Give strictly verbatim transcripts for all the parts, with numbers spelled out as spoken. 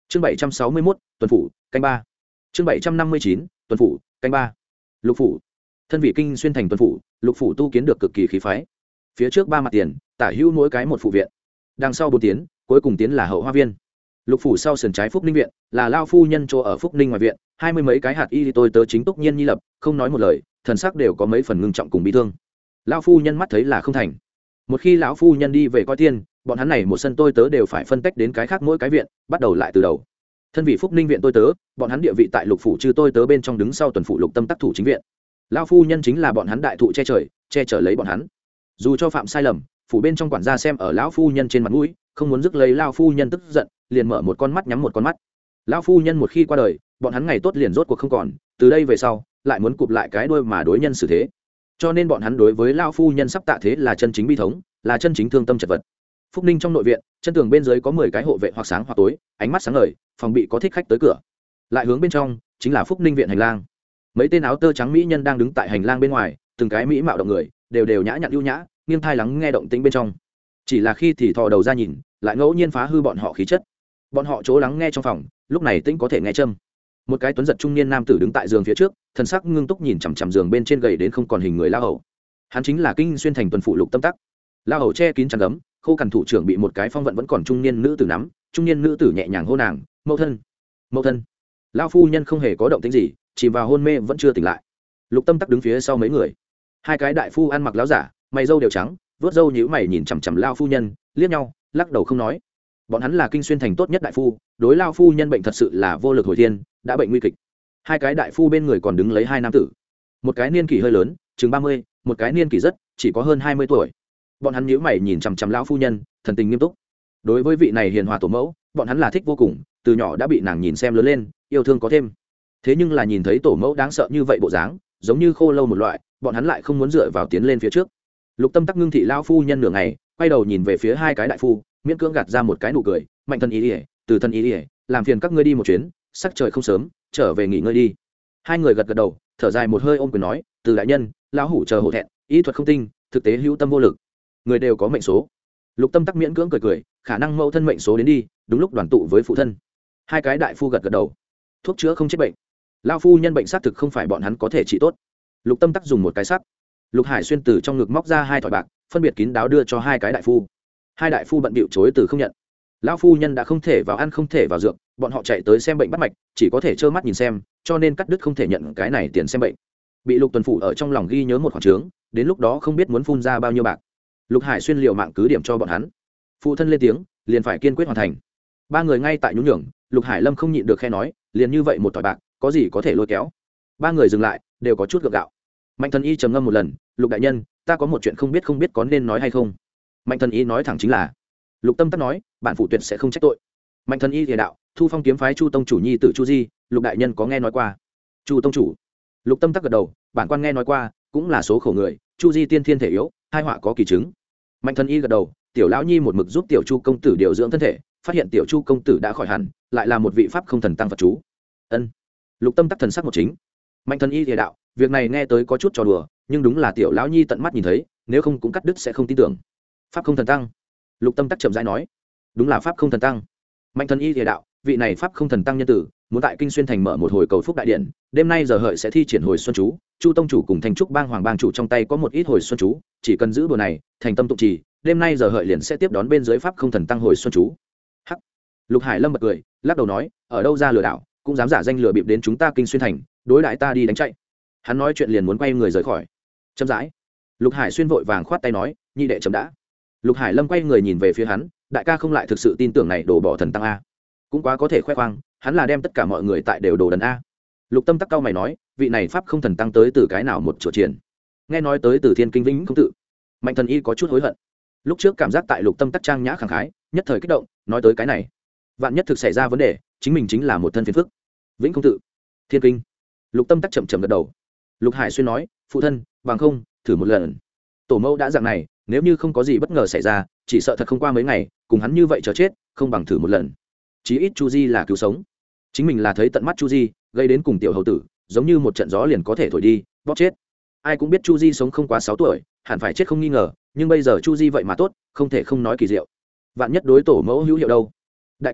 chương bảy trăm sáu mươi mốt tuần phủ canh ba. chương bảy trăm năm mươi chín tuần phủ canh ba. Lục phủ. Thân vị kinh xuyên thành tuần phủ, lục phủ tu kiến được cực kỳ khí phái. Phía trước ba mặt tiền, tả hữu mỗi cái một phủ viện. Đằng sau bốn tiến, cuối cùng tiến là hậu hoa viên. Lục phủ sau sườn trái Phúc Ninh viện, là lao phu nhân chỗ ở Phúc Ninh ngoài viện, hai mươi mấy cái hạt y tôi tớ chính túc nhiên nhi lập, không nói một lời, thần sắc đều có mấy phần ngưng trọng cùng bi thương. Lão phu nhân mắt thấy là không thành. Một khi lão phu nhân đi về coi tiên, bọn hắn này một sân tôi tớ đều phải phân tách đến cái khác mỗi cái viện, bắt đầu lại từ đầu. Thân vị Phúc Ninh viện tôi tớ, bọn hắn địa vị tại lục phủ chư tôi tớ bên trong đứng sau tuần phủ lục tâm tác thủ chính viện. Lão phu nhân chính là bọn hắn đại thụ che trời, che chở lấy bọn hắn. Dù cho phạm sai lầm, phủ bên trong quản gia xem ở lão phu nhân trên mặt mũi, không muốn rước lấy lão phu nhân tức giận, liền mở một con mắt nhắm một con mắt. Lão phu nhân một khi qua đời, bọn hắn ngày tốt liền rốt cuộc không còn, từ đây về sau, lại muốn cụp lại cái đuôi mà đối nhân xử thế. Cho nên bọn hắn đối với lão phu nhân sắp tạ thế là chân chính bi thống, là chân chính thương tâm chật vật. Phúc Ninh trong nội viện, chân tường bên dưới có mười cái hộ vệ hoặc sáng hoặc tối, ánh mắt sáng ngời, phòng bị có thích khách tới cửa. Lại hướng bên trong, chính là Phúc Ninh viện hành lang. Mấy tên áo tơ trắng mỹ nhân đang đứng tại hành lang bên ngoài, từng cái mỹ mạo động người, đều đều nhã nhặn ưu nhã, nghiêng thai lắng nghe động tĩnh bên trong. Chỉ là khi thì thò đầu ra nhìn, lại ngẫu nhiên phá hư bọn họ khí chất. Bọn họ chỗ lắng nghe trong phòng, lúc này tĩnh có thể nghe châm. Một cái tuấn giật trung niên nam tử đứng tại giường phía trước, thần sắc ngưng túc nhìn chằm chằm giường bên trên gầy đến không còn hình người La Hầu. Hắn chính là kinh xuyên thành tuần phụ Lục Tâm Tắc. La Hầu che kín chăn gấm, khô cằn thủ trưởng bị một cái phong vận vẫn còn trung niên nữ tử nắm, trung niên nữ tử nhẹ nhàng hô nàng, "Mẫu thân, mẫu thân." Lão phu nhân không hề có động tĩnh gì, chìm vào hôn mê vẫn chưa tỉnh lại. Lục Tâm Tắc đứng phía sau mấy người, hai cái đại phu ăn mặc láo giả, mày râu đều trắng, vớt râu nhíu mày nhìn chằm chằm lão phu nhân, liếc nhau, lắc đầu không nói. Bọn hắn là kinh xuyên thành tốt nhất đại phu, đối lão phu nhân bệnh thật sự là vô lực hồi thiên, đã bệnh nguy kịch. Hai cái đại phu bên người còn đứng lấy hai nam tử, một cái niên kỷ hơi lớn, chừng ba mươi, một cái niên kỷ rất, chỉ có hơn hai mươi tuổi. Bọn hắn nhíu mày nhìn chằm chằm lão phu nhân, thần tình nghiêm túc. Đối với vị này hiền hòa tổ mẫu, bọn hắn là thích vô cùng, từ nhỏ đã bị nàng nhìn xem lớn lên, yêu thương có thêm. Thế nhưng là nhìn thấy tổ mẫu đáng sợ như vậy bộ dáng, giống như khô lâu một loại, bọn hắn lại không muốn dựa vào tiến lên phía trước. Lục Tâm Tắc ngưng thị lão phu nhân nửa ngày, quay đầu nhìn về phía hai cái đại phu, miễn cưỡng gạt ra một cái nụ cười, "Mạnh thân ý ỉa, từ thân ý ỉa, làm phiền các ngươi đi một chuyến, sắc trời không sớm, trở về nghỉ ngơi đi." Hai người gật gật đầu, thở dài một hơi ôm quyền nói, "Từ đại nhân, lão hủ chờ hổ thẹn, ý thuật không tinh, thực tế hữu tâm vô lực, người đều có mệnh số." Lục Tâm Tắc miễn cưỡng cười cười, khả năng mẫu thân mệnh số đến đi, đúng lúc đoàn tụ với phụ thân. Hai cái đại phu gật gật đầu, thuốc chữa không chết bệnh, lão phu nhân bệnh xác thực không phải bọn hắn có thể trị tốt. Lục Tâm Tắc dùng một cái sắc, Lục Hải xuyên từ trong ngực móc ra hai thỏi bạc, phân biệt kín đáo đưa cho hai cái đại phu. Hai đại phu bận bịu chối từ không nhận. Lão phu nhân đã không thể vào ăn không thể vào dược, bọn họ chạy tới xem bệnh bắt mạch, chỉ có thể trơ mắt nhìn xem, cho nên cắt đứt không thể nhận cái này tiền xem bệnh. Bị Lục Tuần phủ ở trong lòng ghi nhớ một khoản trướng, đến lúc đó không biết muốn phun ra bao nhiêu bạc. Lục Hải xuyên liều mạng cứ điểm cho bọn hắn. Phụ thân lên tiếng, liền phải kiên quyết hoàn thành. Ba người ngay tại nhún nhường, Lục Hải Lâm không nhịn được khe nói, liền như vậy một thỏi bạc, có gì có thể lôi kéo. Ba người dừng lại, đều có chút gượng gạo. Mạnh Thần Y trầm ngâm một lần, "Lục đại nhân, ta có một chuyện không biết không biết có nên nói hay không." Mạnh Thần Y nói thẳng chính là. Lục Tâm Tắc nói, "Bản phụ tuyệt sẽ không trách tội." Mạnh Thần Y thì đạo, "Thu Phong kiếm phái Chu tông chủ nhi tử Chu Di, Lục đại nhân có nghe nói qua?" "Chu tông chủ?" Lục Tâm Tắc gật đầu, "Bản quan nghe nói qua, cũng là số khổ người, Chu Di tiên thiên thể yếu, hai họa có kỳ chứng." Mạnh Thần Y gật đầu, "Tiểu lão nhi một mực giúp tiểu Chu công tử điều dưỡng thân thể, phát hiện tiểu Chu công tử đã khỏi hẳn, lại là một vị pháp không thần tăng Phật chú." Ân. Lục Tâm Tắc thần sắc một chính. Mạnh Thần Y thì đạo, "Việc này nghe tới có chút trò đùa, nhưng đúng là tiểu lão nhi tận mắt nhìn thấy, nếu không cũng cắt đứt sẽ không tin tưởng." "Pháp không thần tăng?" Lục Tâm Tắc chậm rãi nói. "Đúng là pháp không thần tăng." Mạnh Thần Y thì đạo, "Vị này pháp không thần tăng nhân tử, muốn tại kinh xuyên thành mở một hồi cầu phúc đại điện, đêm nay giờ hợi sẽ thi triển hồi xuân chú, Chu tông chủ cùng thành trúc bang hoàng bang chủ trong tay có một ít hồi xuân chú, chỉ cần giữ bữa này, thành tâm tụng trì, đêm nay giờ hợi liền sẽ tiếp đón bên dưới pháp không thần tăng hồi xuân chú." Hắc. Lục Hải Lâm bật cười, lắc đầu nói, "Ở đâu ra lừa đảo, cũng dám giả danh lừa bịp đến chúng ta kinh xuyên thành, đối đại ta đi đánh chạy." Hắn nói chuyện liền muốn quay người rời khỏi. Chậm rãi. Lục Hải xuyên vội vàng khoát tay nói, "Nhị đệ chậm đã." Lục Hải Lâm quay người nhìn về phía hắn, "Đại ca không lại thực sự tin tưởng này đổ bỏ thần tăng a?" Cũng quá có thể khoe khoang, hắn là đem tất cả mọi người tại đều đồ đần a. Lục Tâm Tắc cao mày nói, "Vị này pháp không thần tăng tới từ cái nào một chỗ triển?" Nghe nói tới từ Thiên Kinh Vĩnh không tự. Mạnh Thần Y có chút hối hận. Lúc trước cảm giác tại Lục Tâm Tắc trang nhã khẳng khái, nhất thời kích động, nói tới cái này, vạn nhất thực xảy ra vấn đề, chính mình chính là một thân phiền phức. Vĩnh không tự, Thiên Kinh. Lục Tâm Tắc chậm chậm gật đầu. Lục Hải xuyên nói, "Phụ thân, bằng không, thử một lần." Tổ mẫu đã dạng này, nếu như không có gì bất ngờ xảy ra, chỉ sợ thật không qua mấy ngày, cùng hắn như vậy chờ chết, không bằng thử một lần. Chí ít Chu Di là cứu sống. Chính mình là thấy tận mắt Chu Di gây đến cùng tiểu hầu tử, giống như một trận gió liền có thể thổi đi, bóp chết. Ai cũng biết Chu Di sống không quá sáu tuổi, hẳn phải chết không nghi ngờ, nhưng bây giờ Chu Di vậy mà tốt, không thể không nói kỳ diệu. Vạn nhất đối tổ mẫu hữu hiệu đâu. "Đại ca,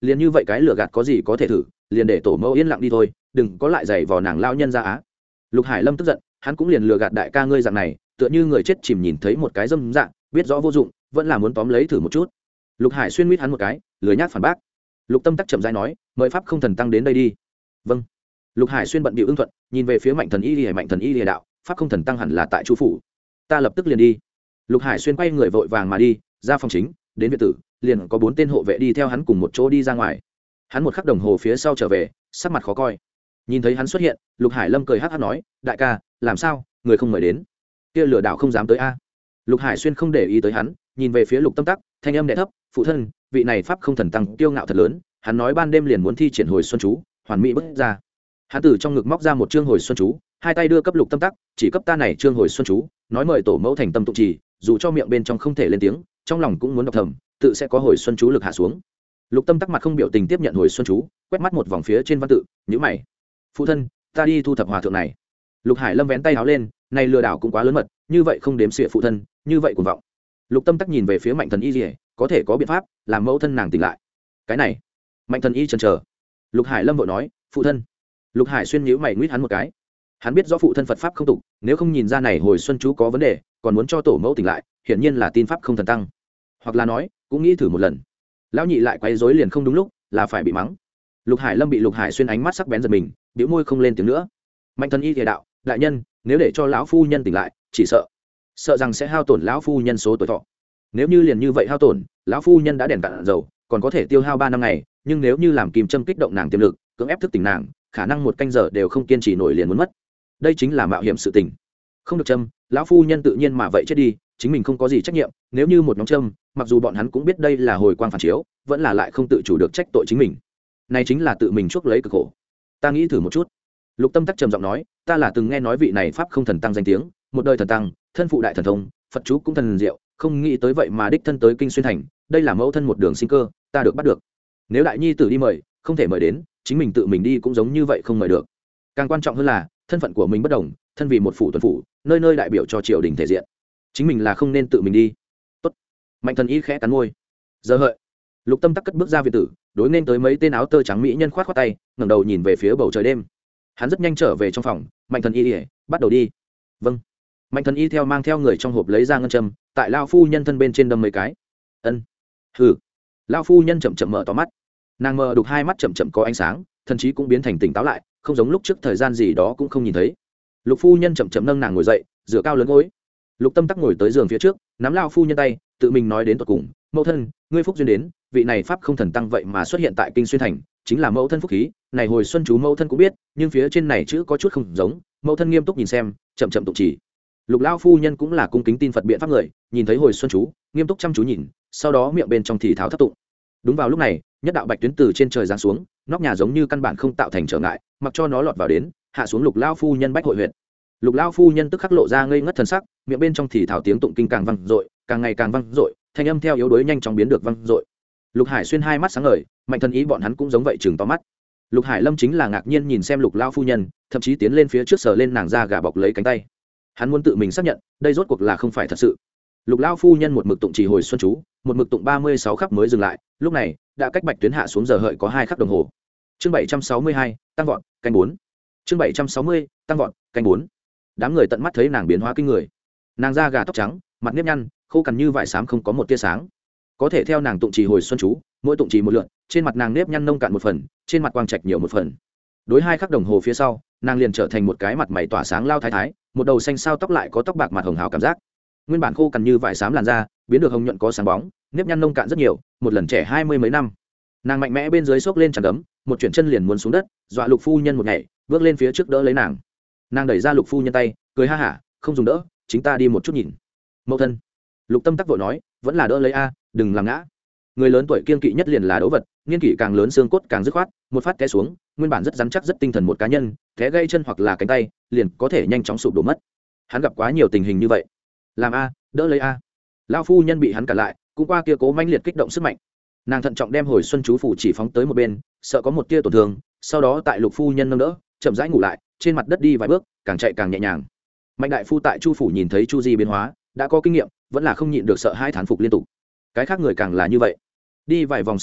liền như vậy cái lừa gạt có gì có thể thử, liền để tổ mẫu yên lặng đi thôi, đừng có lại giày vò nàng lao nhân ra á. Lục Hải Lâm tức giận, hắn cũng liền lừa gạt đại ca ngươi dạng này, tựa như người chết chìm nhìn thấy một cái dâm dạng, biết rõ vô dụng, vẫn là muốn tóm lấy thử một chút. Lục Hải xuyên mít hắn một cái, lười nhác phản bác. Lục Tâm Tắc chậm rãi nói, mời pháp không thần tăng đến đây đi. Vâng. Lục Hải xuyên bận bịu ưng thuận, nhìn về phía Mạnh Thần Y Lìa Mạnh Thần Y Lìa đạo, pháp không thần tăng hẳn là tại chu phủ. Ta lập tức liền đi. Lục Hải xuyên quay người vội vàng mà đi, ra phòng chính, đến viện tử, liền có bốn tên hộ vệ đi theo hắn cùng một chỗ đi ra ngoài. Hắn một khắc đồng hồ phía sau trở về, sắc mặt khó coi. Nhìn thấy hắn xuất hiện, Lục Hải Lâm cười hắc hắc nói, đại ca, làm sao, người không mời đến? Kia lừa đảo không dám tới a. Lục Hải xuyên không để ý tới hắn, nhìn về phía Lục Tâm Tắc, thanh âm đè thấp, phụ thân, vị này pháp không thần tăng tiêu ngạo thật lớn, hắn nói ban đêm liền muốn thi triển hồi xuân chú, hoàn mỹ bứt ra. Hắn từ trong ngực móc ra một chương hồi xuân chú, hai tay đưa cấp Lục Tâm Tắc, chỉ cấp ta này chương hồi xuân chú, nói mời tổ mẫu thành tâm tụng trì, dù cho miệng bên trong không thể lên tiếng, trong lòng cũng muốn đọc thầm, tự sẽ có hồi xuân chú lực hạ xuống. Lục Tâm Tắc mặt không biểu tình tiếp nhận hồi xuân chú, quét mắt một vòng phía trên văn tự, nhíu mày. Phụ thân, ta đi thu thập hòa thượng này. Lục Hải Lâm vén tay áo lên, này lừa đảo cũng quá lớn mật, như vậy không đếm xỉa phụ thân, như vậy cuồng vọng. Lục Tâm Tắc nhìn về phía Mạnh Thần Y Liễu, có thể có biện pháp làm mẫu thân nàng tỉnh lại. Cái này, Mạnh Thần Y chần chờ. Lục Hải Lâm vội nói, phụ thân. Lục Hải xuyên nhíu mày nguyết hắn một cái. Hắn biết rõ phụ thân Phật pháp không tục, nếu không nhìn ra này hồi xuân chú có vấn đề, còn muốn cho tổ mẫu tỉnh lại, hiển nhiên là tin pháp không thần tăng. Hoặc là nói, cũng nghĩ thử một lần. Lão nhị lại quấy rối liền không đúng lúc, là phải bị mắng. Lục Hải Lâm bị Lục Hải xuyên ánh mắt sắc bén giật mình, bĩu môi không lên tiếng nữa. Mạnh Thần Y Liễu đạo, đại nhân, nếu để cho lão phu nhân tỉnh lại, chỉ sợ sợ rằng sẽ hao tổn lão phu nhân số tuổi thọ. Nếu như liền như vậy hao tổn, lão phu nhân đã đèn cạn dầu, còn có thể tiêu hao ba năm ngày, nhưng nếu như làm kim châm kích động nàng tiềm lực, cưỡng ép thức tỉnh nàng, khả năng một canh giờ đều không kiên trì nổi liền muốn mất. Đây chính là mạo hiểm sự tình. Không được châm, lão phu nhân tự nhiên mà vậy chết đi, chính mình không có gì trách nhiệm, nếu như một nhóm châm, mặc dù bọn hắn cũng biết đây là hồi quang phản chiếu, vẫn là lại không tự chủ được trách tội chính mình. Này chính là tự mình chuốc lấy cực khổ. Ta nghĩ thử một chút. Lục Tâm Tắc trầm giọng nói, ta là từng nghe nói vị này pháp không thần tăng danh tiếng, một đời thần tăng, thân phụ đại thần thông, Phật chú cũng thần diệu, không nghĩ tới vậy mà đích thân tới Kinh Xuyên thành, đây là mẫu thân một đường sinh cơ, ta được bắt được. Nếu đại nhi tử đi mời, không thể mời đến, chính mình tự mình đi cũng giống như vậy không mời được. Càng quan trọng hơn là, thân phận của mình bất đồng, thân vì một phủ tuần phủ, nơi nơi đại biểu cho triều đình thể diện. Chính mình là không nên tự mình đi. Tốt. Mạnh Thần Y khẽ cắn môi. Giờ hợi. Lục Tâm Tắc cất bước ra viện tử, đối nên tới mấy tên áo tơ trắng mỹ nhân khoát khoát tay, ngẩng đầu nhìn về phía bầu trời đêm. Hắn rất nhanh trở về trong phòng, Mạnh Thần Y, bắt đầu đi. Vâng. Mạnh Thần Y theo mang theo người trong hộp lấy ra ngân châm, tại lao phu nhân thân bên trên đâm mấy cái. Ân. Hừ. Lao phu nhân chậm chậm mở to mắt, nàng mờ đục hai mắt chậm chậm có ánh sáng, thần trí cũng biến thành tỉnh táo lại, không giống lúc trước thời gian gì đó cũng không nhìn thấy. Lục phu nhân chậm chậm nâng nàng ngồi dậy, dựa cao lớn gối. Lục Tâm Tắc ngồi tới giường phía trước, nắm lao phu nhân tay, tự mình nói đến tận cùng, mẫu thân, ngươi phúc duyên đến, vị này pháp không thần tăng vậy mà xuất hiện tại Kinh Xuyên thành, chính là mẫu thân phúc khí, này hồi xuân chú mẫu thân cũng biết, nhưng phía trên này chữ có chút không giống, mẫu thân nghiêm túc nhìn xem, chậm chậm tụng chỉ. Lục lao phu nhân cũng là cung kính tin Phật biện pháp người, nhìn thấy hồi xuân chú, nghiêm túc chăm chú nhìn, sau đó miệng bên trong thì tháo thấp tụng. Đúng vào lúc này, nhất đạo bạch tuyến từ trên trời giáng xuống, nóc nhà giống như căn bản không tạo thành trở ngại, mặc cho nó lọt vào đến, hạ xuống Lục lao phu nhân bách hội huyệt. Lục lao phu nhân tức khắc lộ ra ngây ngất thần sắc, miệng bên trong thì thảo tiếng tụng kinh càng vang dội, càng ngày càng vang dội, thanh âm theo yếu đuối nhanh chóng biến được vang dội. Lục Hải xuyên hai mắt sáng ngời, Mạnh Thần Y bọn hắn cũng giống vậy chừng to mắt. Lục Hải Lâm chính là ngạc nhiên nhìn xem Lục lao phu nhân, thậm chí tiến lên phía trước sờ lên nàng da gà bọc lấy cánh tay. Hắn muốn tự mình xác nhận, đây rốt cuộc là không phải thật sự. Lục lao phu nhân một mực tụng chỉ hồi xuân chú, một mực tụng ba mươi sáu khắc mới dừng lại, lúc này đã cách bạch tuyến hạ xuống giờ hợi có hai khắc đồng hồ. Chương bảy trăm sáu mươi hai, tăng vọt, canh bốn. Chương bảy trăm sáu mươi, tăng vọt, canh bốn. Đám người tận mắt thấy nàng biến hóa kinh người. Nàng da gà tóc trắng, mặt nếp nhăn, khô cằn như vải xám không có một tia sáng. Có thể theo nàng tụng trì hồi xuân chú, mỗi tụng trì một lượt, trên mặt nàng nếp nhăn nông cạn một phần, trên mặt quang trạch nhiều một phần. Đối hai khắc đồng hồ phía sau, nàng liền trở thành một cái mặt mày tỏa sáng lao thái thái, một đầu xanh sao tóc lại có tóc bạc mặt hồng hào cảm giác. Nguyên bản khô cằn như vải xám làn da, biến được hồng nhuận có sáng bóng, nếp nhăn nông cạn rất nhiều, một lần trẻ hai mươi mấy năm. Nàng mạnh mẽ bên dưới xốc lên tràn đấm, một chuyển chân liền muốn xuống đất, dọa Lục phu nhân một nhảy, bước lên phía trước đỡ lấy nàng. Nàng đẩy ra Lục phu nhân tay, cười ha hả, không dùng đỡ, chính ta đi một chút nhìn. Mẫu thân. Lục Tâm Tắc vội nói, vẫn là đỡ lấy a, đừng làm ngã. Người lớn tuổi kiên kỵ nhất liền là đấu vật, niên kỷ càng lớn xương cốt càng dứt khoát, một phát té xuống, nguyên bản rất rắn chắc rất tinh thần một cá nhân, té gãy chân hoặc là cánh tay, liền có thể nhanh chóng sụp đổ mất. Hắn gặp quá nhiều tình hình như vậy. Làm a, đỡ lấy a. Lão phu nhân bị hắn cản lại, cũng qua kia cố mãnh liệt kích động sức mạnh. Nàng thận trọng đem hồi xuân chú phủ chỉ phóng tới một bên, sợ có một tia tổn thương, sau đó tại Lục phu nhân nâng đỡ, chậm rãi ngủ lại, trên mặt đất đi vài bước, càng chạy càng nhẹ nhàng. Mạnh đại phu tại Chu phủ nhìn thấy Chu Di biến hóa, đã có kinh nghiệm, vẫn là không nhịn được sợ hai thán phục liên tục. Cái khác người càng là như vậy. Đi vài vòng sau đó,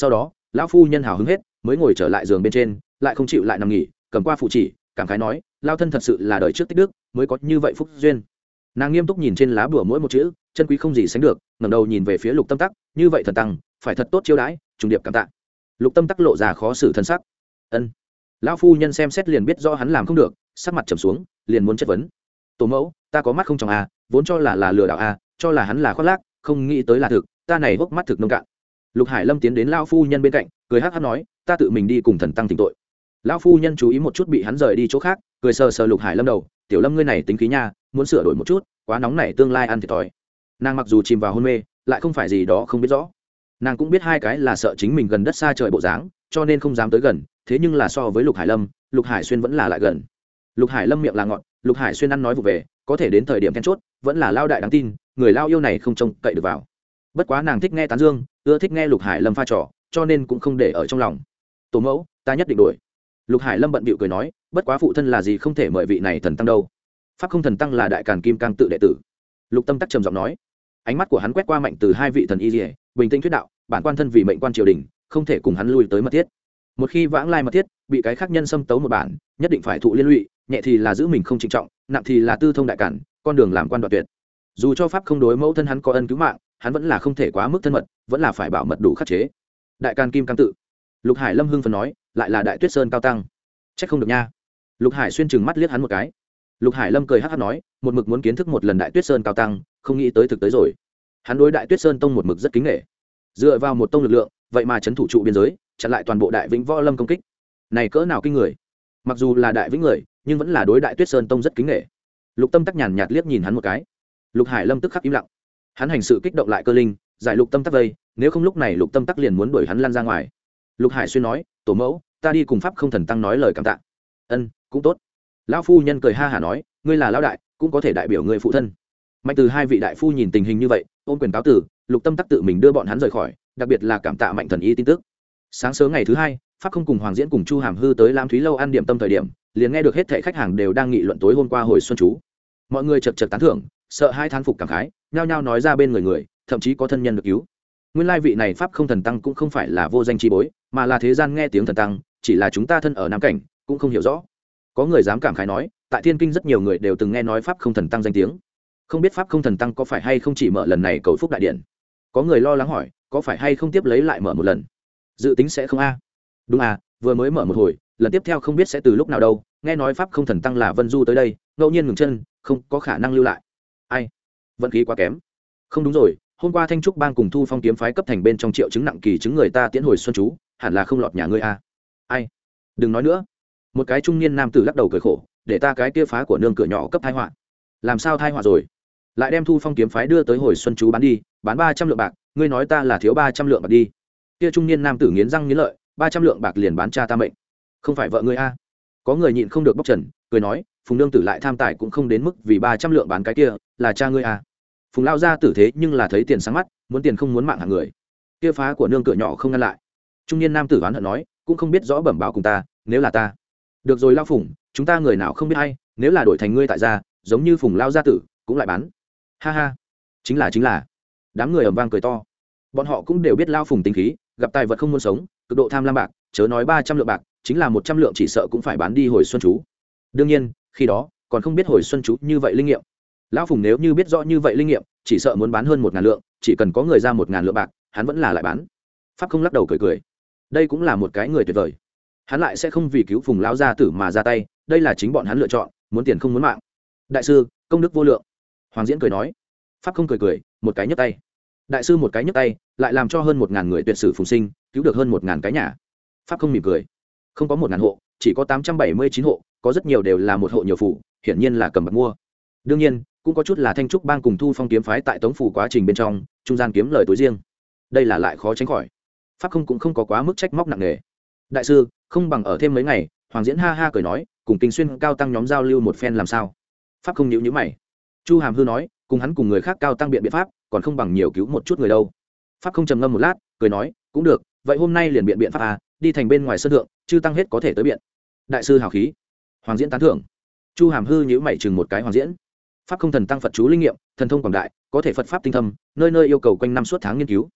lão phu nhân hào hứng hết mới ngồi trở lại giường bên trên, lại không chịu lại nằm nghỉ, cầm qua phụ chỉ cảm khái nói, lao thân thật sự là đời trước tích đức mới có như vậy phúc duyên. Nàng nghiêm túc nhìn trên lá bùa mỗi một chữ, chân quý không gì sánh được, ngẩng đầu nhìn về phía Lục Tâm Tắc, như vậy thần tăng phải thật tốt chiêu đãi, trùng điệp cảm tạ. Lục Tâm Tắc lộ ra khó xử thân sắc. Ân. Lão phu nhân xem xét liền biết do hắn làm không được, sắc mặt trầm xuống, liền muốn chất vấn. Tổ mẫu, ta có mắt không trong a, vốn cho là là lừa đảo a, cho là hắn là khoác lác, không nghĩ tới là thực, ta này hốc mắt thực nông cạn. Lục Hải Lâm tiến đến lão phu nhân bên cạnh, cười hắc hắc nói, ta tự mình đi cùng thần tăng thỉnh tội. Lão phu nhân chú ý một chút bị hắn rời đi chỗ khác, cười sờ sờ Lục Hải Lâm đầu, tiểu Lâm ngươi này tính khí nha, muốn sửa đổi một chút, quá nóng nảy tương lai ăn thiệt thòi. Nàng mặc dù chìm vào hôn mê, lại không phải gì đó không biết rõ. Nàng cũng biết hai cái là sợ chính mình gần đất xa trời bộ dáng, cho nên không dám tới gần, thế nhưng là so với Lục Hải Lâm, Lục Hải Xuyên vẫn là lại gần. Lục Hải Lâm miệng là ngọt, Lục Hải Xuyên ăn nói vụ về, có thể đến thời điểm then chốt, vẫn là lao đại đáng tin, người lao yêu này không trông cậy được vào. Bất quá nàng thích nghe tán dương, ưa thích nghe Lục Hải Lâm pha trò, cho nên cũng không để ở trong lòng. Tổ mẫu, ta nhất định đổi. Lục Hải Lâm bận bịu cười nói, bất quá phụ thân là gì không thể mời vị này thần tăng đâu. Pháp không thần tăng là đại càn kim cang tự đệ tử. Lục Tâm Tắc trầm giọng nói, ánh mắt của hắn quét qua mạnh từ hai vị thần y liễu, bình tĩnh thuyết đạo, bản quan thân vì mệnh quan triều đình, không thể cùng hắn lui tới mật thiết. Một khi vãng lai mật thiết, bị cái khác nhân xâm tấu một bản, nhất định phải thụ liên lụy, nhẹ thì là giữ mình không trịnh trọng, nặng thì là tư thông đại cản, con đường làm quan đoạn tuyệt. Dù cho pháp không đối mẫu thân hắn có ân cứu mạng, hắn vẫn là không thể quá mức thân mật, vẫn là phải bảo mật đủ khắc chế. Đại càn kim cang tự. Lục Hải Lâm hưng phấn nói, lại là Đại Tuyết Sơn cao tăng. Chắc không được nha. Lục Hải Xuyên trừng mắt liếc hắn một cái. Lục Hải Lâm cười hắc hắc nói, một mực muốn kiến thức một lần Đại Tuyết Sơn cao tăng, không nghĩ tới thực tới rồi. Hắn đối Đại Tuyết Sơn tông một mực rất kính nể. Dựa vào một tông lực lượng, vậy mà trấn thủ trụ biên giới, chặn lại toàn bộ Đại Vĩnh Võ Lâm công kích. Này cỡ nào kinh người. Mặc dù là Đại Vĩnh người, nhưng vẫn là đối Đại Tuyết Sơn tông rất kính nể. Lục Tâm Tắc nhàn nhạt liếc nhìn hắn một cái. Lục Hải Lâm tức khắc im lặng. Hắn hành sự kích động lại cơ linh, giải Lục Tâm Tắc vây, nếu không lúc này Lục Tâm Tắc liền muốn đuổi hắn lăn ra ngoài. Lục Hải Xuyên nói, tổ mẫu, ta đi cùng pháp không thần tăng nói lời cảm tạ. Ân, cũng tốt. Lão phu nhân cười ha hả nói, ngươi là lão đại, cũng có thể đại biểu người phụ thân. Mạnh từ hai vị đại phu nhìn tình hình như vậy, ôn quyền cáo tử. Lục Tâm Tắc tự mình đưa bọn hắn rời khỏi, đặc biệt là cảm tạ Mạnh thần y tin tức. Sáng sớm ngày thứ hai, pháp không cùng Hoàng Diễn cùng Chu Hàm Hư tới Lam Thúy lâu ăn điểm tâm thời điểm, liền nghe được hết thảy khách hàng đều đang nghị luận tối hôm qua hồi xuân chú. Mọi người chật chật tán thưởng, sợ hai thán phục cảm khái, nhao nhao nói ra bên người người, thậm chí có thân nhân được cứu. Nguyên lai vị này pháp không thần tăng cũng không phải là vô danh chi bối, mà là thế gian nghe tiếng thần tăng, chỉ là chúng ta thân ở Nam Cảnh cũng không hiểu rõ. Có người dám cảm khái nói, tại Thiên Kinh rất nhiều người đều từng nghe nói pháp không thần tăng danh tiếng, không biết pháp không thần tăng có phải hay không chỉ mở lần này cầu phúc đại điện. Có người lo lắng hỏi, có phải hay không tiếp lấy lại mở một lần? Dự tính sẽ không a? Đúng à, vừa mới mở một hồi, lần tiếp theo không biết sẽ từ lúc nào đâu. Nghe nói pháp không thần tăng là Vân Du tới đây, ngẫu nhiên ngừng chân, không có khả năng lưu lại. Ai? Vận khí quá kém. Không đúng rồi, hôm qua Thanh Trúc Bang cùng Thu Phong kiếm phái cấp thành bên trong triệu chứng nặng kỳ chứng người ta tiễn hồi xuân chú, hẳn là không lọt nhà ngươi a. Ai? Đừng nói nữa. Một cái trung niên nam tử lắc đầu cười khổ, để ta cái kia phá của nương cửa nhỏ cấp thai họa. Làm sao thai họa rồi? Lại đem Thu Phong kiếm phái đưa tới hồi xuân chú bán đi, bán ba trăm lượng bạc, ngươi nói ta là thiếu ba trăm lượng bạc đi. Kia trung niên nam tử nghiến răng nghiến lợi, ba trăm lượng bạc liền bán cha ta mệnh. Không phải vợ ngươi a? Có người nhịn không được bóc trần, cười nói, Phùng nương tử lại tham tài cũng không đến mức vì ba trăm lượng bán cái kia, là cha ngươi a. Phùng lao ra tử thế nhưng là thấy tiền sáng mắt, muốn tiền không muốn mạng hạng người. Kia phá của nương cửa nhỏ không ngăn lại. Trung niên nam tử oán hận nói, cũng không biết rõ bẩm báo cùng ta, nếu là ta. Được rồi lao Phùng, chúng ta người nào không biết hay, nếu là đổi thành ngươi tại gia, giống như Phùng lao gia tử, cũng lại bán. Ha ha, chính là chính là. Đám người ầm vang cười to. Bọn họ cũng đều biết lao Phùng tính khí, gặp tài vật không muốn sống, cực độ tham lam bạc, chớ nói ba trăm lượng bạc, chính là một trăm lượng chỉ sợ cũng phải bán đi hồi xuân chú. Đương nhiên, khi đó còn không biết hồi xuân chú như vậy linh nghiệm. Lão Phùng nếu như biết rõ như vậy linh nghiệm, chỉ sợ muốn bán hơn một ngàn lượng, chỉ cần có người ra một ngàn lượng bạc, hắn vẫn là lại bán. Pháp không lắc đầu cười cười, đây cũng là một cái người tuyệt vời. Hắn lại sẽ không vì cứu Phùng lão gia tử mà ra tay, đây là chính bọn hắn lựa chọn, muốn tiền không muốn mạng. Đại sư, công đức vô lượng. Hoàng Diễn cười nói. Pháp không cười cười, một cái nhấc tay. Đại sư một cái nhấc tay, lại làm cho hơn một ngàn người tuyệt sử phùng sinh, cứu được hơn một ngàn cái nhà. Pháp không mỉm cười. Không có một ngàn hộ, chỉ có tám trăm bảy mươi chín hộ, có rất nhiều đều là một hộ nhiều phủ, hiển nhiên là cầm bạc mua. Đương nhiên, cũng có chút là Thanh Trúc Bang cùng Thu Phong kiếm phái tại Tống phủ quá trình bên trong, trung gian kiếm lời tối riêng. Đây là lại khó tránh khỏi. Pháp không cũng không có quá mức trách móc nặng nề. Đại sư, không bằng ở thêm mấy ngày. Hoàng Diễn ha ha cười nói, cùng Kinh Xuyên cao tăng nhóm giao lưu một phen làm sao? Pháp không nhíu nhíu mày. Chu Hàm Hư nói, cùng hắn cùng người khác cao tăng biện biện pháp, còn không bằng nhiều cứu một chút người đâu. Pháp không trầm ngâm một lát, cười nói, cũng được, vậy hôm nay liền biện biện pháp à, đi thành bên ngoài sân thượng, chư tăng hết có thể tới biện. Đại sư hào khí. Hoàng Diễn tán thưởng. Chu Hàm Hư nhíu mày chừng một cái Hoàng Diễn. Pháp không thần tăng Phật chú linh nghiệm, thần thông quảng đại, có thể Phật pháp tinh thâm, nơi nơi yêu cầu quanh năm suốt tháng nghiên cứu.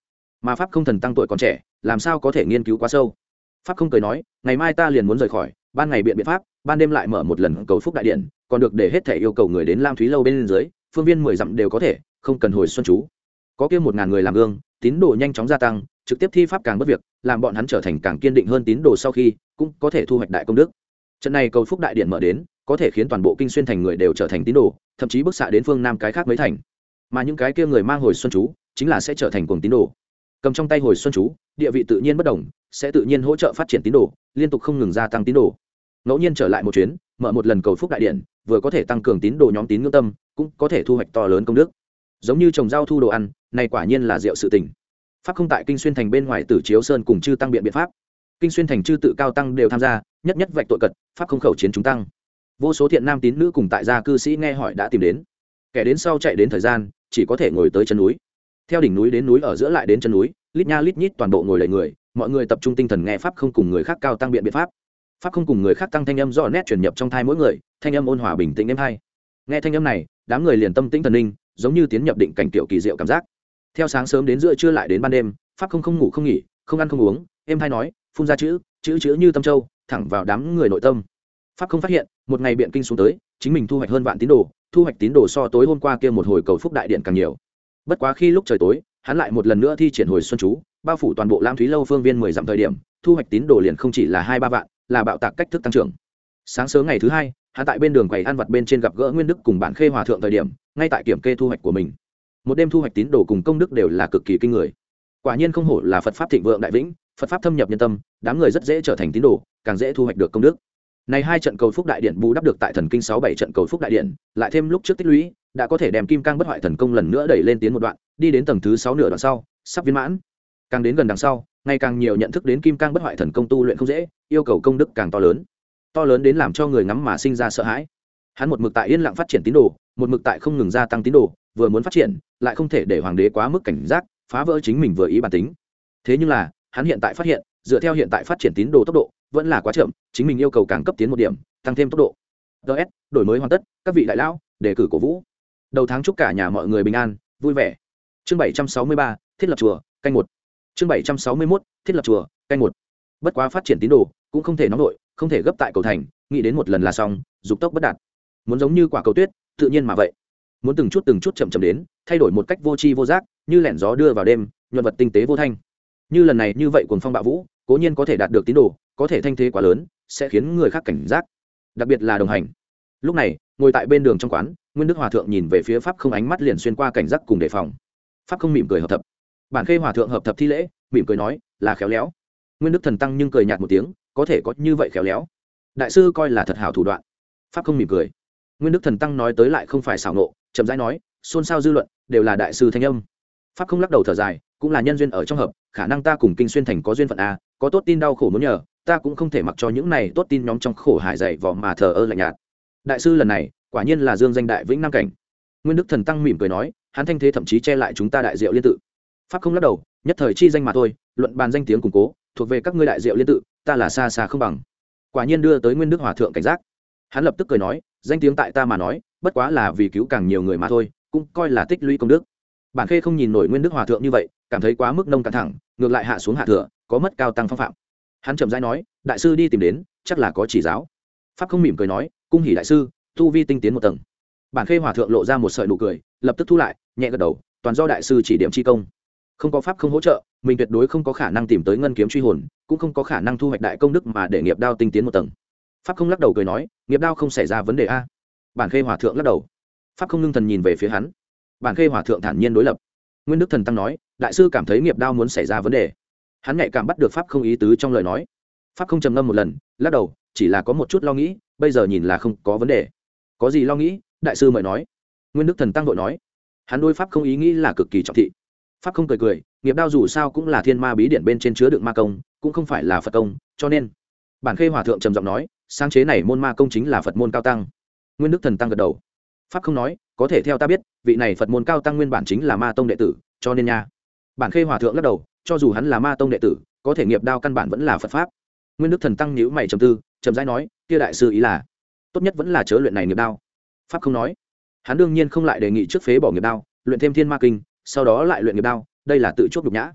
mà pháp không thần tăng tuổi còn trẻ làm sao có thể nghiên cứu quá sâu. Pháp không cười nói, ngày mai ta liền muốn rời khỏi, ban ngày biện biện pháp, ban đêm lại mở một lần cầu phúc đại điện, còn được để hết thể yêu cầu người đến Lam Thúy lâu bên dưới, phương viên mười dặm đều có thể, không cần hồi xuân chú. Có kia một ngàn người làm gương, tín đồ nhanh chóng gia tăng, trực tiếp thi pháp càng bất việc, làm bọn hắn trở thành càng kiên định hơn tín đồ, sau khi cũng có thể thu hoạch đại công đức. Trận này cầu phúc đại điện mở đến, có thể khiến toàn bộ Kinh Xuyên thành người đều trở thành tín đồ, thậm chí bức xạ đến phương nam cái khác mấy thành. Mà những cái kia người mang hồi xuân chú, chính là sẽ trở thành cuồng tín đồ. Cầm trong tay hồi xuân chú, địa vị tự nhiên bất đồng, sẽ tự nhiên hỗ trợ phát triển tín đồ, liên tục không ngừng gia tăng tín đồ. Ngẫu nhiên trở lại một chuyến, mở một lần cầu phúc đại điện, vừa có thể tăng cường tín đồ nhóm tín ngưỡng tâm, cũng có thể thu hoạch to lớn công đức. Giống như trồng rau thu đồ ăn, này quả nhiên là diệu sự tình. Pháp không tại Kinh Xuyên thành bên ngoài Tử Chiếu Sơn cùng chư tăng biện biện pháp. Kinh Xuyên thành chư tự cao tăng đều tham gia, nhất nhất vạch tội cật, pháp không khẩu chiến chúng tăng. Vô số thiện nam tín nữ cùng tại gia cư sĩ nghe hỏi đã tìm đến. Kẻ đến sau chạy đến thời gian, chỉ có thể ngồi tới chân núi. Theo đỉnh núi đến núi ở giữa lại đến chân núi, lít nha lít nhít toàn bộ ngồi đầy người, mọi người tập trung tinh thần nghe pháp không cùng người khác cao tăng biện biện pháp. Pháp không cùng người khác tăng thanh âm rõ nét truyền nhập trong thai mỗi người, thanh âm ôn hòa bình tĩnh êm hay. Nghe thanh âm này, đám người liền tâm tĩnh thần linh, giống như tiến nhập định cảnh tiểu kỳ diệu cảm giác. Theo sáng sớm đến giữa trưa lại đến ban đêm, pháp không không ngủ không nghỉ, không ăn không uống, êm hay nói, phun ra chữ, chữ chữ như tâm châu, thẳng vào đám người nội tâm. Pháp không phát hiện, một ngày biện kinh xuống tới, chính mình thu hoạch hơn vạn tín đồ, thu hoạch tín đồ so tối hôm qua kia một hồi cầu phúc đại điện càng nhiều. Bất quá khi lúc trời tối, hắn lại một lần nữa thi triển hồi xuân chú, bao phủ toàn bộ Lam Thúy lâu phương viên mười dặm thời điểm, thu hoạch tín đồ liền không chỉ là hai ba vạn, là bạo tạc cách thức tăng trưởng. Sáng sớm ngày thứ hai, hắn tại bên đường quầy ăn vặt bên trên gặp gỡ Nguyên Đức cùng Bản Khê Hòa thượng thời điểm, ngay tại kiểm kê thu hoạch của mình. Một đêm thu hoạch tín đồ cùng công đức đều là cực kỳ kinh người. Quả nhiên không hổ là Phật pháp thịnh vượng đại vĩnh, Phật pháp thâm nhập nhân tâm, đám người rất dễ trở thành tín đồ, càng dễ thu hoạch được công đức. Này hai trận cầu phúc đại điện bù đắp được tại thần kinh sáu bảy trận cầu phúc đại điện, lại thêm lúc trước tích lũy, đã có thể đem kim cang bất hoại thần công lần nữa đẩy lên tiến một đoạn, đi đến tầng thứ sáu nửa đoạn sau, sắp viên mãn. Càng đến gần đằng sau, ngày càng nhiều nhận thức đến kim cang bất hoại thần công tu luyện không dễ, yêu cầu công đức càng to lớn. To lớn đến làm cho người ngắm mà sinh ra sợ hãi. Hắn một mực tại yên lặng phát triển tín đồ, một mực tại không ngừng gia tăng tín đồ, vừa muốn phát triển, lại không thể để hoàng đế quá mức cảnh giác, phá vỡ chính mình vừa ý bản tính. Thế nhưng là, hắn hiện tại phát hiện, dựa theo hiện tại phát triển tín đồ tốc độ, vẫn là quá chậm, chính mình yêu cầu càng cấp tiến một điểm, tăng thêm tốc độ. ê ét, đổi mới hoàn tất, các vị đại lão, đề cử cổ vũ. Đầu tháng chúc cả nhà mọi người bình an, vui vẻ. Chương bảy trăm sáu mươi ba, thiết lập chùa, canh một. Chương bảy trăm sáu mươi mốt, thiết lập chùa, canh một. Bất quá phát triển tín đồ, cũng không thể nóng nổi, không thể gấp tại cầu thành, nghĩ đến một lần là xong, dục tốc bất đạt. Muốn giống như quả cầu tuyết, tự nhiên mà vậy. Muốn từng chút từng chút chậm chậm đến, thay đổi một cách vô tri vô giác, như lẻn gió đưa vào đêm, nhuận vật tinh tế vô thanh. Như lần này như vậy cuồng phong bạo vũ, cố nhiên có thể đạt được tín đồ, có thể thanh thế quá lớn, sẽ khiến người khác cảnh giác, đặc biệt là đồng hành. Lúc này, ngồi tại bên đường trong quán, Nguyên Đức Hòa thượng nhìn về phía pháp không, ánh mắt liền xuyên qua cảnh giác cùng đề phòng. Pháp không mỉm cười hợp thập. Bản Khê Hòa thượng hợp thập thi lễ, mỉm cười nói, là khéo léo. Nguyên Đức thần tăng nhưng cười nhạt một tiếng, có thể có như vậy khéo léo, đại sư coi là thật hảo thủ đoạn. Pháp không mỉm cười. Nguyên Đức thần tăng nói tới lại không phải xảo nộ, chậm rãi nói, xôn xao dư luận, đều là đại sư thanh âm. Pháp không lắc đầu thở dài, cũng là nhân duyên ở trong hợp, khả năng ta cùng Kinh Xuyên thành có duyên phận a, có tốt tin đau khổ muốn nhờ, ta cũng không thể mặc cho những này tốt tin nhóm trong khổ hải dày vò mà thờ ơ lạnh nhạt. Đại sư lần này, quả nhiên là dương danh đại vĩnh nam cảnh. Nguyên Đức thần tăng mỉm cười nói, hắn thanh thế thậm chí che lại chúng ta đại diệu liên tự. Pháp không lắc đầu, nhất thời chi danh mà thôi, luận bàn danh tiếng củng cố, thuộc về các ngươi đại diệu liên tự, ta là xa xa không bằng. Quả nhiên đưa tới Nguyên Đức Hòa thượng cảnh giác. Hắn lập tức cười nói, danh tiếng tại ta mà nói, bất quá là vì cứu càng nhiều người mà thôi, cũng coi là tích lũy công đức. Bản Khê không nhìn nổi Nguyên Đức Hòa thượng như vậy, cảm thấy quá mức nông cạn thẳng, ngược lại hạ xuống hạ thừa, có mất cao tăng phong phạm. Hắn chậm rãi nói, đại sư đi tìm đến, chắc là có chỉ giáo. Pháp không mỉm cười nói, cung hỉ đại sư, tu vi tinh tiến một tầng. Bản Khê Hòa thượng lộ ra một sợi nụ cười, lập tức thu lại, nhẹ gật đầu, toàn do đại sư chỉ điểm chi công. Không có pháp không hỗ trợ, mình tuyệt đối không có khả năng tìm tới ngân kiếm truy hồn, cũng không có khả năng thu hoạch đại công đức mà để nghiệp đao tinh tiến một tầng. Pháp không lắc đầu cười nói, nghiệp đao không xảy ra vấn đề a. Bản Khê Hòa thượng lắc đầu. Pháp không ngưng thần nhìn về phía hắn. Bản Khê Hòa thượng thản nhiên đối lập. Nguyên Đức thần tăng nói, đại sư cảm thấy nghiệp đao muốn xảy ra vấn đề. Hắn nhạy cảm bắt được pháp không ý tứ trong lời nói. Pháp không trầm ngâm một lần, lắc đầu, chỉ là có một chút lo nghĩ, bây giờ nhìn là không có vấn đề. Có gì lo nghĩ, đại sư mời nói. Nguyên Đức thần tăng vội nói. Hắn đối pháp không ý nghĩ là cực kỳ trọng thị. Pháp không cười cười, nghiệp đao dù sao cũng là thiên ma bí điển bên trên chứa đựng ma công, cũng không phải là Phật công, cho nên Bản Khê Hòa thượng trầm giọng nói, sáng chế này môn ma công chính là Phật môn cao tăng. Nguyên Đức thần tăng gật đầu. Pháp không nói, có thể theo ta biết, vị này Phật môn cao tăng nguyên bản chính là ma tông đệ tử, cho nên nha. Bản Khê Hòa thượng lắc đầu, cho dù hắn là ma tông đệ tử, có thể nghiệp đao căn bản vẫn là Phật pháp. Nguyên Đức thần tăng nhíu mày trầm tư, trầm rãi nói, kia đại sư ý là, tốt nhất vẫn là chớ luyện này nghiệp đao. Pháp không nói, hắn đương nhiên không lại đề nghị trước phế bỏ nghiệp đao, luyện thêm thiên ma kinh, sau đó lại luyện nghiệp đao, đây là tự chuốc nhục nhã.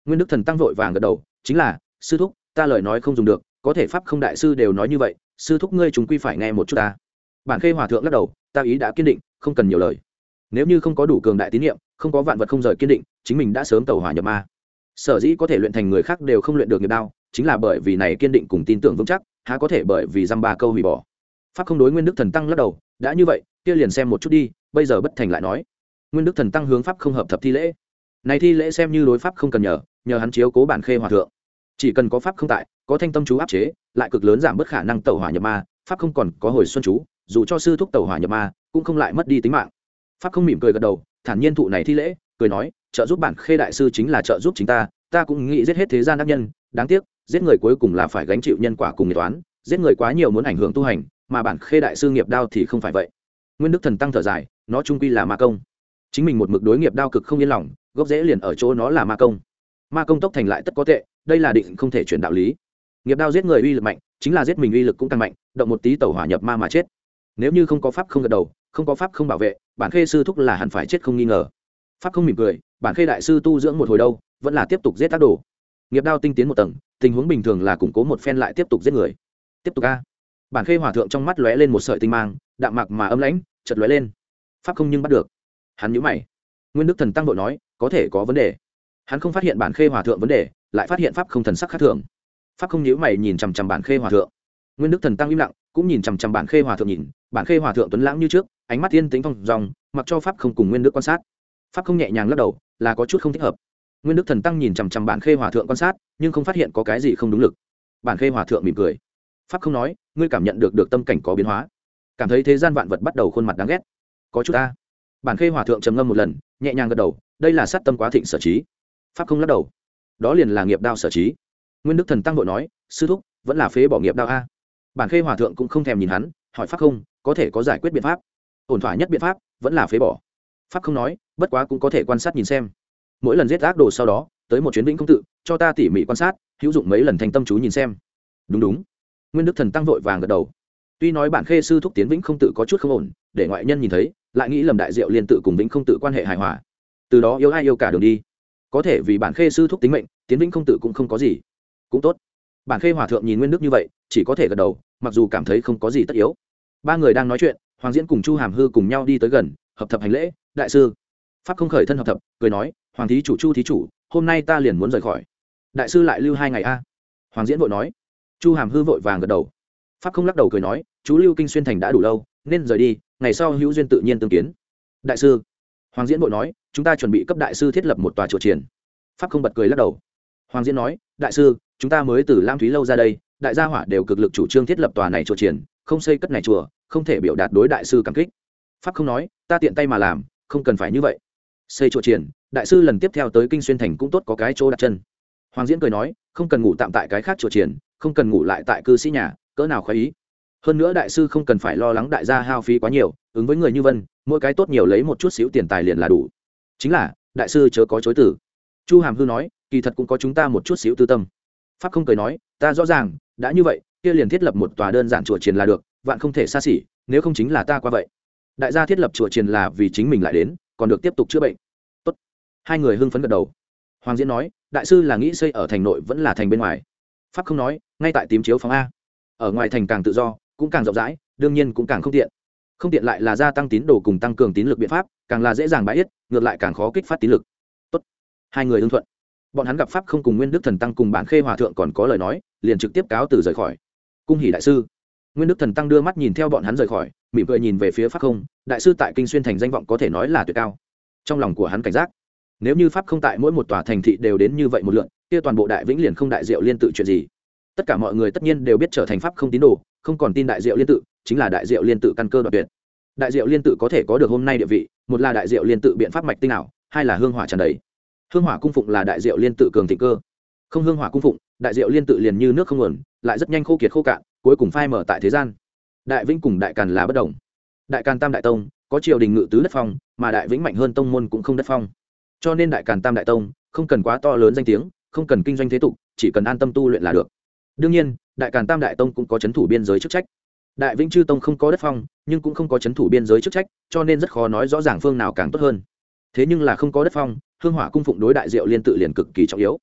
Nguyên Đức Thần tăng vội vàng gật đầu, chính là sư thúc, ta lời nói không dùng được, có thể pháp không đại sư đều nói như vậy, sư thúc ngươi chúng quy phải nghe một chút ta. Bản Khê hòa thượng lắc đầu, ta ý đã kiên định, không cần nhiều lời. Nếu như không có đủ cường đại tín nhiệm, không có vạn vật không rời kiên định, chính mình đã sớm tẩu hỏa nhập ma. Sở dĩ có thể luyện thành người khác đều không luyện được nghiệp đao, chính là bởi vì này kiên định cùng tin tưởng vững chắc, há có thể bởi vì dăm ba câu hủy bỏ. Pháp không đối Nguyên Đức Thần tăng lắc đầu, đã như vậy, kia liền xem một chút đi, bây giờ bất thành lại nói. Nguyên Đức Thần tăng hướng pháp không hợp thập thi lễ. Này thi lễ xem như đối pháp không cần nhờ, nhờ hắn chiếu cố Bản Khê hòa thượng. Chỉ cần có pháp không tại, có thanh tâm chú áp chế, lại cực lớn giảm bớt khả năng tẩu hỏa nhập ma, pháp không còn có hồi xuân chú, dù cho sư thúc tẩu hỏa nhập ma, cũng không lại mất đi tính mạng. Pháp không mỉm cười gật đầu, thản nhiên thụ này thi lễ, cười nói, trợ giúp Bản Khê đại sư chính là trợ giúp chính ta, ta cũng nghĩ giết hết thế gian ác nhân, đáng tiếc, giết người cuối cùng là phải gánh chịu nhân quả cùng nghiệp toán, giết người quá nhiều muốn ảnh hưởng tu hành, mà Bản Khê đại sư nghiệp đao thì không phải vậy. Nguyên Đức Thần tăng thở dài, nó chung quy là ma công. Chính mình một mực đối nghiệp đao cực không yên lòng, gốc rễ liền ở chỗ nó là ma công. Ma công tốc thành lại tất có tệ, đây là định không thể chuyển đạo lý. Nghiệp đao giết người uy lực mạnh, chính là giết mình uy lực cũng càng mạnh, động một tí tẩu hỏa nhập ma mà chết. Nếu như không có pháp không gật đầu, không có pháp không bảo vệ, Bản Khê sư thúc là hẳn phải chết không nghi ngờ. Pháp không mỉm cười, Bản Khê đại sư tu dưỡng một hồi đâu, vẫn là tiếp tục giết tác đồ. Nghiệp đao tinh tiến một tầng, tình huống bình thường là củng cố một phen lại tiếp tục giết người. Tiếp tục a. Bản Khê hòa thượng trong mắt lóe lên một sợi tinh mang, đạm mạc mà âm lãnh, chợt lóe lên. Pháp không nhưng bắt được. Hắn nhíu mày. Nguyên Đức Thần tăng vội nói, có thể có vấn đề. Hắn không phát hiện Bản Khê hòa thượng vấn đề, lại phát hiện pháp không thần sắc khác thường. Pháp không nhíu mày nhìn chằm chằm Bản Khê hòa thượng. Nguyên Đức Thần tăng im lặng, cũng nhìn chằm chằm Bản Khê hòa thượng nhìn. Bản Khê hòa thượng tuấn lãng như trước, ánh mắt yên tĩnh thong dong, mặc cho pháp không cùng Nguyên Đức quan sát. Pháp không nhẹ nhàng lắc đầu, là có chút không thích hợp. Nguyên Đức Thần tăng nhìn chằm chằm Bản Khê hòa thượng quan sát, nhưng không phát hiện có cái gì không đúng lực. Bản Khê hòa thượng mỉm cười. Pháp không nói, ngươi cảm nhận được được tâm cảnh có biến hóa, cảm thấy thế gian vạn vật bắt đầu khuôn mặt đáng ghét. Có chút ta. Bản Khê hòa thượng trầm ngâm một lần, nhẹ nhàng gật đầu, đây là sát tâm quá thịnh sở trí. Pháp không lắc đầu, đó liền là nghiệp đao sở trí. Nguyên Đức Thần tăng vội nói, sư thúc, vẫn là phế bỏ nghiệp đao a. Bản Khê hòa thượng cũng không thèm nhìn hắn, hỏi pháp không, có thể có giải quyết biện pháp? Ổn thỏa nhất biện pháp vẫn là phế bỏ. Pháp không nói, bất quá cũng có thể quan sát nhìn xem. Mỗi lần giết ác đồ sau đó, tới một chuyến vĩnh không tự, cho ta tỉ mỉ quan sát, hữu dụng mấy lần thành tâm chú nhìn xem. Đúng đúng. Nguyên Đức Thần tăng vội vàng gật đầu. Tuy nói Bản Khê sư thúc tiến vĩnh không tự có chút không ổn, để ngoại nhân nhìn thấy, lại nghĩ lầm đại diệu liên tự cùng vĩnh không tự quan hệ hài hòa, từ đó yêu ai yêu cả đường đi. Có thể vì Bản Khê sư thúc tính mệnh, tiến vĩnh không tự cũng không có gì, cũng tốt. Bản Khê hòa thượng nhìn Nguyên Đức như vậy, chỉ có thể gật đầu, mặc dù cảm thấy không có gì tất yếu. Ba người đang nói chuyện, Hoàng Diễn cùng Chu Hàm Hư cùng nhau đi tới gần, hợp thập hành lễ, đại sư. Pháp không khởi thân hợp thập, cười nói, Hoàng thí chủ, Chu thí chủ, hôm nay ta liền muốn rời khỏi. Đại sư lại lưu hai ngày a. Hoàng Diễn vội nói. Chu Hàm Hư vội vàng gật đầu. Pháp không lắc đầu cười nói, chú lưu kinh xuyên thành đã đủ lâu, nên rời đi, ngày sau hữu duyên tự nhiên tương kiến. Đại sư. Hoàng Diễn vội nói, chúng ta chuẩn bị cấp đại sư thiết lập một tòa chùa chiền. Pháp không bật cười lắc đầu. Hoàng Diễn nói, đại sư, chúng ta mới từ Lam Thúy lâu ra đây, đại gia hỏa đều cực lực chủ trương thiết lập tòa này chùa chiền, không xây cất này chùa, không thể biểu đạt đối đại sư cảm kích. Pháp không nói, ta tiện tay mà làm, không cần phải như vậy. Xây chùa chiền, đại sư lần tiếp theo tới kinh xuyên thành cũng tốt có cái chỗ đặt chân. Hoàng Diễn cười nói, không cần ngủ tạm tại cái khác chùa chiền, không cần ngủ lại tại cư sĩ nhà, cỡ nào khoái ý. Hơn nữa đại sư không cần phải lo lắng đại gia hao phí quá nhiều, ứng với người như Vân, mỗi cái tốt nhiều lấy một chút xíu tiền tài liền là đủ. Chính là, đại sư chớ có chối từ. Chu Hàm Hư nói, kỳ thật cũng có chúng ta một chút xíu tư tâm. Pháp không cười nói, ta rõ ràng, đã như vậy, kia liền thiết lập một tòa đơn giản chùa chiền là được, vạn không thể xa xỉ, nếu không chính là ta qua vậy. Đại gia thiết lập chùa chiền là vì chính mình lại đến, còn được tiếp tục chữa bệnh. Tốt. Hai người hưng phấn gật đầu. Hoàng Diễn nói, đại sư là nghĩ xây ở thành nội vẫn là thành bên ngoài? Pháp không nói, ngay tại tím chiếu phòng a. Ở ngoài thành càng tự do, cũng càng rộng rãi, đương nhiên cũng càng không tiện. Không tiện lại là gia tăng tín đồ cùng tăng cường tín lực biện pháp, càng là dễ dàng bãi yết, ngược lại càng khó kích phát tín lực. Tốt. Hai người ưng thuận. Bọn hắn gặp pháp không cùng Nguyên Đức Thần tăng cùng Bản Khê hòa thượng còn có lời nói, liền trực tiếp cáo từ rời khỏi. Cung hỉ đại sư. Nguyên Đức Thần tăng đưa mắt nhìn theo bọn hắn rời khỏi, mỉm cười nhìn về phía pháp không, đại sư tại kinh xuyên thành danh vọng có thể nói là tuyệt cao. Trong lòng của hắn cảnh giác, nếu như pháp không tại mỗi một tòa thành thị đều đến như vậy một lượt, kia toàn bộ đại vĩnh liền không đại diệu liên tự chuyện gì. Tất cả mọi người tất nhiên đều biết trở thành pháp không tín đồ, không còn tin đại diệu liên tự, chính là đại diệu liên tự căn cơ đoạt tuyệt. Đại diệu liên tự có thể có được hôm nay địa vị, một là đại diệu liên tự biện pháp mạch tinh ảo, hai là hương hỏa tràn đầy. Hương hỏa cung phụng là đại diệu liên tự cường thịnh cơ, không hương hỏa cung phụng, đại diệu liên tự liền như nước không nguồn, lại rất nhanh khô kiệt khô cạn, cuối cùng phai mở tại thế gian. Đại vĩnh cùng đại càn là bất đồng. Đại càn tam đại tông có triều đình ngự tứ đất phong, mà đại vĩnh mạnh hơn tông môn cũng không đất phong, cho nên đại càn tam đại tông không cần quá to lớn danh tiếng, không cần kinh doanh thế tục, chỉ cần an tâm tu luyện là được. Đương nhiên, đại càn tam đại tông cũng có chấn thủ biên giới chức trách. Đại vĩnh chư tông không có đất phong, nhưng cũng không có chấn thủ biên giới chức trách, cho nên rất khó nói rõ ràng phương nào càng tốt hơn. Thế nhưng là không có đất phong, hương hỏa cung phụng đối đại diệu liên tự liền cực kỳ trọng yếu.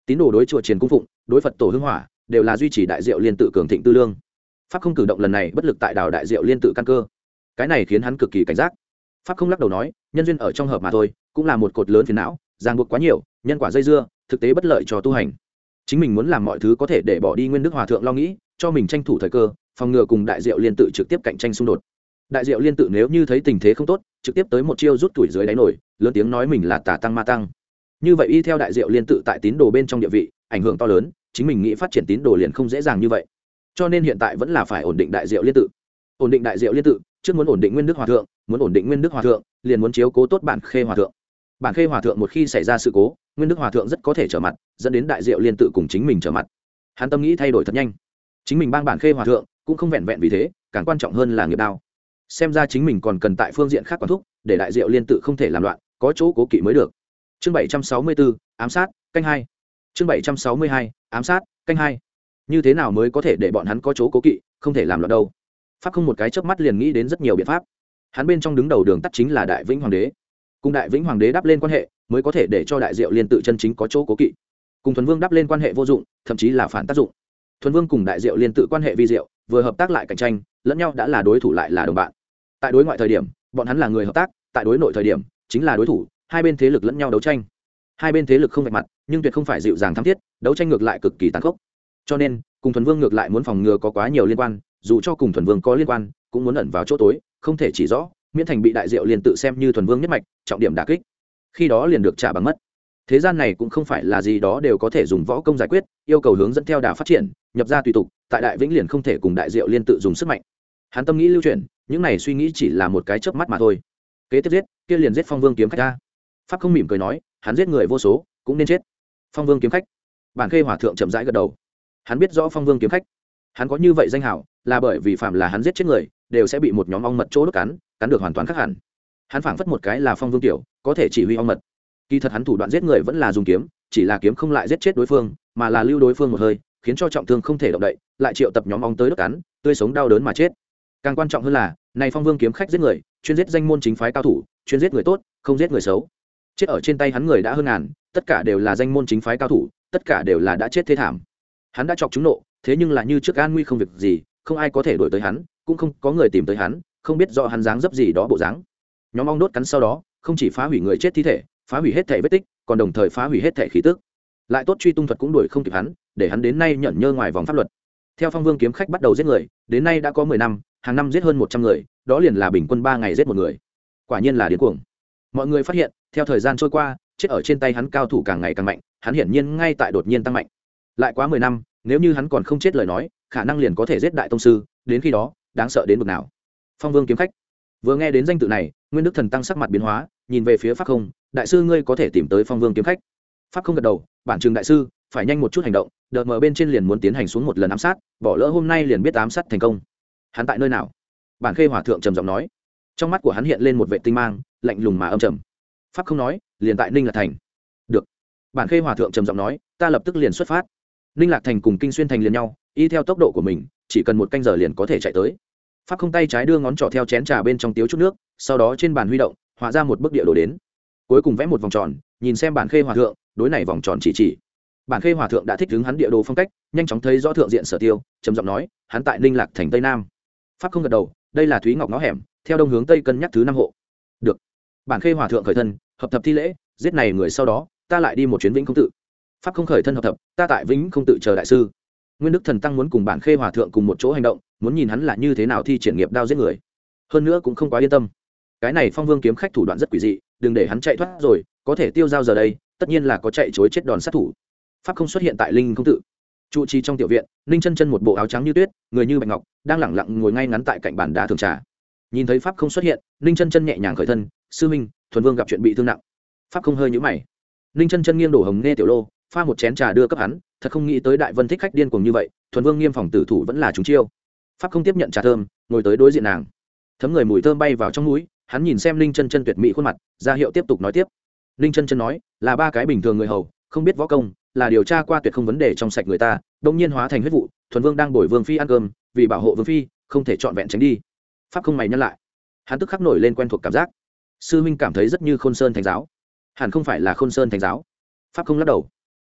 tín đồ đối chùa triền cung phụng, đối phật tổ hưng hỏa đều là duy trì đại diệu liên tự cường thịnh tư lương. Pháp không cử động lần này bất lực tại đào đại diệu liên tự căn cơ, cái này khiến hắn cực kỳ cảnh giác. Pháp không lắc đầu nói, nhân duyên ở trong hợp mà thôi, cũng là một cột lớn phiền não, ràng buộc quá nhiều, nhân quả dây dưa, thực tế bất lợi cho tu hành. Chính mình muốn làm mọi thứ có thể để bỏ đi Nguyên Đức Hòa thượng lo nghĩ, cho mình tranh thủ thời cơ, phòng ngừa cùng đại diệu liên tự trực tiếp cạnh tranh xung đột. Đại diệu liên tự nếu như thấy tình thế không tốt, trực tiếp tới một chiêu rút tuổi dưới đáy nổi, lớn tiếng nói mình là tà tăng ma tăng. Như vậy y theo đại diệu liên tự tại tín đồ bên trong địa vị, ảnh hưởng to lớn, chính mình nghĩ phát triển tín đồ liền không dễ dàng như vậy. Cho nên hiện tại vẫn là phải ổn định đại diệu liên tự. Ổn định đại diệu liên tự, trước muốn ổn định Nguyên Đức Hòa thượng, muốn ổn định Nguyên Đức Hòa thượng, liền muốn chiếu cố tốt bản Khê Hòa thượng. Bản Khê Hòa thượng một khi xảy ra sự cố, Nguyên Đức Hòa thượng rất có thể trở mặt, dẫn đến đại diệu liên tự cùng chính mình trở mặt. Hắn tâm nghĩ thay đổi thật nhanh. Chính mình bang bản Khê Hòa thượng cũng không vẹn vẹn vì thế, càng quan trọng hơn là nghiệp đao. Xem ra chính mình còn cần tại phương diện khác quản thúc, để đại diệu liên tự không thể làm loạn, có chỗ cố kỵ mới được. Chương bảy trăm sáu mươi bốn, ám sát, canh hai. Chương bảy trăm sáu mươi hai, ám sát, canh hai. Như thế nào mới có thể để bọn hắn có chỗ cố kỵ, không thể làm loạn đâu? Pháp không một cái chớp mắt liền nghĩ đến rất nhiều biện pháp. Hắn bên trong đứng đầu đường tắt chính là Đại Vĩnh Hoàng đế. Cùng Đại Vĩnh Hoàng đế đáp lên quan hệ, mới có thể để cho đại diệu liên tự chân chính có chỗ cố kỵ. Cùng Thuần Vương đáp lên quan hệ vô dụng, thậm chí là phản tác dụng. Thuần Vương cùng đại diệu liên tự quan hệ vi diệu, vừa hợp tác lại cạnh tranh, lẫn nhau đã là đối thủ lại là đồng bạn. Tại đối ngoại thời điểm, bọn hắn là người hợp tác, tại đối nội thời điểm, chính là đối thủ, hai bên thế lực lẫn nhau đấu tranh. Hai bên thế lực không vạch mặt, nhưng tuyệt không phải dịu dàng thắm thiết, đấu tranh ngược lại cực kỳ tàn khốc. Cho nên, cùng Thuần Vương ngược lại muốn phòng ngừa có quá nhiều liên quan, dù cho cùng Thuần Vương có liên quan, cũng muốn ẩn vào chỗ tối, không thể chỉ rõ, miễn thành bị đại diệu liên tự xem như Thuần Vương nhất mạch, trọng điểm đả kích. Khi đó liền được trả bằng mất. Thế gian này cũng không phải là gì đó đều có thể dùng võ công giải quyết, yêu cầu hướng dẫn theo đà phát triển, nhập ra tùy tục, tại đại vĩnh liền không thể cùng đại diệu liên tự dùng sức mạnh. Hắn tâm nghĩ lưu chuyển, những này suy nghĩ chỉ là một cái chớp mắt mà thôi. Kế tiếp giết, kia liền giết Phong Vương kiếm khách ra. Pháp không mỉm cười nói, hắn giết người vô số, cũng nên chết. Phong Vương kiếm khách. Bản Khê Hòa thượng chậm rãi gật đầu. Hắn biết rõ Phong Vương kiếm khách, hắn có như vậy danh hảo, là bởi vì phạm là hắn giết chết người, đều sẽ bị một nhóm ong mật chỗ đốt cắn, cắn được hoàn toàn khác hẳn. Hắn phảng phất một cái là Phong Vương tiểu, có thể chỉ huy ong mật. Kỳ thật hắn thủ đoạn giết người vẫn là dùng kiếm, chỉ là kiếm không lại giết chết đối phương, mà là lưu đối phương một hơi, khiến cho trọng thương không thể động đậy, lại triệu tập nhóm ong tới đốt cắn, tươi sống đau đớn mà chết. Càng quan trọng hơn là, này Phong Vương kiếm khách giết người, chuyên giết danh môn chính phái cao thủ, chuyên giết người tốt, không giết người xấu. Chết ở trên tay hắn người đã hơn ngàn, tất cả đều là danh môn chính phái cao thủ, tất cả đều là đã chết thê thảm. Hắn đã chọc chúng nộ, thế nhưng là như trước an nguy không việc gì, không ai có thể đuổi tới hắn, cũng không có người tìm tới hắn, không biết rõ hắn dáng dấp gì đó bộ dáng. Nhóm ong đốt cắn sau đó, không chỉ phá hủy người chết thi thể, phá hủy hết thể vết tích, còn đồng thời phá hủy hết thể khí tức. Lại tốt truy tung thuật cũng đuổi không kịp hắn, để hắn đến nay nhẫn nhơ ngoài vòng pháp luật. Theo Phong Vương kiếm khách bắt đầu giết người, đến nay đã có mười năm, hàng năm giết hơn một trăm người, đó liền là bình quân ba ngày giết một người. Quả nhiên là điên cuồng. Mọi người phát hiện, theo thời gian trôi qua, chết ở trên tay hắn cao thủ càng ngày càng mạnh, hắn hiển nhiên ngay tại đột nhiên tăng mạnh. Lại quá mười năm, nếu như hắn còn không chết lời nói, khả năng liền có thể giết đại tông sư, đến khi đó, đáng sợ đến mức nào. Phong Vương kiếm khách. Vừa nghe đến danh tự này, Nguyên Đức Thần tăng sắc mặt biến hóa, nhìn về phía Pháp Không, đại sư ngươi có thể tìm tới Phong Vương kiếm khách. Pháp Không gật đầu, bản trường đại sư, phải nhanh một chút hành động, đợt mở bên trên liền muốn tiến hành xuống một lần ám sát, bỏ lỡ hôm nay liền biết ám sát thành công. Hắn tại nơi nào? Bản Khê Hòa thượng trầm giọng nói. Trong mắt của hắn hiện lên một vệ tinh mang, lạnh lùng mà âm trầm. Pháp Không nói, liền tại Ninh Lạc thành. Được. Bản Khê Hòa thượng trầm giọng nói, ta lập tức liền xuất phát. Ninh Lạc thành cùng Kinh Xuyên thành liền nhau, y theo tốc độ của mình, chỉ cần một canh giờ liền có thể chạy tới. Pháp Không tay trái đưa ngón trỏ theo chén trà bên trong tiếu chút nước, sau đó trên bàn huy động, hóa ra một bức địa đồ đến. Cuối cùng vẽ một vòng tròn, nhìn xem Bản Khê Hòa thượng, đối này vòng tròn chỉ chỉ. Bản Khê Hòa thượng đã thích ứng hắn địa đồ phong cách, nhanh chóng thấy rõ thượng diện sở tiêu, trầm giọng nói, hắn tại Ninh Lạc thành tây nam. Pháp Không gật đầu, đây là Thúy Ngọc ngõ hẻm, theo đông hướng tây cân nhắc thứ năm hộ. Được. Bản Khê Hòa thượng khởi thân, hợp thập thi lễ, giết này người sau đó, ta lại đi một chuyến Vĩnh Không tự. Pháp Không khởi thân hợp thập, ta tại Vĩnh Không tự chờ đại sư. Nguyên Đức Thần tăng muốn cùng Bản Khê Hòa thượng cùng một chỗ hành động, muốn nhìn hắn là như thế nào thi triển nghiệp đao giết người. Hơn nữa cũng không quá yên tâm. Cái này Phong Vương kiếm khách thủ đoạn rất quỷ dị, đừng để hắn chạy thoát rồi, có thể tiêu giao giờ đây, tất nhiên là có chạy trối chết đòn sát thủ. Pháp Không xuất hiện tại Linh Không tự. Trụ trì trong tiểu viện, Ninh Chân Chân một bộ áo trắng như tuyết, người như bạch ngọc, đang lẳng lặng ngồi ngay ngắn tại cạnh bàn đá thường trà. Nhìn thấy Pháp Không xuất hiện, Ninh Chân Chân nhẹ nhàng khởi thân, sư huynh, Thuần Vương gặp chuyện bị thương nặng. Pháp Không hơi nhíu mày. Ninh Chân Chân nghiêng đổ hồng nghe tiểu lô, pha một chén trà đưa cấp hắn, thật không nghĩ tới Đại Vân thích khách điên cuồng như vậy, Thuần Vương nghiêm phòng tử thủ vẫn là chúng chiêu. Pháp Không tiếp nhận trà thơm, ngồi tới đối diện nàng. Thấm người mùi thơm bay vào trong mũi, hắn nhìn xem Ninh Chân Chân tuyệt mỹ khuôn mặt, ra hiệu tiếp tục nói tiếp. Ninh Chân Chân nói, là ba cái bình thường người hầu, không biết võ công, là điều tra qua tuyệt không vấn đề trong sạch người ta, đông nhiên hóa thành huyết vụ. Thuần Vương đang bồi Vương phi ăn cơm, vì bảo hộ Vương phi, không thể chọn vẹn tránh đi. Pháp Không mày nhăn lại, hắn tức khắc nổi lên quen thuộc cảm giác. Sư huynh cảm thấy rất như Khôn Sơn Thánh giáo, hẳn không phải là Khôn Sơn Thánh giáo. Pháp Không lắc đầu,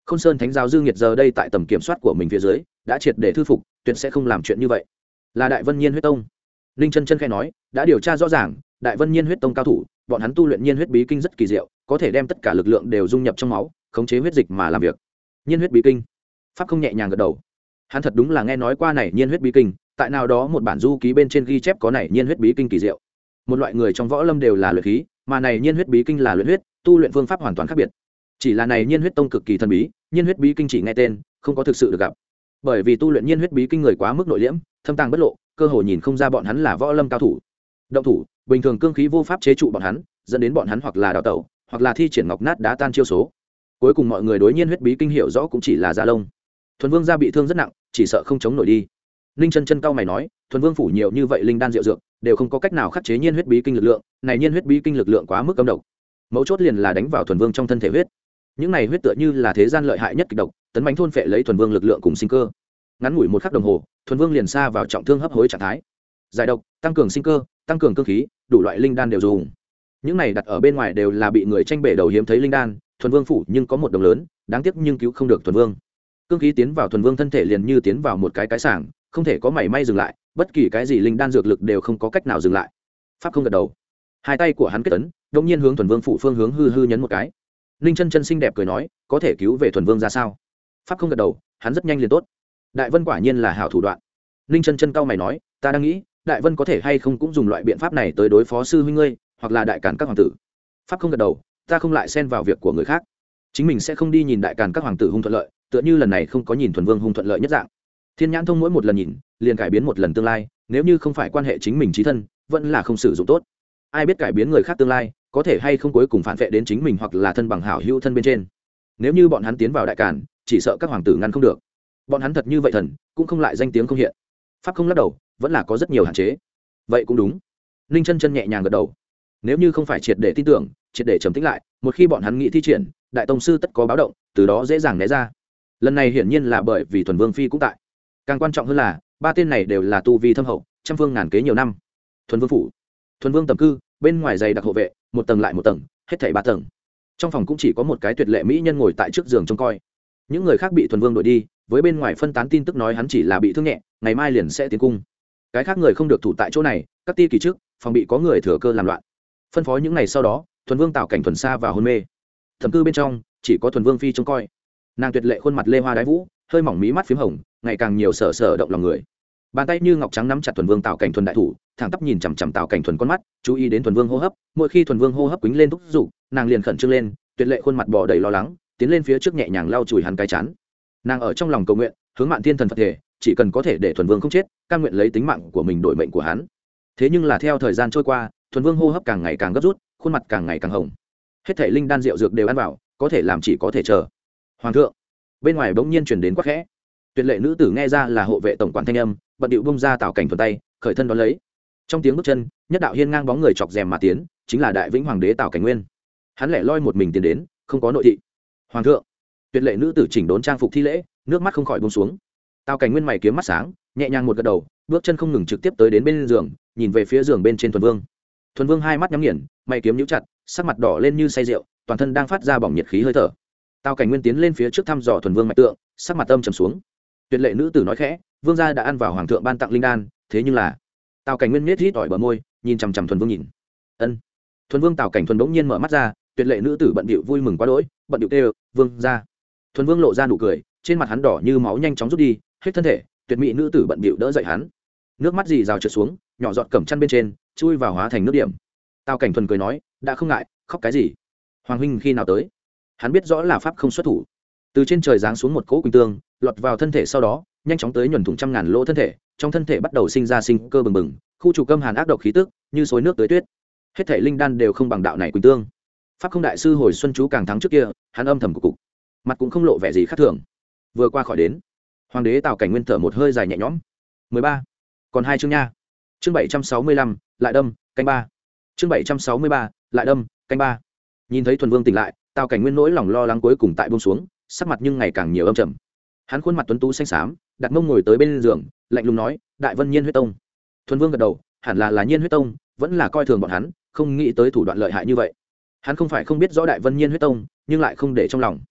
Khôn Sơn Thánh giáo dư nghiệt giờ đây tại tầm kiểm soát của mình phía dưới đã triệt để thư phục, tuyệt sẽ không làm chuyện như vậy. Là Đại Vân Nhiên huyết tông. Ninh chân chân khẽ nói, đã điều tra rõ ràng, Đại Vân Nhiên huyết tông cao thủ, bọn hắn tu luyện nhiên huyết bí kinh rất kỳ diệu, có thể đem tất cả lực lượng đều dung nhập trong máu, khống chế huyết dịch mà làm việc. Nhiên huyết bí kinh. Pháp Không nhẹ nhàng gật đầu. Hắn thật đúng là nghe nói qua này nhiên huyết bí kinh, tại nào đó một bản du ký bên trên ghi chép có này nhiên huyết bí kinh kỳ diệu. Một loại người trong võ lâm đều là luyện khí, mà này nhiên huyết bí kinh là luyện huyết, tu luyện phương pháp hoàn toàn khác biệt. Chỉ là này nhiên huyết tông cực kỳ thần bí, nhiên huyết bí kinh chỉ nghe tên, không có thực sự được gặp. Bởi vì tu luyện nhiên huyết bí kinh người quá mức nội liễm, thâm tàng bất lộ, cơ hội nhìn không ra bọn hắn là võ lâm cao thủ. Động thủ, bình thường cương khí vô pháp chế trụ bọn hắn, dẫn đến bọn hắn hoặc là đào tẩu, hoặc là thi triển ngọc nát đá tan chiêu số. Cuối cùng mọi người đối nhiên huyết bí kinh hiểu rõ cũng chỉ là da lông. Thuần Vương gia bị thương rất nặng, chỉ sợ không chống nổi đi. Ninh chân chân cao mày nói, Thuần Vương phủ nhiều như vậy linh đan diệu dược, đều không có cách nào khắc chế nhiên huyết bí kinh lực lượng, này nhiên huyết bí kinh lực lượng quá mức cấm độc. Mấu chốt liền là đánh vào Thuần Vương trong thân thể huyết. Những này huyết tựa như là thế gian lợi hại nhất kịch độc, tấn mãnh thôn phệ lấy Thuần Vương lực lượng cùng sinh cơ. Ngắn ngủi một khắc đồng hồ, Thuần Vương liền xa vào trọng thương hấp hối trạng thái. Giải độc, tăng cường sinh cơ, tăng cường cương khí, đủ loại linh đan đều dùng. Những này đặt ở bên ngoài đều là bị người tranh bể đầu hiếm thấy linh đan, Thuần Vương phủ nhưng có một đồng lớn, đáng tiếc nhưng cứu không được Thuần Vương. Cương khí tiến vào Thuần Vương thân thể liền như tiến vào một cái cái sảng, không thể có mảy may dừng lại, bất kỳ cái gì linh đan dược lực đều không có cách nào dừng lại. Pháp Không gật đầu, hai tay của hắn kết ấn, đột nhiên hướng Thuần Vương phủ phương hướng hư hư nhấn một cái. Ninh chân chân xinh đẹp cười nói, có thể cứu về Thuần Vương ra sao? Pháp Không gật đầu, hắn rất nhanh liền tốt. Đại Vân quả nhiên là hảo thủ đoạn. Ninh chân chân cau mày nói, ta đang nghĩ, Đại Vân có thể hay không cũng dùng loại biện pháp này tới đối phó sư huynh ngươi, hoặc là đại càn các hoàng tử. Pháp Không gật đầu, ta không lại xen vào việc của người khác, chính mình sẽ không đi nhìn đại càn các hoàng tử hung thuận lợi, tựa như lần này không có nhìn Thuần Vương hung thuận lợi nhất dạng. Thiên nhãn thông mỗi một lần nhìn, liền cải biến một lần tương lai, nếu như không phải quan hệ chính mình chí thân, vẫn là không sử dụng tốt. Ai biết cải biến người khác tương lai, có thể hay không cuối cùng phản vệ đến chính mình hoặc là thân bằng hảo hữu thân bên trên. Nếu như bọn hắn tiến vào đại càn, chỉ sợ các hoàng tử ngăn không được. Bọn hắn thật như vậy thần, cũng không lại danh tiếng không hiện. Pháp Không lắc đầu, vẫn là có rất nhiều hạn chế. Vậy cũng đúng. Ninh chân chân nhẹ nhàng gật đầu. Nếu như không phải triệt để tin tưởng, triệt để trầm tĩnh lại, một khi bọn hắn nghĩ thi triển, đại tông sư tất có báo động, từ đó dễ dàng né ra. Lần này hiển nhiên là bởi vì Thuần Vương phi cũng tại. Càng quan trọng hơn là, ba tên này đều là tu vi thâm hậu, trăm phương ngàn kế nhiều năm. Thuần Vương phủ, Thuần Vương tầm cư, bên ngoài dày đặc hộ vệ, một tầng lại một tầng, hết thảy ba tầng. Trong phòng cũng chỉ có một cái tuyệt lệ mỹ nhân ngồi tại trước giường trông coi. Những người khác bị Thuần Vương đuổi đi, với bên ngoài phân tán tin tức nói hắn chỉ là bị thương nhẹ, ngày mai liền sẽ tiến cung. Cái khác người không được thủ tại chỗ này, các ti kỳ trước, phòng bị có người thừa cơ làm loạn. Phân phối những ngày sau đó, Thuần Vương Tào Cảnh thuần xa vào hôn mê. Thẩm cư bên trong chỉ có Thuần Vương phi trông coi. Nàng tuyệt lệ khuôn mặt lê hoa đái vũ, hơi mỏng mí mắt phím hồng, ngày càng nhiều sở sở động lòng người. Bàn tay như ngọc trắng nắm chặt Thuần Vương Tào Cảnh thuần đại thủ, thẳng tắp nhìn chằm chằm Tào Cảnh thuần con mắt, chú ý đến Thuần Vương hô hấp, mỗi khi Thuần Vương hô hấp quýnh lên thúc giục, nàng liền khẩn trương lên, tuyệt lệ khuôn mặt bò đầy lo lắng, tiến lên phía trước nhẹ nhàng lau chùi hắn cái chán. Nàng ở trong lòng cầu nguyện, hướng Mạn Thiên Thần Phật thể, chỉ cần có thể để Thuần Vương không chết, cam nguyện lấy tính mạng của mình đổi mệnh của hắn. Thế nhưng là theo thời gian trôi qua, Thuần Vương hô hấp càng ngày càng gấp rút, khuôn mặt càng ngày càng hồng. Hết thảy linh đan rượu dược đều ăn vào, có thể làm chỉ có thể chờ. Hoàng thượng, bên ngoài bỗng nhiên truyền đến quát khẽ. Tuyệt lệ nữ tử nghe ra là hộ vệ tổng quản thanh âm, bận điệu bung ra Tào Cảnh thuần tay, khởi thân đón lấy. Trong tiếng bước chân, nhất đạo hiên ngang bóng người chọc rèm mà tiến, chính là Đại Vĩnh Hoàng đế Tào Cảnh Nguyên. Hắn lẻ loi một mình tiến đến, không có nội thị. Hoàng thượng, tuyệt lệ nữ tử chỉnh đốn trang phục thi lễ, nước mắt không khỏi buông xuống. Tào Cảnh Nguyên mày kiếm mắt sáng, nhẹ nhàng một gật đầu, bước chân không ngừng trực tiếp tới đến bên giường, nhìn về phía giường bên trên Thuần Vương. Thuần Vương hai mắt nhắm nghiền, mày kiếm nhíu chặt, sắc mặt đỏ lên như say rượu, toàn thân đang phát ra bỏng nhiệt khí hơi thở. Tào Cảnh Nguyên tiến lên phía trước thăm dò Thuần Vương mạch tượng, sắc mặt âm trầm xuống. Tuyệt lệ nữ tử nói khẽ, vương gia đã ăn vào hoàng thượng ban tặng linh đan, thế nhưng là Tào Cảnh Nguyên nhếch rít ỏi bờ môi, nhìn chằm chằm Thuần Vương nhìn. Ân. Thuần Vương Tào Cảnh Thuần bỗng nhiên mở mắt ra, tuyệt lệ nữ tử bận bịu vui mừng quá đỗi, bận bịu kêu, vương gia. Thuần Vương lộ ra nụ cười, trên mặt hắn đỏ như máu nhanh chóng rút đi, hết thân thể, tuyệt mỹ nữ tử bận bịu đỡ dậy hắn. Nước mắt dì rào trượt xuống, nhỏ giọt cẩm chăn bên trên, chui vào hóa thành nước điểm. Tào Cảnh Thuần cười nói, đã không ngại, khóc cái gì? Hoàng huynh khi nào tới? Hắn biết rõ là pháp không xuất thủ. Từ trên trời giáng xuống một cỗ quỳnh tương, lọt vào thân thể sau đó, nhanh chóng tới nhuần thủng trăm ngàn lỗ thân thể, trong thân thể bắt đầu sinh ra sinh cơ bừng bừng, khu trục câm hàn ác độc khí tức, như suối nước tới tuyết. Hết thể linh đan đều không bằng đạo này quỳnh tương. Pháp không đại sư hồi xuân chú càng thắng trước kia, hắn âm thầm cục cục, mặt cũng không lộ vẻ gì khác thường. Vừa qua khỏi đến, Hoàng đế Tào Cảnh Nguyên thở một hơi dài nhẹ nhõm. mười ba. Còn hai chương nha. Chương bảy trăm sáu mươi lăm, lại đâm, canh ba. Chương bảy trăm sáu mươi ba, lại đâm, canh ba. Nhìn thấy Thuần Vương tỉnh lại, Tào Cảnh Nguyên nỗi lòng lo lắng cuối cùng tại buông xuống, sắc mặt nhưng ngày càng nhiều âm trầm. Hắn khuôn mặt tuấn tú xanh xám, đặt mông ngồi tới bên giường, lạnh lùng nói, Đại Vân Nhiên huyết tông. Thuần Vương gật đầu, hẳn là là Nhiên huyết tông, vẫn là coi thường bọn hắn, không nghĩ tới thủ đoạn lợi hại như vậy. Hắn không phải không biết rõ Đại Vân Nhiên huyết tông, nhưng lại không để trong lòng.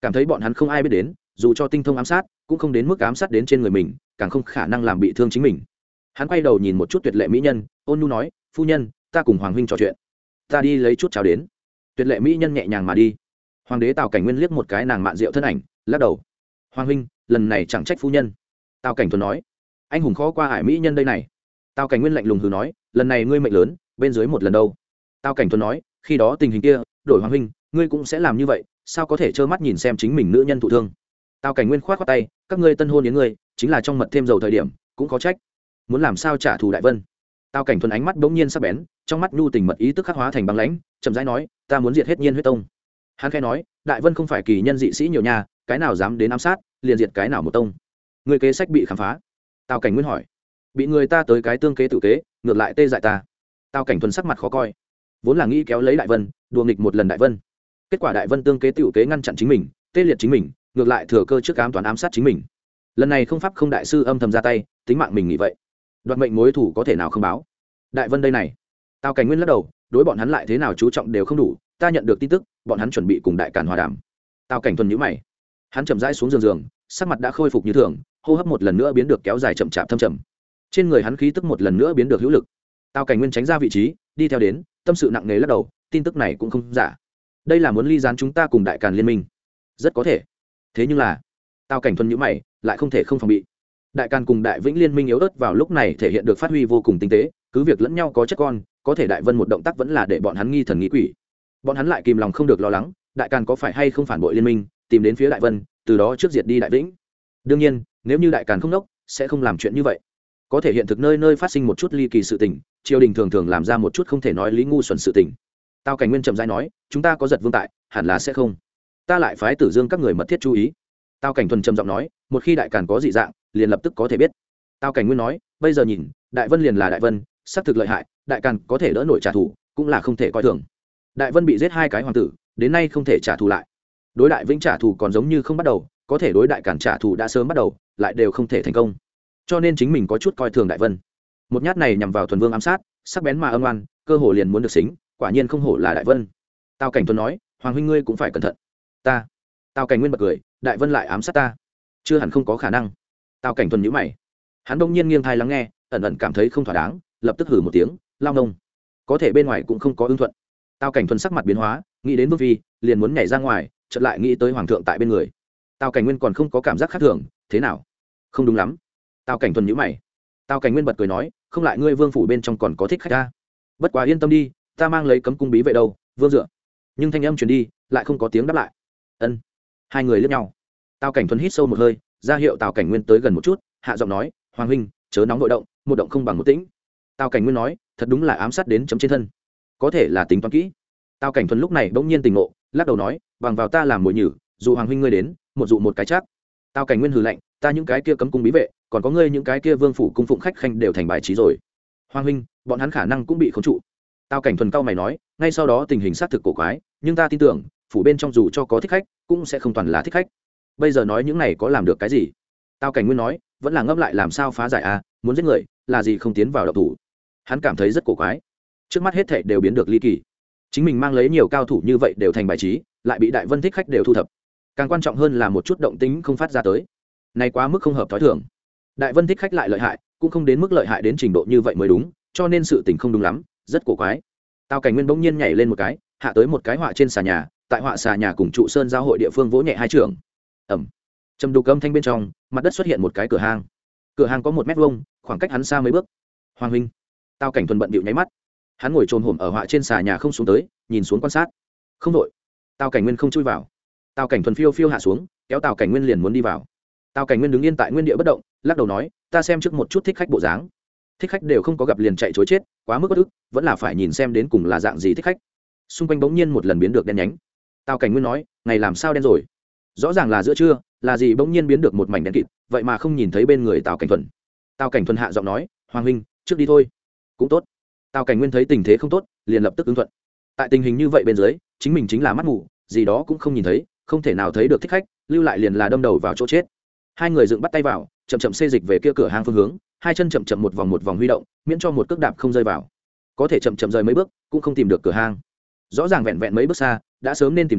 cảm thấy bọn hắn không ai biết đến, dù cho tinh thông ám sát cũng không đến mức ám sát đến trên người mình, càng không khả năng làm bị thương chính mình. Hắn quay đầu nhìn một chút tuyệt lệ mỹ nhân, ôn nhu nói, phu nhân, ta cùng hoàng huynh trò chuyện, ta đi lấy chút cháo đến. Tuyệt lệ mỹ nhân nhẹ nhàng mà đi. Hoàng đế Tào Cảnh Nguyên liếc một cái nàng mạn rượu thân ảnh, lắc đầu. Hoàng huynh, lần này chẳng trách phu nhân. Tào Cảnh Thuần nói, anh hùng khó qua ải mỹ nhân đây này. Tào Cảnh Nguyên lạnh lùng hừ nói, lần này ngươi mệnh lớn, bên dưới một lần đâu. Tào Cảnh Thuần nói, khi đó tình hình kia, đổi hoàng huynh, ngươi cũng sẽ làm như vậy, sao có thể trơ mắt nhìn xem chính mình nữ nhân thụ thương. Tào Cảnh Nguyên khoát khoát tay, các ngươi tân hôn đến ngươi, chính là trong mật thêm dầu thời điểm, cũng có trách. Muốn làm sao trả thù Đại Vân. Tào Cảnh Thuần ánh mắt bỗng nhiên sắc bén, trong mắt nhu tình mật ý tức khắc hóa thành băng lãnh, chậm rãi nói, ta muốn diệt hết Nhiên Huyết Tông. Hắn khẽ nói, Đại Vân không phải kỳ nhân dị sĩ nhiều nhà, cái nào dám đến ám sát, liền diệt cái nào một tông. Người kế sách bị khám phá. Tào Cảnh Nguyên hỏi, bị người ta tới cái tương kế tự kế, ngược lại tê dại ta. Tào Cảnh Thuần sắc mặt khó coi, vốn là nghĩ kéo lấy Đại Vân, đùa nghịch một lần Đại Vân, kết quả Đại Vân tương kế tự kế ngăn chặn chính mình, tê liệt chính mình, ngược lại thừa cơ trước ám toán ám sát chính mình. Lần này không pháp không đại sư âm thầm ra tay, tính mạng mình nghĩ vậy, đoạt mệnh mối thủ có thể nào không báo. Đại Vân đây này. Tào Cảnh Nguyên lắc đầu, đối bọn hắn lại thế nào chú trọng đều không đủ, ta nhận được tin tức, bọn hắn chuẩn bị cùng Đại Càn hòa đàm. Tào Cảnh Thuần nhíu mày, hắn chậm rãi xuống giường giường, sắc mặt đã khôi phục như thường, hô hấp một lần nữa biến được kéo dài chậm chạp thâm trầm, trên người hắn khí tức một lần nữa biến được hữu lực. Tào Cảnh Nguyên tránh ra vị trí, đi theo đến, tâm sự nặng nề lắc đầu, tin tức này cũng không giả, đây là muốn ly gián chúng ta cùng Đại Càn liên minh. Rất có thể, thế nhưng là Tào Cảnh Thuần nhíu mày, lại không thể không phòng bị. Đại Càn cùng Đại Vĩnh liên minh yếu ớt vào lúc này thể hiện được phát huy vô cùng tinh tế, cứ việc lẫn nhau có chất con, có thể Đại Vân một động tác vẫn là để bọn hắn nghi thần nghi quỷ. Bọn hắn lại kìm lòng không được lo lắng, Đại Càn có phải hay không phản bội liên minh, tìm đến phía Đại Vân, từ đó trước diệt đi Đại Vĩnh. Đương nhiên, nếu như Đại Càn không đốc, sẽ không làm chuyện như vậy. Có thể hiện thực nơi nơi phát sinh một chút ly kỳ sự tình, triều đình thường thường làm ra một chút không thể nói lý ngu xuẩn sự tình. Tào Cảnh Nguyên chậm rãi nói, chúng ta có giật vương tại, hẳn là sẽ không. Ta lại phái Tử Dương các người mật thiết chú ý. Tào Cảnh Thuần trầm giọng nói, một khi Đại Càn có dị dạng, liền lập tức có thể biết. Tào Cảnh Nguyên nói, bây giờ nhìn, Đại Vân liền là Đại Vân, xác thực lợi hại, Đại Càn có thể đỡ nổi trả thù, cũng là không thể coi thường. Đại Vân bị giết hai cái hoàng tử, đến nay không thể trả thù lại. Đối Đại Vĩnh trả thù còn giống như không bắt đầu, có thể đối Đại Càn trả thù đã sớm bắt đầu, lại đều không thể thành công. Cho nên chính mình có chút coi thường Đại Vân. Một nhát này nhằm vào Thuần Vương ám sát, sắc bén mà âm oan, cơ hồ liền muốn được xính, quả nhiên không hổ là Đại Vân. Tào Cảnh Thuần nói, hoàng huynh ngươi cũng phải cẩn thận. Ta. Tào Cảnh Nguyên bật cười, Đại Vân lại ám sát ta, chưa hẳn không có khả năng. Tào Cảnh Thuần nhíu mày, hắn đông nhiên nghiêng thai lắng nghe, ẩn ẩn cảm thấy không thỏa đáng, lập tức hử một tiếng, lao nông. Có thể bên ngoài cũng không có ưng thuận. Tào Cảnh Thuần sắc mặt biến hóa, nghĩ đến Vương phi, liền muốn nhảy ra ngoài, chợt lại nghĩ tới hoàng thượng tại bên người. Tào Cảnh Nguyên còn không có cảm giác khác thường, thế nào? Không đúng lắm. Tào Cảnh Thuần nhíu mày. Tào Cảnh Nguyên bật cười nói, không lại ngươi Vương phủ bên trong còn có thích khách ta. Bất quá yên tâm đi, ta mang lấy cấm cung bí vệ đâu, Vương dựa. Nhưng thanh âm truyền đi, lại không có tiếng đáp lại. Ân. Hai người liếc nhau. Tào Cảnh Thuần hít sâu một hơi, ra hiệu Tào Cảnh Nguyên tới gần một chút, hạ giọng nói, hoàng huynh, chớ nóng nội động, một động không bằng một tĩnh. Tào Cảnh Nguyên nói, thật đúng là ám sát đến chấm trên thân, có thể là tính toán kỹ. Tào Cảnh Thuần lúc này bỗng nhiên tỉnh ngộ, lắc đầu nói, bằng vào ta làm mồi nhử, dù hoàng huynh ngươi đến, một dụ một cái chắc. Tào Cảnh Nguyên hừ lạnh, ta những cái kia cấm cung bí vệ, còn có ngươi những cái kia vương phủ cung phụng khách khanh đều thành bài trí rồi. Hoàng huynh, bọn hắn khả năng cũng bị khống trụ. Tào Cảnh Thuần cau mày nói, ngay sau đó tình hình xác thực cổ quái, nhưng ta tin tưởng, phủ bên trong dù cho có thích khách, cũng sẽ không toàn là thích khách. Bây giờ nói những này có làm được cái gì? Tào Cảnh Nguyên nói, vẫn là ngấp lại làm sao phá giải a, muốn giết người, là gì không tiến vào động thủ. Hắn cảm thấy rất cổ quái, trước mắt hết thảy đều biến được ly kỳ. Chính mình mang lấy nhiều cao thủ như vậy đều thành bài trí, lại bị Đại Vân thích khách đều thu thập. Càng quan trọng hơn là một chút động tĩnh không phát ra tới. Này quá mức không hợp thói thường. Đại Vân thích khách lại lợi hại, cũng không đến mức lợi hại đến trình độ như vậy mới đúng, cho nên sự tình không đúng lắm, rất cổ quái. Tào Cảnh Nguyên bỗng nhiên nhảy lên một cái, hạ tới một cái họa trên xà nhà, tại họa xà nhà cùng trụ sơn giao hội địa phương vỗ nhẹ hai trường. Ầm. Trầm đục âm thanh bên trong, mặt đất xuất hiện một cái cửa hang. Cửa hang có một mét vuông, khoảng cách hắn xa mấy bước. Hoàng huynh. Tào Cảnh Thuần bận bịu nháy mắt. Hắn ngồi trồm hổm ở họa trên xà nhà không xuống tới, nhìn xuống quan sát. Không đội. Tào Cảnh Nguyên không chui vào. Tào Cảnh Thuần phiêu phiêu hạ xuống, kéo Tào Cảnh Nguyên liền muốn đi vào. Tào Cảnh Nguyên đứng yên tại nguyên địa bất động, lắc đầu nói, ta xem trước một chút thích khách bộ dáng. Thích khách đều không có gặp liền chạy trối chết, quá mức bất ức, vẫn là phải nhìn xem đến cùng là dạng gì thích khách. Xung quanh bỗng nhiên một lần biến được đen nhánh. Tào Cảnh Nguyên nói, ngày làm sao đen rồi? Rõ ràng là giữa trưa, là gì bỗng nhiên biến được một mảnh đen kịt, vậy mà không nhìn thấy bên người Tào Cảnh Thuần. Tào Cảnh Thuần hạ giọng nói, hoàng huynh, trước đi thôi. Cũng tốt. Tào Cảnh Nguyên thấy tình thế không tốt, liền lập tức ứng thuận. Tại tình hình như vậy bên dưới, chính mình chính là mắt mù, gì đó cũng không nhìn thấy, không thể nào thấy được thích khách, lưu lại liền là đâm đầu vào chỗ chết. Hai người dựng bắt tay vào, chậm chậm xê dịch về kia cửa hang phương hướng, hai chân chậm chậm một vòng một vòng huy động, miễn cho một cước đạp không rơi vào. Có thể chậm chậm rời mấy bước, cũng không tìm được cửa hang. Rõ ràng vẹn vẹn mấy bước xa, đã sớm nên tìm đến,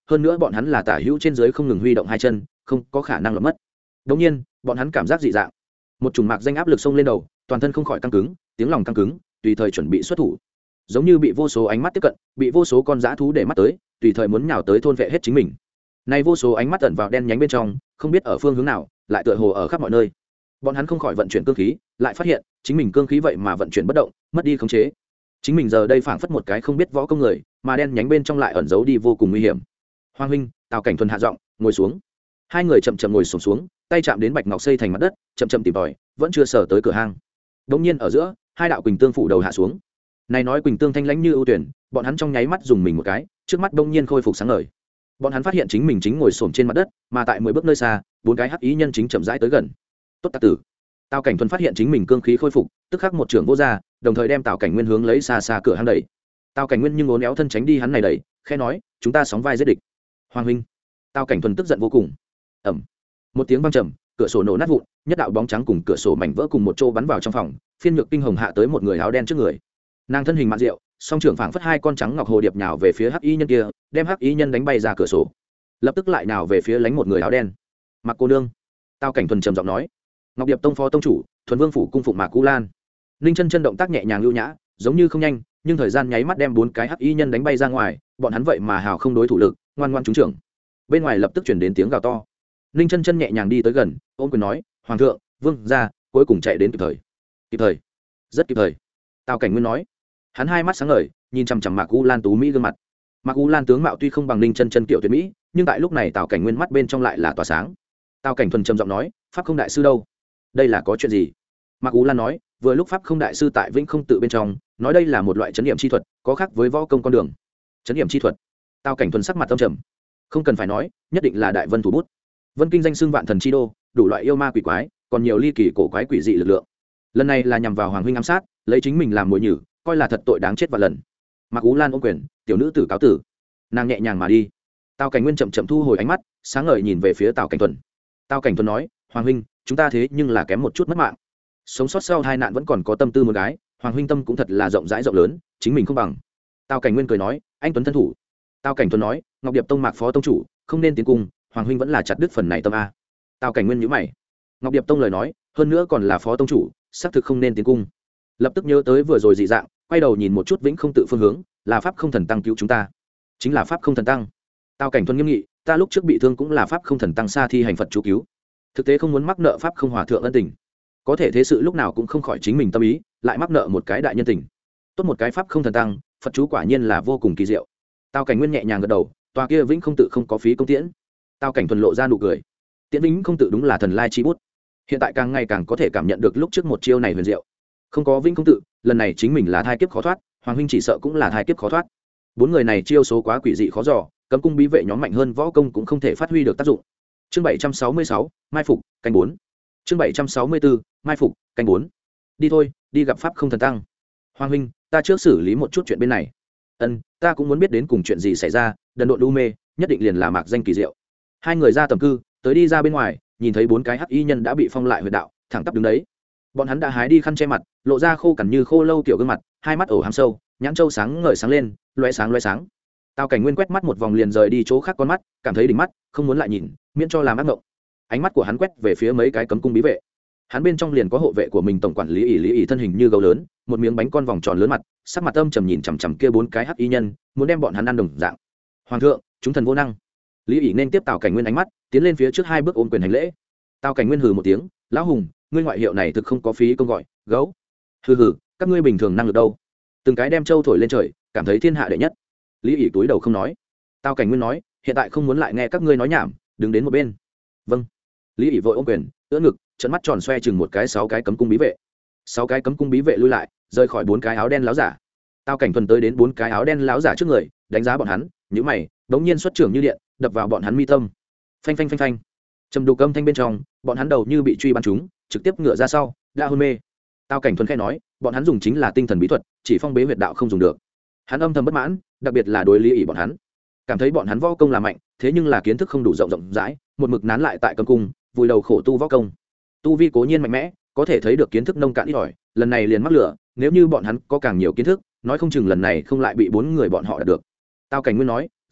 hơn nữa bọn hắn là tả hữu trên dưới không ngừng huy động hai chân không có khả năng lọt mất. Đống nhiên bọn hắn cảm giác dị dạng, một chủng mạc danh áp lực xông lên đầu, toàn thân không khỏi căng cứng, tiếng lòng căng cứng, tùy thời chuẩn bị xuất thủ, giống như bị vô số ánh mắt tiếp cận, bị vô số con dã thú để mắt tới, tùy thời muốn nhào tới thôn vệ hết chính mình. Này vô số ánh mắt ẩn vào đen nhánh bên trong, không biết ở phương hướng nào, lại tựa hồ ở khắp mọi nơi. Bọn hắn không khỏi vận chuyển cương khí, lại phát hiện chính mình cương khí vậy mà vận chuyển bất động, mất đi khống chế. Chính mình giờ đây phảng phất một cái không biết võ công người, mà đen nhánh bên trong lại ẩn giấu đi vô cùng nguy hiểm. Hoàng huynh, Tào Cảnh Thuần hạ giọng, ngồi xuống. Hai người chậm chậm ngồi xổm xuống, tay chạm đến bạch ngọc xây thành mặt đất, chậm chậm tìm tòi, vẫn chưa sở tới cửa hang. Đống nhiên ở giữa, hai đạo quỳnh tương phủ đầu hạ xuống. Này nói quỳnh tương thanh lãnh như ưu tuyển, bọn hắn trong nháy mắt dùng mình một cái, trước mắt đống nhiên khôi phục sáng ngời. Bọn hắn phát hiện chính mình chính ngồi xổm trên mặt đất, mà tại mười bước nơi xa, bốn cái hắc ý nhân chính chậm rãi tới gần. Tốt tặc tử. Tào Cảnh Thuần phát hiện chính mình cương khí khôi phục, tức khắc một trường vô ra, đồng thời đem Tào Cảnh Nguyên hướng lấy xa xa cửa hang đẩy. Tào Cảnh Nguyên nhưng ngốn éo thân tránh đi hắn này đẩy, khẽ nói, chúng ta sóng vai giết địch. Hoàng huynh. Tào Cảnh Thuần tức giận vô cùng. Ầm. Một tiếng vang trầm, cửa sổ nổ nát vụn, nhất đạo bóng trắng cùng cửa sổ mảnh vỡ cùng một chỗ bắn vào trong phòng, phiên nhược kinh hồng hạ tới một người áo đen trước người. Nàng thân hình mạn diệu, song trưởng phảng phất hai con trắng ngọc hồ điệp nhào về phía hắc y nhân kia, đem hắc y nhân đánh bay ra cửa sổ, lập tức lại nhào về phía lánh một người áo đen. Mặc cô nương. Tào Cảnh Thuần trầm giọng nói. Ngọc Điệp tông phó tông chủ, Thuần Vương phủ cung phụng Mạc Cú Lan. Ninh Chân Chân động tác nhẹ nhàng lưu nhã, giống như không nhanh, nhưng thời gian nháy mắt đem bốn cái hắc y nhân đánh bay ra ngoài, bọn hắn vậy mà hào không đối thủ lực, ngoan ngoãn trúng trưởng. Bên ngoài lập tức truyền đến tiếng gào to. Ninh Chân Chân nhẹ nhàng đi tới gần, ôm quyền nói, "Hoàng thượng, vương gia, cuối cùng chạy đến kịp thời." "Kịp thời? Rất kịp thời." Tào Cảnh Nguyên nói. Hắn hai mắt sáng ngời, nhìn chằm chằm Mạc Cú Lan tú mỹ gương mặt. Mạc Cú Lan tướng mạo tuy không bằng Ninh Chân Chân kiểu tuyệt mỹ, nhưng tại lúc này Tào Cảnh Nguyên mắt bên trong lại là tỏa sáng. Tào Cảnh Thuần trầm giọng nói, "Pháp không đại sư đâu? Đây là có chuyện gì?" Mạc Cú Lan nói, vừa lúc Pháp không đại sư tại Vĩnh Không tự bên trong, nói đây là một loại chấn nghiệm chi thuật, có khác với võ công con đường. Chấn nghiệm chi thuật? Tào Cảnh Thuần sắc mặt tâm trầm. Không cần phải nói, nhất định là đại vân thủ bút. Vân Kinh danh xưng vạn thần chi đô, đủ loại yêu ma quỷ quái, còn nhiều ly kỳ cổ quái quỷ dị lực lượng. Lần này là nhằm vào Hoàng huynh ám sát, lấy chính mình làm mồi nhử, coi là thật tội đáng chết vạn lần. Mạc Cú Lan ôm quyền, "Tiểu nữ tử cáo tử." Nàng nhẹ nhàng mà đi. Tào Cảnh Nguyên chậm chậm thu hồi ánh mắt, sáng ngời nhìn về phía Tào Cảnh Thuần. Tào Cảnh Thuần nói, "Hoàng huynh, chúng ta thế nhưng là kém một chút mất mạng. Sống sót sau hai nạn vẫn còn có tâm tư một gái, Hoàng huynh tâm cũng thật là rộng rãi rộng lớn, chính mình không bằng." Tào Cảnh Nguyên cười nói, "Anh tuấn thân thủ." Tào Cảnh Thuần nói, "Ngọc Điệp tông Mạc phó tông chủ, không nên tiến cung, Hoàng huynh vẫn là chặt đứt phần này tâm a." Tào Cảnh Nguyên nhíu mày. Ngọc Điệp tông lời nói, hơn nữa còn là phó tông chủ, xác thực không nên tiến cung. Lập tức nhớ tới vừa rồi dị dạng, quay đầu nhìn một chút Vĩnh Không tự phương hướng, là Pháp không thần tăng cứu chúng ta. Chính là Pháp không thần tăng. Tào Cảnh Thuần nghiêm nghị, "Ta lúc trước bị thương cũng là Pháp không thần tăng xa thi hành Phật chú cứu, thực tế không muốn mắc nợ Pháp không hòa thượng ân tình, có thể thế sự lúc nào cũng không khỏi chính mình tâm ý, lại mắc nợ một cái đại nhân tình. Tốt một cái Pháp không thần tăng, Phật chú quả nhiên là vô cùng kỳ diệu." Tào Cảnh Nguyên nhẹ nhàng gật đầu, tòa kia Vĩnh Không tự không có phí công tiễn. Tào Cảnh Thuần lộ ra nụ cười. Tiễn Vĩnh Không tự đúng là thần lai chi bút, hiện tại càng ngày càng có thể cảm nhận được lúc trước một chiêu này huyền diệu. Không có Vĩnh Không tự, lần này chính mình là thai kiếp khó thoát, Hoàng huynh chỉ sợ cũng là thai kiếp khó thoát. Bốn người này chiêu số quá quỷ dị khó dò, cấm cung bí vệ nhóm mạnh hơn võ công cũng không thể phát huy được tác dụng. Chương bảy trăm sáu mươi sáu, mai phục, canh bốn. Chương bảy trăm sáu mươi bốn, mai phục, canh bốn. Đi thôi, đi gặp Pháp không thần tăng. Hoàng huynh, ta trước xử lý một chút chuyện bên này. Ân, ta cũng muốn biết đến cùng chuyện gì xảy ra, đần độn đu mê, nhất định liền là mạc danh kỳ diệu. Hai người ra tầm cư, tới đi ra bên ngoài, nhìn thấy bốn cái hắc y nhân đã bị phong lại huyệt đạo, thẳng tắp đứng đấy. Bọn hắn đã hái đi khăn che mặt, lộ ra khô cằn như khô lâu tiểu gương mặt, hai mắt ổ hám sâu, nhãn châu sáng ngời sáng lên, loé sáng loé sáng. Tào Cảnh Nguyên quét mắt một vòng liền rời đi chỗ khác con mắt, cảm thấy đỉnh mắt, không muốn lại nhìn, miễn cho làm ác mộng. Ánh mắt của hắn quét về phía mấy cái cấm cung bí vệ. Hắn bên trong liền có hộ vệ của mình tổng quản lý ỷ lý ỷ thân hình như gấu lớn, một miếng bánh con vòng tròn lớn mặt, sắc mặt âm trầm nhìn chằm chằm kia bốn cái hắc y nhân, muốn đem bọn hắn ăn đồng dạng. "Hoàng thượng, chúng thần vô năng." Lý ỷ nên tiếp Tào Cảnh Nguyên ánh mắt, tiến lên phía trước hai bước ôm quyền hành lễ. Tào Cảnh Nguyên hừ một tiếng, "Lão hùng, ngươi ngoại hiệu này thực không có phí công gọi, gấu." "Hừ hừ, các ngươi bình thường năng lực đâu?" Từng cái đem châu thổi lên trời, cảm thấy thiên hạ đệ nhất. Lý ỷ túi đầu không nói. Tào Cảnh Nguyên nói, "Hiện tại không muốn lại nghe các ngươi nói nhảm, đứng đến một bên." "Vâng." Lý ỷ vội ôm quyền, ưỡn ngực, trợn mắt tròn xoe chừng một cái sáu cái cấm cung bí vệ. Sáu cái cấm cung bí vệ lui lại, rời khỏi bốn cái áo đen láo giả. Tào Cảnh Thuần tới đến bốn cái áo đen láo giả trước người, đánh giá bọn hắn, nhíu mày, đống nhiên xuất trưởng như điện, đập vào bọn hắn mi tâm. Phanh phanh phanh phanh. Trầm đục âm thanh bên trong, bọn hắn đầu như bị truy bắn trúng, trực tiếp ngựa ra sau, đã hôn mê. Tào Cảnh Thuần khẽ nói, bọn hắn dùng chính là tinh thần bí thuật, chỉ phong bế huyệt đạo không dùng được. Hắn âm thầm bất mãn, đặc biệt là đối Lý ỷ bọn hắn, cảm thấy bọn hắn võ công là mạnh, thế nhưng là kiến thức không đủ rộng rộng rãi, một mực nán lại tại cấm cung, vùi đầu khổ tu võ công. Tu vi cố nhiên mạnh mẽ, có thể thấy được kiến thức nông cạn ít ỏi, lần này liền mắc lửa, nếu như bọn hắn có càng nhiều kiến thức, nói không chừng lần này không lại bị bốn người bọn họ đạt được. Tào Cảnh Nguyên nói,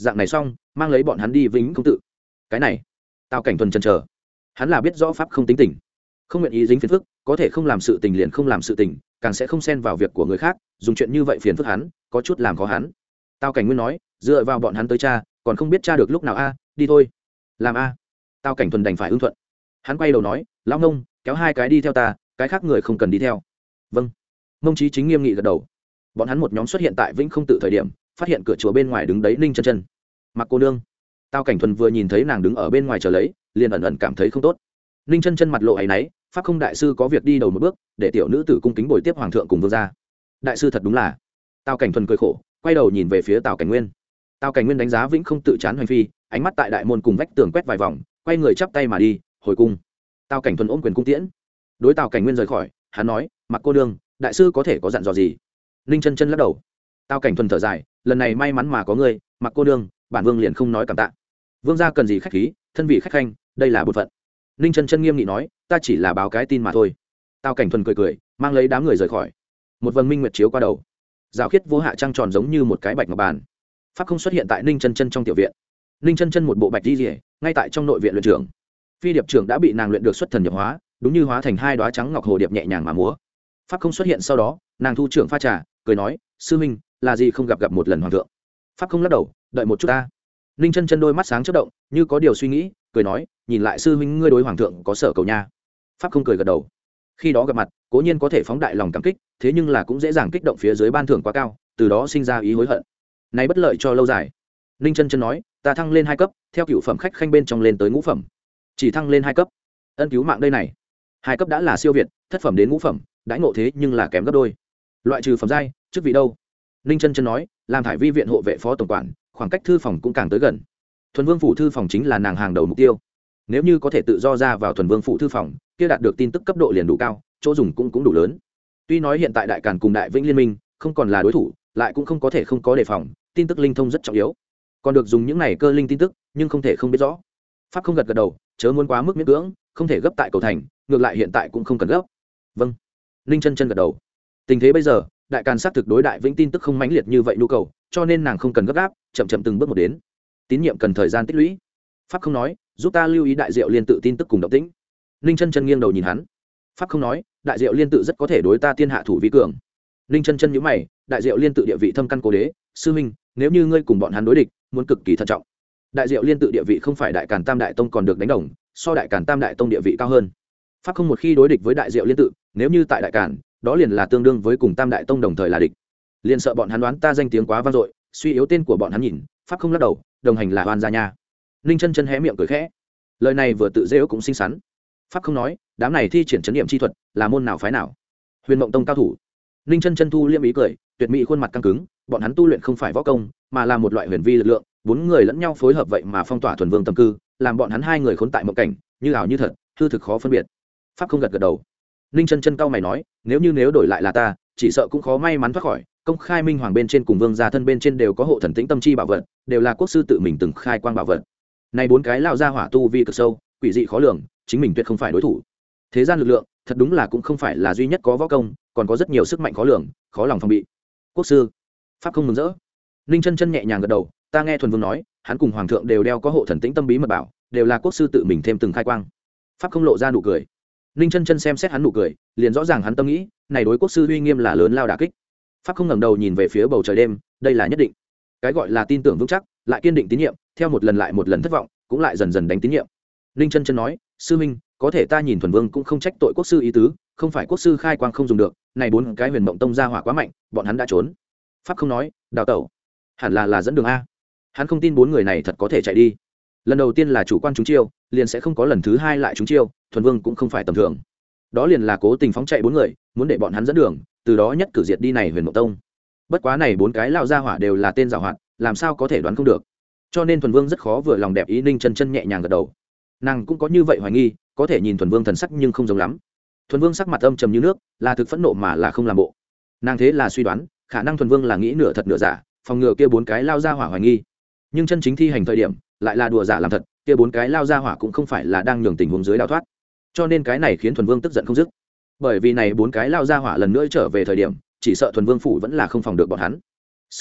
dạng này xong mang lấy bọn hắn đi vĩnh không tự. Cái này Tào Cảnh Thuần chần chờ, hắn là biết rõ pháp không tính tình, không nguyện ý dính phiền phức, có thể không làm sự tình liền không làm sự tình, càng sẽ không xen vào việc của người khác, dùng chuyện như vậy phiền phức hắn, có chút làm khó hắn. Tào Cảnh Nguyên nói, dựa vào bọn hắn tới cha, còn không biết cha được lúc nào a, đi thôi. Làm a. Tào Cảnh Thuần đành phải ứng thuận. Hắn quay đầu nói, lão nông, kéo hai cái đi theo ta, cái khác người không cần đi theo. Vâng. Mông Chí Chính nghiêm nghị gật đầu. Bọn hắn một nhóm xuất hiện tại Vĩnh Không Tự thời điểm, phát hiện cửa chùa bên ngoài đứng đấy Ninh Chân Chân. Mặc cô nương. Tào Cảnh Thuần vừa nhìn thấy nàng đứng ở bên ngoài chờ lấy, liền ẩn ẩn cảm thấy không tốt. Ninh Chân Chân mặt lộ áy náy, pháp không đại sư có việc đi đầu một bước, để tiểu nữ tử cung kính bồi tiếp hoàng thượng cùng vương gia. Đại sư thật đúng là. Tào Cảnh Thuần cười khổ, quay đầu nhìn về phía Tào Cảnh Nguyên. Tào Cảnh Nguyên đánh giá Vĩnh Không Tự chán hoành phi, ánh mắt tại đại môn cùng vách tường quét vài vòng, quay người chắp tay mà đi, hồi cung. Tào Cảnh Thuần ôm quyền cung tiễn. Đối Tào Cảnh Nguyên rời khỏi, hắn nói, mặc cô nương, đại sư có thể có dặn dò gì? Ninh Chân Chân lắc đầu. Tào Cảnh Thuần thở dài, lần này may mắn mà có ngươi, mặc cô nương, bản vương liền không nói cảm tạ. Vương gia cần gì khách khí, thân vị khách khanh, đây là bổn phận. Ninh Chân Chân nghiêm nghị nói, ta chỉ là báo cái tin mà thôi. Tào Cảnh Thuần cười cười, mang lấy đám người rời khỏi. Một vầng minh nguyệt chiếu qua đầu, rào khiết vô hạ trăng tròn giống như một cái bạch ngọc bàn. Pháp không xuất hiện tại Ninh Chân Chân trong tiểu viện. Ninh Chân Chân một bộ bạch y liễu, ngay tại trong nội viện luyện trưởng. Phi điệp trưởng đã bị nàng luyện được xuất thần nhập hóa, đúng như hóa thành hai đóa trắng ngọc hồ điệp nhẹ nhàng mà múa. Pháp không xuất hiện sau đó, nàng thu trưởng pha trà, cười nói, sư minh, là gì không gặp gặp một lần hoàng thượng? Pháp không lắc đầu, đợi một chút ta. Ninh Chân Chân đôi mắt sáng chớp động, như có điều suy nghĩ, cười nói, nhìn lại sư huynh ngươi đối hoàng thượng có sở cầu nha. Pháp không cười gật đầu. Khi đó gặp mặt, cố nhiên có thể phóng đại lòng cảm kích, thế nhưng là cũng dễ dàng kích động phía dưới ban thưởng quá cao, từ đó sinh ra ý hối hận. Này bất lợi cho lâu dài. Ninh Chân Chân nói, ta thăng lên hai cấp, theo cựu phẩm khách khanh bên trong lên tới ngũ phẩm. Chỉ thăng lên hai cấp. Ân cứu mạng đây này. Hai cấp đã là siêu việt, thất phẩm đến ngũ phẩm, đãi ngộ thế nhưng là kém gấp đôi. Loại trừ phẩm giai, chức vị đâu? Ninh Chân Chân nói, làm thải vi viện hộ vệ phó tổng quản, khoảng cách thư phòng cũng càng tới gần. Thuần Vương phủ thư phòng chính là nàng hàng đầu mục tiêu. Nếu như có thể tự do ra vào Thuần Vương phủ thư phòng, kia đạt được tin tức cấp độ liền đủ cao, chỗ dùng cũng cũng đủ lớn. Tuy nói hiện tại đại càn cùng đại vĩnh liên minh không còn là đối thủ, lại cũng không có thể không có đề phòng, tin tức linh thông rất trọng yếu. Còn được dùng những này cơ linh tin tức, nhưng không thể không biết rõ. Pháp không gật gật đầu, chớ muốn quá mức miễn cưỡng, không thể gấp tại cầu thành, ngược lại hiện tại cũng không cần gấp. Vâng. Ninh Chân Chân gật đầu. Tình thế bây giờ, đại càn xác thực đối đại vĩnh tin tức không mãnh liệt như vậy nhu cầu, cho nên nàng không cần gấp gáp, chậm chậm từng bước một đến. Tín nhiệm cần thời gian tích lũy. Pháp không nói, giúp ta lưu ý đại diệu liên tự tin tức cùng động tĩnh. Ninh Chân Chân nghiêng đầu nhìn hắn. Pháp không nói, đại diệu liên tự rất có thể đối ta tiên hạ thủ vi cường. Ninh Chân Chân nhíu mày, đại diệu liên tự địa vị thâm căn cố đế, sư huynh, nếu như ngươi cùng bọn hắn đối địch, muốn cực kỳ thận trọng. Đại diệu liên tự địa vị không phải đại càn tam đại tông còn được đánh đồng, so đại càn tam đại tông địa vị cao hơn. Pháp không một khi đối địch với đại diệu liên tự, nếu như tại đại càn, đó liền là tương đương với cùng tam đại tông đồng thời là địch. Liền sợ bọn hắn đoán ta danh tiếng quá vang dội, suy yếu tên của bọn hắn nhìn. Pháp không lắc đầu, đồng hành là oan gia nha. Ninh Chân Chân hé miệng cười khẽ, lời này vừa tự dễu cũng xinh xắn. Pháp không nói, đám này thi triển chấn niệm chi thuật là môn nào phái nào? Huyền Mộng Tông cao thủ. Ninh Chân Chân thu liêm ý cười, tuyệt mỹ khuôn mặt căng cứng, bọn hắn tu luyện không phải võ công, mà là một loại huyền vi lực lượng, bốn người lẫn nhau phối hợp vậy mà phong tỏa Thuần Vương tâm cư, làm bọn hắn hai người khốn tại mộng cảnh, như ảo như thật, hư thực khó phân biệt. Pháp không gật gật đầu. Ninh Chân Chân cau mày nói, nếu như nếu đổi lại là ta, chỉ sợ cũng khó may mắn thoát khỏi. Công khai minh hoàng bên trên cùng vương gia thân bên trên đều có hộ thần tĩnh tâm chi bảo vật, đều là quốc sư tự mình từng khai quang bảo vật. Này bốn cái lao ra hỏa tu vi cực sâu, quỷ dị khó lường, chính mình tuyệt không phải đối thủ. Thế gian lực lượng, thật đúng là cũng không phải là duy nhất có võ công, còn có rất nhiều sức mạnh khó lường, khó lòng phòng bị. Quốc sư, Pháp không mừng rỡ. Ninh Chân Chân nhẹ nhàng gật đầu, ta nghe Thuần Vương nói, hắn cùng hoàng thượng đều đeo có hộ thần tĩnh tâm bí mật bảo, đều là quốc sư tự mình thêm từng khai quang. Pháp không lộ ra nụ cười. Ninh Chân Chân xem xét hắn nụ cười, liền rõ ràng hắn tâm nghĩ, này đối quốc sư uy nghiêm là lớn lao đả kích. Pháp không ngẩng đầu nhìn về phía bầu trời đêm, đây là nhất định. Cái gọi là tin tưởng vững chắc, lại kiên định tín nhiệm, theo một lần lại một lần thất vọng, cũng lại dần dần đánh tín nhiệm. Ninh Chân Chân nói, sư minh, có thể ta nhìn Thuần Vương cũng không trách tội quốc sư ý tứ, không phải quốc sư khai quang không dùng được, này bốn cái Huyền Mộng Tông ra hỏa quá mạnh, bọn hắn đã trốn. Pháp không nói, đào tẩu, hẳn là là dẫn đường a. Hắn không tin bốn người này thật có thể chạy đi. Lần đầu tiên là chủ quan trúng chiêu, liền sẽ không có lần thứ hai lại trúng chiêu, Thuần Vương cũng không phải tầm thường. Đó liền là cố tình phóng chạy bốn người, muốn để bọn hắn dẫn đường, từ đó nhất cử diệt đi này Huyền Mộng Tông. Bất quá này bốn cái lão gia hỏa đều là tên giàu hoạt, làm sao có thể đoán không được. Cho nên Thuần Vương rất khó vừa lòng đẹp ý. Ninh Chân Chân nhẹ nhàng gật đầu. Nàng cũng có như vậy hoài nghi, có thể nhìn Thuần Vương thần sắc nhưng không giống lắm. Thuần Vương sắc mặt âm trầm như nước, là thực phẫn nộ mà là không làm bộ. Nàng thế là suy đoán, khả năng Thuần Vương là nghĩ nửa thật nửa giả, phòng ngừa kia bốn cái lao gia hỏa hoài nghi. Nhưng chân chính thi hành thời điểm, lại là đùa giả làm thật, kia bốn cái lao gia hỏa cũng không phải là đang nhường tình huống dưới đào thoát. Cho nên cái này khiến Thuần Vương tức giận không dứt. Bởi vì này bốn cái lao gia hỏa lần nữa trở về thời điểm, chỉ sợ Thuần Vương phủ vẫn là không phòng được bọn hắn. Sư minh,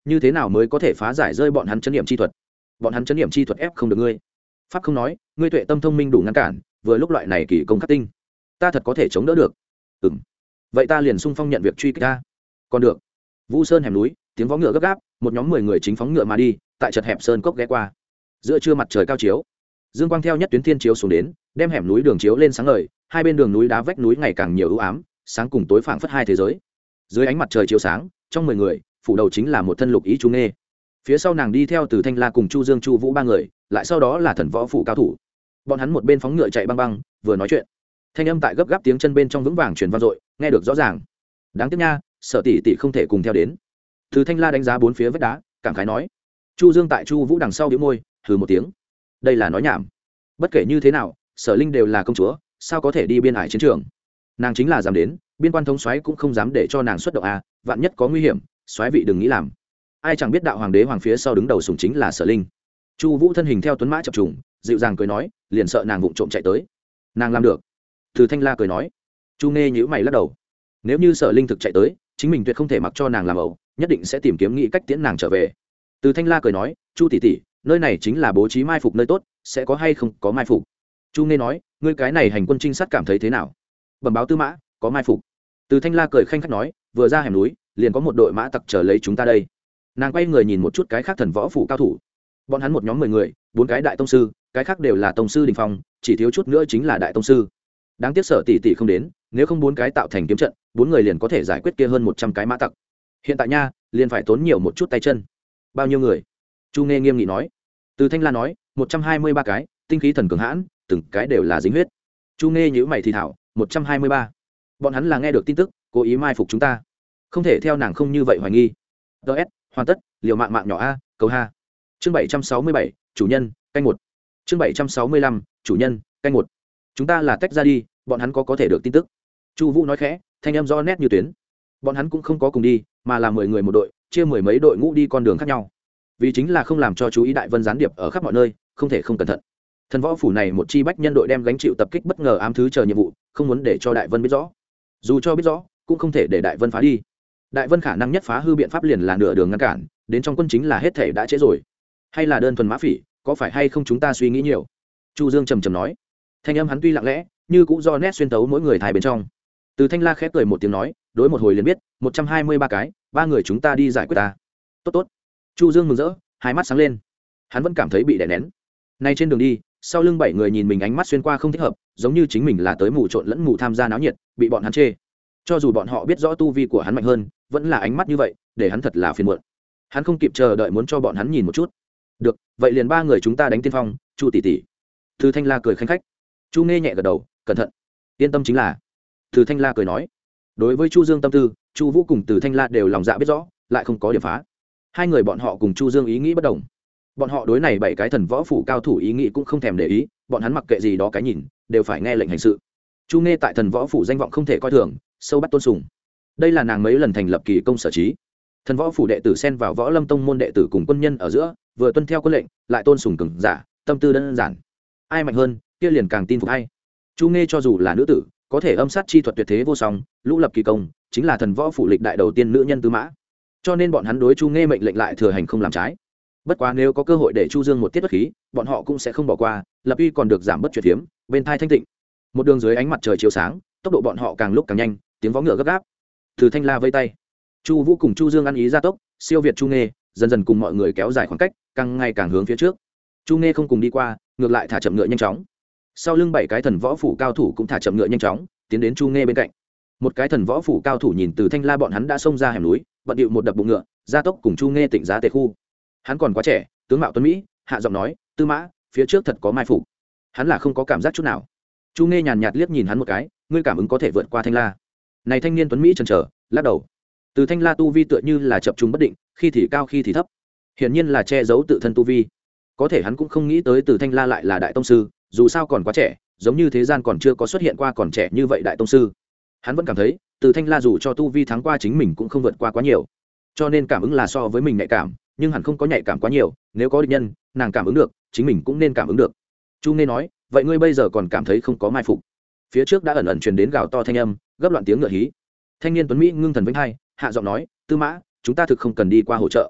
như thế nào mới có thể phá giải rơi bọn hắn chấn niệm chi thuật? Bọn hắn chấn niệm chi thuật ép không được ngươi. Pháp không nói, ngươi tuệ tâm thông minh đủ ngăn cản, vừa lúc loại này kỳ công khắc tinh, ta thật có thể chống đỡ được. Ừm, vậy ta liền xung phong nhận việc truy kích ta. Còn được. Vũ Sơn hẻm núi, tiếng vó ngựa gấp gáp, một nhóm mười người chính phóng ngựa mà đi, tại chật hẹp sơn cốc ghé qua. Giữa trưa mặt trời cao chiếu, dương quang theo nhất tuyến thiên chiếu xuống đến, đem hẻm núi đường chiếu lên sáng ngời, hai bên đường núi đá vách núi ngày càng nhiều ưu ám, sáng cùng tối phảng phất hai thế giới. Dưới ánh mặt trời chiếu sáng, trong mười người, phủ đầu chính là một thân lục ý Chu Nghê. Phía sau nàng đi theo Từ Thanh La cùng Chu Dương Chu Vũ ba người, lại sau đó là thần võ phủ cao thủ. Bọn hắn một bên phóng ngựa chạy băng băng, vừa nói chuyện. Thanh âm tại gấp gáp tiếng chân bên trong vững vàng truyền vang dội, nghe được rõ ràng. Đáng tiếc nha, Sở tỷ tỷ không thể cùng theo đến. Từ Thanh La đánh giá bốn phía vách đá, cảm khái nói. Chu Dương tại Chu Vũ đằng sau bĩu môi, hừ một tiếng. Đây là nói nhảm. Bất kể như thế nào, Sở Linh đều là công chúa, sao có thể đi biên ải chiến trường? Nàng chính là dám đến, biên quan thống soái cũng không dám để cho nàng xuất động a, vạn nhất có nguy hiểm, soái vị đừng nghĩ làm. Ai chẳng biết đạo hoàng đế hoàng phía sau đứng đầu sùng chính là Sở Linh. Chu Vũ thân hình theo tuấn mã chập trùng, dịu dàng cười nói, liền sợ nàng vụng trộm chạy tới. Nàng làm được. Từ Thanh La cười nói. Chu Nghê nhíu mày lắc đầu. Nếu như Sở Linh thực chạy tới, chính mình tuyệt không thể mặc cho nàng làm ẩu, nhất định sẽ tìm kiếm nghĩ cách tiễn nàng trở về. Từ Thanh La cười nói, Chu tỷ tỷ, nơi này chính là bố trí mai phục nơi tốt, sẽ có hay không có mai phục? Chu Nghê nói, ngươi cái này hành quân trinh sát cảm thấy thế nào? Bẩm báo tư mã, có mai phục. Từ Thanh La cười khanh khách nói, vừa ra hẻm núi, liền có một đội mã tặc chờ lấy chúng ta đây. Nàng quay người nhìn một chút cái khác thần võ phủ cao thủ. Bọn hắn một nhóm mười người, bốn cái đại tông sư, cái khác đều là tông sư đỉnh phong, chỉ thiếu chút nữa chính là đại tông sư. Đáng tiếc Sở tỷ tỷ không đến, nếu không bốn cái tạo thành kiếm trận, bốn người liền có thể giải quyết kia hơn một trăm cái mã tặc. Hiện tại nha, liền phải tốn nhiều một chút tay chân. Bao nhiêu người? Chu Nghê nghiêm nghị nói. Từ Thanh La nói, một trăm hai mươi ba cái, tinh khí thần cường hãn, từng cái đều là dính huyết. Chu Nghê nhíu mày thì thảo, một trăm hai mươi ba. Bọn hắn là nghe được tin tức, cố ý mai phục chúng ta. Không thể theo nàng không như vậy hoài nghi. ds hoàn tất, liều mạng mạng nhỏ a, cầu ha. Chương bảy trăm sáu mươi bảy, chủ nhân, canh một. Chương bảy trăm sáu mươi lăm, chủ nhân, canh một. Chúng ta là tách ra đi, bọn hắn có có thể được tin tức. Chu Vũ nói khẽ, thanh âm rõ nét như tuyến. Bọn hắn cũng không có cùng đi, mà là mười người một đội, chia mười mấy đội ngũ đi con đường khác nhau. Vì chính là không làm cho chú ý Đại Vân gián điệp ở khắp mọi nơi, không thể không cẩn thận. Thần võ phủ này một chi bách nhân đội đem gánh chịu tập kích bất ngờ ám thứ chờ nhiệm vụ, không muốn để cho Đại Vân biết rõ. Dù cho biết rõ, cũng không thể để Đại Vân phá đi. Đại Vân khả năng nhất phá hư biện pháp liền là nửa đường ngăn cản, đến trong quân chính là hết thể đã trễ rồi. Hay là đơn thuần mã phỉ, có phải hay không chúng ta suy nghĩ nhiều? Chu Dương trầm trầm nói. Thanh âm hắn tuy lặng lẽ, như cũng do nét xuyên tấu mỗi người thai bên trong. Từ Thanh La khép cười một tiếng nói, đối một hồi liền biết, một trăm hai mươi ba cái, ba người chúng ta đi giải quyết ta. Tốt tốt. Chu Dương mừng rỡ, hai mắt sáng lên. Hắn vẫn cảm thấy bị đè nén. Nay trên đường đi, sau lưng bảy người nhìn mình ánh mắt xuyên qua không thích hợp, giống như chính mình là tới mù trộn lẫn mù tham gia náo nhiệt, bị bọn hắn chê. Cho dù bọn họ biết rõ tu vi của hắn mạnh hơn, vẫn là ánh mắt như vậy, để hắn thật là phiền muộn. Hắn không kịp chờ đợi muốn cho bọn hắn nhìn một chút. Được, vậy liền ba người chúng ta đánh tiên phong, Chu tỷ tỷ. Từ Thanh La cười khanh khách. Chu Nghê nhẹ gật đầu, cẩn thận. Yên tâm chính là. Từ Thanh La cười nói. Đối với Chu Dương tâm tư, Chu Vũ cùng Từ Thanh La đều lòng dạ biết rõ, lại không có điểm phá. Hai người bọn họ cùng Chu Dương ý nghĩ bất đồng. Bọn họ đối này bảy cái thần võ phủ cao thủ ý nghĩ cũng không thèm để ý, bọn hắn mặc kệ gì đó cái nhìn, đều phải nghe lệnh hành sự. Chu Nghê tại thần võ phủ danh vọng không thể coi thường, sâu bắt tôn sùng. Đây là nàng mấy lần thành lập kỳ công sở trí. Thần võ phủ đệ tử xen vào võ lâm tông môn đệ tử cùng quân nhân ở giữa, vừa tuân theo quân lệnh, lại tôn sùng cường giả, tâm tư đơn giản. Ai mạnh hơn, kia liền càng tin phục ai. Chu Nghê cho dù là nữ tử, có thể âm sát chi thuật tuyệt thế vô song, lũ lập kỳ công, chính là thần võ phủ lịch đại đầu tiên nữ nhân tứ mã. Cho nên bọn hắn đối Chu Nghê mệnh lệnh lại thừa hành không làm trái. Bất quá nếu có cơ hội để Chu Dương một tiết bất khí, bọn họ cũng sẽ không bỏ qua, lập uy còn được giảm bớt chuyện thiếm, bên thai thanh tịnh. Một đường dưới ánh mặt trời chiếu sáng, tốc độ bọn họ càng lúc càng nhanh, tiếng vó ngựa gấp gáp. Từ Thanh La vây tay, Chu Vũ cùng Chu Dương ăn ý gia tốc, siêu việt Chu Nghê, dần dần cùng mọi người kéo dài khoảng cách, càng ngày càng hướng phía trước. Chu Nghê không cùng đi qua, ngược lại thả chậm ngựa nhanh chóng. Sau lưng bảy cái thần võ phủ cao thủ cũng thả chậm ngựa nhanh chóng, tiến đến Chu Nghê bên cạnh. Một cái thần võ phủ cao thủ nhìn Từ Thanh La bọn hắn đã xông ra hẻm núi, bận điệu một đập bụng ngựa, gia tốc cùng Chu Nghê tỉnh giá tề khu. Hắn còn quá trẻ, tướng mạo tuấn mỹ, hạ giọng nói, "Tư mã, phía trước thật có mai phục." Hắn là không có cảm giác chút nào. Chu Nghê nhàn nhạt liếc nhìn hắn một cái, ngươi cảm ứng có thể vượt qua Thanh La. Này thanh niên tuấn mỹ chần chờ, lắc đầu. Từ Thanh La tu vi tựa như là chập trùng bất định, khi thì cao khi thì thấp. Hiển nhiên là che giấu tự thân tu vi. Có thể hắn cũng không nghĩ tới Từ Thanh La lại là đại tông sư, dù sao còn quá trẻ, giống như thế gian còn chưa có xuất hiện qua còn trẻ như vậy đại tông sư. Hắn vẫn cảm thấy, Từ Thanh La dù cho tu vi thắng qua chính mình cũng không vượt qua quá nhiều. Cho nên cảm ứng là so với mình nhạy cảm, nhưng hẳn không có nhạy cảm quá nhiều, nếu có địch nhân, nàng cảm ứng được, chính mình cũng nên cảm ứng được. Chu Nghê nói, vậy ngươi bây giờ còn cảm thấy không có mai phục? Phía trước đã ẩn ẩn truyền đến gào to thanh âm, gấp loạn tiếng ngựa hí. Thanh niên tuấn mỹ ngưng thần vĩnh hai, hạ giọng nói, "Tư mã, chúng ta thực không cần đi qua hỗ trợ.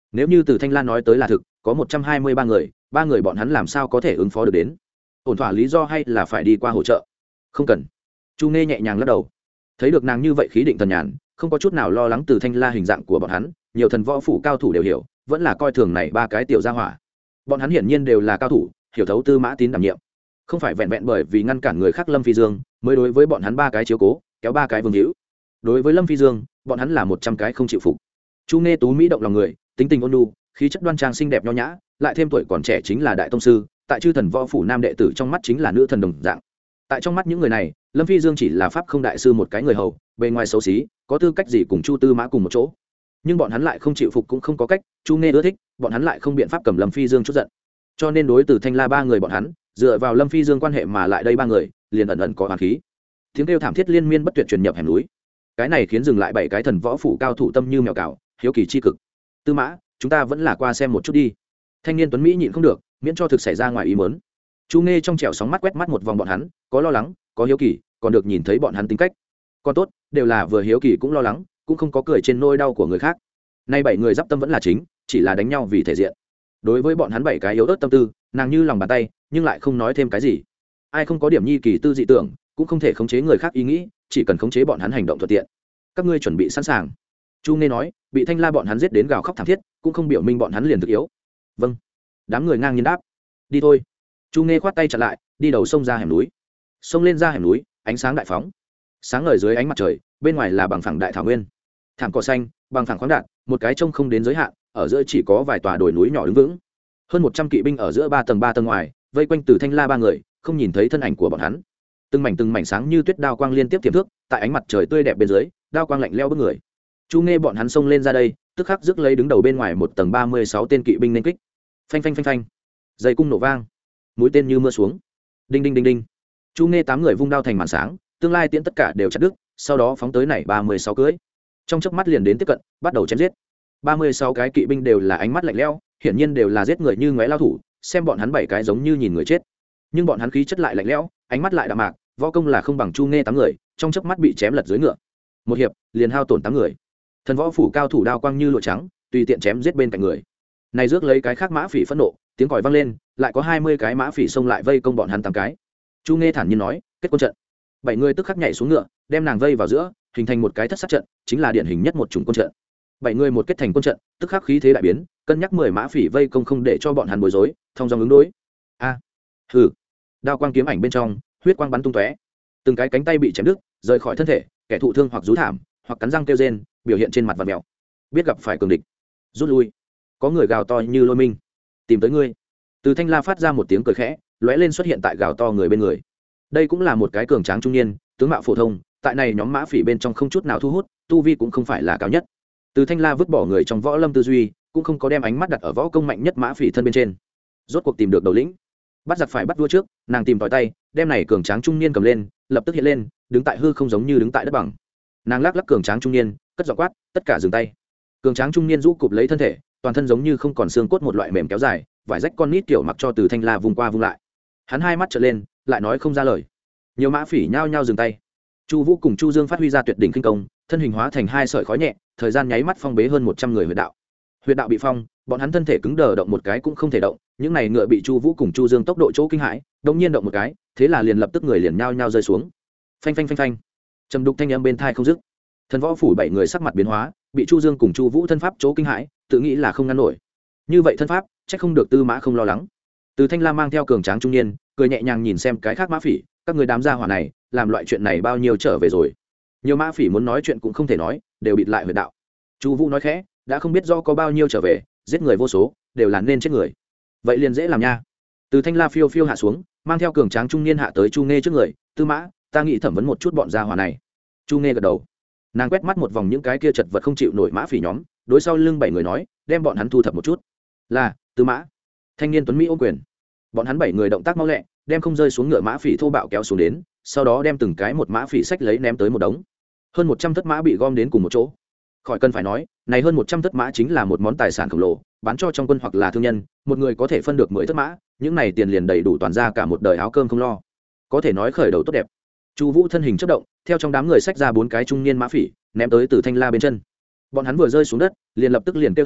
nếu như từ thanh la nói tới là thực, có một trăm hai mươi ba người, ba người bọn hắn làm sao có thể ứng phó được đến? Ổn thỏa lý do hay là phải đi qua hỗ trợ? Không cần. Chu Nghe nhẹ nhàng lắc đầu. Thấy được nàng như vậy khí định thần nhàn, không có chút nào lo lắng từ thanh la hình dạng của bọn hắn, nhiều thần võ phủ cao thủ đều hiểu, vẫn là coi thường này ba cái tiểu gia hỏa. Bọn hắn hiển nhiên đều là cao thủ, hiểu thấu Tư Mã Tín đảm nhiệm, không phải vẹn vẹn bởi vì ngăn cản người khác Lâm Phi Dương mới đối với bọn hắn ba cái chiếu cố, kéo ba cái vương hữu. Đối với Lâm Phi Dương, bọn hắn là một trăm cái không chịu phục. Chu Nghe tú mỹ động lòng người, tính tình ôn nhu, khí chất đoan trang xinh đẹp nho nhã, lại thêm tuổi còn trẻ chính là đại tông sư, tại chư thần võ phủ nam đệ tử trong mắt chính là nữ thần đồng dạng. Tại trong mắt những người này, Lâm Phi Dương chỉ là pháp không đại sư một cái người hầu, bề ngoài xấu xí, có tư cách gì cùng Chu Tư Mã cùng một chỗ. Nhưng bọn hắn lại không chịu phục cũng không có cách, Chu Nghe ưa thích, bọn hắn lại không biện pháp cầm Lâm Phi Dương chút giận. Cho nên đối từ Thanh La ba người bọn hắn, dựa vào Lâm Phi Dương quan hệ mà lại đây ba người, liền ẩn ẩn có oán khí. Tiếng kêu thảm thiết liên miên bất tuyệt truyền nhập hẻm núi. Cái này khiến dừng lại bảy cái thần võ phủ cao thủ tâm như mèo cào, hiếu kỳ chi cực. Tư Mã, chúng ta vẫn là qua xem một chút đi. Thanh niên tuấn mỹ nhịn không được, miễn cho thực xảy ra ngoài ý muốn. Chu Nghe trong trẻo sóng mắt quét mắt một vòng bọn hắn, có lo lắng, có hiếu kỳ, còn được nhìn thấy bọn hắn tính cách. Còn tốt, đều là vừa hiếu kỳ cũng lo lắng, cũng không có cười trên nỗi đau của người khác. Nay bảy người giáp tâm vẫn là chính, chỉ là đánh nhau vì thể diện. Đối với bọn hắn bảy cái yếu ớt tâm tư, nàng như lòng bàn tay, nhưng lại không nói thêm cái gì. Ai không có điểm nhi kỳ tư dị tưởng, cũng không thể khống chế người khác ý nghĩ, chỉ cần khống chế bọn hắn hành động thuận tiện. Các ngươi chuẩn bị sẵn sàng. Chu Nghe nói, bị Thanh La bọn hắn giết đến gào khóc thảm thiết, cũng không biểu minh bọn hắn liền thực yếu. Vâng. Đám người ngang nhiên đáp. Đi thôi. Chu Nghe khoát tay chặn lại, đi đầu sông ra hẻm núi. Sông lên ra hẻm núi, ánh sáng đại phóng. Sáng ngời dưới ánh mặt trời, bên ngoài là bằng phẳng đại thảo nguyên. Thảm cỏ xanh, bằng phẳng khoáng đạt, một cái trông không đến giới hạn, ở giữa chỉ có vài tòa đồi núi nhỏ đứng vững. Hơn một trăm kỵ binh ở giữa ba tầng ba tầng ngoài, vây quanh từ Thanh La ba người, không nhìn thấy thân ảnh của bọn hắn. Từng mảnh từng mảnh sáng như tuyết đao quang liên tiếp tiềm thước, tại ánh mặt trời tươi đẹp bên dưới, đao quang lạnh lẽo bức người. Chu Nghe bọn hắn xông lên ra đây, tức khắc rước lấy đứng đầu bên ngoài một tầng ba mươi sáu tên kỵ binh nên kích. Phanh phanh phanh phanh. Dây cung nổ vang, mũi tên như mưa xuống. Đinh đinh đinh đinh. Chu Nghe tám người vung đao thành màn sáng, tương lai tiễn tất cả đều chặt đứt, sau đó phóng tới này ba mươi sáu cưỡi. Trong chớp mắt liền đến tiếp cận, bắt đầu chém giết. ba mươi sáu cái kỵ binh đều là ánh mắt lạnh lẽo, hiển nhiên đều là giết người như ngóe lao thủ, xem bọn hắn bảy cái giống như nhìn người chết. Nhưng bọn hắn khí chất lại lạnh lẽo, ánh mắt lại đạm mạc, võ công là không bằng Chu Nghe tám người, trong chớp mắt bị chém lật dưới ngựa. Một hiệp, liền hao tổn tám người. Thần võ phủ cao thủ đao quang như lụa trắng, tùy tiện chém giết bên cạnh người. Này rước lấy cái khác mã phỉ phẫn nộ, tiếng còi vang lên, lại có hai mươi cái mã phỉ xông lại vây công bọn hắn tám cái. Chu Nghe thản nhiên nói, kết quân trận. Bảy người tức khắc nhảy xuống ngựa, đem nàng vây vào giữa, hình thành một cái thất sát trận, chính là điển hình nhất một chủng quân trận. Bảy người một kết thành quân trận, tức khắc khí thế đại biến, cân nhắc mười mã phỉ vây công không để cho bọn hắn bối rối, thông dong ứng đối. A, hừ. Đao quang kiếm ảnh bên trong, huyết quang bắn tung tóe. Từng cái cánh tay bị chém đứt, rời khỏi thân thể, kẻ thụ thương hoặc rú thảm, hoặc cắn răng kêu rên, biểu hiện trên mặt vặn vẹo. Biết gặp phải cường địch, rút lui. Có người gào to như lôi minh, tìm tới ngươi. Từ Thanh La phát ra một tiếng cười khẽ, lóe lên xuất hiện tại gào to người bên người. Đây cũng là một cái cường tráng trung niên, tướng mạo phổ thông, tại này nhóm mã phỉ bên trong không chút nào thu hút, tu vi cũng không phải là cao nhất. Từ Thanh La vứt bỏ người trong võ lâm tư duy, cũng không có đem ánh mắt đặt ở võ công mạnh nhất mã phỉ thân bên trên. Rốt cuộc tìm được đầu lĩnh, bắt giặc phải bắt vua trước, nàng tìm tòi tay, đem này cường tráng trung niên cầm lên, lập tức hiện lên, đứng tại hư không giống như đứng tại đất bằng. Nàng lắc lắc cường tráng trung niên, cất giọng quát, tất cả dừng tay. Cường tráng trung niên rũ cụp lấy thân thể, toàn thân giống như không còn xương cốt một loại mềm kéo dài, vải rách con nít kiểu mặc cho Từ Thanh La vùng qua vùng lại. Hắn hai mắt trợn lên, lại nói không ra lời. Nhiều mã phỉ nhao nhao dừng tay. Chu Vũ cùng Chu Dương phát huy ra tuyệt đỉnh kinh công, thân hình hóa thành hai sợi khói nhẹ, thời gian nháy mắt phong bế hơn một trăm người huyệt đạo. Huyệt đạo bị phong, bọn hắn thân thể cứng đờ động một cái cũng không thể động, những này ngựa bị Chu Vũ cùng Chu Dương tốc độ chỗ kinh hãi, đột nhiên động một cái, thế là liền lập tức người liền nhao nhao rơi xuống. Phanh phanh phanh phanh. Trầm đục thanh âm bên tai không dứt. Thần võ phủ bảy người sắc mặt biến hóa, bị Chu Dương cùng Chu Vũ thân pháp chỗ kinh hãi, tự nghĩ là không ngăn nổi. Như vậy thân pháp, chắc không được Tư Mã không lo lắng. Từ Thanh La mang theo cường tráng trung niên, cười nhẹ nhàng nhìn xem cái khác mã phỉ, các người đám gia hỏa này, làm loại chuyện này bao nhiêu trở về rồi. Nhiều mã phỉ muốn nói chuyện cũng không thể nói, đều bịt lại huyệt đạo. Chu Vũ nói khẽ, đã không biết do có bao nhiêu trở về, giết người vô số, đều là nên chết người. Vậy liền dễ làm nha. Từ Thanh La phiêu phiêu hạ xuống, mang theo cường tráng trung niên hạ tới Chu Nghe trước người, Tư Mã, ta nghĩ thẩm vấn một chút bọn gia hỏa này. Chu Nghe gật đầu. Nàng quét mắt một vòng những cái kia chật vật không chịu nổi mã phỉ nhóm, đối sau lưng bảy người nói, đem bọn hắn thu thập một chút. Là, Tư Mã. Thanh niên tuấn mỹ ôm quyền. Bọn hắn bảy người động tác mau lẹ, đem không rơi xuống ngựa mã phỉ thô bạo kéo xuống đến, sau đó đem từng cái một mã phỉ sách lấy ném tới một đống. Hơn một trăm thất mã bị gom đến cùng một chỗ. Khỏi cần phải nói, này hơn một trăm thất mã chính là một món tài sản khổng lồ, bán cho trong quân hoặc là thương nhân, một người có thể phân được mười thất mã, những này tiền liền đầy đủ toàn ra cả một đời áo cơm không lo. Có thể nói khởi đầu tốt đẹp. Chu Vũ thân hình chớp động, theo trong đám người xách ra bốn cái trung niên mã phỉ, ném tới Từ Thanh La bên chân. Bọn hắn vừa rơi xuống đất, liền lập tức liền kêu thảm,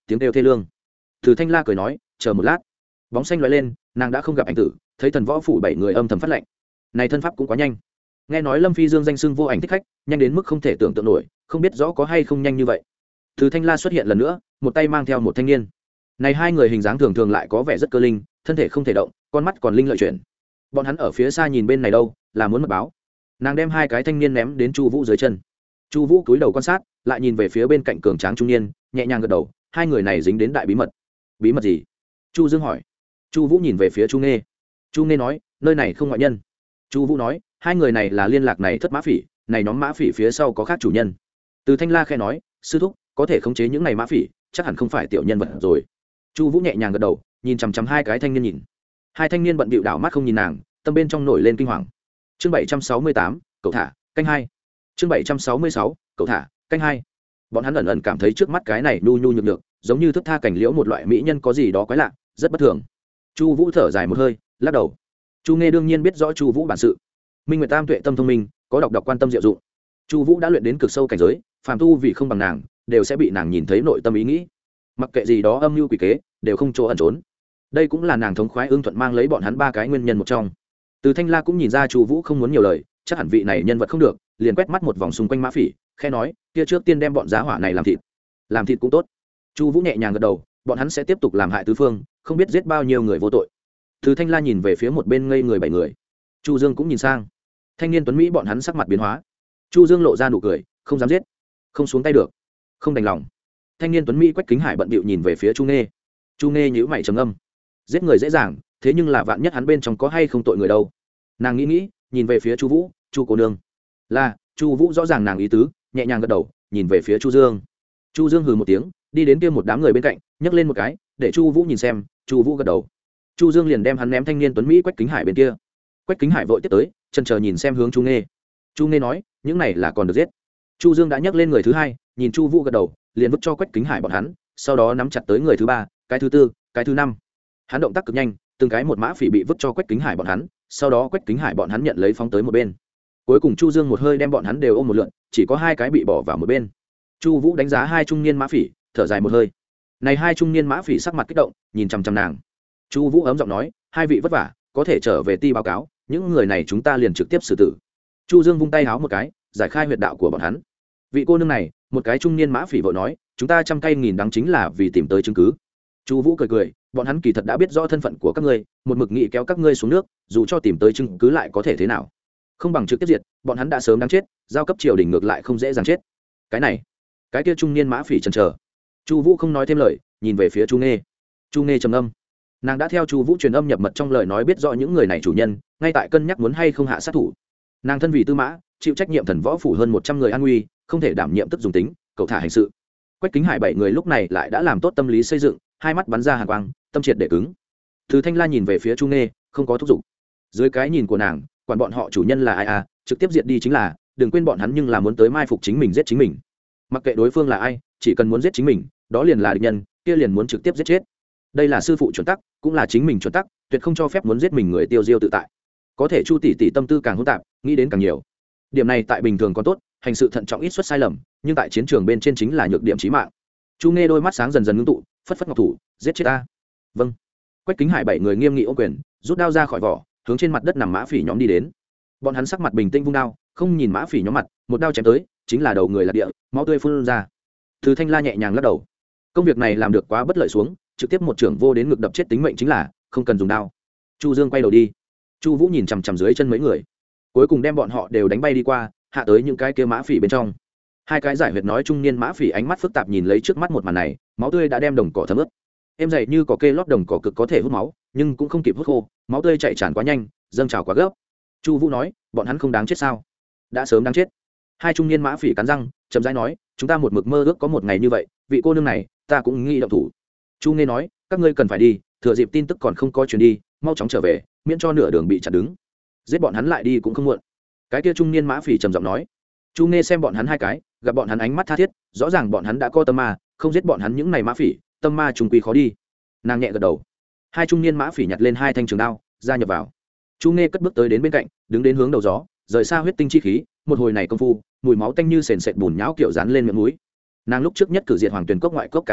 tiếng kêu thê lương. Từ Thanh La cười nói, chờ một lát. Bóng xanh lóe lên, nàng đã không gặp ảnh tử, thấy thần võ phủ bảy người âm thầm phát lệnh. Này thân pháp cũng quá nhanh. Nghe nói Lâm Phi Dương danh xưng vô ảnh thích khách, nhanh đến mức không thể tưởng tượng nổi, không biết rõ có hay không nhanh như vậy. Từ Thanh La xuất hiện lần nữa, một tay mang theo một thanh niên. Này hai người hình dáng thường thường lại có vẻ rất cơ linh, thân thể không thể động, con mắt còn linh lợi chuyển. Bọn hắn ở phía xa nhìn bên này đâu, là muốn mật báo. Nàng đem hai cái thanh niên ném đến Chu Vũ dưới chân. Chu Vũ cúi đầu quan sát, lại nhìn về phía bên cạnh cường tráng trung niên, nhẹ nhàng gật đầu, hai người này dính đến đại bí mật. Bí mật gì? Chu Dương hỏi. Chu Vũ nhìn về phía Chu Nghê. Chu Nghê nói, nơi này không ngoại nhân. Chu Vũ nói, hai người này là liên lạc này thất mã phỉ, này nhóm mã phỉ phía sau có khác chủ nhân. Từ Thanh La khẽ nói, sư thúc, có thể khống chế những này mã phỉ, chắc hẳn không phải tiểu nhân vật rồi. Chu Vũ nhẹ nhàng gật đầu, nhìn chằm chằm hai cái thanh niên nhìn. Hai thanh niên bận bịu đảo mắt không nhìn nàng, tâm bên trong nổi lên kinh hoàng. Chương bảy trăm sáu mươi tám, cậu thả, canh hai. Chương bảy trăm sáu mươi sáu, cậu thả, canh hai. Bọn hắn ẩn ẩn cảm thấy trước mắt cái này nhu nhu nhược nhược, giống như thức tha cảnh liễu một loại mỹ nhân có gì đó quái lạ, rất bất thường. Chu Vũ thở dài một hơi, lắc đầu. Chu Nghê đương nhiên biết rõ Chu Vũ bản sự. Minh Nguyệt Tam tuệ tâm thông minh, có độc độc quan tâm diệu dụng. Chu Vũ đã luyện đến cực sâu cảnh giới, phàm tu vì không bằng nàng, đều sẽ bị nàng nhìn thấy nội tâm ý nghĩ. Mặc kệ gì đó âm mưu quỷ kế, đều không chỗ ẩn trốn. Đây cũng là nàng thống khoái ưng thuận mang lấy bọn hắn ba cái nguyên nhân một trong. Từ Thanh La cũng nhìn ra Chu Vũ không muốn nhiều lời, chắc hẳn vị này nhân vật không được, liền quét mắt một vòng xung quanh mã phỉ, khẽ nói, kia trước tiên đem bọn giá hỏa này làm thịt. Làm thịt cũng tốt. Chu Vũ nhẹ nhàng gật đầu, bọn hắn sẽ tiếp tục làm hại tứ phương, không biết giết bao nhiêu người vô tội. Từ Thanh La nhìn về phía một bên ngây người bảy người. Chu Dương cũng nhìn sang. Thanh niên tuấn mỹ bọn hắn sắc mặt biến hóa. Chu Dương lộ ra nụ cười, không dám giết, không xuống tay được, không đành lòng. Thanh niên tuấn mỹ Quách Kính Hải bận bịu nhìn về phía Chu Nghê. Chu Nghê nhíu mày trầm ngâm. Giết người dễ dàng, thế nhưng là vạn nhất hắn bên trong có hay không tội người đâu. Nàng nghĩ nghĩ, nhìn về phía Chu Vũ, Chu cô nương. Là, Chu Vũ rõ ràng nàng ý tứ, nhẹ nhàng gật đầu, nhìn về phía Chu Dương. Chu Dương hừ một tiếng, đi đến kia một đám người bên cạnh, nhấc lên một cái, để Chu Vũ nhìn xem. Chu Vũ gật đầu. Chu Dương liền đem hắn ném thanh niên tuấn mỹ Quách Kính Hải bên kia. Quách Kính Hải vội tiếp tới, chần chờ nhìn xem hướng Chu Nghê. Chu Nghê nói, những này là còn được giết. Chu Dương đã nhấc lên người thứ hai, nhìn Chu Vũ gật đầu, liền vứt cho Quách Kính Hải bọn hắn, sau đó nắm chặt tới người thứ ba, cái thứ tư, cái thứ năm. Hắn động tác cực nhanh, từng cái một mã phỉ bị vứt cho Quách Kính Hải bọn hắn, sau đó Quách Kính Hải bọn hắn nhận lấy phóng tới một bên. Cuối cùng Chu Dương một hơi đem bọn hắn đều ôm một lượn, chỉ có hai cái bị bỏ vào một bên. Chu Vũ đánh giá hai trung niên mã phỉ, thở dài một hơi. Này hai trung niên mã phỉ sắc mặt kích động, nhìn chằm chằm nàng. Chu Vũ ấm giọng nói, hai vị vất vả, có thể trở về ti báo cáo, những người này chúng ta liền trực tiếp xử tử. Chu Dương vung tay háo một cái, giải khai huyệt đạo của bọn hắn. Vị cô nương này, một cái trung niên mã phỉ vội nói, chúng ta trăm cây nghìn đắng chính là vì tìm tới chứng cứ. Chu Vũ cười cười, bọn hắn kỳ thật đã biết rõ thân phận của các ngươi, một mực nghị kéo các ngươi xuống nước, dù cho tìm tới chứng cứ lại có thể thế nào? Không bằng trực tiếp diệt, bọn hắn đã sớm đáng chết, giao cấp triều đình ngược lại không dễ dàng chết. Cái này, cái kia trung niên mã phỉ chần chờ. Chu Vũ không nói thêm lời, nhìn về phía Chu Nghê. Chu Nghê trầm ngâm. Nàng đã theo Chu Vũ truyền âm nhập mật trong lời nói biết rõ những người này chủ nhân, ngay tại cân nhắc muốn hay không hạ sát thủ. Nàng thân vì tư mã, chịu trách nhiệm thần võ phủ hơn một trăm người an nguy, không thể đảm nhiệm tức dùng tính, cậu thả hành sự. Quách Kính Hải bảy người lúc này lại đã làm tốt tâm lý xây dựng, hai mắt bắn ra hàn quang, tâm triệt để cứng. Từ Thanh La nhìn về phía Chu Nghê, không có thúc giục. Dưới cái nhìn của nàng, quản bọn họ chủ nhân là ai à, trực tiếp diệt đi chính là, đừng quên bọn hắn nhưng là muốn tới mai phục chính mình giết chính mình. Mặc kệ đối phương là ai, chỉ cần muốn giết chính mình, đó liền là địch nhân, kia liền muốn trực tiếp giết chết. Đây là sư phụ chuẩn tắc, cũng là chính mình chuẩn tắc, tuyệt không cho phép muốn giết mình người tiêu diêu tự tại. Có thể Chu tỷ tỷ tâm tư càng hỗn tạp, nghĩ đến càng nhiều. Điểm này tại bình thường còn tốt, hành sự thận trọng ít xuất sai lầm, nhưng tại chiến trường bên trên chính là nhược điểm chí mạng. Chu Nghê đôi mắt sáng dần dần ngưng tụ, phất phất ngọc thủ, giết chết ta. Vâng. Quách Kính Hải bảy người nghiêm nghị ô quyền, rút đao ra khỏi vỏ, hướng trên mặt đất nằm mã phỉ nhóm đi đến. Bọn hắn sắc mặt bình tĩnh vung đao, không nhìn mã phỉ nhóm mặt, một đao chém tới, chính là đầu người lạc địa, máu tươi phun ra. Từ Thanh La nhẹ nhàng lắc đầu. Công việc này làm được quá bất lợi xuống, trực tiếp một trưởng vô đến ngực đập chết tính mệnh chính là, không cần dùng đao. Chu Dương quay đầu đi. Chu Vũ nhìn chằm chằm dưới chân mấy người, cuối cùng đem bọn họ đều đánh bay đi qua, hạ tới những cái kia mã phỉ bên trong. Hai cái giải huyệt nói trung niên mã phỉ ánh mắt phức tạp nhìn lấy trước mắt một màn này, máu tươi đã đem đồng cỏ thấm ướt. Em dày như cỏ kê lót đồng cỏ cực có thể hút máu, nhưng cũng không kịp hút khô, máu tươi chảy tràn quá nhanh, dâng trào quá gấp. Chu Vũ nói, bọn hắn không đáng chết sao? Đã sớm đáng chết. Hai trung niên mã phỉ cắn răng, chậm rãi nói, chúng ta một mực mơ ước có một ngày như vậy, vị cô nương này, ta cũng nghĩ động thủ. Chu Nghê nói, các ngươi cần phải đi, thừa dịp tin tức còn không có truyền đi, mau chóng trở về, miễn cho nửa đường bị chặn đứng. Giết bọn hắn lại đi cũng không muộn. Cái kia trung niên mã phỉ trầm giọng nói. Chu Nghê xem bọn hắn hai cái, gặp bọn hắn ánh mắt tha thiết, rõ ràng bọn hắn đã có tâm ma, không giết bọn hắn những này mã phỉ, tâm ma trùng quy khó đi. Nàng nhẹ gật đầu. Hai trung niên mã phỉ nhặt lên hai thanh trường đao, gia nhập vào. Chu Nghê cất bước tới đến bên cạnh, đứng đến hướng đầu gió, rời xa huyết tinh chi khí, một hồi này công phu, mùi máu tanh như sền sệt bùn nhão kiểu dán lên miệng mũi. Nàng lúc trước nhất cử diệt Hoàng Tuyền cốc ngoại cốc cả nhà,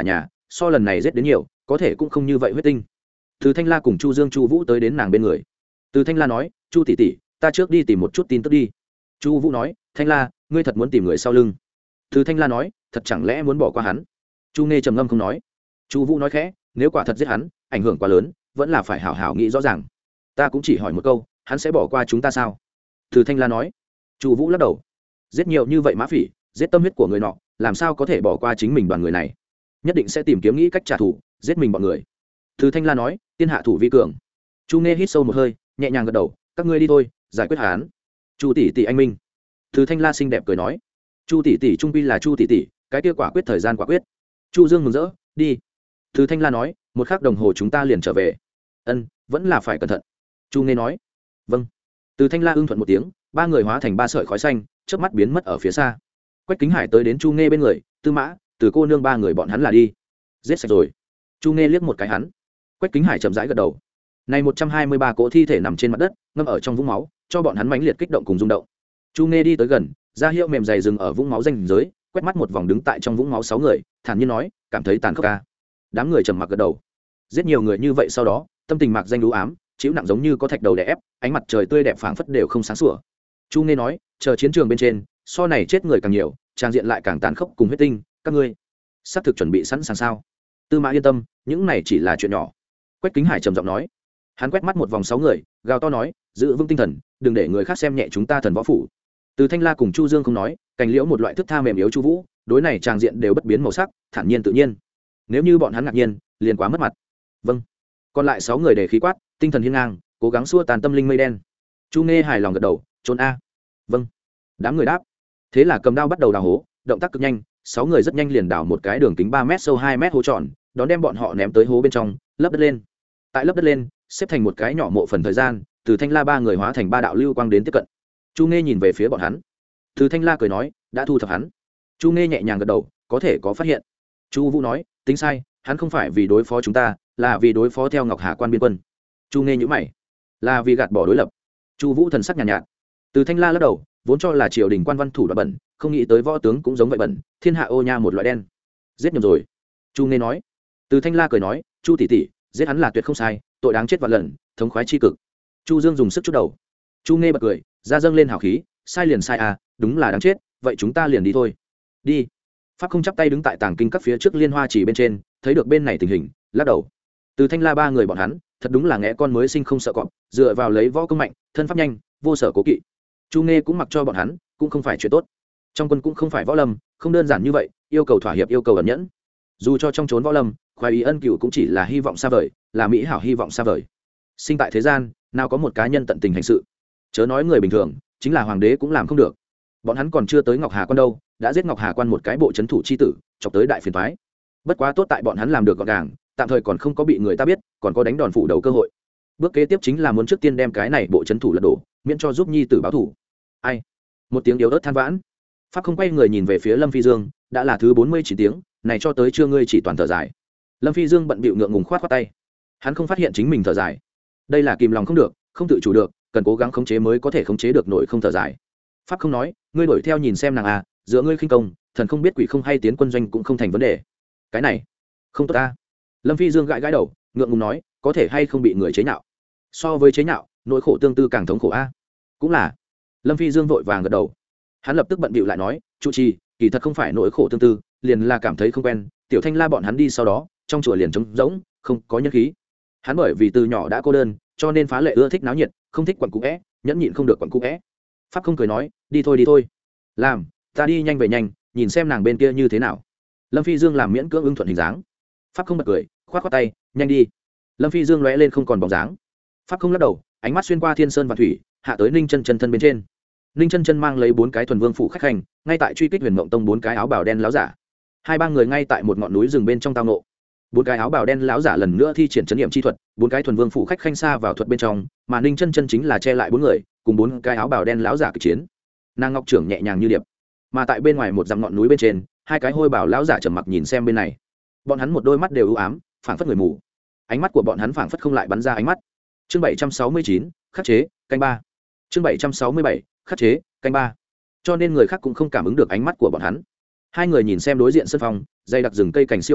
so lần này giết đến nhiều có thể cũng không như vậy huyết tinh. Từ Thanh La cùng Chu Dương Chu Vũ tới đến nàng bên người. Từ Thanh La nói, Chu tỷ tỷ, ta trước đi tìm một chút tin tức đi. Chu Vũ nói, Thanh La, ngươi thật muốn tìm người sau lưng? Từ Thanh La nói, thật chẳng lẽ muốn bỏ qua hắn? Chu Nghe trầm ngâm không nói. Chu Vũ nói khẽ, nếu quả thật giết hắn, ảnh hưởng quá lớn, vẫn là phải hảo hảo nghĩ rõ ràng. Ta cũng chỉ hỏi một câu, hắn sẽ bỏ qua chúng ta sao? Từ Thanh La nói. Chu Vũ lắc đầu. Giết nhiều như vậy mã phỉ, giết tâm huyết của người nọ, làm sao có thể bỏ qua chính mình đoàn người này? Nhất định sẽ tìm kiếm nghĩ cách trả thù, giết mình bọn người. Từ Thanh La nói, tiên hạ thủ vi cường. Chu Nghe hít sâu một hơi, nhẹ nhàng gật đầu, các ngươi đi thôi, giải quyết hắn. Chu tỷ tỷ anh minh. Từ Thanh La xinh đẹp cười nói, Chu tỷ tỷ trung quy là Chu tỷ tỷ, cái kia quả quyết thời gian quả quyết. Chu Dương mừng rỡ, đi. Từ Thanh La nói, một khắc đồng hồ chúng ta liền trở về. Ân, vẫn là phải cẩn thận. Chu Nghe nói, vâng. Từ Thanh La ưng thuận một tiếng, ba người hóa thành ba sợi khói xanh, chớp mắt biến mất ở phía xa. Quách Kính Hải tới đến Chu Nghe bên người, Tư Mã, Từ cô nương ba người bọn hắn là đi. Giết sạch rồi. Chu Nghe liếc một cái hắn. Quách Kính Hải chậm rãi gật đầu. Này một trăm hai mươi ba cỗ thi thể nằm trên mặt đất, ngâm ở trong vũng máu, cho bọn hắn mãnh liệt kích động cùng rung động. Chu Nghe đi tới gần, ra hiệu mềm dày dừng ở vũng máu ranh giới, quét mắt một vòng đứng tại trong vũng máu sáu người, thản nhiên nói, cảm thấy tàn khốc ca. Đám người trầm mặc gật đầu. Giết nhiều người như vậy sau đó, tâm tình mạc danh u ám, chịu nặng giống như có thạch đầu đè ép, ánh mặt trời tươi đẹp phảng phất đều không sáng sủa. Chu Nghe nói, chờ chiến trường bên trên, so này chết người càng nhiều, trang diện lại càng tàn khốc cùng huyết tinh, các ngươi sắp thực chuẩn bị sẵn sàng sao? Tư Mã yên tâm, những này chỉ là chuyện nhỏ. Quách Kính Hải trầm giọng nói. Hắn quét mắt một vòng sáu người, gào to nói, giữ vững tinh thần, đừng để người khác xem nhẹ chúng ta thần võ phủ. Từ Thanh La cùng Chu Dương không nói, cành liễu một loại thức tha mềm yếu Chu Vũ, đối này tràng diện đều bất biến màu sắc, thản nhiên tự nhiên. Nếu như bọn hắn ngạc nhiên, liền quá mất mặt. Vâng. Còn lại sáu người để khí quát, tinh thần hiên ngang, cố gắng xua tàn tâm linh mây đen. Chu Nghe hài lòng gật đầu, trốn a. Vâng. Đám người đáp. Thế là cầm đao bắt đầu đào hố, động tác cực nhanh, sáu người rất nhanh liền đào một cái đường kính ba mét sâu hai mét hố tròn, đón đem bọn họ ném tới hố bên trong, lấp đất lên. Tại lấp đất lên, xếp thành một cái nhỏ mộ phần thời gian, Từ Thanh La ba người hóa thành ba đạo lưu quang đến tiếp cận. Chu Nghe nhìn về phía bọn hắn. Từ Thanh La cười nói, đã thu thập hắn. Chu Nghe nhẹ nhàng gật đầu, có thể có phát hiện. Chu Vũ nói, tính sai, hắn không phải vì đối phó chúng ta, là vì đối phó theo Ngọc Hà quan biên quân. Chu Nghe nhíu mày, là vì gạt bỏ đối lập. Chu Vũ thần sắc nhàn nhạt, nhạt. Từ Thanh La lắc đầu, vốn cho là triều đình quan văn thủ đoạn bẩn, không nghĩ tới võ tướng cũng giống vậy bẩn, thiên hạ ô nha một loại đen. Giết nhầm rồi. Chu Nghe nói. Từ Thanh La cười nói, Chu tỷ tỷ, giết hắn là tuyệt không sai, tội đáng chết vạn lần, thống khoái chi cực. Chu Dương dùng sức chút đầu. Chu Nghe bật cười, ra dâng lên hào khí, sai liền sai à, đúng là đáng chết, vậy chúng ta liền đi thôi. Đi. Pháp không chắp tay đứng tại tàng kinh các phía trước liên hoa chỉ bên trên, thấy được bên này tình hình, lắc đầu. Từ Thanh La ba người bọn hắn, thật đúng là ngẽ con mới sinh không sợ cọp, dựa vào lấy võ công mạnh, thân pháp nhanh, vô sở cố kỵ. Chu Nghe cũng mặc cho bọn hắn, cũng không phải chuyện tốt. Trong quân cũng không phải võ lâm, không đơn giản như vậy, yêu cầu thỏa hiệp, yêu cầu ẩn nhẫn. Dù cho trong chốn võ lâm, khoái ý ân cửu cũng chỉ là hy vọng xa vời, là mỹ hảo hy vọng xa vời. Sinh tại thế gian, nào có một cá nhân tận tình hành sự. Chớ nói người bình thường, chính là hoàng đế cũng làm không được. Bọn hắn còn chưa tới Ngọc Hà quan đâu, đã giết Ngọc Hà quan một cái bộ trấn thủ chi tử, chọc tới đại phiền toái. Bất quá tốt tại bọn hắn làm được gọn gàng, tạm thời còn không có bị người ta biết, còn có đánh đòn phủ đầu cơ hội. Bước kế tiếp chính là muốn trước tiên đem cái này bộ trấn thủ lật đổ, miễn cho giúp nhi tử báo thù. Ai? Một tiếng yếu ớt than vãn. Pháp không quay người nhìn về phía Lâm Phi Dương, đã là thứ bốn mươi chín tiếng, này cho tới chưa ngươi chỉ toàn thở dài. Lâm Phi Dương bận bịu ngượng ngùng khoát khoát tay. Hắn không phát hiện chính mình thở dài. Đây là kìm lòng không được, không tự chủ được, cần cố gắng khống chế mới có thể khống chế được nổi không thở dài. Pháp không nói, ngươi đuổi theo nhìn xem nàng à, giữa ngươi khinh công, thần không biết quỷ không hay tiến quân doanh cũng không thành vấn đề. Cái này, không tốt ta. Lâm Phi Dương gãi gãi đầu, ngượng ngùng nói, có thể hay không bị người chế nhạo. So với chế nhạo, nỗi khổ tương tư càng thống khổ a. Cũng là. Lâm Phi Dương vội vàng gật đầu. Hắn lập tức bận bịu lại nói, trụ trì, kỳ thật không phải nỗi khổ tương tư, liền là cảm thấy không quen, Tiểu Thanh La bọn hắn đi sau đó, trong chùa liền trống rỗng, không có nhân khí. Hắn bởi vì từ nhỏ đã cô đơn, cho nên phá lệ ưa thích náo nhiệt, không thích quặn cũ é, nhẫn nhịn không được quặn cũ é. Pháp không cười nói, đi thôi đi thôi. Làm, ta đi nhanh về nhanh, nhìn xem nàng bên kia như thế nào. Lâm Phi Dương làm miễn cưỡng ưng thuận hình dáng. Pháp không bật cười, khoát khoát tay, nhanh đi. Lâm Phi Dương lóe lên không còn bóng dáng. Pháp không lắc đầu, ánh mắt xuyên qua thiên sơn và thủy, hạ tới Ninh Chân Chân thân bên trên. Ninh Chân Chân mang lấy bốn cái thuần vương phủ khách hành, ngay tại truy kích Huyền Mộng Tông bốn cái áo bào đen láo giả. Hai ba người ngay tại một ngọn núi rừng bên trong tao ngộ. Bốn cái áo bào đen láo giả lần nữa thi triển trấn nghiệm chi thuật, bốn cái thuần vương phủ khách khanh xa vào thuật bên trong, mà Ninh Chân Chân chính là che lại bốn người, cùng bốn cái áo bào đen láo giả kịch chiến. Nàng ngọc trưởng nhẹ nhàng như điệp, mà tại bên ngoài một dặm ngọn núi bên trên, hai cái hôi bào láo giả trầm mặc nhìn xem bên này. Bọn hắn một đôi mắt đều u ám, phảng phất người mù. Ánh mắt của bọn hắn phảng phất không lại bắn ra ánh mắt. Chương bảy trăm sáu mươi chín, khắc chế, canh ba. Chương bảy trăm sáu mươi bảy, khắc chế, canh ba. Cho nên người khác cũng không cảm ứng được ánh mắt của bọn hắn. Hai người nhìn xem đối diện sân phong, dây đặc rừng cây cảnh siêu vẹo,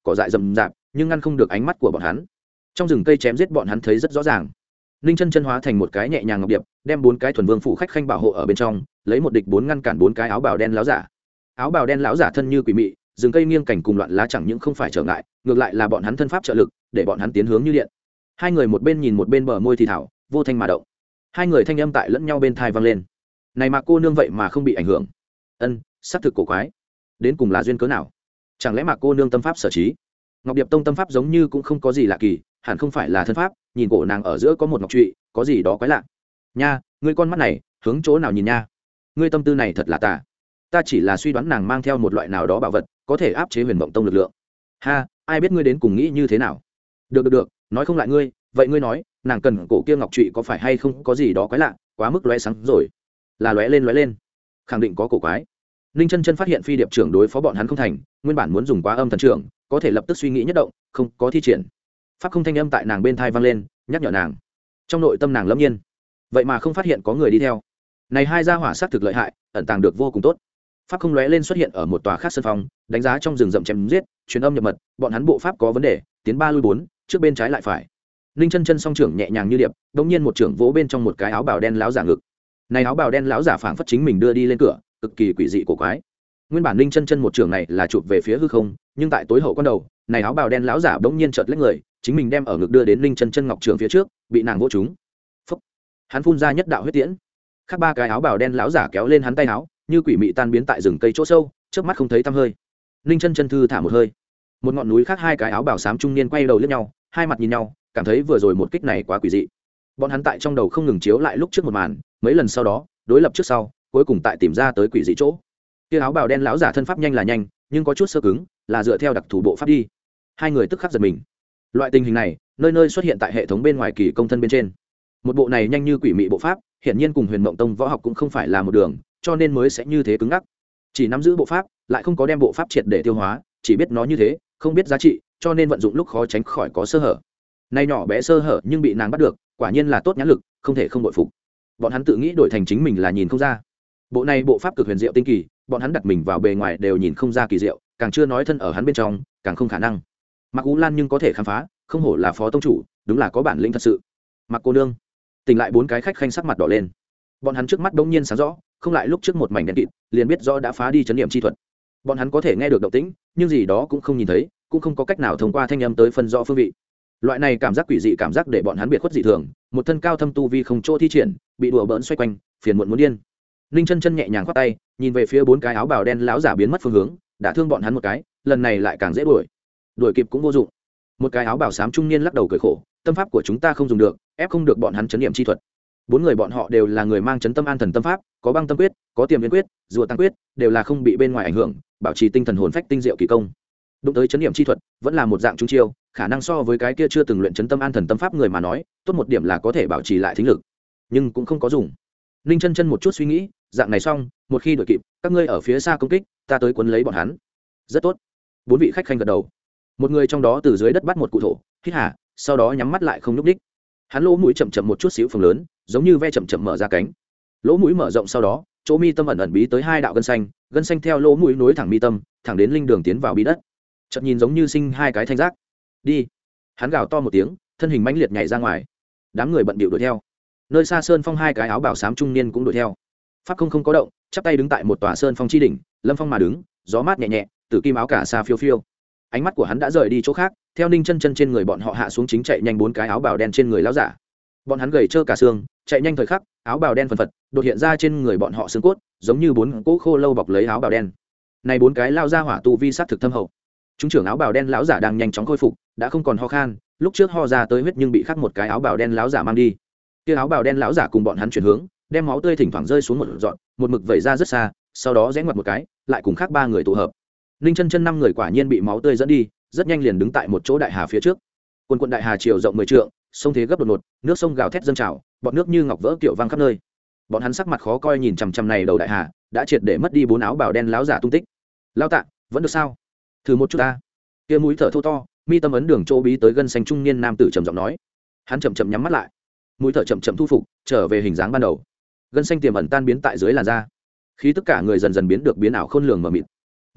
cỏ dại rậm rạp nhưng ngăn không được ánh mắt của bọn hắn. Trong rừng cây chém giết bọn hắn thấy rất rõ ràng. Ninh chân chân hóa thành một cái nhẹ nhàng ngọc điệp, đem bốn cái thuần vương phủ khách khanh bảo hộ ở bên trong, lấy một địch bốn ngăn cản bốn cái áo bào đen láo giả. Áo bào đen láo giả thân như quỷ mị, rừng cây nghiêng cảnh cùng loạn lá chẳng những không phải trở ngại, ngược lại là bọn hắn thân pháp trợ lực, để bọn hắn tiến hướng như điện. Hai người một bên nhìn một bên bờ môi thì thảo, vô thanh mà động. Hai người thanh âm tại lẫn nhau bên tai vang lên. Này mà cô nương vậy mà không bị ảnh hưởng. Ân, xác thực cổ quái. Đến cùng là duyên cớ nào? Chẳng lẽ mà cô nương tâm pháp sở trí? Ngọc Điệp Tông tâm pháp giống như cũng không có gì lạ kỳ, hẳn không phải là thân pháp, nhìn cổ nàng ở giữa có một ngọc trụy, có gì đó quái lạ. Nha, ngươi con mắt này, hướng chỗ nào nhìn nha? Ngươi tâm tư này thật là tà. Ta chỉ là suy đoán nàng mang theo một loại nào đó bảo vật, có thể áp chế Huyền Mộng Tông lực lượng. Ha, ai biết ngươi đến cùng nghĩ như thế nào? Được được được, nói không lại ngươi, vậy ngươi nói, nàng cần cổ kia ngọc trụy có phải hay không có gì đó quái lạ, quá mức lóe sáng rồi. Là lóe lên lóe lên, khẳng định có cổ quái. Ninh chân chân phát hiện phi điệp trưởng đối phó bọn hắn không thành, nguyên bản muốn dùng quá âm thần trưởng, có thể lập tức suy nghĩ nhất động, không có thi triển. Pháp không thanh âm tại nàng bên thai vang lên, nhắc nhở nàng. Trong nội tâm nàng lâm nhiên, vậy mà không phát hiện có người đi theo. Này hai gia hỏa sát thực lợi hại, ẩn tàng được vô cùng tốt. Pháp không lóe lên xuất hiện ở một tòa khác sân phòng, đánh giá trong rừng rậm chém giết, truyền âm nhập mật, bọn hắn bộ pháp có vấn đề, tiến ba lui bốn, trước bên trái lại phải. Ninh chân chân song trưởng nhẹ nhàng như điệp, đống nhiên một trưởng vỗ bên trong một cái áo bào đen láo giả ngực. Này áo bào đen láo giả phảng phất chính mình đưa đi lên cửa, cực kỳ quỷ dị cổ quái. Nguyên bản Ninh chân chân một trưởng này là chụp về phía hư không, nhưng tại tối hậu quan đầu, này áo bào đen láo giả bỗng nhiên chợt lách người, chính mình đem ở ngực đưa đến Ninh chân chân ngọc trường phía trước, bị nàng vỗ trúng. Phốc. Hắn phun ra nhất đạo huyết tiễn. Khác ba cái áo bào đen láo giả kéo lên hắn tay áo, như quỷ mị tan biến tại rừng cây chỗ sâu, trước mắt không thấy tăm hơi. Ninh chân chân thư thả một hơi. Một ngọn núi khác hai cái áo bào xám trung niên quay đầu liếc nhau, hai mặt nhìn nhau, cảm thấy vừa rồi một kích này quá quỷ dị. Bọn hắn tại trong đầu không ngừng chiếu lại lúc trước một màn, mấy lần sau đó, đối lập trước sau, cuối cùng tại tìm ra tới quỷ dị chỗ. Kia áo bào đen lão giả thân pháp nhanh là nhanh, nhưng có chút sơ cứng, là dựa theo đặc thù bộ pháp đi. Hai người tức khắc giật mình. Loại tình hình này, nơi nơi xuất hiện tại hệ thống bên ngoài kỳ công thân bên trên. Một bộ này nhanh như quỷ mị bộ pháp, hiển nhiên cùng Huyền Mộng Tông võ học cũng không phải là một đường, cho nên mới sẽ như thế cứng ngắc. Chỉ nắm giữ bộ pháp, lại không có đem bộ pháp triệt để tiêu hóa, chỉ biết nó như thế, không biết giá trị, cho nên vận dụng lúc khó tránh khỏi có sơ hở. Nay nhỏ bé sơ hở nhưng bị nàng bắt được, quả nhiên là tốt nhãn lực, không thể không bội phục. Bọn hắn tự nghĩ đổi thành chính mình là nhìn không ra. Bộ này bộ pháp cực huyền diệu tinh kỳ, bọn hắn đặt mình vào bề ngoài đều nhìn không ra kỳ diệu, càng chưa nói thân ở hắn bên trong, càng không khả năng. Mặc Ú Lan nhưng có thể khám phá, không hổ là phó tông chủ, đúng là có bản lĩnh thật sự. Mặc cô nương, tỉnh lại bốn cái khách khanh sắc mặt đỏ lên. Bọn hắn trước mắt đống nhiên sáng rõ, không lại lúc trước một mảnh đen kịt, liền biết rõ đã phá đi chấn niệm chi thuật. Bọn hắn có thể nghe được động tĩnh, nhưng gì đó cũng không nhìn thấy, cũng không có cách nào thông qua thanh âm tới phân rõ phương vị. Loại này cảm giác quỷ dị cảm giác để bọn hắn biệt khuất dị thường, một thân cao thâm tu vi không chỗ thi triển, bị đùa bỡn xoay quanh, phiền muộn muốn điên. Ninh chân chân nhẹ nhàng khoát tay, nhìn về phía bốn cái áo bào đen lão giả biến mất phương hướng, đã thương bọn hắn một cái, lần này lại càng dễ đuổi. Đuổi kịp cũng vô dụng. Một cái áo bào xám trung niên lắc đầu cười khổ, tâm pháp của chúng ta không dùng được, ép không được bọn hắn chấn niệm chi thuật. Bốn người bọn họ đều là người mang chấn tâm an thần tâm pháp, có băng tâm quyết, có tiềm biến quyết, rùa tăng quyết, đều là không bị bên ngoài ảnh hưởng, bảo trì tinh thần hồn phách tinh diệu kỳ công. Đụng tới chấn niệm chi thuật, vẫn là một dạng trung chiêu, khả năng so với cái kia chưa từng luyện chấn tâm an thần tâm pháp người mà nói, tốt một điểm là có thể bảo trì lại thính lực, nhưng cũng không có dùng. Ninh chân chân một chút suy nghĩ, dạng này xong, một khi đuổi kịp, các ngươi ở phía xa công kích, ta tới cuốn lấy bọn hắn. Rất tốt. Bốn vị khách khanh gật đầu. Một người trong đó từ dưới đất bắt một cụ thổ, hít hà, sau đó nhắm mắt lại không nhúc đích. Hắn lỗ mũi chậm chậm một chút xíu phồng lớn, giống như ve chậm chậm mở ra cánh. Lỗ mũi mở rộng sau đó, chỗ mi tâm ẩn ẩn bí tới hai đạo gân xanh, gân xanh theo lỗ mũi nối thẳng mi tâm, thẳng đến linh đường tiến vào bí đất. Chợt nhìn giống như sinh hai cái thanh giác. Đi. Hắn gào to một tiếng, thân hình mãnh liệt nhảy ra ngoài. Đám người bận bịu đuổi theo. Nơi xa sơn phong hai cái áo bảo xám trung niên cũng đuổi theo. Pháp không không có động, chắp tay đứng tại một tòa sơn phong chi đỉnh, lâm phong mà đứng, gió mát nhẹ nhẹ, tử kim áo cả xa phiêu phiêu. Ánh mắt của hắn đã rời đi chỗ khác, theo Ninh chân chân trên người bọn họ hạ xuống chính chạy nhanh bốn cái áo bào đen trên người lão giả. Bọn hắn gầy trơ cả xương, chạy nhanh thời khắc, áo bào đen phần phật đột hiện ra trên người bọn họ xương cốt, giống như bốn cỗ khô lâu bọc lấy áo bào đen. Này bốn cái lao ra hỏa tu vi sát thực thâm hậu. Chúng trưởng áo bào đen lão giả đang nhanh chóng khôi phục, đã không còn ho khan, lúc trước ho ra tới huyết nhưng bị khắc một cái áo bào đen lão giả mang đi. Kia áo bào đen lão giả cùng bọn hắn chuyển hướng, đem máu tươi thỉnh thoảng rơi xuống một dọn, một mực vẩy ra rất xa, sau đó rẽ ngoặt một cái, lại cùng khác ba người tụ hợp. Ninh chân chân năm người quả nhiên bị máu tươi dẫn đi, rất nhanh liền đứng tại một chỗ đại hà phía trước. Quần quần đại hà chiều rộng mười trượng, sông thế gấp đột ngột, nước sông gào thét dâng trào, bọt nước như ngọc vỡ kiểu vang khắp nơi. Bọn hắn sắc mặt khó coi nhìn chằm chằm này đầu đại hà, đã triệt để mất đi bốn áo bào đen láo giả tung tích. Lao tạ, vẫn được sao? Thử một chút ta. Kia mũi thở thô to, mi tâm ấn đường chỗ bí tới gân xanh trung niên nam tử trầm giọng nói. Hắn chậm chậm nhắm mắt lại, mũi thở chậm chậm thu phục, trở về hình dáng ban đầu. Gân xanh tiềm ẩn tan biến tại dưới làn da, khí tất cả người dần dần biến được biến ảo khôn lường mờ mịt.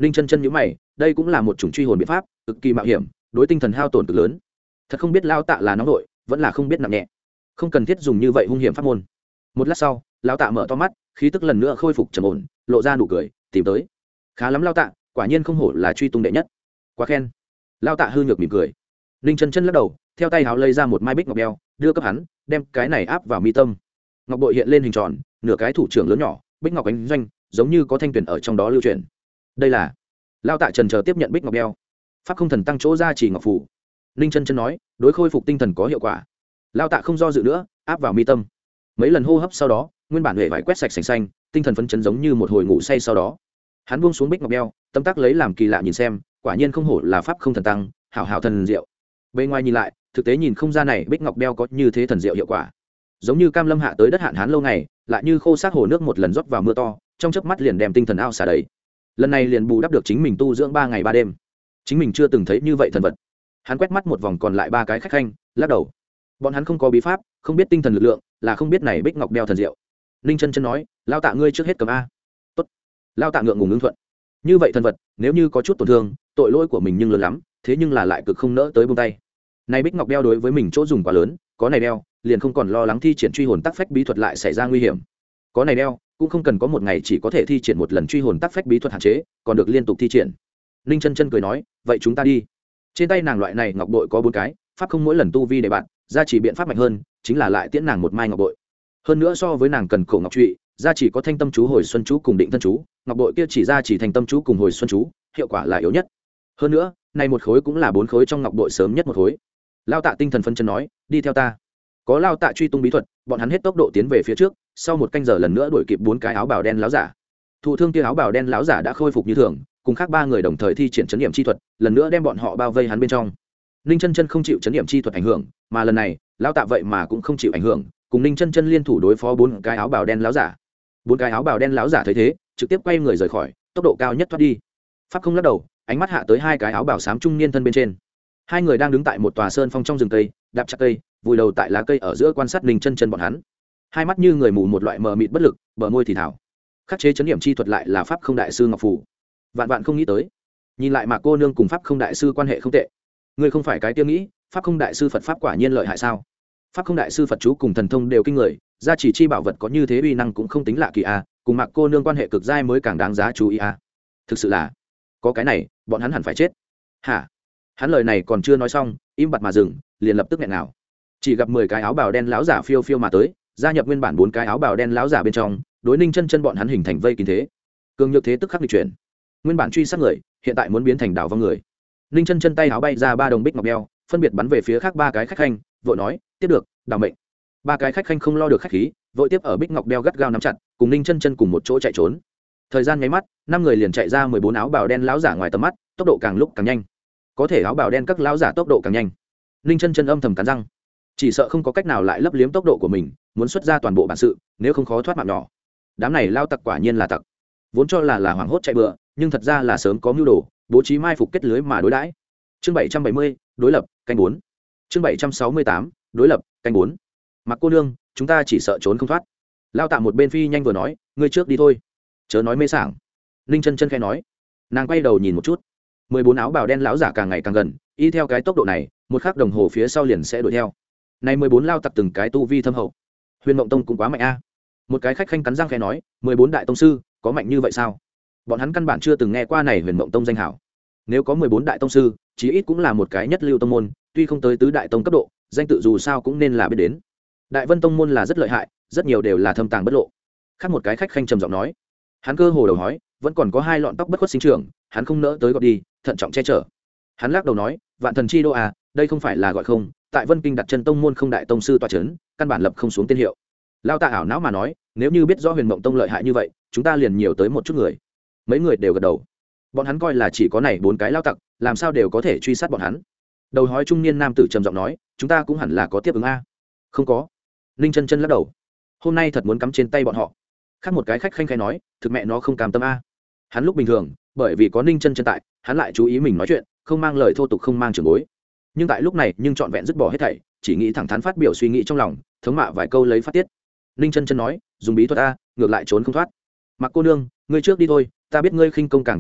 Ninh chân chân nhíu mày, đây cũng là một chủng truy hồn biện pháp cực kỳ mạo hiểm, đối tinh thần hao tổn cực lớn. Thật không biết lao tạ là nóng nội vẫn là không biết nặng nhẹ, không cần thiết dùng như vậy hung hiểm pháp môn. Một lát sau, lao tạ mở to mắt, khí tức lần nữa khôi phục trầm ổn, lộ ra nụ cười, tìm tới. Khá lắm lao tạ, quả nhiên không hổ là truy tung đệ nhất, quá khen. Lao tạ hư nhược mỉm cười. Ninh chân chân lắc đầu, theo tay háo lấy ra một mai bích ngọc đeo, đưa cấp hắn, đem cái này áp vào mi tâm. Ngọc bội hiện lên hình tròn, nửa cái thủ trưởng lớn nhỏ, bích ngọc ánh doanh, giống như có thanh tuyển ở trong đó lưu truyền. Đây là Lao tạ trần chờ tiếp nhận bích ngọc đeo. Pháp không thần tăng chỗ ra chỉ ngọc phủ. Ninh chân chân nói, đối khôi phục tinh thần có hiệu quả. Lao tạ không do dự nữa, áp vào mi tâm. Mấy lần hô hấp sau đó, nguyên bản huệ vải quét sạch sành xanh, tinh thần phấn chấn giống như một hồi ngủ say sau đó. Hắn buông xuống bích ngọc đeo, tâm tác lấy làm kỳ lạ nhìn xem, quả nhiên không hổ là pháp không thần tăng, hảo hảo thần diệu. Bên ngoài nhìn lại, thực tế nhìn không ra này bích ngọc đeo có như thế thần diệu hiệu quả. Giống như cam lâm hạ tới đất hạn hán lâu ngày, lại như khô xác hồ nước một lần rót vào mưa to, trong chớp mắt liền đem tinh thần ao xả đầy. Lần này liền bù đắp được chính mình tu dưỡng ba ngày ba đêm. Chính mình chưa từng thấy như vậy thần vật. Hắn quét mắt một vòng còn lại ba cái khách khanh, lắc đầu. Bọn hắn không có bí pháp, không biết tinh thần lực lượng, là không biết này bích ngọc đeo thần diệu. Ninh chân chân nói, lao tạ ngươi trước hết cầm a. Tốt. Lao tạ ngượng ngùng ứng thuận. Như vậy thần vật, nếu như có chút tổn thương, tội lỗi của mình nhưng lớn lắm, thế nhưng là lại cực không nỡ tới buông tay. Này bích ngọc đeo đối với mình chỗ dùng quá lớn, có này đeo, liền không còn lo lắng thi triển truy hồn tác phách bí thuật lại xảy ra nguy hiểm. Có này đeo, cũng không cần có một ngày chỉ có thể thi triển một lần truy hồn tác phách bí thuật hạn chế, còn được liên tục thi triển. Ninh chân chân cười nói, vậy chúng ta đi. Trên tay nàng loại này ngọc bội có bốn cái, pháp không mỗi lần tu vi để bạn, gia chỉ biện pháp mạnh hơn, chính là lại tiễn nàng một mai ngọc bội. Hơn nữa so với nàng cần cổ ngọc trụy, gia chỉ có thanh tâm chú hồi xuân chú cùng định thân chú, ngọc bội kia chỉ ra chỉ thành tâm chú cùng hồi xuân chú, hiệu quả là yếu nhất. Hơn nữa, này một khối cũng là bốn khối trong ngọc bội sớm nhất một khối. Lao tạ tinh thần phân chân nói, đi theo ta. Có lao tạ truy tung bí thuật, bọn hắn hết tốc độ tiến về phía trước, sau một canh giờ lần nữa đuổi kịp bốn cái áo bào đen láo giả. Thụ thương kia áo bào đen láo giả đã khôi phục như thường, cùng khác ba người đồng thời thi triển chấn niệm chi thuật, lần nữa đem bọn họ bao vây hắn bên trong. Ninh chân chân không chịu chấn niệm chi thuật ảnh hưởng, mà lần này, lao tạ vậy mà cũng không chịu ảnh hưởng, cùng Ninh chân chân liên thủ đối phó bốn cái áo bào đen láo giả. Bốn cái áo bào đen láo giả thấy thế, trực tiếp quay người rời khỏi, tốc độ cao nhất thoát đi. Pháp không lắc đầu, ánh mắt hạ tới hai cái áo bào xám trung niên thân bên trên. Hai người đang đứng tại một tòa sơn phong trong rừng cây, đạp chặt cây, vùi đầu tại lá cây ở giữa quan sát Ninh chân chân bọn hắn. Hai mắt như người mù một loại mờ mịt bất lực, bờ môi thì thảo. Khắc chế chấn niệm chi thuật lại là pháp không đại sư ngọc phù. Vạn vạn không nghĩ tới, nhìn lại mà cô nương cùng pháp không đại sư quan hệ không tệ. Ngươi không phải cái tiêu nghĩ, pháp không đại sư Phật pháp quả nhiên lợi hại sao? Pháp không đại sư Phật chú cùng thần thông đều kinh người, gia chỉ chi bảo vật có như thế uy năng cũng không tính lạ kỳ a, cùng mạc cô nương quan hệ cực giai mới càng đáng giá chú ý a. Thực sự là, có cái này, bọn hắn hẳn phải chết. Hả? Hắn lời này còn chưa nói xong, im bặt mà dừng, liền lập tức nghẹn nào. Chỉ gặp mười cái áo bào đen láo giả phiêu phiêu mà tới, gia nhập nguyên bản bốn cái áo bào đen láo giả bên trong, đối Ninh chân chân bọn hắn hình thành vây kín thế. Cường nhược thế tức khắc nghịch chuyển. Nguyên bản truy sát người, hiện tại muốn biến thành đảo vong người. Ninh chân chân tay áo bay ra ba đồng bích ngọc đeo, phân biệt bắn về phía khác ba cái khách khanh, vội nói, tiếp được, đào mệnh. Ba cái khách khanh không lo được khách khí, vội tiếp ở bích ngọc đeo gắt gao nắm chặt, cùng Ninh chân chân cùng một chỗ chạy trốn. Thời gian nháy mắt, năm người liền chạy ra mười bốn áo bào đen láo giả ngoài tầm mắt, tốc độ càng lúc càng nhanh. Có thể áo bào đen các láo giả tốc độ càng nhanh. Ninh chân chân âm thầm cắn răng, chỉ sợ không có cách nào lại lấp liếm tốc độ của mình, muốn xuất ra toàn bộ bản sự, nếu không khó thoát mạng nhỏ. Đám này lao tặc quả nhiên là tặc, vốn cho là là hoảng hốt chạy bừa, nhưng thật ra là sớm có mưu đồ, bố trí mai phục kết lưới mà đối đãi. Chương bảy trăm bảy mươi, đối lập, canh bốn. Chương bảy trăm sáu mươi tám, đối lập, canh bốn. Mặc cô nương, chúng ta chỉ sợ trốn không thoát. Lao tạ một bên phi nhanh vừa nói, ngươi trước đi thôi, chớ nói mê sảng. Ninh chân chân khẽ nói. Nàng quay đầu nhìn một chút, mười bốn áo bào đen lão giả càng ngày càng gần, y theo cái tốc độ này, một khắc đồng hồ phía sau liền sẽ đuổi theo. Này mười bốn lao tặc từng cái tu vi thâm hậu, Huyền Mộng Tông cũng quá mạnh a. Một cái khách khanh cắn răng khẽ nói, mười bốn đại tông sư, có mạnh như vậy sao? Bọn hắn căn bản chưa từng nghe qua này Huyền Mộng Tông danh hảo. Nếu có mười bốn đại tông sư, chí ít cũng là một cái nhất lưu tông môn, tuy không tới tứ đại tông cấp độ, danh tự dù sao cũng nên là biết đến. Đại Vân Tông môn là rất lợi hại, rất nhiều đều là thâm tàng bất lộ. Khác một cái khách khanh trầm giọng nói, hắn cơ hồ đầu hói, vẫn còn có hai lọn tóc bất khuất sinh trưởng, hắn không nỡ tới gọi đi, thận trọng che chở. Hắn lắc đầu nói, Vạn Thần Chi Đô à, đây không phải là gọi không, tại Vân Kinh đặt chân tông môn không đại tông sư tọa chấn, căn bản lập không xuống tên hiệu. Lao Tạ ảo não mà nói, nếu như biết rõ Huyền Mộng Tông lợi hại như vậy, chúng ta liền nhiều tới một chút người. Mấy người đều gật đầu. Bọn hắn coi là chỉ có này bốn cái lao tặc, làm sao đều có thể truy sát bọn hắn. Đầu hói trung niên nam tử trầm giọng nói, chúng ta cũng hẳn là có tiếp ứng a. Không có. Ninh chân chân lắc đầu. Hôm nay thật muốn cắm trên tay bọn họ. Khác một cái khách khanh khai nói, thực mẹ nó không cam tâm a. Hắn lúc bình thường, bởi vì có Ninh chân chân tại, hắn lại chú ý mình nói chuyện, không mang lời thô tục không mang trưởng bối. Nhưng tại lúc này, nhưng trọn vẹn dứt bỏ hết thảy, chỉ nghĩ thẳng thắn phát biểu suy nghĩ trong lòng, thống mạ vài câu lấy phát tiết. Ninh chân chân nói, dùng bí thuật a, ngược lại trốn không thoát. Mặc cô nương, ngươi trước đi thôi, ta biết ngươi khinh công càng tốt hơn,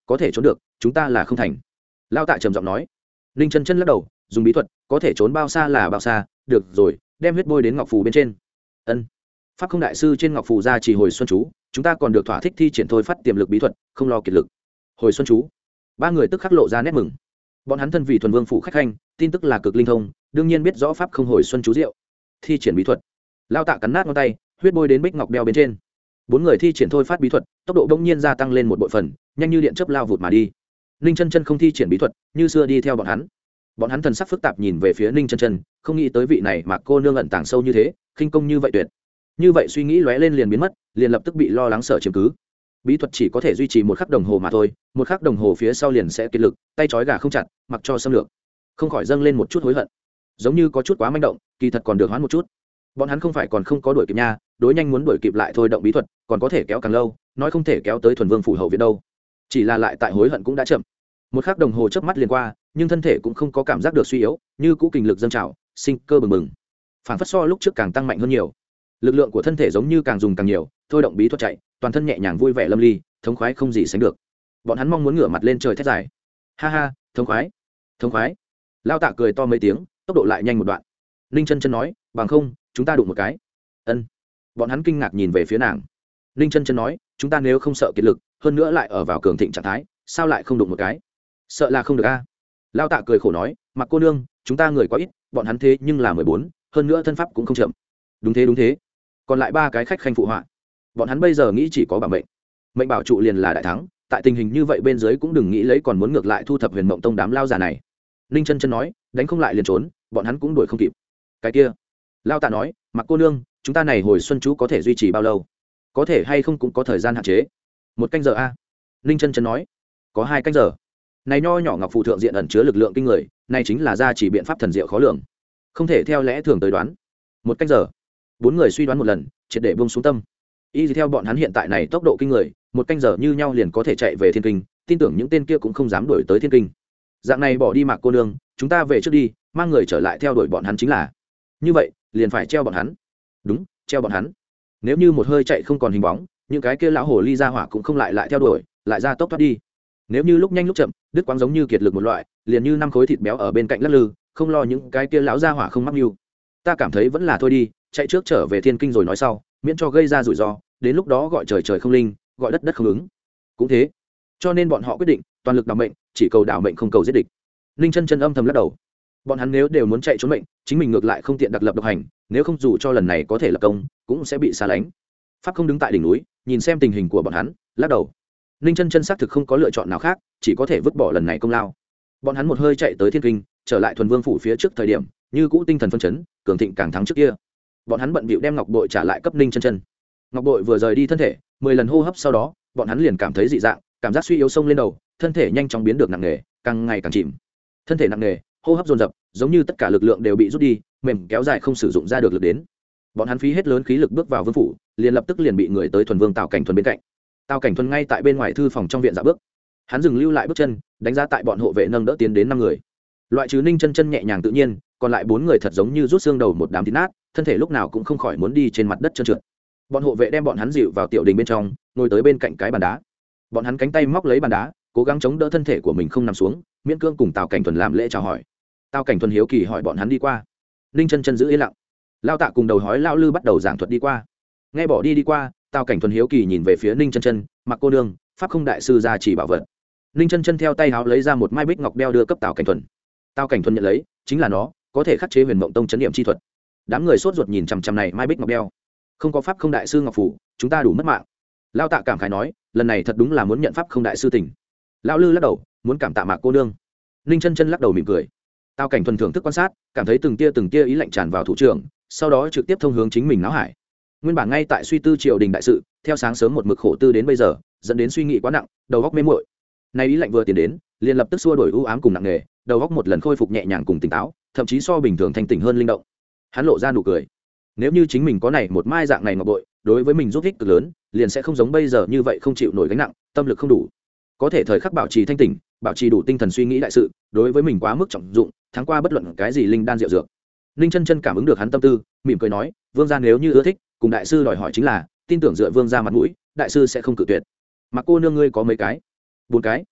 có thể trốn được chúng ta là không thành. Lao tạ trầm giọng nói. Ninh chân chân lắc đầu, dùng bí thuật có thể trốn bao xa là bao xa, được rồi, đem huyết bôi đến ngọc phù bên trên. Ân. Pháp không đại sư trên ngọc phù ra chỉ hồi xuân chú, chúng ta còn được thỏa thích thi triển thôi phát tiềm lực bí thuật, không lo kiệt lực. Hồi xuân chú. Ba người tức khắc lộ ra nét mừng. Bọn hắn thân vì thuần vương phủ khách khanh, tin tức là cực linh thông, đương nhiên biết rõ pháp không hồi xuân chú diệu. Thi triển bí thuật. Lao tạ cắn nát ngón tay, huyết bôi đến bích ngọc đeo bên trên. Bốn người thi triển thôi phát bí thuật, tốc độ đông nhiên gia tăng lên một bội phần, nhanh như điện chớp lao vụt mà đi. Ninh chân chân không thi triển bí thuật, như xưa đi theo bọn hắn. Bọn hắn thần sắc phức tạp nhìn về phía Ninh chân chân, không nghĩ tới vị này mà cô nương ẩn tàng sâu như thế, khinh công như vậy tuyệt. Như vậy suy nghĩ lóe lên liền biến mất, liền lập tức bị lo lắng sợ chiếm cứ. Bí thuật chỉ có thể duy trì một khắc đồng hồ mà thôi, một khắc đồng hồ phía sau liền sẽ kiệt lực, tay trói gà không chặt, mặc cho xâm lược. Không khỏi dâng lên một chút hối hận, giống như có chút quá manh động, kỳ thật còn được hoãn một chút. Bọn hắn không phải còn không có đuổi kịp nha, đối nhanh muốn đuổi kịp lại thôi động bí thuật, còn có thể kéo càng lâu, nói không thể kéo tới thuần vương phủ hậu viện đâu. Chỉ là lại tại hối hận cũng đã chậm. Một khắc đồng hồ chớp mắt liền qua, nhưng thân thể cũng không có cảm giác được suy yếu, như cũ kinh lực dâng trào, sinh cơ bừng bừng, phản phất so lúc trước càng tăng mạnh hơn nhiều. Lực lượng của thân thể giống như càng dùng càng nhiều, thôi động bí thuật chạy, toàn thân nhẹ nhàng vui vẻ lâm ly, thống khoái không gì sánh được. Bọn hắn mong muốn ngửa mặt lên trời thét dài, ha ha, thống khoái, thống khoái. Lao Tạ cười to mấy tiếng, tốc độ lại nhanh một đoạn. Ninh chân chân nói, bằng không chúng ta đụng một cái. Ân. Bọn hắn kinh ngạc nhìn về phía nàng. Ninh chân chân nói, chúng ta nếu không sợ kiệt lực, hơn nữa lại ở vào cường thịnh trạng thái, sao lại không đụng một cái? Sợ là không được a. À? Lao Tạ cười khổ nói, mặc cô nương, chúng ta người quá ít, bọn hắn thế nhưng là mười bốn, hơn nữa thân pháp cũng không chậm. Đúng thế đúng thế. Còn lại ba cái khách khanh phụ họa, bọn hắn bây giờ nghĩ chỉ có bảo mệnh, mệnh bảo trụ liền là đại thắng. Tại tình hình như vậy bên dưới cũng đừng nghĩ lấy còn muốn ngược lại thu thập Huyền Mộng Tông đám lao già này. Ninh chân chân nói, đánh không lại liền trốn, bọn hắn cũng đuổi không kịp. Cái kia, Lao Tạ nói, mặc cô nương, chúng ta này hồi xuân chú có thể duy trì bao lâu? Có thể hay không cũng có thời gian hạn chế. Một canh giờ a. À? Ninh chân chân nói, có hai canh giờ. Này nho nhỏ ngọc phù thượng diện ẩn chứa lực lượng kinh người, này chính là gia chỉ biện pháp thần diệu khó lường, không thể theo lẽ thường tới đoán. Một canh giờ. Bốn người suy đoán một lần, triệt để buông xuống tâm. Y theo bọn hắn hiện tại này tốc độ kinh người, một canh giờ như nhau liền có thể chạy về thiên kinh, tin tưởng những tên kia cũng không dám đuổi tới thiên kinh. Dạng này bỏ đi Mạc cô nương, chúng ta về trước đi, mang người trở lại theo đuổi bọn hắn chính là. Như vậy, liền phải treo bọn hắn. Đúng, treo bọn hắn. Nếu như một hơi chạy không còn hình bóng, những cái kia lão hồ ly ra hỏa cũng không lại lại theo đuổi, lại ra tốc thoát đi. Nếu như lúc nhanh lúc chậm, đứt quãng giống như kiệt lực một loại, liền như năm khối thịt béo ở bên cạnh lắc lư, không lo những cái kia lão ra hỏa không mắc mưu. Ta cảm thấy vẫn là thôi đi, chạy trước trở về thiên kinh rồi nói sau, miễn cho gây ra rủi ro, đến lúc đó gọi trời trời không linh, gọi đất đất không ứng. Cũng thế, cho nên bọn họ quyết định toàn lực đảm mệnh, chỉ cầu đảo mệnh không cầu giết địch. Ninh chân chân âm thầm lắc đầu. Bọn hắn nếu đều muốn chạy trốn mệnh, chính mình ngược lại không tiện đặc lập độc hành, nếu không dù cho lần này có thể lập công, cũng sẽ bị xa lánh. Pháp không đứng tại đỉnh núi, nhìn xem tình hình của bọn hắn, lắc đầu. Ninh chân chân xác thực không có lựa chọn nào khác, chỉ có thể vứt bỏ lần này công lao. Bọn hắn một hơi chạy tới thiên kinh, trở lại thuần vương phủ phía trước thời điểm, như cũ tinh thần phân chấn, cường thịnh càng thắng trước kia. Bọn hắn bận bịu đem ngọc bội trả lại cấp Ninh chân chân. Ngọc bội vừa rời đi thân thể, mười lần hô hấp sau đó, bọn hắn liền cảm thấy dị dạng, cảm giác suy yếu sông lên đầu, thân thể nhanh chóng biến được nặng nề, càng ngày càng chìm. Thân thể nặng nề, hô hấp dồn dập, giống như tất cả lực lượng đều bị rút đi, mềm kéo dài không sử dụng ra được lực đến. Bọn hắn phí hết lớn khí lực bước vào vương phủ, liền lập tức liền bị người tới thuần vương Tào Cảnh Thuần bên cạnh. Tào Cảnh Thuần ngay tại bên ngoài thư phòng trong viện dạo bước, hắn dừng lưu lại bước chân, đánh giá tại bọn hộ vệ nâng đỡ tiến đến năm người. Loại trừ Ninh chân chân nhẹ nhàng tự nhiên, còn lại bốn người thật giống như rút xương đầu một đám thịt nát, thân thể lúc nào cũng không khỏi muốn đi trên mặt đất trơn trượt. Bọn hộ vệ đem bọn hắn dịu vào tiểu đình bên trong, ngồi tới bên cạnh cái bàn đá. Bọn hắn cánh tay móc lấy bàn đá, cố gắng chống đỡ thân thể của mình không nằm xuống, miễn cưỡng cùng Tào Cảnh Thuần làm lễ chào hỏi. Tào Cảnh Thuần hiếu kỳ hỏi bọn hắn đi qua. Ninh chân chân giữ yên lặng. Lao Tạ cùng đầu hói Lao Lư bắt đầu giảng thuật đi qua. Nghe bỏ đi đi qua, Tào Cảnh Thuần hiếu kỳ nhìn về phía Ninh chân chân, mặc cô nương, pháp không đại sư ra chỉ bảo vật. Ninh chân chân theo tay háo lấy ra một mai bích ngọc đeo đưa cấp Tào Cảnh Thuần. Tào Cảnh Thuần nhận lấy, chính là nó, có thể khắc chế Huyền Mộng Tông chấn niệm chi thuật. Đám người sốt ruột nhìn chằm chằm này mai bích ngọc đeo. Không có pháp không đại sư ngọc phủ, chúng ta đủ mất mạng. Lao Tạ cảm khái nói, lần này thật đúng là muốn nhận pháp không đại sư tỉnh. Lão Lư lắc đầu, muốn cảm tạ Mạc cô nương. Ninh chân chân lắc đầu mỉm cười. Tào Cảnh Thuần thưởng thức quan sát, cảm thấy từng tia từng tia ý lạnh tràn vào thủ trưởng, sau đó trực tiếp thông hướng chính mình não hải. Nguyên bản ngay tại suy tư triều đình đại sự, theo sáng sớm một mực khổ tư đến bây giờ, dẫn đến suy nghĩ quá nặng, đầu óc mê muội. Nay ý lạnh vừa tiến đến, liền lập tức xua đổi u ám cùng nặng nề, đầu óc một lần khôi phục nhẹ nhàng cùng tỉnh táo, thậm chí so bình thường thanh tỉnh hơn linh động. Hắn lộ ra nụ cười. Nếu như chính mình có này một mai dạng này ngọc bội, đối với mình giúp ích cực lớn, liền sẽ không giống bây giờ như vậy không chịu nổi gánh nặng, tâm lực không đủ. Có thể thời khắc bảo trì thanh tỉnh, bảo trì đủ tinh thần suy nghĩ đại sự, đối với mình quá mức trọng dụng, thắng qua bất luận cái gì linh đan diệu dược. Ninh chân chân cảm ứng được hắn tâm tư, mỉm cười nói, vương gia nếu như ưa thích, cùng đại sư đòi hỏi chính là, tin tưởng dựa vương gia mặt mũi, đại sư sẽ không cự tuyệt. Mà cô nương ngươi có mấy cái? Bốn cái.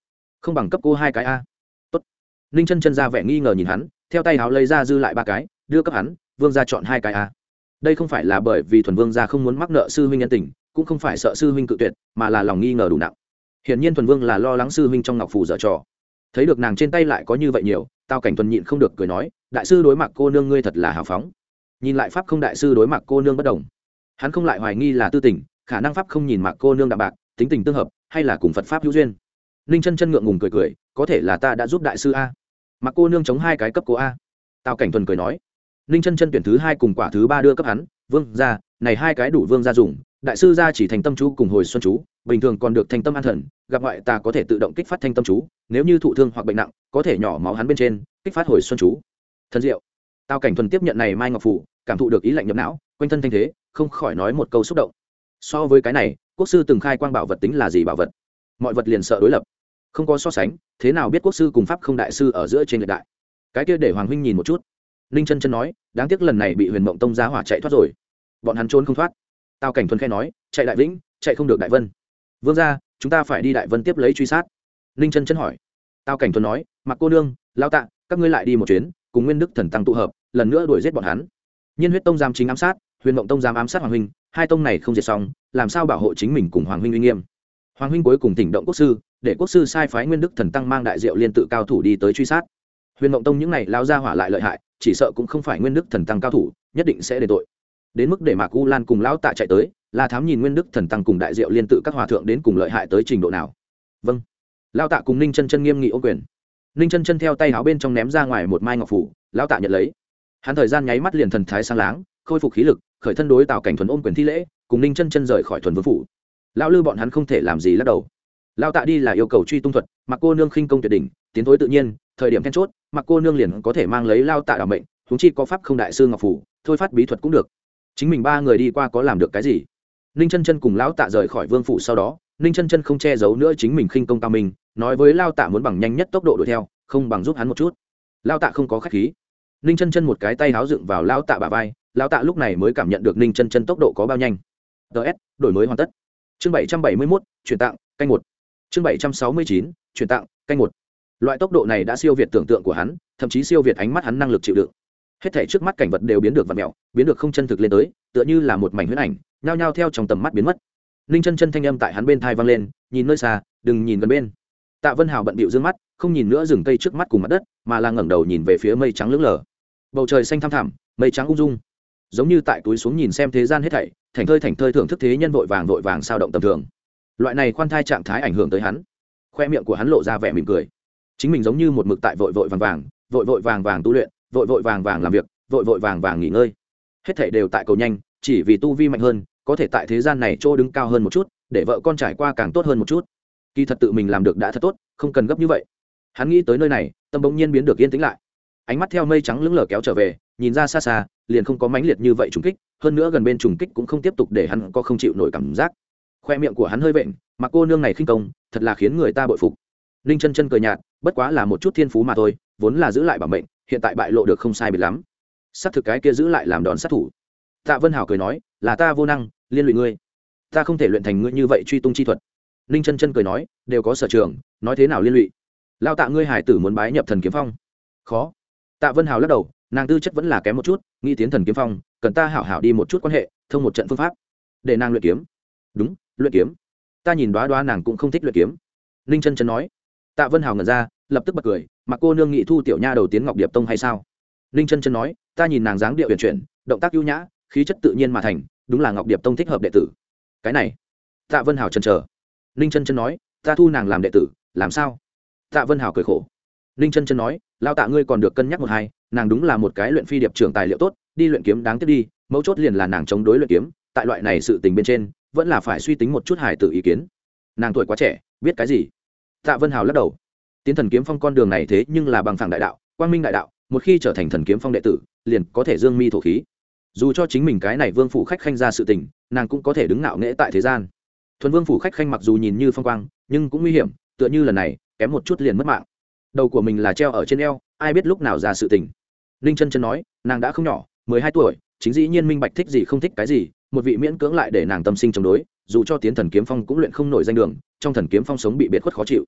không bằng cấp cô hai cái a. Tốt. Ninh chân chân ra vẻ nghi ngờ nhìn hắn, theo tay háo lấy ra dư lại ba cái đưa cấp hắn. Vương gia chọn hai cái a. Đây không phải là bởi vì thuần vương gia không muốn mắc nợ sư huynh nhân tình, cũng không phải sợ sư huynh cự tuyệt, mà là lòng nghi ngờ đủ nặng. Hiển nhiên thuần vương là lo lắng sư huynh trong ngọc phù dở trò. Thấy được nàng trên tay lại có như vậy nhiều, Tào Cảnh Tuần nhịn không được cười nói, đại sư đối mặt cô nương ngươi thật là hào phóng. Nhìn lại pháp không đại sư đối mặt cô nương bất đồng, hắn không lại hoài nghi là tư tình, khả năng pháp không nhìn mặt cô nương đạm bạc, tính tình tương hợp, hay là cùng Phật pháp hữu duyên. Ninh chân chân ngượng ngùng cười cười, có thể là ta đã giúp đại sư a. Mặc cô nương chống hai cái cấp cô a. Tào Cảnh Tuần cười nói. Ninh chân chân tuyển thứ hai cùng quả thứ ba đưa cấp hắn, vương gia, này hai cái đủ vương gia dùng, đại sư gia chỉ thành tâm chú cùng hồi xuân chú, bình thường còn được thành tâm an thần, gặp ngoại ta có thể tự động kích phát thanh tâm chú, nếu như thụ thương hoặc bệnh nặng, có thể nhỏ máu hắn bên trên, kích phát hồi xuân chú. Thần diệu. Tào Cảnh Tuần tiếp nhận này mai ngọc phủ, cảm thụ được ý lạnh nhập não, quanh thân thanh thế, không khỏi nói một câu xúc động. So với cái này, quốc sư từng khai quang bảo vật tính là gì bảo vật? Mọi vật liền sợ đối lập, không có so sánh, thế nào biết quốc sư cùng pháp không đại sư ở giữa trên lệch đại? Cái kia để hoàng huynh nhìn một chút. Ninh chân chân nói, đáng tiếc lần này bị Huyền Mộng Tông giá hỏa chạy thoát rồi, bọn hắn trốn không thoát. Tào Cảnh Thuần khẽ nói, chạy Đại Vĩnh, chạy không được Đại Vân. Vương gia, chúng ta phải đi Đại Vân tiếp lấy truy sát. Ninh chân chân hỏi. Tào Cảnh Thuần nói, mặc cô nương, lao tạ, các ngươi lại đi một chuyến, cùng Nguyên Đức Thần Tăng tụ hợp, lần nữa đuổi giết bọn hắn. Nhiên Huyết Tông giam chính ám sát, Huyền Mộng Tông giam ám sát hoàng huynh, hai tông này không diệt xong, làm sao bảo hộ chính mình cùng hoàng huynh uy nghiêm? Hoàng huynh cuối cùng tỉnh động quốc sư, để quốc sư sai phái Nguyên Đức Thần Tăng mang đại diệu liên tự cao thủ đi tới truy sát. Huyền Mộng Tông những này lao ra hỏa lại lợi hại, chỉ sợ cũng không phải Nguyên Đức Thần Tăng cao thủ, nhất định sẽ đền tội. Đến mức để Mạc U Lan cùng lão tạ chạy tới, là thám nhìn Nguyên Đức Thần Tăng cùng đại diệu liên tự các hòa thượng đến cùng lợi hại tới trình độ nào. Vâng. Lão tạ cùng Ninh chân chân nghiêm nghị ô quyền. Ninh chân chân theo tay áo bên trong ném ra ngoài một mai ngọc phủ, lão tạ nhận lấy. Hắn thời gian nháy mắt liền thần thái sáng láng, khôi phục khí lực, khởi thân đối Tào Cảnh Thuần ôm quyền thi lễ, cùng Ninh chân chân rời khỏi Thuần Vương phủ. Lão Lư bọn hắn không thể làm gì lắc đầu. Lão tạ đi là yêu cầu truy tung thuật, Mặc cô nương khinh công tuyệt đỉnh, tiến thối tự nhiên, thời điểm then chốt, Mặc cô nương liền có thể mang lấy Lão tạ đảm mệnh, huống chi có pháp không đại sư ngọc phủ, thôi phát bí thuật cũng được. Chính mình ba người đi qua có làm được cái gì? Ninh chân chân cùng lão tạ rời khỏi vương phủ sau đó, Ninh chân chân không che giấu nữa chính mình khinh công cao minh, nói với Lão tạ muốn bằng nhanh nhất tốc độ đuổi theo, không bằng giúp hắn một chút. Lão tạ không có khách khí. Ninh chân chân một cái tay háo dựng vào Lão tạ bả vai, Lão tạ lúc này mới cảm nhận được Ninh chân chân tốc độ có bao nhanh. ds đổi mới hoàn tất. Chương bảy trăm bảy mươi mốt, chuyển tặng, canh một. Chương bảy trăm sáu mươi chín, chuyển tặng, canh một. Loại tốc độ này đã siêu việt tưởng tượng của hắn, thậm chí siêu việt ánh mắt hắn năng lực chịu đựng. Hết thảy trước mắt cảnh vật đều biến được vặn mèo, biến được không chân thực lên tới, tựa như là một mảnh huyễn ảnh, nhao nhao theo trong tầm mắt biến mất. Ninh chân chân thanh âm tại hắn bên tai vang lên, nhìn nơi xa, đừng nhìn gần bên. Tạ Vân Hào bận bịu dương mắt, không nhìn nữa rừng cây trước mắt cùng mặt đất, mà là ngẩng đầu nhìn về phía mây trắng lững lờ. Bầu trời xanh thăm thẳm, mây trắng ung dung, giống như tại túi xuống nhìn xem thế gian hết thảy, thành thơi thành thơi thưởng thức thế nhân vội vàng vội vàng sao động tầm thường. Loại này khoan thai trạng thái ảnh hưởng tới hắn, khoe miệng của hắn lộ ra vẻ mỉm cười. Chính mình giống như một mực tại vội vội vàng vàng, vội vội vàng vàng tu luyện, vội vội vàng vàng làm việc, vội vội vàng vàng nghỉ ngơi, hết thảy đều tại cầu nhanh, chỉ vì tu vi mạnh hơn, có thể tại thế gian này chỗ đứng cao hơn một chút, để vợ con trải qua càng tốt hơn một chút. Kỳ thật tự mình làm được đã thật tốt, không cần gấp như vậy. Hắn nghĩ tới nơi này, tâm bỗng nhiên biến được yên tĩnh lại. Ánh mắt theo mây trắng lững lờ kéo trở về, nhìn ra xa xa, liền không có mãnh liệt như vậy trùng kích, hơn nữa gần bên trùng kích cũng không tiếp tục để hắn có không chịu nổi cảm giác. Khoe miệng của hắn hơi vện, mà cô nương này khinh công, thật là khiến người ta bội phục. Ninh chân chân cười nhạt, bất quá là một chút thiên phú mà thôi, vốn là giữ lại bảo mệnh, hiện tại bại lộ được không sai biệt lắm. Sát thực cái kia giữ lại làm đòn sát thủ. Tạ Vân Hào cười nói, là ta vô năng, liên lụy ngươi, ta không thể luyện thành ngươi như vậy truy tung chi thuật. Ninh chân chân cười nói, đều có sở trường, nói thế nào liên lụy? Lao Tạ ngươi hải tử muốn bái nhập Thần Kiếm Phong, khó. Tạ Vân Hào lắc đầu, nàng tư chất vẫn là kém một chút, nghĩ tiến Thần Kiếm Phong, cần ta hảo hảo đi một chút quan hệ, thông một trận phương pháp, để nàng luyện kiếm. Đúng, luyện kiếm. Ta nhìn đoá đoá nàng cũng không thích luyện kiếm. Ninh chân chân nói. Tạ Vân Hào ngẩn ra, lập tức bật cười, mặc cô nương nghị thu tiểu nha đầu tiến Ngọc Điệp Tông hay sao? Ninh chân chân nói, ta nhìn nàng dáng điệu uyển chuyển, động tác ưu nhã, khí chất tự nhiên mà thành, đúng là Ngọc Điệp Tông thích hợp đệ tử. Cái này, Tạ Vân Hào chần chờ. Ninh chân chân nói, ta thu nàng làm đệ tử, làm sao? Tạ Vân Hào cười khổ. Ninh chân chân nói, lao Tạ ngươi còn được cân nhắc một hai, nàng đúng là một cái luyện phi điệp trưởng tài liệu tốt, đi luyện kiếm đáng tiếc đi, mấu chốt liền là nàng chống đối luyện kiếm, tại loại này sự tình bên trên, vẫn là phải suy tính một chút hài tử ý kiến. Nàng tuổi quá trẻ, biết cái gì? Tạ Vân Hào lắc đầu. Tiến Thần Kiếm Phong con đường này thế nhưng là bằng phẳng đại đạo, quang minh đại đạo, một khi trở thành Thần Kiếm Phong đệ tử, liền có thể dương mi thổ khí. Dù cho chính mình cái này vương phủ khách khanh ra sự tình, nàng cũng có thể đứng ngạo nghễ tại thế gian. Thuần vương phủ khách khanh mặc dù nhìn như phong quang, nhưng cũng nguy hiểm, tựa như lần này, kém một chút liền mất mạng. Đầu của mình là treo ở trên eo, ai biết lúc nào ra sự tình. Ninh chân chân nói, nàng đã không nhỏ, mười hai tuổi, chính dĩ nhiên minh bạch thích gì không thích cái gì, một vị miễn cưỡng lại để nàng tâm sinh chống đối, dù cho tiến Thần Kiếm Phong cũng luyện không nổi danh đường, trong Thần Kiếm Phong sống bị biệt khuất khó chịu.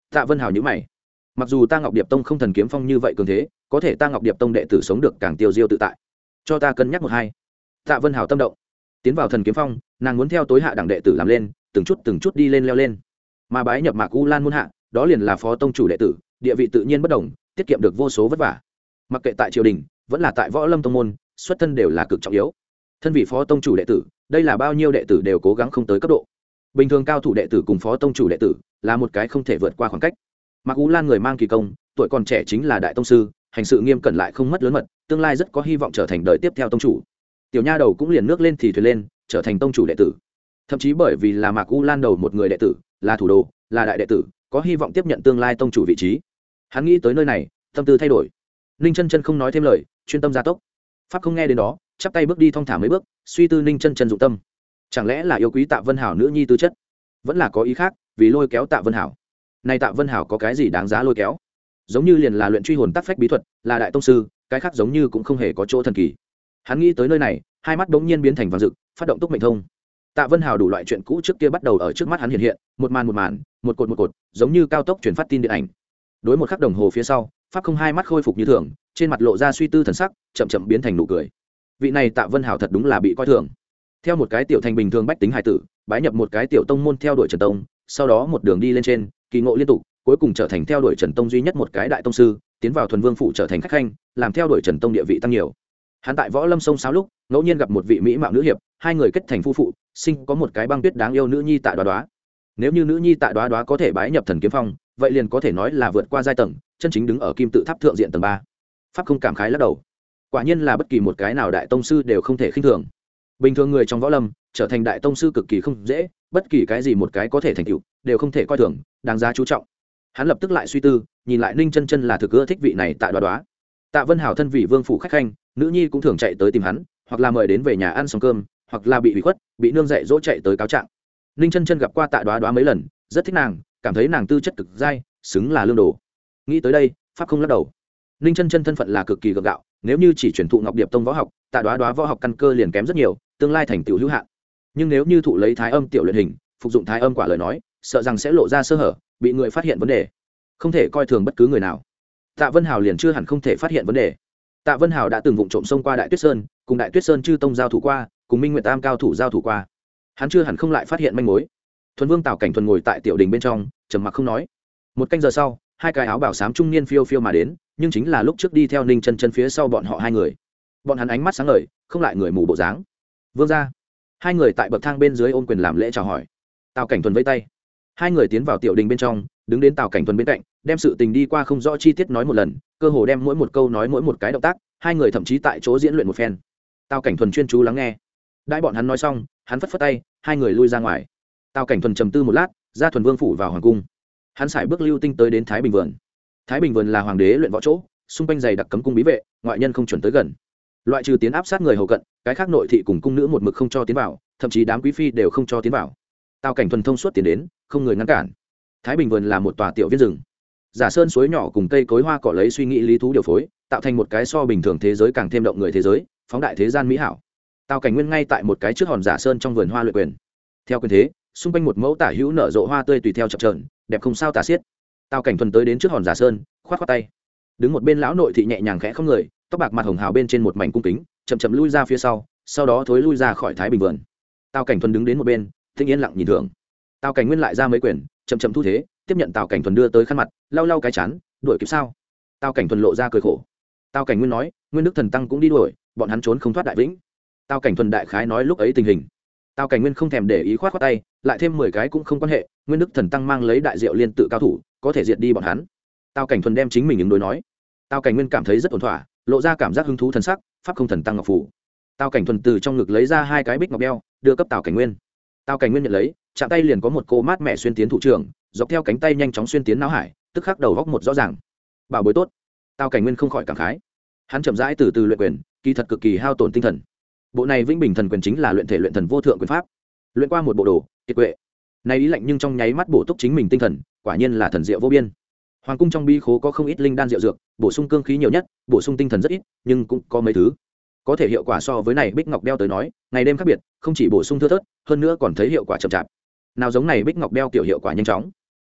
Tạ Vân Hào nhíu mày. Mặc dù ta Ngọc Điệp Tông không thần kiếm phong như vậy cường thế, có thể ta Ngọc Điệp Tông đệ tử sống được càng tiêu diêu tự tại. Cho ta cân nhắc một hai. Tạ Vân Hào tâm động. Tiến vào thần kiếm phong, nàng muốn theo tối hạ đẳng đệ tử làm lên, từng chút từng chút đi lên leo lên. Mà bái nhập Mạc U Lan môn hạ, đó liền là phó tông chủ đệ tử, địa vị tự nhiên bất đồng, tiết kiệm được vô số vất vả. Mặc kệ tại triều đình, vẫn là tại Võ Lâm tông môn, xuất thân đều là cực trọng yếu. Thân vị phó tông chủ đệ tử, đây là bao nhiêu đệ tử đều cố gắng không tới cấp độ. Bình thường cao thủ đệ tử cùng phó tông chủ đệ tử là một cái không thể vượt qua khoảng cách. Mạc U Lan người mang kỳ công, tuổi còn trẻ chính là đại tông sư, hành sự nghiêm cẩn lại không mất lớn mật, tương lai rất có hy vọng trở thành đời tiếp theo tông chủ. Tiểu nha đầu cũng liền nước lên thì thuyền lên, trở thành tông chủ đệ tử. Thậm chí bởi vì là Mạc U Lan đầu một người đệ tử, là thủ đồ, là đại đệ tử, có hy vọng tiếp nhận tương lai tông chủ vị trí. Hắn nghĩ tới nơi này, tâm tư thay đổi. Ninh Chân Chân không nói thêm lời, chuyên tâm gia tốc. Pháp không nghe đến đó, chắp tay bước đi thong thả mấy bước, suy tư Ninh Chân Chân dụng tâm. Chẳng lẽ là yêu quý Tạ Vân Hảo nữ nhi tư chất, vẫn là có ý khác, vì lôi kéo Tạ Vân Hảo. Này Tạ Vân Hảo có cái gì đáng giá lôi kéo? Giống như liền là luyện truy hồn tác phách bí thuật, là đại tông sư, cái khác giống như cũng không hề có chỗ thần kỳ. Hắn nghĩ tới nơi này, hai mắt bỗng nhiên biến thành vàng rực, phát động túc mệnh thông. Tạ Vân Hào đủ loại chuyện cũ trước kia bắt đầu ở trước mắt hắn hiện hiện, một màn một màn, một cột một cột, giống như cao tốc truyền phát tin điện ảnh. Đối một khắc đồng hồ phía sau, pháp không hai mắt khôi phục như thường, trên mặt lộ ra suy tư thần sắc, chậm chậm biến thành nụ cười. Vị này Tạ Vân Hào thật đúng là bị coi thường. Theo một cái tiểu thành bình thường bách tính hài tử, bái nhập một cái tiểu tông môn theo đuổi Trần Tông, sau đó một đường đi lên trên, kỳ ngộ liên tục, cuối cùng trở thành theo đuổi Trần Tông duy nhất một cái đại tông sư, tiến vào thuần vương phủ trở thành khách khanh, làm theo đuổi Trần Tông địa vị tăng nhiều. Hắn tại Võ Lâm sông sáo lúc, ngẫu nhiên gặp một vị mỹ mạo nữ hiệp, hai người kết thành phu phụ, sinh có một cái băng tuyết đáng yêu nữ nhi Tạ Đoá Đoá. Nếu như nữ nhi Tạ Đoá Đoá có thể bái nhập thần kiếm phong, vậy liền có thể nói là vượt qua giai tầng, chân chính đứng ở kim tự tháp thượng diện tầng ba. Pháp không cảm khái lắc đầu. Quả nhiên là bất kỳ một cái nào đại tông sư đều không thể khinh thường. Bình thường người trong võ lâm trở thành đại tông sư cực kỳ không dễ, bất kỳ cái gì một cái có thể thành tựu đều không thể coi thường, đáng giá chú trọng. Hắn lập tức lại suy tư, nhìn lại Ninh Chân Chân là thực ưa thích vị này Tạ Đoá Đoá. Tạ Vân Hảo thân vị vương phủ khách khanh, nữ nhi cũng thường chạy tới tìm hắn, hoặc là mời đến về nhà ăn xong cơm, hoặc là bị ủy khuất, bị nương dạy dỗ chạy tới cáo trạng. Ninh Chân Chân gặp qua Tạ Đoá Đoá mấy lần, rất thích nàng, cảm thấy nàng tư chất cực giai, xứng là lương đồ. Nghĩ tới đây, pháp không lắc đầu. Ninh Chân Chân thân phận là cực kỳ gượng gạo, nếu như chỉ truyền thụ Ngọc Điệp Tông võ học, Tạ Đoá Đoá võ học căn cơ liền kém rất nhiều, tương lai thành tựu hữu hạn. Nhưng nếu như thụ lấy Thái Âm tiểu luyện hình, phục dụng Thái Âm quả lời nói, sợ rằng sẽ lộ ra sơ hở, bị người phát hiện vấn đề. Không thể coi thường bất cứ người nào. Tạ Vân Hào liền chưa hẳn không thể phát hiện vấn đề. Tạ Vân Hào đã từng vụng trộm xông qua Đại Tuyết Sơn, cùng Đại Tuyết Sơn chư tông giao thủ qua, cùng Minh Nguyệt Tam cao thủ giao thủ qua. Hắn chưa hẳn không lại phát hiện manh mối. Thuần Vương Tào Cảnh Thuần ngồi tại tiểu đình bên trong, trầm mặc không nói. Một canh giờ sau, hai cái áo bảo xám trung niên phiêu phiêu mà đến, nhưng chính là lúc trước đi theo Ninh Chân Chân phía sau bọn họ hai người. Bọn hắn ánh mắt sáng ngời, không lại người mù bộ dáng. Vương gia. Hai người tại bậc thang bên dưới ôm quyền làm lễ chào hỏi. Tào Cảnh Thuần vẫy tay. Hai người tiến vào tiểu đình bên trong, đứng đến Tào Cảnh Thuần bên cạnh, đem sự tình đi qua không rõ chi tiết nói một lần, cơ hồ đem mỗi một câu nói mỗi một cái động tác, hai người thậm chí tại chỗ diễn luyện một phen. Tào Cảnh Thuần chuyên chú lắng nghe. Đãi bọn hắn nói xong, hắn phất phất tay, hai người lui ra ngoài. Tào Cảnh Thuần trầm tư một lát, ra Thuần Vương phủ vào hoàng cung. Hắn sải bước lưu tinh tới đến Thái Bình vườn. Thái Bình vườn là hoàng đế luyện võ chỗ, xung quanh dày đặc cấm cung bí vệ, ngoại nhân không chuẩn tới gần. Loại trừ tiến áp sát người hầu cận, cái khác nội thị cùng cung nữ một mực không cho tiến vào, thậm chí đám quý phi đều không cho tiến vào. Tào Cảnh Thuần thông suốt tiến đến, không người ngăn cản. Thái Bình vườn là một tòa tiểu viên rừng, giả sơn suối nhỏ cùng cây cối hoa cỏ lấy suy nghĩ lý thú điều phối, tạo thành một cái so bình thường thế giới càng thêm động người thế giới, phóng đại thế gian mỹ hảo. Tào Cảnh Nguyên ngay tại một cái trước hòn giả sơn trong vườn hoa luyện quyền. Theo quyền thế, xung quanh một mẫu tả hữu nở rộ hoa tươi tùy theo chập chờn, đẹp không sao tả xiết. Tào Cảnh Thuần tới đến trước hòn giả sơn, khoát khoát tay. Đứng một bên lão nội thị nhẹ nhàng khẽ không người, tóc bạc mặt hồng hào bên trên một mảnh cung kính, chậm chậm lui ra phía sau, sau đó thối lui ra khỏi Thái Bình vườn. Tào Cảnh Thuần đứng đến một bên, thinh yên lặng nhìn thưởng. Tào Cảnh Nguyên lại ra mấy quyền, chậm chậm thu thế, tiếp nhận Tào Cảnh Thuần đưa tới khăn mặt, lau lau cái chán, đuổi kịp sao? Tào Cảnh Thuần lộ ra cười khổ. Tào Cảnh Nguyên nói, Nguyên Đức Thần Tăng cũng đi đuổi, bọn hắn trốn không thoát đại vĩnh. Tào Cảnh Thuần đại khái nói lúc ấy tình hình. Tào Cảnh Nguyên không thèm để ý khoát khoát tay, lại thêm mười cái cũng không quan hệ, Nguyên Đức Thần Tăng mang lấy đại diệu liên tự cao thủ, có thể diệt đi bọn hắn. Tào Cảnh Thuần đem chính mình ứng đối nói. Tào Cảnh Nguyên cảm thấy rất ổn thỏa, lộ ra cảm giác hứng thú thần sắc, pháp không thần tăng ngọc phủ. Tào Cảnh Thuần từ trong ngực lấy ra hai cái bích ngọc đeo, đưa cấp Tào Cảnh Nguyên. Tào Cảnh Nguyên nhận lấy, chạm tay liền có một cô mát mẹ xuyên tiến thủ trưởng, dọc theo cánh tay nhanh chóng xuyên tiến não hải, tức khắc đầu góc một rõ ràng. Bảo bối tốt. Tào Cảnh Nguyên không khỏi cảm khái. Hắn chậm rãi từ từ luyện quyền, kỳ thật cực kỳ hao tổn tinh thần. Bộ này Vĩnh Bình Thần Quyền chính là luyện thể luyện thần vô thượng quyền pháp. Luyện qua một bộ đồ, kiệt quệ. Này ý lạnh nhưng trong nháy mắt bổ túc chính mình tinh thần, quả nhiên là thần diệu vô biên. Hoàng cung trong bi khố có không ít linh đan diệu dược, bổ sung cương khí nhiều nhất, bổ sung tinh thần rất ít, nhưng cũng có mấy thứ. Có thể hiệu quả so với này bích ngọc đeo tới nói, ngày đêm khác biệt, không chỉ bổ sung thưa thớt, hơn nữa còn thấy hiệu quả chậm chạp. Nào giống này bích ngọc đeo tiểu hiệu quả nhanh chóng.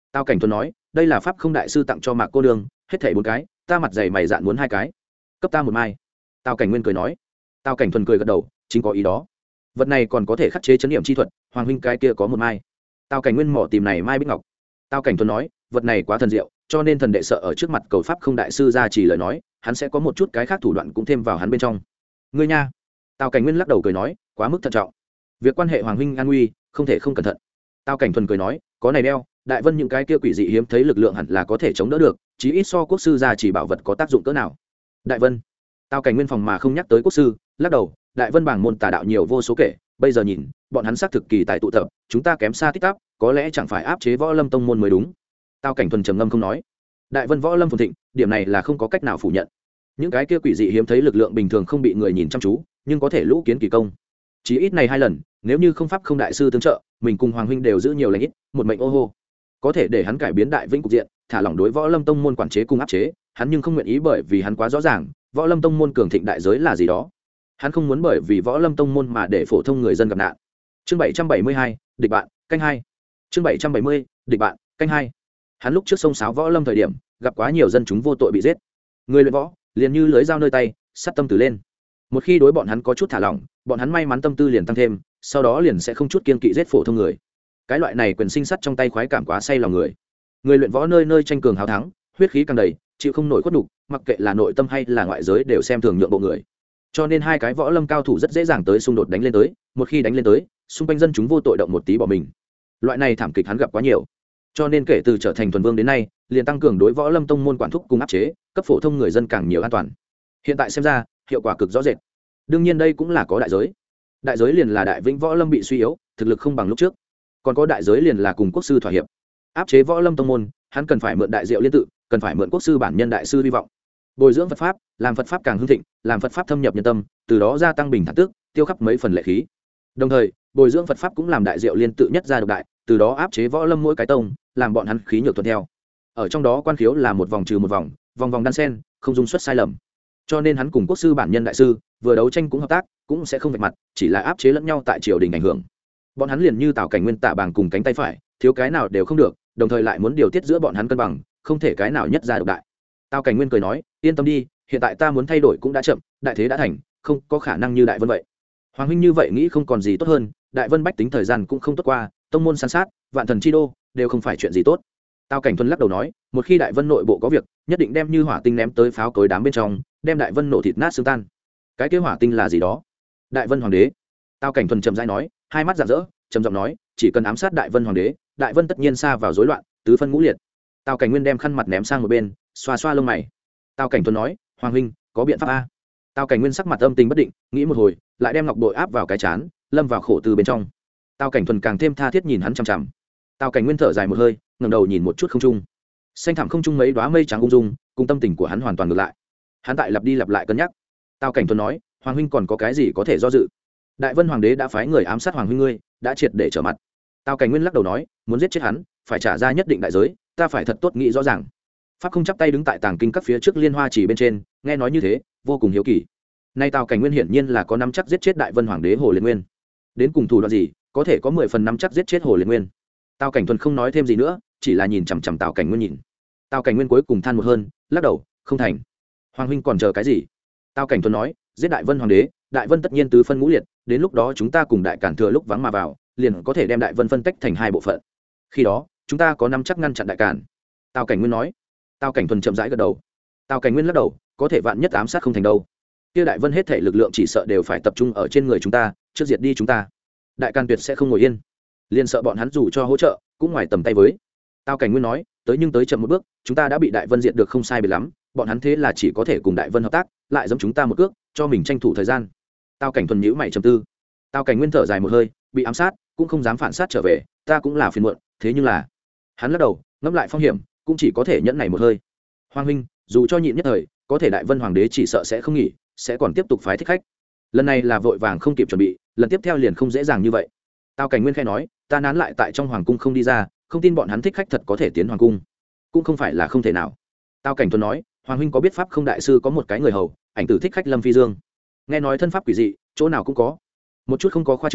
Tào Cảnh Thuần nói, đây là pháp không đại sư tặng cho Mạc cô đường, hết thảy bốn cái, ta mặt dày mày dạn muốn hai cái, cấp ta một mai. Tào Cảnh Nguyên cười nói. Tào Cảnh Thuần cười gật đầu, chính có ý đó. Vật này còn có thể khắc chế chấn niệm chi thuật, hoàng huynh cái kia có một mai. Tào Cảnh Nguyên mỏ tìm này mai bích ngọc. Tào Cảnh Thuần nói, vật này quá thần diệu, cho nên thần đệ sợ ở trước mặt cầu pháp không đại sư ra chỉ lời nói, hắn sẽ có một chút cái khác thủ đoạn cũng thêm vào hắn bên trong. Ngươi nha. Tào Cảnh Nguyên lắc đầu cười nói, quá mức thận trọng. Việc quan hệ hoàng huynh an nguy, không thể không cẩn thận. Tào Cảnh Thuần cười nói, có này đeo, đại vân những cái kia quỷ dị hiếm thấy lực lượng hẳn là có thể chống đỡ được, chí ít so quốc sư ra chỉ bảo vật có tác dụng cỡ nào. Đại vân. Tào Cảnh Nguyên phòng mà không nhắc tới quốc sư, lắc đầu, đại vân bảng môn tà đạo nhiều vô số kể, bây giờ nhìn, bọn hắn xác thực kỳ tài tụ tập, chúng ta kém xa tích tắp, có lẽ chẳng phải áp chế võ lâm tông môn mới đúng. Tào Cảnh Thuần trầm ngâm không nói. Đại vân võ lâm phồn thịnh, điểm này là không có cách nào phủ nhận. Những cái kia quỷ dị hiếm thấy lực lượng bình thường không bị người nhìn chăm chú, nhưng có thể lũ kiến kỳ công. Chỉ ít này hai lần, nếu như không pháp không đại sư tương trợ, mình cùng hoàng huynh đều giữ nhiều lãnh ít, một mệnh ô hô. Có thể để hắn cải biến đại vĩnh cục diện, thả lỏng đối võ lâm tông môn quản chế cùng áp chế, hắn nhưng không nguyện ý bởi vì hắn quá rõ ràng, võ lâm tông môn cường thịnh đại giới là gì đó. Hắn không muốn bởi vì võ lâm tông môn mà để phổ thông người dân gặp nạn. Chương bảy trăm bảy mươi hai, địch bạn, canh hai. Chương bảy trăm bảy mươi, địch bạn, canh hai. Hắn lúc trước sông sáo võ lâm thời điểm, gặp quá nhiều dân chúng vô tội bị giết. Người luyện võ, liền như lưới dao nơi tay, sát tâm từ lên. Một khi đối bọn hắn có chút thả lỏng, bọn hắn may mắn tâm tư liền tăng thêm, sau đó liền sẽ không chút kiên kỵ giết phổ thông người. Cái loại này quyền sinh sắt trong tay khoái cảm quá say lòng người. Người luyện võ nơi nơi tranh cường hào thắng, huyết khí càng đầy, chịu không nổi khuất nhục, mặc kệ là nội tâm hay là ngoại giới đều xem thường nhượng bộ người. Cho nên hai cái võ lâm cao thủ rất dễ dàng tới xung đột đánh lên tới, một khi đánh lên tới, xung quanh dân chúng vô tội động một tí bỏ mình. Loại này thảm kịch hắn gặp quá nhiều. Cho nên kể từ trở thành thuần vương đến nay, liền tăng cường đối võ lâm tông môn quản thúc cùng áp chế, cấp phổ thông người dân càng nhiều an toàn. Hiện tại xem ra, hiệu quả cực rõ rệt. Đương nhiên đây cũng là có đại giới. Đại giới liền là đại vĩnh võ lâm bị suy yếu, thực lực không bằng lúc trước. Còn có đại giới liền là cùng quốc sư thỏa hiệp. Áp chế võ lâm tông môn, hắn cần phải mượn đại diệu liên tự, cần phải mượn quốc sư bản nhân đại sư hy vọng. Bồi dưỡng Phật pháp, làm Phật pháp càng hưng thịnh, làm Phật pháp thâm nhập nhân tâm, từ đó gia tăng bình thản tức, tiêu khắp mấy phần lệ khí. Đồng thời, bồi dưỡng Phật pháp cũng làm đại diệu liên tự nhất ra độc đại, từ đó áp chế võ lâm mỗi cái tông, làm bọn hắn khí nhược thuận theo. Ở trong đó quan khiếu là một vòng trừ một vòng, vòng vòng đan sen, không dung xuất sai lầm. Cho nên hắn cùng quốc sư bản nhân đại sư, vừa đấu tranh cũng hợp tác, cũng sẽ không vạch mặt, chỉ là áp chế lẫn nhau tại triều đình ảnh hưởng. Bọn hắn liền như Tào Cảnh Nguyên tạ bàng cùng cánh tay phải, thiếu cái nào đều không được, đồng thời lại muốn điều tiết giữa bọn hắn cân bằng, không thể cái nào nhất ra độc đại. Tào Cảnh Nguyên cười nói, yên tâm đi, hiện tại ta muốn thay đổi cũng đã chậm, đại thế đã thành, không có khả năng như đại vân vậy. Hoàng huynh như vậy nghĩ không còn gì tốt hơn, đại vân bách tính thời gian cũng không tốt qua, tông môn san sát, vạn thần chi đô, đều không phải chuyện gì tốt. Tào Cảnh Thuần lắc đầu nói, một khi đại vân nội bộ có việc, nhất định đem như hỏa tinh ném tới pháo cối đám bên trong, đem đại vân nổ thịt nát xương tan. Cái kế hỏa tinh là gì đó? Đại vân hoàng đế. Tào Cảnh Thuần trầm rãi nói, hai mắt rạng rỡ, trầm giọng nói, chỉ cần ám sát đại vân hoàng đế, đại vân tất nhiên xa vào rối loạn, tứ phân ngũ liệt. Tào Cảnh Nguyên đem khăn mặt ném sang một bên, xoa xoa lông mày. Tào Cảnh Thuần nói, hoàng huynh, có biện pháp a? Tào Cảnh Nguyên sắc mặt âm tình bất định, nghĩ một hồi, lại đem ngọc bội áp vào cái chán, lâm vào khổ từ bên trong. Tào Cảnh Thuần càng thêm tha thiết nhìn hắn chằm chằm. Tào Cảnh Nguyên thở dài một hơi, ngẩng đầu nhìn một chút không trung. Xanh thẳm không trung mấy đóa mây trắng ung dung, cùng tâm tình của hắn hoàn toàn ngược lại. Hắn tại lặp đi lặp lại cân nhắc. Tào Cảnh Thuần nói, hoàng huynh còn có cái gì có thể do dự? Đại vân hoàng đế đã phái người ám sát hoàng huynh ngươi, đã triệt để trở mặt. Tào Cảnh Nguyên lắc đầu nói, muốn giết chết hắn, phải trả ra nhất định đại giới, ta phải thật tốt nghĩ rõ ràng. Pháp không chắp tay đứng tại tàng kinh các phía trước liên hoa chỉ bên trên, nghe nói như thế, vô cùng hiếu kỳ. Nay Tào Cảnh Nguyên hiển nhiên là có nắm chắc giết chết đại vân hoàng đế Hồ Liệt Nguyên. Đến cùng thủ đoạn gì, có thể có mười phần nắm chắc giết chết Hồ Liệt Nguyên. Tào Cảnh Thuần không nói thêm gì nữa, chỉ là nhìn chằm chằm Tào Cảnh Nguyên nhìn. Tào Cảnh Nguyên cuối cùng than một hơn, lắc đầu, không thành. Hoàng huynh còn chờ cái gì? Tào Cảnh Thuần nói, giết đại vân hoàng đế, đại vân tất nhiên tứ phân ngũ liệt, đến lúc đó chúng ta cùng đại cản thừa lúc vắng mà vào, liền có thể đem đại vân phân tách thành hai bộ phận. Khi đó, chúng ta có nắm chắc ngăn chặn đại cản. Tào Cảnh Nguyên nói. Tào Cảnh Thuần chậm rãi gật đầu. Tào Cảnh Nguyên lắc đầu, có thể vạn nhất ám sát không thành đâu. Kia đại vân hết thể lực lượng chỉ sợ đều phải tập trung ở trên người chúng ta, trước diệt đi chúng ta. Đại càn tuyệt sẽ không ngồi yên, liền sợ bọn hắn dù cho hỗ trợ, cũng ngoài tầm tay với. Tào Cảnh Nguyên nói, tới nhưng tới chậm một bước, chúng ta đã bị đại vân diệt được không sai biệt lắm, bọn hắn thế là chỉ có thể cùng đại vân hợp tác, lại giống chúng ta một cước, cho mình tranh thủ thời gian. Tào Cảnh Thuần nhíu mày trầm tư. Tào Cảnh Nguyên thở dài một hơi, bị ám sát, cũng không dám phản sát trở về, ta cũng là phiền muộn, thế nhưng là, hắn lắc đầu, ngẫm lại phong hiểm, cũng chỉ có thể nhẫn này một hơi. Hoàng huynh, dù cho nhịn nhất thời, có thể đại vân hoàng đế chỉ sợ sẽ không nghỉ, sẽ còn tiếp tục phái thích khách. Lần này là vội vàng không kịp chuẩn bị, lần tiếp theo liền không dễ dàng như vậy. Tào Cảnh Nguyên khẽ nói, ta nán lại tại trong hoàng cung không đi ra, không tin bọn hắn thích khách thật có thể tiến hoàng cung, cũng không phải là không thể nào. Tào Cảnh Thuần nói, hoàng huynh có biết pháp không đại sư có một cái người hầu, ảnh tử thích khách Lâm Phi Dương, nghe nói thân pháp quỷ dị, chỗ nào cũng có, một chút không có khoa trương,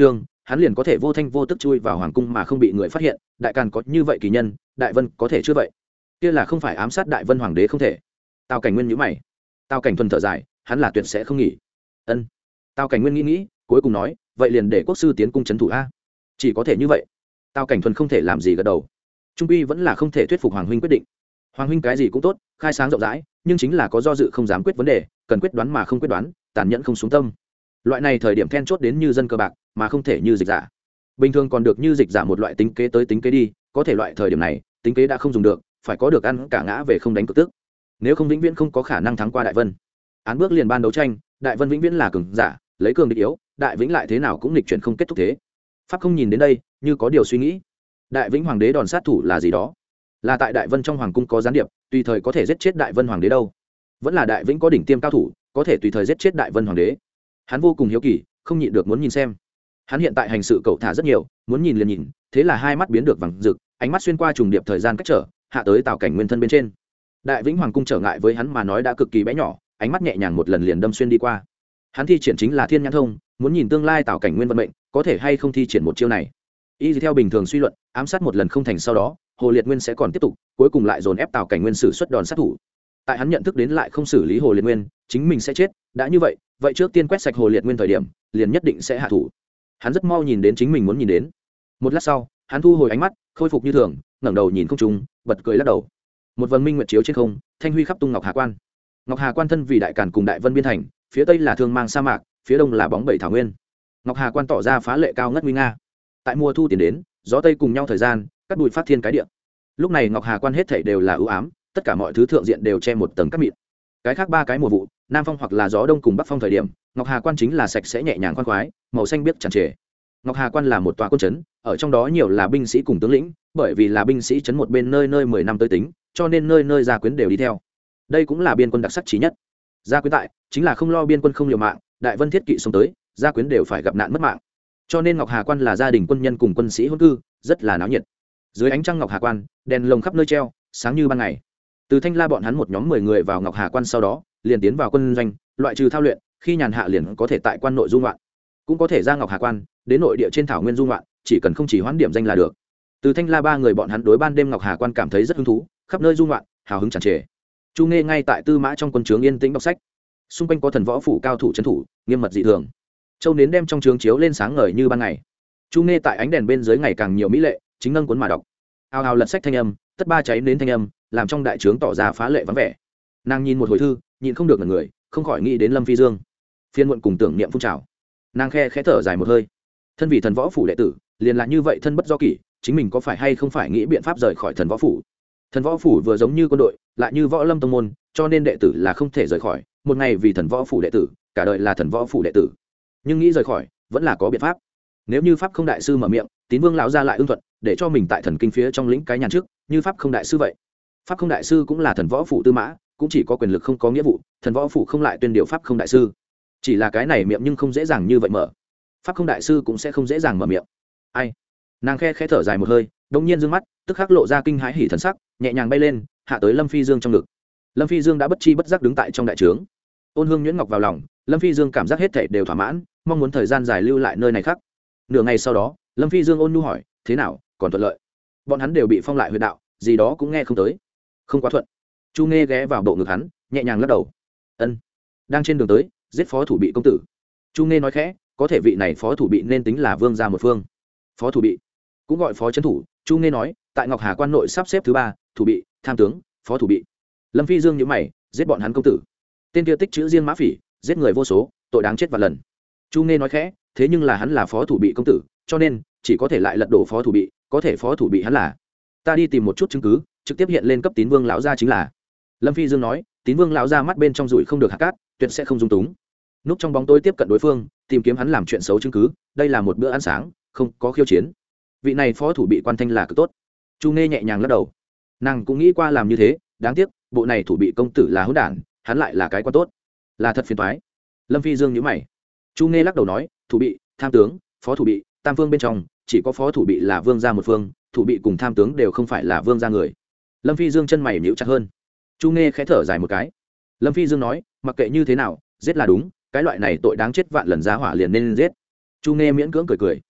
hắn liền có thể vô thanh vô tức chui vào hoàng cung mà không bị người phát hiện. Đại Càn có như vậy kỳ nhân, Đại Vân có thể chưa vậy? Kia là không phải ám sát Đại Vân hoàng đế không thể. Tào Cảnh Nguyên nhíu mày. Tào Cảnh Thuần thở dài, hắn là tuyệt sẽ không nghỉ. Ân. Tào Cảnh Nguyên nghĩ nghĩ, cuối cùng nói, vậy liền để quốc sư tiến cung trấn thủ a. Chỉ có thể như vậy. Tào Cảnh Thuần không thể làm gì gật đầu. Trung quy vẫn là không thể thuyết phục hoàng huynh quyết định. Hoàng huynh cái gì cũng tốt, khai sáng rộng rãi, nhưng chính là có do dự không dám quyết vấn đề, cần quyết đoán mà không quyết đoán, tàn nhẫn không xuống tâm. Loại này thời điểm then chốt đến như dân cơ bạc, mà không thể như dịch giả. Bình thường còn được như dịch giả một loại tính kế tới tính kế đi, có thể loại thời điểm này, tính kế đã không dùng được, phải có được ăn cả ngã về không đánh cực tức. Nếu không vĩnh viễn không có khả năng thắng qua Đại Vân. Án bước liền ban đấu tranh, Đại Vân vĩnh viễn là cường giả, lấy cường địch yếu, Đại Vĩnh lại thế nào cũng nghịch chuyển không kết thúc thế. Pháp không nhìn đến đây, như có điều suy nghĩ. Đại Vĩnh hoàng đế đòn sát thủ là gì đó? Là tại Đại Vân trong hoàng cung có gián điệp, tùy thời có thể giết chết Đại Vân hoàng đế đâu? Vẫn là Đại Vĩnh có đỉnh tiêm cao thủ, có thể tùy thời giết chết Đại Vân hoàng đế? Hắn vô cùng hiếu kỳ, không nhịn được muốn nhìn xem. Hắn hiện tại hành sự cẩu thả rất nhiều, muốn nhìn liền nhìn, thế là hai mắt biến được vàng rực, ánh mắt xuyên qua trùng điệp thời gian cách trở, hạ tới Tào Cảnh Nguyên thân bên trên. Đại Vĩnh hoàng cung trở ngại với hắn mà nói đã cực kỳ bé nhỏ, ánh mắt nhẹ nhàng một lần liền đâm xuyên đi qua. Hắn thi triển chính là Thiên Nhãn Thông, muốn nhìn tương lai Tào Cảnh Nguyên vận mệnh, có thể hay không thi triển một chiêu này. Y theo bình thường suy luận, ám sát một lần không thành sau đó, Hồ Liệt Nguyên sẽ còn tiếp tục, cuối cùng lại dồn ép Tào Cảnh Nguyên sử xuất đòn sát thủ. Tại hắn nhận thức đến lại không xử lý Hồ Liệt Nguyên, chính mình sẽ chết, đã như vậy, vậy trước tiên quét sạch Hồ Liệt Nguyên thời điểm, liền nhất định sẽ hạ thủ. Hắn rất mau nhìn đến chính mình muốn nhìn đến. Một lát sau, hắn thu hồi ánh mắt, khôi phục như thường, ngẩng đầu nhìn không trung, bật cười lắc đầu. Một vầng minh nguyệt chiếu trên không, thanh huy khắp tung Ngọc Hà Quan. Ngọc Hà Quan thân vì Đại Càn cùng Đại Vân biên thành, phía tây là thương mang sa mạc, phía đông là bóng bẩy thảo nguyên. Ngọc Hà Quan tỏ ra phá lệ cao ngất nguy nga. Tại mùa thu tiến đến, gió tây cùng nhau thời gian, cắt bụi phát thiên cái địa. Lúc này Ngọc Hà Quan hết thảy đều là ưu ám, tất cả mọi thứ thượng diện đều che một tầng cát mịn. Cái khác ba cái mùa vụ, nam phong hoặc là gió đông cùng bắc phong thời điểm, Ngọc Hà Quan chính là sạch sẽ nhẹ nhàng khoan khoái, màu xanh biếc tràn trề. Ngọc Hà Quan là một tòa quân trấn, ở trong đó nhiều là binh sĩ cùng tướng lĩnh, bởi vì là binh sĩ trấn một bên nơi nơi mười năm tới tính, cho nên nơi nơi gia quyến đều đi theo. Đây cũng là biên quân đặc sắc chí nhất. Gia quyến tại, chính là không lo biên quân không liều mạng, Đại Vân thiết kỵ xông tới, gia quyến đều phải gặp nạn mất mạng. Cho nên Ngọc Hà Quan là gia đình quân nhân cùng quân sĩ hôn cư, rất là náo nhiệt. Dưới ánh trăng Ngọc Hà Quan, đèn lồng khắp nơi treo, sáng như ban ngày. Từ Thanh La bọn hắn một nhóm mười người vào Ngọc Hà Quan sau đó, liền tiến vào quân doanh, loại trừ thao luyện, khi nhàn hạ liền có thể tại quan nội du ngoạn, cũng có thể ra Ngọc Hà Quan, đến nội địa trên thảo nguyên du ngoạn, chỉ cần không chỉ hoãn điểm danh là được. Từ Thanh La ba người bọn hắn đối ban đêm Ngọc Hà Quan cảm thấy rất hứng thú, khắp nơi du ngoạn, hào hứng tràn trề. Chu Nghê ngay tại Tư Mã trong quân trướng yên tĩnh đọc sách, xung quanh có thần võ phủ cao thủ trấn thủ, nghiêm mật dị thường. Châu nến đem trong trướng chiếu lên sáng ngời như ban ngày. Chu Nghê tại ánh đèn bên dưới ngày càng nhiều mỹ lệ, chính nâng cuốn mà đọc. Ao ao lật sách thanh âm, tất ba cháy nến thanh âm, làm trong đại trướng tỏ ra phá lệ vắng vẻ. Nàng nhìn một hồi thư, nhìn không được ngẩn người, không khỏi nghĩ đến Lâm Phi Dương. Phiên muộn cùng tưởng niệm phun trào. Nàng khe khẽ thở dài một hơi. Thân vì thần võ phủ đệ tử, liền là như vậy thân bất do kỷ, chính mình có phải hay không phải nghĩ biện pháp rời khỏi thần võ phủ. Thần võ phủ vừa giống như quân đội, lại như võ lâm tông môn, cho nên đệ tử là không thể rời khỏi, một ngày vì thần võ phủ đệ tử, cả đời là thần võ phủ đệ tử. Nhưng nghĩ rời khỏi, vẫn là có biện pháp. Nếu như pháp không đại sư mở miệng, Tín Vương lão ra lại ưng thuận, để cho mình tại thần kinh phía trong lĩnh cái nhàn trước, như pháp không đại sư vậy. Pháp không đại sư cũng là thần võ phủ tư mã, cũng chỉ có quyền lực không có nghĩa vụ, thần võ phủ không lại tuyên điều pháp không đại sư. Chỉ là cái này miệng nhưng không dễ dàng như vậy mở. Pháp không đại sư cũng sẽ không dễ dàng mở miệng. Ai? Nàng khe khẽ thở dài một hơi, đột nhiên dương mắt, tức khắc lộ ra kinh hãi hỉ thần sắc, nhẹ nhàng bay lên, hạ tới Lâm Phi Dương trong ngực. Lâm Phi Dương đã bất chi bất giác đứng tại trong đại trướng. Ôn hương nhuyễn ngọc vào lòng, Lâm Phi Dương cảm giác hết thảy đều thỏa mãn, mong muốn thời gian dài lưu lại nơi này khác. Nửa ngày sau đó, Lâm Phi Dương ôn nhu hỏi, thế nào, còn thuận lợi? Bọn hắn đều bị phong lại huyệt đạo, gì đó cũng nghe không tới. Không quá thuận. Chu Nghê ghé vào bộ ngực hắn, nhẹ nhàng lắc đầu. Ân, đang trên đường tới, giết phó thủ bị công tử. Chu Nghê nói khẽ, có thể vị này phó thủ bị nên tính là vương gia một phương. Phó thủ bị cũng gọi phó trấn thủ. Chu Nghê nói, tại Ngọc Hà Quan nội sắp xếp thứ ba, thủ bị, tham tướng, phó thủ bị. Lâm Phi Dương nhíu mày, giết bọn hắn công tử. Tên kia tích chữ riêng mã phỉ, giết người vô số, tội đáng chết vạn lần. Chu Nghê nói khẽ, thế nhưng là hắn là phó thủ bị công tử, cho nên chỉ có thể lại lật đổ phó thủ bị, có thể phó thủ bị hắn là. Ta đi tìm một chút chứng cứ, trực tiếp hiện lên cấp Tín Vương lão gia chính là. Lâm Phi Dương nói, Tín Vương lão gia mắt bên trong rủi không được hạt cát, tuyệt sẽ không dung túng. Núp trong bóng tối tiếp cận đối phương, tìm kiếm hắn làm chuyện xấu chứng cứ, đây là một bữa ăn sáng, không có khiêu chiến. Vị này phó thủ bị quan thanh là cực tốt. Chu Nghê nhẹ nhàng lắc đầu. Nàng cũng nghĩ qua làm như thế, đáng tiếc, bộ này thủ bị công tử là hỗn đản, hắn lại là cái quan tốt, là thật phiền toái. Lâm Phi Dương nhíu mày. Chu Nghê lắc đầu nói, thủ bị, tham tướng, phó thủ bị, tam phương bên trong, chỉ có phó thủ bị là vương gia một phương, thủ bị cùng tham tướng đều không phải là vương gia người. Lâm Phi Dương chân mày nhíu chặt hơn. Chu Nghê khẽ thở dài một cái. Lâm Phi Dương nói, mặc kệ như thế nào, giết là đúng, cái loại này tội đáng chết vạn lần giá hỏa liền nên giết. Chu Nghê miễn cưỡng cười cười.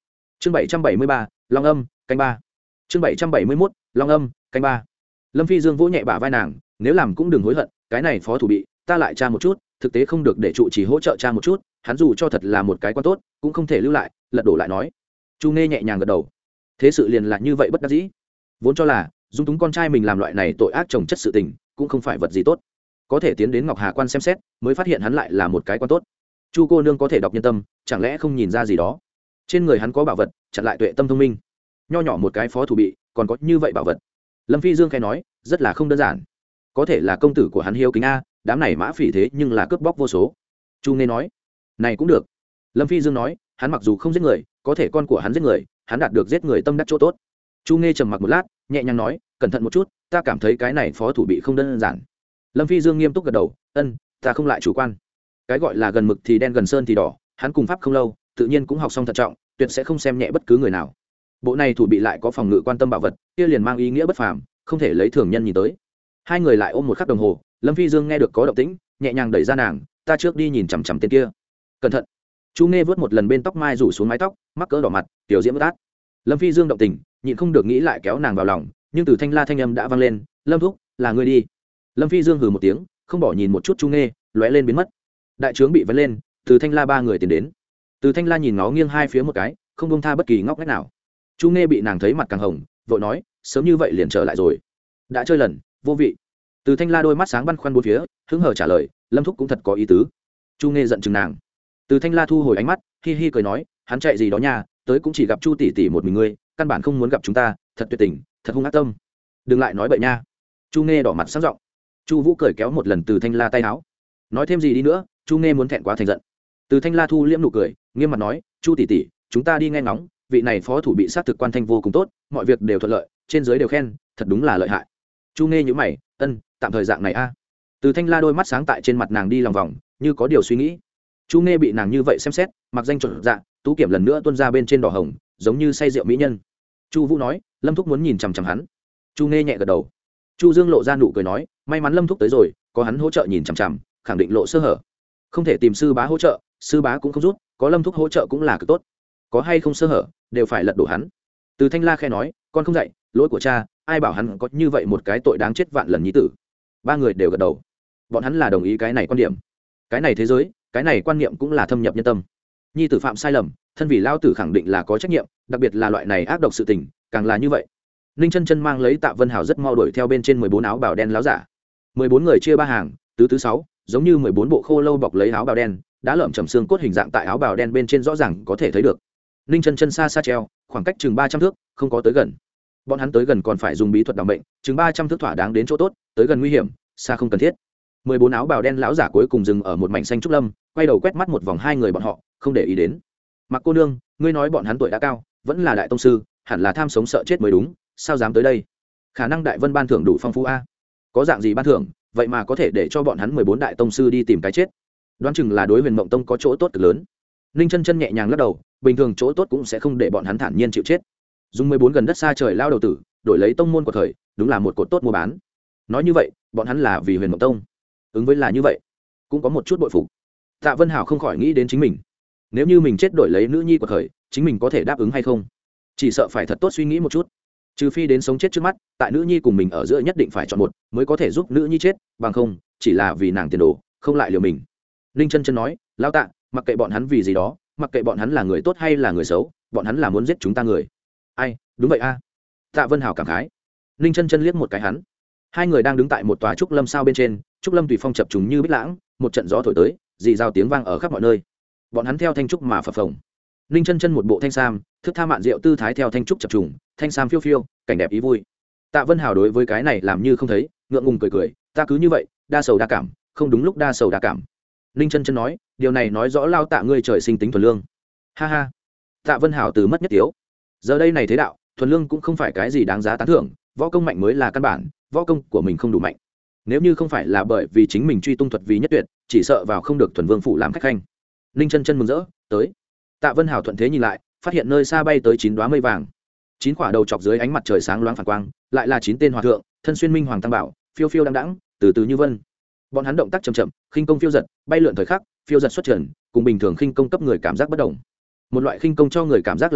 chương bảy trăm bảy mươi ba long âm canh ba chương bảy trăm bảy mươi mốt long âm canh ba Lâm Phi Dương vỗ nhẹ bả vai nàng, nếu làm cũng đừng hối hận, cái này phó thủ bị ta lại tra một chút, thực tế không được để trụ chỉ hỗ trợ tra một chút, hắn dù cho thật là một cái quan tốt cũng không thể lưu lại. Lật đổ lại nói. Chu Nghe nhẹ nhàng gật đầu. Thế sự liền là như vậy bất đắc dĩ, vốn cho là dung túng con trai mình làm loại này tội ác trồng chất sự tình cũng không phải vật gì tốt, có thể tiến đến Ngọc Hà quan xem xét mới phát hiện hắn lại là một cái quan tốt. Chu cô nương có thể đọc nhân tâm, chẳng lẽ không nhìn ra gì đó? Trên người hắn có bảo vật chặn lại tuệ tâm thông minh, nho nhỏ một cái phó thủ bị còn có như vậy bảo vật. Lâm Phi Dương khai nói rất là không đơn giản, có thể là công tử của hắn hiếu kính a, đám này mã phỉ thế nhưng là cướp bóc vô số. Chu Nghe nói này cũng được. Lâm Phi Dương nói hắn mặc dù không giết người, có thể con của hắn giết người, hắn đạt được giết người tâm đắc chỗ tốt. Chu Nghe trầm mặc một lát, nhẹ nhàng nói cẩn thận một chút, ta cảm thấy cái này phó thủ bị không đơn giản. Lâm Phi Dương nghiêm túc gật đầu, ân, ta không lại chủ quan. Cái gọi là gần mực thì đen gần sơn thì đỏ, hắn cùng pháp không lâu, tự nhiên cũng học xong thận trọng, tuyệt sẽ không xem nhẹ bất cứ người nào. Bộ này thủ bị lại có phòng ngự quan tâm bảo vật, kia liền mang ý nghĩa bất phàm, không thể lấy thường nhân nhìn tới. Hai người lại ôm một khắc đồng hồ, Lâm Phi Dương nghe được có động tĩnh, nhẹ nhàng đẩy ra nàng, ta trước đi nhìn chằm chằm tên kia. Cẩn thận. Chu Nghe vớt một lần bên tóc mai rủ xuống mái tóc, mắc cỡ đỏ mặt, tiểu diễm át. Lâm Phi Dương động tình, nhịn không được nghĩ lại kéo nàng vào lòng, nhưng từ thanh la thanh âm đã vang lên, Lâm thúc, là ngươi đi. Lâm Phi Dương hừ một tiếng, không bỏ nhìn một chút Chu Nghe, lóe lên biến mất. Đại trướng bị vấn lên, từ thanh la ba người tiến đến. Từ thanh la nhìn nó nghiêng hai phía một cái, không buông tha bất kỳ ngóc ngách nào. Chu Nghe bị nàng thấy mặt càng hồng, vội nói sớm như vậy liền trở lại rồi, đã chơi lần vô vị. Từ thanh la đôi mắt sáng băn khoăn bốn phía, hứng hờ trả lời, Lâm thúc cũng thật có ý tứ. Chu Nghe giận chừng nàng. Từ thanh la thu hồi ánh mắt, hi hi cười nói, hắn chạy gì đó nha, tới cũng chỉ gặp Chu tỷ tỷ một mình ngươi, căn bản không muốn gặp chúng ta, thật tuyệt tình, thật hung ác tâm, đừng lại nói bậy nha. Chu Nghe đỏ mặt sáng giọng. Chu Vũ cười kéo một lần từ thanh la tay áo, nói thêm gì đi nữa, Chu Nghe muốn thẹn quá thành giận. Từ thanh la thu liễm nụ cười, nghiêm mặt nói, Chu tỷ tỷ, chúng ta đi nghe ngóng, vị này phó thủ bị sát thực quan thanh vô cùng tốt, mọi việc đều thuận lợi, trên dưới đều khen, thật đúng là lợi hại. Chu Nghe nhíu mày, ân, tạm thời dạng này a. Từ thanh la đôi mắt sáng tại trên mặt nàng đi lòng vòng, như có điều suy nghĩ. Chu Nghe bị nàng như vậy xem xét, mặc danh trộn dạ, tú kiểm lần nữa tuôn ra bên trên đỏ hồng, giống như say rượu mỹ nhân. Chu Vũ nói, Lâm thúc muốn nhìn chằm chằm hắn. Chu Nghe nhẹ gật đầu. Chu Dương lộ ra nụ cười nói, may mắn Lâm thúc tới rồi, có hắn hỗ trợ nhìn chằm chằm, khẳng định lộ sơ hở. Không thể tìm sư bá hỗ trợ, sư bá cũng không giúp, có Lâm thúc hỗ trợ cũng là cực tốt. Có hay không sơ hở, đều phải lật đổ hắn. Từ thanh la khẽ nói, con không dạy, lỗi của cha, ai bảo hắn có như vậy một cái tội đáng chết vạn lần nhi tử. Ba người đều gật đầu, bọn hắn là đồng ý cái này quan điểm. Cái này thế giới, cái này quan niệm cũng là thâm nhập nhân tâm. Nhi tử phạm sai lầm, thân vì lao tử khẳng định là có trách nhiệm, đặc biệt là loại này ác độc sự tình, càng là như vậy. Ninh Chân Chân mang lấy Tạ Vân Hào rất mau đuổi theo bên trên mười bốn áo bào đen láo giả. mười bốn người chia ba hàng, tứ tứ sáu, giống như mười bốn bộ khô lâu bọc lấy áo bào đen, đã lởm chầm xương cốt hình dạng tại áo bào đen bên trên rõ ràng có thể thấy được. Ninh Chân Chân xa xa treo, khoảng cách chừng ba trăm thước, không có tới gần. Bọn hắn tới gần còn phải dùng bí thuật đảm bệnh, chừng ba trăm thước thỏa đáng đến chỗ tốt, tới gần nguy hiểm, xa không cần thiết. mười bốn áo bào đen lão giả cuối cùng dừng ở một mảnh xanh trúc lâm, quay đầu quét mắt một vòng hai người bọn họ, không để ý đến. Mặc cô nương, ngươi nói bọn hắn tuổi đã cao, vẫn là đại tông sư, hẳn là tham sống sợ chết mới đúng, sao dám tới đây? Khả năng đại vân ban thưởng đủ phong phú a. Có dạng gì ban thưởng, vậy mà có thể để cho bọn hắn mười bốn đại tông sư đi tìm cái chết? Đoán chừng là đối Huyền Mộng Tông có chỗ tốt cực lớn. Ninh Chân Chân nhẹ nhàng lắc đầu, bình thường chỗ tốt cũng sẽ không để bọn hắn thản nhiên chịu chết. Dùng mười bốn gần đất xa trời lao đầu tử, đổi lấy tông môn của thời, đúng là một cột tốt mua bán. Nói như vậy, bọn hắn là vì Huyền Mộng Tông. Ứng với là như vậy, cũng có một chút bội phục. Tạ Vân Hảo không khỏi nghĩ đến chính mình, nếu như mình chết đổi lấy nữ nhi của thời, chính mình có thể đáp ứng hay không? Chỉ sợ phải thật tốt suy nghĩ một chút. Trừ phi đến sống chết trước mắt, tại nữ nhi cùng mình ở giữa nhất định phải chọn một, mới có thể giúp nữ nhi chết, bằng không, chỉ là vì nàng tiền đồ, không lại liều mình. Ninh Chân Chân nói, lão Tạ, mặc kệ bọn hắn vì gì đó, mặc kệ bọn hắn là người tốt hay là người xấu, bọn hắn là muốn giết chúng ta người. Ai, đúng vậy a. Tạ Vân Hảo cảm khái. Ninh Chân Chân liếc một cái hắn. Hai người đang đứng tại một tòa trúc lâm sao bên trên, trúc lâm tùy phong chập trùng như bích lãng, một trận gió thổi tới, rì rào tiếng vang ở khắp mọi nơi. Bọn hắn theo thanh trúc mà phập phồng. Ninh Chân Chân một bộ thanh sam, thức tha mạn diệu tư thái theo thanh trúc chập trùng, thanh sam phiêu phiêu, cảnh đẹp ý vui. Tạ Vân Hảo đối với cái này làm như không thấy, ngượng ngùng cười cười, ta cứ như vậy, đa sầu đa cảm, không đúng lúc đa sầu đa cảm. Ninh Chân Chân nói, điều này nói rõ lao Tạ ngươi trời sinh tính thuần lương. Ha ha. Tạ Vân Hảo từ mất nhất tiếu. Giờ đây này thế đạo, thuần lương cũng không phải cái gì đáng giá tán thưởng, võ công mạnh mới là căn bản, võ công của mình không đủ mạnh. Nếu như không phải là bởi vì chính mình truy tung thuật vì nhất tuyệt, chỉ sợ vào không được thuần vương phủ làm khách khanh. Ninh Chân Chân mừng rỡ, tới. Tạ Vân Hảo thuận thế nhìn lại, phát hiện nơi xa bay tới chín đóa mây vàng, chín quả đầu chọc dưới ánh mặt trời sáng loáng phản quang, lại là chín tên hòa thượng, thân xuyên minh hoàng tăng bảo, phiêu phiêu đăng đẳng, từ từ như vân. Bọn hắn động tác chậm chậm, khinh công phiêu giật, bay lượn thời khắc, phiêu giật xuất trần, cùng bình thường khinh công cấp người cảm giác bất đồng. Một loại khinh công cho người cảm giác là nhanh,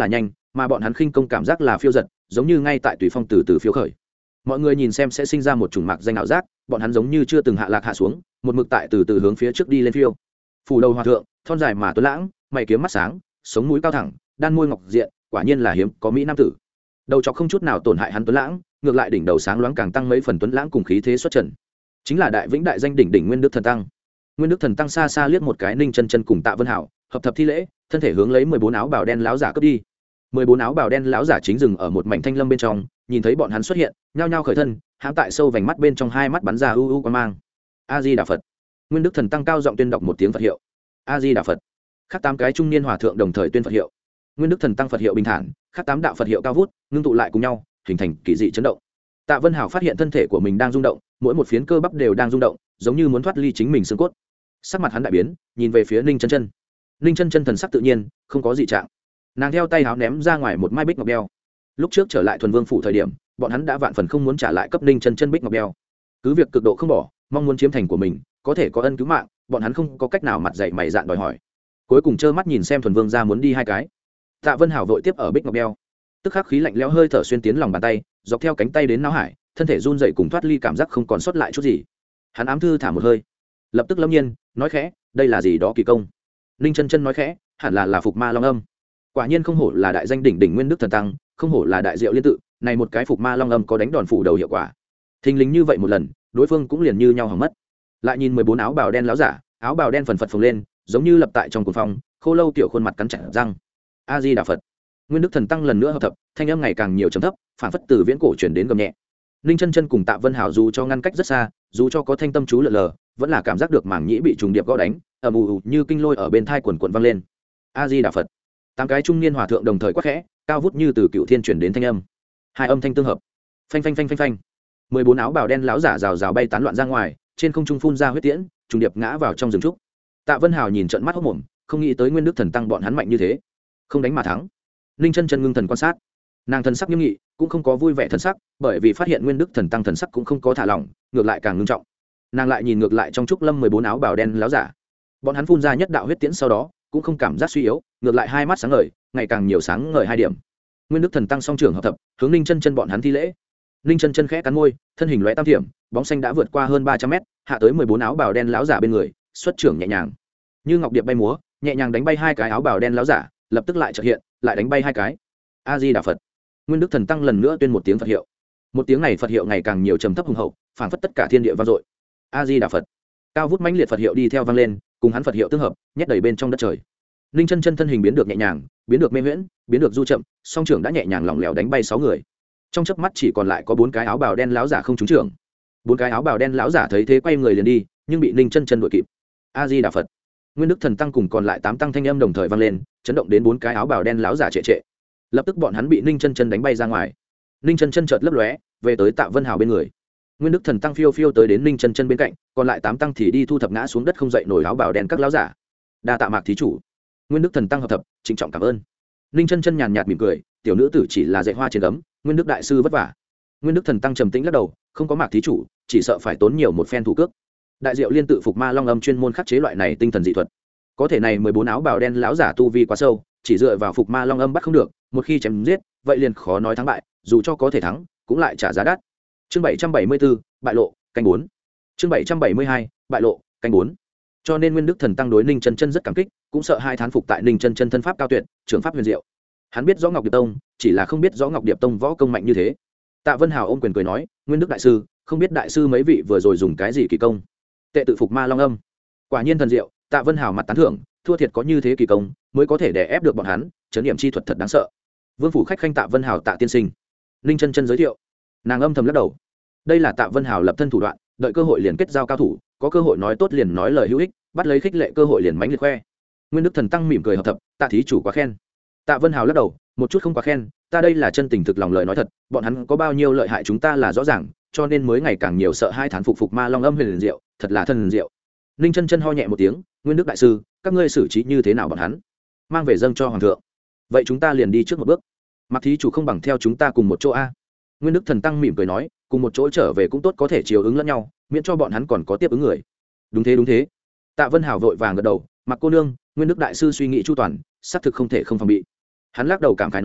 mà bọn hắn khinh công cảm giác là phiêu giật, giống như ngay tại tùy phong từ từ phiêu khởi. Mọi người nhìn xem sẽ sinh ra một chủng mạc danh ảo giác, bọn hắn giống như chưa từng hạ lạc hạ xuống, một mực tại từ từ hướng phía trước đi lên phiêu. Phủ đầu hòa thượng, thon dài mà tuấn lãng, mày kiếm mắt sáng, sống mũi cao thẳng, đan môi ngọc diện, quả nhiên là hiếm có mỹ nam tử. Đầu chọc không chút nào tổn hại hắn tuấn lãng, ngược lại đỉnh đầu sáng loáng càng tăng mấy phần tuấn lãng cùng khí thế xuất trần. Chính là đại vĩnh đại danh đỉnh đỉnh Nguyên Đức Thần Tăng. Nguyên Đức Thần Tăng xa xa liếc một cái Ninh Chân Chân cùng Tạ Vân Hảo, hợp thập thi lễ, thân thể hướng lấy mười bốn áo bào đen lão giả cướp đi. mười bốn áo bào đen lão giả chính dừng ở một mảnh thanh lâm bên trong, nhìn thấy bọn hắn xuất hiện, nhao nhao khởi thân, hãm tại sâu vành mắt bên trong hai mắt bắn ra u u quang mang. A Di Đà Phật. Nguyên Đức Thần Tăng cao giọng tuyên đọc một tiếng Phật hiệu. A Di Đà Phật. Khác tám cái trung niên hòa thượng đồng thời tuyên Phật hiệu. Nguyên Đức Thần Tăng Phật hiệu bình thản, khác tám đạo Phật hiệu cao vút, ngưng tụ lại cùng nhau, hình thành kỳ dị chấn động. Tạ Vân Hảo phát hiện thân thể của mình đang rung động, mỗi một phiến cơ bắp đều đang rung động, giống như muốn thoát ly chính mình xương cốt. Sắc mặt hắn đại biến, nhìn về phía Ninh Chân Chân. Ninh Chân Chân thần sắc tự nhiên, không có gì trạng. Nàng theo tay háo ném ra ngoài một mai bích ngọc đeo. Lúc trước trở lại thuần vương phủ thời điểm, bọn hắn đã vạn phần không muốn trả lại cấp Ninh Chân Chân bích ngọc đeo. Cứ việc cực độ không bỏ, mong muốn chiếm thành của mình, có thể có ân cứu mạng, bọn hắn không có cách nào mặt dày mày dạn đòi hỏi. Cuối cùng trơ mắt nhìn xem thuần vương gia muốn đi hai cái. Tạ Vân Hảo vội tiếp ở bích ngọc đeo, tức khắc khí lạnh lẽo hơi thở xuyên tiến lòng bàn tay, dọc theo cánh tay đến não hải, thân thể run rẩy cùng thoát ly cảm giác không còn sót lại chút gì. Hắn ám thư thả một hơi, lập tức lâm nhiên nói khẽ, đây là gì đó kỳ công. Ninh Chân Chân nói khẽ, hẳn là là phục ma long âm. Quả nhiên không hổ là đại danh đỉnh đỉnh Nguyên Đức Thần Tăng, không hổ là đại diệu liên tự, này một cái phục ma long âm có đánh đòn phủ đầu hiệu quả. Thình lình như vậy một lần, đối phương cũng liền như nhau hỏng mất. Lại nhìn mười bốn áo bào đen láo giả, áo bào đen phần phật phồng lên, giống như lập tại trong cuồng phong, khô lâu tiểu khuôn mặt cắn chặt răng. A Di Đà Phật. Nguyên Đức Thần Tăng lần nữa hợp thập, thanh âm ngày càng nhiều trầm thấp, phản phất từ viễn cổ truyền đến gầm nhẹ. Ninh Chân Chân cùng Tạ Vân Hảo dù cho ngăn cách rất xa, dù cho có thanh tâm chú lờ lờ, vẫn là cảm giác được mảng nhĩ bị trùng điệp gõ đánh, ầm ù ù như kinh lôi ở bên thai quần quần vang lên. A Di Đà Phật. Tám cái trung niên hòa thượng đồng thời quát khẽ, cao vút như từ cựu thiên truyền đến thanh âm. Hai âm thanh tương hợp. Phanh phanh phanh phanh phanh. mười bốn áo bào đen lão giả rào rào bay tán loạn ra ngoài, trên không trung phun ra huyết tiễn, trùng điệp ngã vào trong rừng trúc. Tạ Vân Hảo nhìn trợn mắt hốt mồm, không nghĩ tới Nguyên Đức Thần Tăng bọn hắn mạnh như thế, không đánh mà thắng. Ninh Chân Chân ngưng thần quan sát, nàng thần sắc nghiêm nghị, cũng không có vui vẻ thần sắc, bởi vì phát hiện Nguyên Đức Thần Tăng thần sắc cũng không có thả lỏng, ngược lại càng ngưng trọng. Nàng lại nhìn ngược lại trong trúc lâm mười bốn áo bào đen láo giả, bọn hắn phun ra nhất đạo huyết tiễn sau đó cũng không cảm giác suy yếu, ngược lại hai mắt sáng ngời, ngày càng nhiều sáng ngời hai điểm. Nguyên Đức Thần Tăng song trưởng hợp thập, hướng Ninh Chân Chân bọn hắn thi lễ. Ninh Chân Chân khẽ cắn môi, thân hình lóe tam thiểm, bóng xanh đã vượt qua hơn ba trăm mét, hạ tới mười bốn áo bào đen láo giả bên người, xuất trưởng nhẹ nhàng, như ngọc điệp bay múa, nhẹ nhàng đánh bay hai cái áo bào đen láo giả, lập tức lại chợt hiện, lại đánh bay hai cái. A Di Đà Phật. Nguyên Đức Thần Tăng lần nữa tuyên một tiếng Phật hiệu. Một tiếng này Phật hiệu ngày càng nhiều trầm thấp hùng hậu, phảng phất tất cả thiên địa vang dội. A Di Đà Phật. Cao vút mãnh liệt Phật hiệu đi theo vang lên, cùng hắn Phật hiệu tương hợp, nhét đầy bên trong đất trời. Ninh Chân Chân thân hình biến được nhẹ nhàng, biến được mê huyễn, biến được du chậm, song trưởng đã nhẹ nhàng lỏng lẻo đánh bay sáu người. Trong chớp mắt chỉ còn lại có bốn cái áo bào đen lão giả không trúng trưởng. Bốn cái áo bào đen lão giả thấy thế quay người liền đi, nhưng bị Ninh Chân Chân đuổi kịp. A Di Đà Phật. Nguyên Đức Thần Tăng cùng còn lại tám tăng thanh âm đồng thời vang lên, chấn động đến bốn cái áo bào đen lão giả trệ trệ. Lập tức bọn hắn bị Ninh Chân Chân đánh bay ra ngoài. Ninh Chân Chân chợt lấp lóe, về tới Tạ Vân Hảo bên người. Nguyên Đức Thần Tăng phiêu phiêu tới đến Ninh Chân Chân bên cạnh, còn lại tám tăng thì đi thu thập ngã xuống đất không dậy nổi áo bào đen các lão giả. Đa tạ Mạc thí chủ. Nguyên Đức Thần Tăng hợp thập, trịnh trọng cảm ơn. Ninh Chân Chân nhàn nhạt mỉm cười, tiểu nữ tử chỉ là dạy hoa trên gấm, Nguyên Đức đại sư vất vả. Nguyên Đức Thần Tăng trầm tĩnh lắc đầu, không có Mạc thí chủ, chỉ sợ phải tốn nhiều một phen thủ cước. Đại diệu liên tự phục ma long âm chuyên môn khắc chế loại này tinh thần dị thuật. Có thể này mười bốn áo bào đen lão giả tu vi quá sâu, chỉ dựa vào phục ma long âm bắt không được, một khi chém giết, vậy liền khó nói thắng bại, dù cho có thể thắng, cũng lại trả giá đắt. Chương bảy trăm bảy mươi bốn, bại lộ, canh bốn. Chương bảy trăm bảy mươi hai, bại lộ, canh bốn. Cho nên Nguyên Đức Thần Tăng đối Ninh Chân Chân rất cảm kích, cũng sợ hai thán phục tại Ninh Chân Chân thân pháp cao tuyệt, trường pháp huyền diệu. Hắn biết rõ Ngọc Điệp Tông, chỉ là không biết rõ Ngọc Điệp Tông võ công mạnh như thế. Tạ Vân Hảo ôm quyền cười nói, Nguyên Đức đại sư, không biết đại sư mấy vị vừa rồi dùng cái gì kỳ công? Tệ tự phục ma long âm. Quả nhiên thần diệu, Tạ Vân Hảo mặt tán thưởng, thua thiệt có như thế kỳ công, mới có thể đè ép được bọn hắn, chấn niệm chi thuật thật đáng sợ. Vương phủ khách khanh Tạ Vân Hảo Tạ tiên sinh. Ninh Chân Chân giới thiệu. Nàng âm thầm lắc đầu. Đây là Tạ Vân Hảo lập thân thủ đoạn, đợi cơ hội liền kết giao cao thủ, có cơ hội nói tốt liền nói lời hữu ích, bắt lấy khích lệ cơ hội liền mánh liệt khoe. Nguyên Đức Thần Tăng mỉm cười hợp thập, Tạ thí chủ quá khen. Tạ Vân Hảo lắc đầu, một chút không quá khen, ta đây là chân tình thực lòng lời nói thật, bọn hắn có bao nhiêu lợi hại chúng ta là rõ ràng, cho nên mới ngày càng nhiều sợ hai thán phục phục ma long âm huyền diệu, thật là thần diệu. Ninh Chân Chân ho nhẹ một tiếng, Nguyên Đức đại sư, các ngươi xử trí như thế nào bọn hắn? Mang về dâng cho hoàng thượng. Vậy chúng ta liền đi trước một bước. Mặc thí chủ không bằng theo chúng ta cùng một chỗ a. Nguyên Đức Thần Tăng mỉm cười nói, cùng một chỗ trở về cũng tốt, có thể chiều ứng lẫn nhau, miễn cho bọn hắn còn có tiếp ứng người. Đúng thế đúng thế. Tạ Vân Hảo vội vàng gật đầu, Mặc cô nương, Nguyên Đức đại sư suy nghĩ chu toàn, xác thực không thể không phòng bị. Hắn lắc đầu cảm khái nói,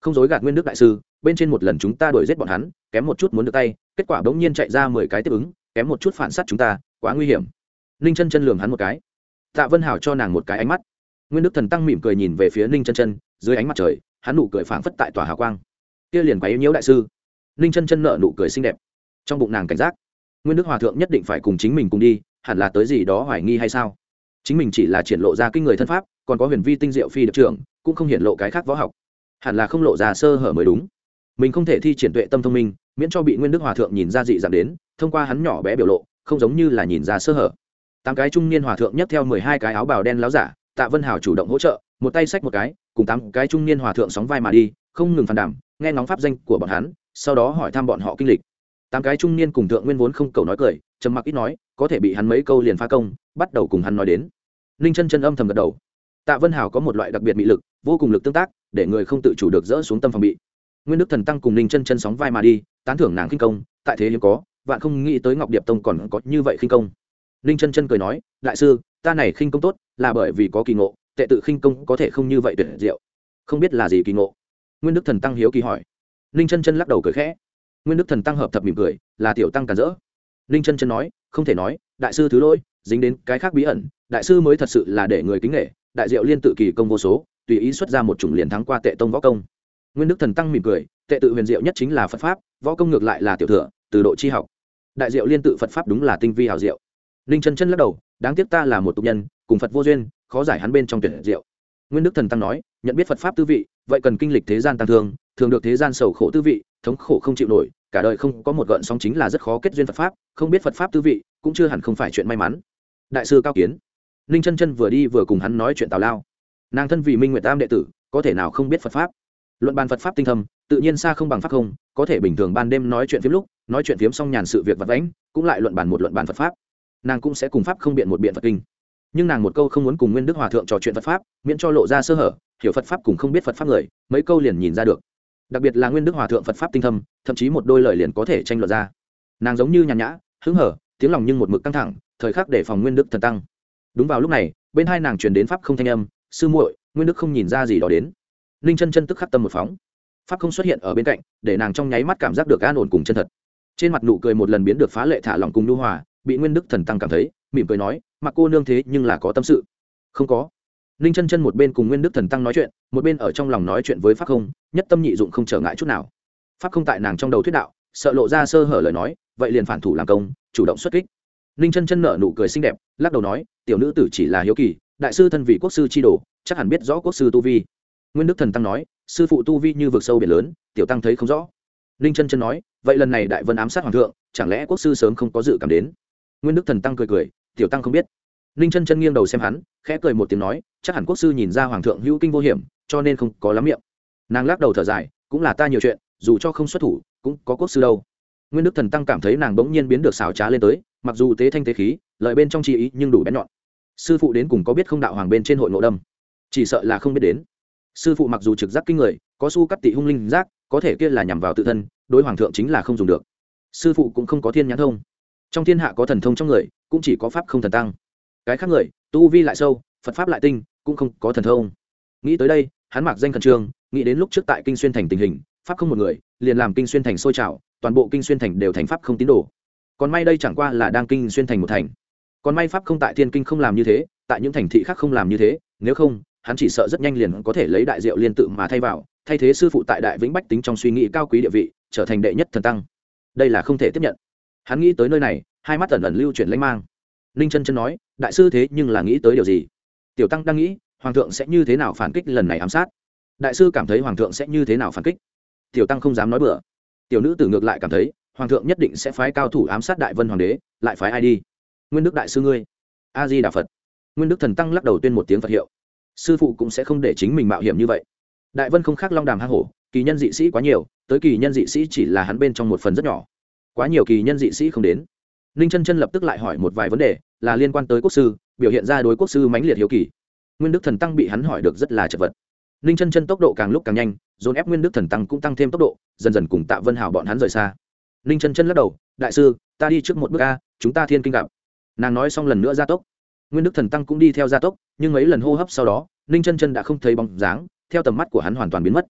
không dối gạt Nguyên Đức đại sư, bên trên một lần chúng ta đuổi giết bọn hắn, kém một chút muốn được tay, kết quả bỗng nhiên chạy ra mười cái tiếp ứng, kém một chút phản sát chúng ta, quá nguy hiểm. Ninh chân chân lườm hắn một cái. Tạ Vân Hảo cho nàng một cái ánh mắt. Nguyên Đức Thần Tăng mỉm cười nhìn về phía Ninh chân chân, dưới ánh mặt trời, hắn nụ cười phảng phất tại tỏa hào quang. Kia liền quá yếu nhiễu đại sư. Ninh chân chân nở nụ cười xinh đẹp. Trong bụng nàng cảnh giác, Nguyên Đức hòa thượng nhất định phải cùng chính mình cùng đi, hẳn là tới gì đó hoài nghi hay sao? Chính mình chỉ là triển lộ ra kinh người thân pháp, còn có huyền vi tinh diệu phi điệp trưởng, cũng không hiển lộ cái khác võ học, hẳn là không lộ ra sơ hở mới đúng. Mình không thể thi triển tuệ tâm thông minh, miễn cho bị Nguyên Đức hòa thượng nhìn ra dị dạng đến, thông qua hắn nhỏ bé biểu lộ, không giống như là nhìn ra sơ hở. Tám cái trung niên hòa thượng nhấc theo mười hai cái áo bào đen láo giả, Tạ Vân Hảo chủ động hỗ trợ, một tay xách một cái, cùng tám cái trung niên hòa thượng sóng vai mà đi, không ngừng phàn đảm, nghe ngóng pháp danh của bọn hắn, sau đó hỏi thăm bọn họ kinh lịch. Tám cái trung niên cùng thượng nguyên vốn không cầu nói cười, trầm mặc ít nói, có thể bị hắn mấy câu liền phá công, bắt đầu cùng hắn nói đến. Ninh chân chân âm thầm gật đầu. Tạ Vân Hảo có một loại đặc biệt mị lực, vô cùng lực tương tác, để người không tự chủ được dỡ xuống tâm phòng bị. Nguyên Đức Thần Tăng cùng Ninh chân chân sóng vai mà đi, tán thưởng nàng khinh công, tại thế hiếm có, vạn không nghĩ tới Ngọc Điệp Tông còn có như vậy khinh công. Ninh chân chân cười nói, đại sư, ta này khinh công tốt, là bởi vì có kỳ ngộ, tệ tự khinh công có thể không như vậy tuyệt diệu. Không biết là gì kỳ ngộ? Nguyên Đức Thần Tăng hiếu kỳ hỏi. Ninh chân chân lắc đầu cười khẽ. Nguyên Đức Thần Tăng hợp thập mỉm cười, là tiểu tăng cản rỡ. Ninh chân chân nói, không thể nói, đại sư thứ lỗi, dính đến cái khác bí ẩn, đại sư mới thật sự là để người kính nể, đại diệu liên tự kỳ công vô số, tùy ý xuất ra một chủng liền thắng qua tệ tông võ công. Nguyên Đức Thần Tăng mỉm cười, tệ tự huyền diệu nhất chính là Phật pháp, võ công ngược lại là tiểu thừa, từ độ chi học. Đại diệu liên tự Phật pháp đúng là tinh vi hảo diệu. Ninh chân chân lắc đầu, đáng tiếc ta là một tục nhân, cùng Phật vô duyên, khó giải hắn bên trong tuyệt diệu. Nguyên Đức Thần Tăng nói, nhận biết Phật pháp tư vị, vậy cần kinh lịch thế gian tăng thương, thường được thế gian sầu khổ tư vị, thống khổ không chịu nổi, cả đời không có một gợn sóng chính là rất khó kết duyên Phật pháp, không biết Phật pháp tư vị, cũng chưa hẳn không phải chuyện may mắn. Đại sư cao kiến. Ninh chân chân vừa đi vừa cùng hắn nói chuyện tào lao. Nàng thân vì Minh Nguyệt Tam đệ tử, có thể nào không biết Phật pháp? Luận bàn Phật pháp tinh thâm, tự nhiên xa không bằng pháp không, có thể bình thường ban đêm nói chuyện phiếm lúc, nói chuyện phiếm xong nhàn sự việc vặt vãnh, cũng lại luận bàn một luận bàn Phật pháp. Nàng cũng sẽ cùng pháp không biện một biện Phật kinh. Nhưng nàng một câu không muốn cùng Nguyên Đức hòa thượng trò chuyện Phật pháp, miễn cho lộ ra sơ hở, hiểu Phật pháp cùng không biết Phật pháp người, mấy câu liền nhìn ra được. Đặc biệt là Nguyên Đức hòa thượng Phật pháp tinh thâm, thậm chí một đôi lời liền có thể tranh luận ra. Nàng giống như nhàn nhã, hứng hở, tiếng lòng nhưng một mực căng thẳng, thời khắc để phòng Nguyên Đức Thần Tăng. Đúng vào lúc này, bên hai nàng truyền đến pháp không thanh âm, sư muội, Nguyên Đức không nhìn ra gì đó đến. Ninh chân chân tức khắc tâm một phóng, pháp không xuất hiện ở bên cạnh, để nàng trong nháy mắt cảm giác được an ổn cùng chân thật. Trên mặt nụ cười một lần biến được phá lệ thả lỏng cùng nhu hòa, bị Nguyên Đức Thần Tăng cảm thấy, mỉm cười nói, mặc cô nương thế nhưng là có tâm sự. Không có. Ninh chân chân một bên cùng Nguyên Đức Thần Tăng nói chuyện, một bên ở trong lòng nói chuyện với pháp không, nhất tâm nhị dụng không trở ngại chút nào. Pháp không tại nàng trong đầu thuyết đạo, sợ lộ ra sơ hở lời nói, vậy liền phản thủ làm công, chủ động xuất kích. Ninh chân chân nở nụ cười xinh đẹp, lắc đầu nói, tiểu nữ tử chỉ là hiếu kỳ, đại sư thân vị quốc sư chi đồ, chắc hẳn biết rõ quốc sư tu vi. Nguyên Đức Thần Tăng nói, sư phụ tu vi như vực sâu biển lớn, tiểu tăng thấy không rõ. Ninh chân chân nói, vậy lần này đại vân ám sát hoàng thượng, chẳng lẽ quốc sư sớm không có dự cảm đến? Nguyên Đức Thần Tăng cười cười, tiểu tăng không biết. Ninh chân chân nghiêng đầu xem hắn, khẽ cười một tiếng nói, chắc hẳn quốc sư nhìn ra hoàng thượng hữu kinh vô hiểm, cho nên không có lắm miệng. Nàng lắc đầu thở dài, cũng là ta nhiều chuyện, dù cho không xuất thủ, cũng có quốc sư đâu. Nguyên Đức Thần Tăng cảm thấy nàng bỗng nhiên biến được xảo trá lên tới, mặc dù tế thanh tế khí, lời bên trong chi ý nhưng đủ bén nhọn. Sư phụ đến cùng có biết không đạo hoàng bên trên hội ngộ đâm, chỉ sợ là không biết đến. Sư phụ mặc dù trực giác kinh người, có su cắt tị hung linh giác, có thể kia là nhằm vào tự thân, đối hoàng thượng chính là không dùng được. Sư phụ cũng không có thiên nhãn thông, trong thiên hạ có thần thông trong người, cũng chỉ có pháp không thần tăng. Cái khác người, tu vi lại sâu, Phật pháp lại tinh, cũng không có thần thông. Nghĩ tới đây, hắn mặc danh khẩn trương, nghĩ đến lúc trước tại Kinh Xuyên thành tình hình, pháp không một người, liền làm Kinh Xuyên thành sôi trào, toàn bộ Kinh Xuyên thành đều thành pháp không tín đồ. Còn may đây chẳng qua là đang Kinh Xuyên thành một thành. Còn may pháp không tại Thiên Kinh không làm như thế, tại những thành thị khác không làm như thế, nếu không, hắn chỉ sợ rất nhanh liền có thể lấy đại diệu liên tự mà thay vào, thay thế sư phụ tại Đại Vĩnh Bách tính trong suy nghĩ cao quý địa vị, trở thành đệ nhất thần tăng. Đây là không thể tiếp nhận. Hắn nghĩ tới nơi này, hai mắt ẩn ẩn lưu chuyển lãnh mang. Ninh chân chân nói, đại sư thế nhưng là nghĩ tới điều gì? Tiểu tăng đang nghĩ, hoàng thượng sẽ như thế nào phản kích lần này ám sát. Đại sư cảm thấy hoàng thượng sẽ như thế nào phản kích? Tiểu tăng không dám nói bừa. Tiểu nữ tử ngược lại cảm thấy, hoàng thượng nhất định sẽ phái cao thủ ám sát Đại Vân hoàng đế, lại phái ai đi? Nguyên Đức đại sư ngươi. A Di Đà Phật. Nguyên Đức thần tăng lắc đầu tuyên một tiếng Phật hiệu. Sư phụ cũng sẽ không để chính mình mạo hiểm như vậy. Đại Vân không khác long đàm hang hổ, kỳ nhân dị sĩ quá nhiều, tới kỳ nhân dị sĩ chỉ là hắn bên trong một phần rất nhỏ. Quá nhiều kỳ nhân dị sĩ không đến. Ninh chân chân lập tức lại hỏi một vài vấn đề, là liên quan tới quốc sư, biểu hiện ra đối quốc sư mãnh liệt hiếu kỳ. Nguyên Đức thần tăng bị hắn hỏi được rất là chật vật. Ninh chân chân tốc độ càng lúc càng nhanh, dồn ép Nguyên Đức thần tăng cũng tăng thêm tốc độ, dần dần cùng Tạ Vân Hảo bọn hắn rời xa. Ninh chân chân lắc đầu, đại sư, ta đi trước một bước a, chúng ta thiên kinh gặp. Nàng nói xong lần nữa gia tốc. Nguyên Đức thần tăng cũng đi theo gia tốc, nhưng mấy lần hô hấp sau đó, Ninh chân chân đã không thấy bóng dáng, theo tầm mắt của hắn hoàn toàn biến mất.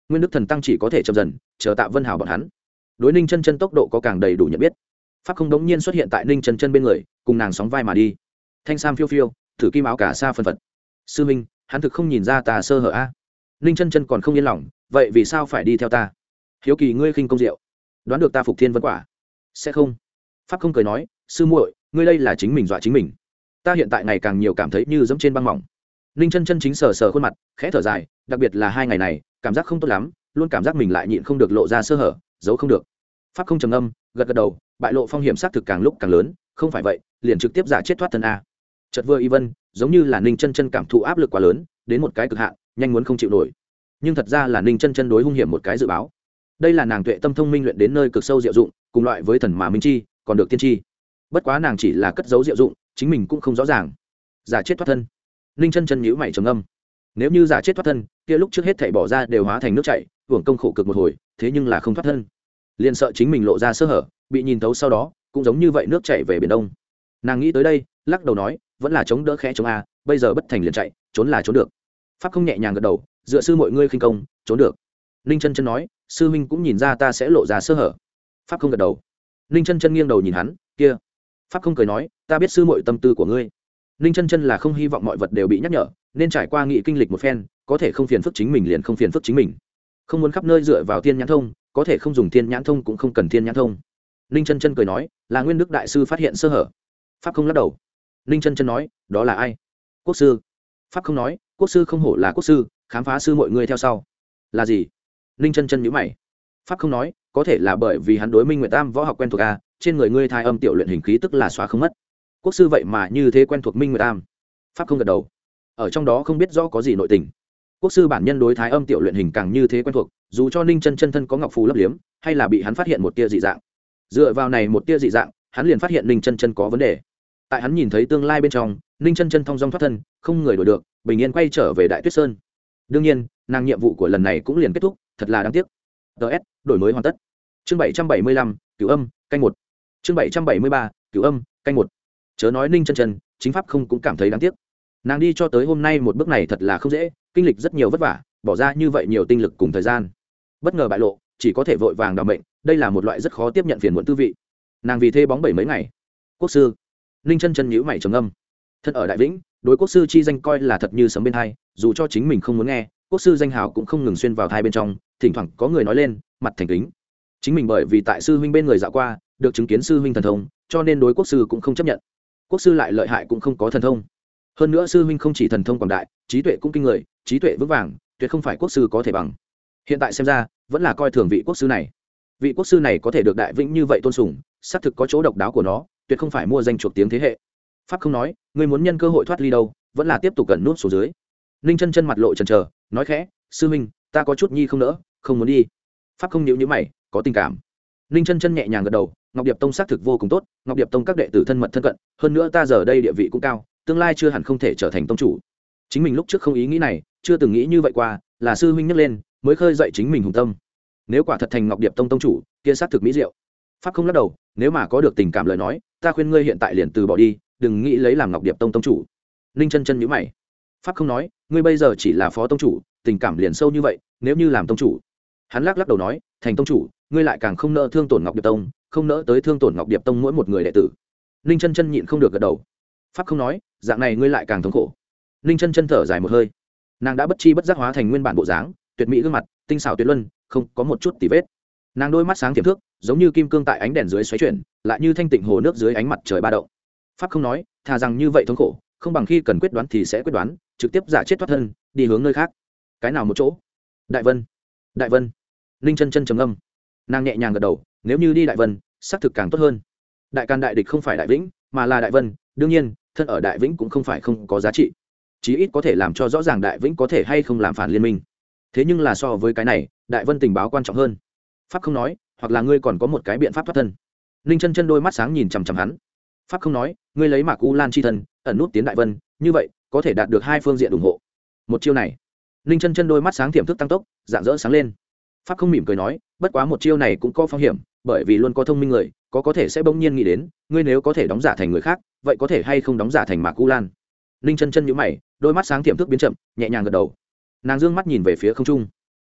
nguyên đức thần tăng chỉ có thể chậm dần chờ tạ vân hào bọn hắn. Đối ninh chân chân tốc độ có càng đầy đủ nhận biết. Pháp không đống nhiên xuất hiện tại ninh chân chân bên người, cùng nàng sóng vai mà đi. Thanh sam phiêu phiêu, thử kim áo cả xa phân phật. Sư minh, hắn thực không nhìn ra ta sơ hở a. Ninh chân chân còn không yên lòng, vậy vì sao phải đi theo ta? Hiếu kỳ ngươi khinh công diệu, đoán được ta phục thiên vân quả. Sẽ không. Pháp không cười nói, sư muội, ngươi đây là chính mình dọa chính mình. Ta hiện tại ngày càng nhiều cảm thấy như dẫm trên băng mỏng. Ninh chân chân chính sờ sờ khuôn mặt, khẽ thở dài, đặc biệt là hai ngày này, cảm giác không tốt lắm, luôn cảm giác mình lại nhịn không được lộ ra sơ hở, giấu không được. Pháp không trầm âm, gật gật đầu, bại lộ phong hiểm xác thực càng lúc càng lớn, không phải vậy, liền trực tiếp giả chết thoát thân a. Chợt vừa y vân, giống như là Ninh chân chân cảm thụ áp lực quá lớn, đến một cái cực hạn, nhanh muốn không chịu nổi. Nhưng thật ra là Ninh chân chân đối hung hiểm một cái dự báo. Đây là nàng tuệ tâm thông minh luyện đến nơi cực sâu diệu dụng, cùng loại với thần mà minh chi, còn được tiên tri. Bất quá nàng chỉ là cất giấu diệu dụng, chính mình cũng không rõ ràng. Giả chết thoát thân. Ninh chân chân nhíu mày trầm ngâm. Nếu như giả chết thoát thân, kia lúc trước hết thảy bỏ ra đều hóa thành nước chảy, hưởng công khổ cực một hồi, thế nhưng là không thoát thân. Liền sợ chính mình lộ ra sơ hở, bị nhìn thấu sau đó, cũng giống như vậy nước chảy về biển đông. Nàng nghĩ tới đây, lắc đầu nói, vẫn là chống đỡ khẽ chống a, bây giờ bất thành liền chạy, trốn là trốn được. Pháp không nhẹ nhàng gật đầu, dựa sư mọi ngươi khinh công, trốn được. Ninh chân chân nói, sư huynh cũng nhìn ra ta sẽ lộ ra sơ hở. Pháp không gật đầu. Ninh chân chân nghiêng đầu nhìn hắn, kia. Pháp không cười nói, ta biết sư muội tâm tư của ngươi. Ninh chân chân là không hy vọng mọi vật đều bị nhắc nhở, nên trải qua nghị kinh lịch một phen, có thể không phiền phức chính mình liền không phiền phức chính mình. Không muốn khắp nơi dựa vào thiên nhãn thông, có thể không dùng thiên nhãn thông cũng không cần thiên nhãn thông. Ninh chân chân cười nói, là nguyên đức đại sư phát hiện sơ hở. Pháp không lắc đầu. Ninh chân chân nói, đó là ai? Quốc sư. Pháp không nói, quốc sư không hổ là quốc sư, khám phá sư mọi người theo sau. Là gì? Ninh chân chân nhíu mày. Pháp không nói, có thể là bởi vì hắn đối Minh Nguyệt Tam võ học quen thuộc a, trên người ngươi thai âm tiểu luyện hình khí tức là xóa không mất. Quốc sư vậy mà như thế quen thuộc Minh Nguyệt Tam. Pháp không gật đầu. Ở trong đó không biết rõ có gì nội tình. Quốc sư bản nhân đối thái âm tiểu luyện hình càng như thế quen thuộc, dù cho Ninh chân chân thân có ngọc phù lấp liếm, hay là bị hắn phát hiện một tia dị dạng. Dựa vào này một tia dị dạng, hắn liền phát hiện Ninh chân chân có vấn đề. Tại hắn nhìn thấy tương lai bên trong, Ninh chân chân thong dong thoát thân, không người đuổi được, bình yên quay trở về Đại Tuyết Sơn. Đương nhiên, nàng nhiệm vụ của lần này cũng liền kết thúc, thật là đáng tiếc. ts đổi mới hoàn tất. Chương bảy trăm bảy mươi lăm, Cửu Âm, canh một. Chương bảy trăm bảy mươi ba, Cửu Âm, canh một. Chớ nói Ninh chân chân, chính pháp không cũng cảm thấy đáng tiếc. Nàng đi cho tới hôm nay một bước này thật là không dễ, kinh lịch rất nhiều vất vả, bỏ ra như vậy nhiều tinh lực cùng thời gian. Bất ngờ bại lộ, chỉ có thể vội vàng đảm mệnh, đây là một loại rất khó tiếp nhận phiền muộn tư vị. Nàng vì thế bóng bảy mấy ngày. Quốc sư. Ninh chân chân nhíu mày trầm ngâm. Thân ở Đại Vĩnh, đối quốc sư chi danh coi là thật như sấm bên tai, dù cho chính mình không muốn nghe, quốc sư danh hào cũng không ngừng xuyên vào thai bên trong, thỉnh thoảng có người nói lên, mặt thành kính. Chính mình bởi vì tại sư huynh bên người dạo qua, được chứng kiến sư huynh thần thông, cho nên đối quốc sư cũng không chấp nhận. Quốc sư lại lợi hại cũng không có thần thông. Hơn nữa sư huynh không chỉ thần thông quảng đại, trí tuệ cũng kinh người, trí tuệ vững vàng, tuyệt không phải quốc sư có thể bằng. Hiện tại xem ra, vẫn là coi thường vị quốc sư này. Vị quốc sư này có thể được Đại Vĩnh như vậy tôn sùng, xác thực có chỗ độc đáo của nó, tuyệt không phải mua danh chuộc tiếng thế hệ. Pháp không nói, ngươi muốn nhân cơ hội thoát ly đâu, vẫn là tiếp tục gần nút xuống dưới. Ninh chân chân mặt lộ chần chờ, nói khẽ, sư huynh, ta có chút nhi không nỡ, không muốn đi. Pháp không nhíu nhíu mày, có tình cảm. Ninh chân chân nhẹ nhàng gật đầu, Ngọc Điệp Tông xác thực vô cùng tốt, Ngọc Điệp Tông các đệ tử thân mật thân cận, hơn nữa ta giờ đây địa vị cũng cao, tương lai chưa hẳn không thể trở thành tông chủ. Chính mình lúc trước không ý nghĩ này, chưa từng nghĩ như vậy qua, là sư huynh nhắc lên, mới khơi dậy chính mình hùng tâm. Nếu quả thật thành Ngọc Điệp Tông tông chủ, kia xác thực mỹ diệu. Pháp không lắc đầu, nếu mà có được tình cảm lời nói, ta khuyên ngươi hiện tại liền từ bỏ đi, đừng nghĩ lấy làm Ngọc Điệp Tông tông chủ. Ninh chân chân nhíu mày. Pháp không nói, ngươi bây giờ chỉ là phó tông chủ, tình cảm liền sâu như vậy, nếu như làm tông chủ. Hắn lắc lắc đầu nói, thành tông chủ, ngươi lại càng không nỡ thương tổn Ngọc Điệp Tông, không nỡ tới thương tổn Ngọc Điệp Tông mỗi một người đệ tử. Ninh chân chân nhịn không được gật đầu. Pháp không nói, dạng này ngươi lại càng thống khổ. Ninh chân chân thở dài một hơi. Nàng đã bất chi bất giác hóa thành nguyên bản bộ dáng, tuyệt mỹ gương mặt, tinh xảo tuyệt luân, không có một chút tì vết. Nàng đôi mắt sáng tiềm thước, giống như kim cương tại ánh đèn dưới xoáy chuyển, lại như thanh tịnh hồ nước dưới ánh mặt trời ba động. Pháp không nói, thà rằng như vậy thống khổ, không bằng khi cần quyết đoán thì sẽ quyết đoán, trực tiếp giả chết thoát thân, đi hướng nơi khác. Cái nào một chỗ? Đại Vân. Đại Vân. Ninh chân chân trầm ngâm. Nàng nhẹ nhàng gật đầu, nếu như đi Đại Vân, xác thực càng tốt hơn. Đại Can đại địch không phải Đại Vĩnh, mà là Đại Vân, đương nhiên, thân ở Đại Vĩnh cũng không phải không có giá trị. Chí ít có thể làm cho rõ ràng Đại Vĩnh có thể hay không làm phản liên minh. Thế nhưng là so với cái này, Đại Vân tình báo quan trọng hơn. Pháp không nói, hoặc là ngươi còn có một cái biện pháp thoát thân. Ninh chân chân đôi mắt sáng nhìn chằm chằm hắn. Pháp không nói, ngươi lấy Mạc U Lan chi thân, ẩn nút tiến Đại Vân, như vậy có thể đạt được hai phương diện ủng hộ. Một chiêu này. Ninh chân chân đôi mắt sáng tiềm thức tăng tốc, dạng dỡ sáng lên. Pháp không mỉm cười nói, bất quá một chiêu này cũng có phong hiểm, bởi vì luôn có thông minh người, có có thể sẽ bỗng nhiên nghĩ đến, ngươi nếu có thể đóng giả thành người khác, vậy có thể hay không đóng giả thành Mạc U Lan. Ninh chân chân nhíu mày, đôi mắt sáng tiềm thức biến chậm, nhẹ nhàng gật đầu. Nàng dương mắt nhìn về phía không trung.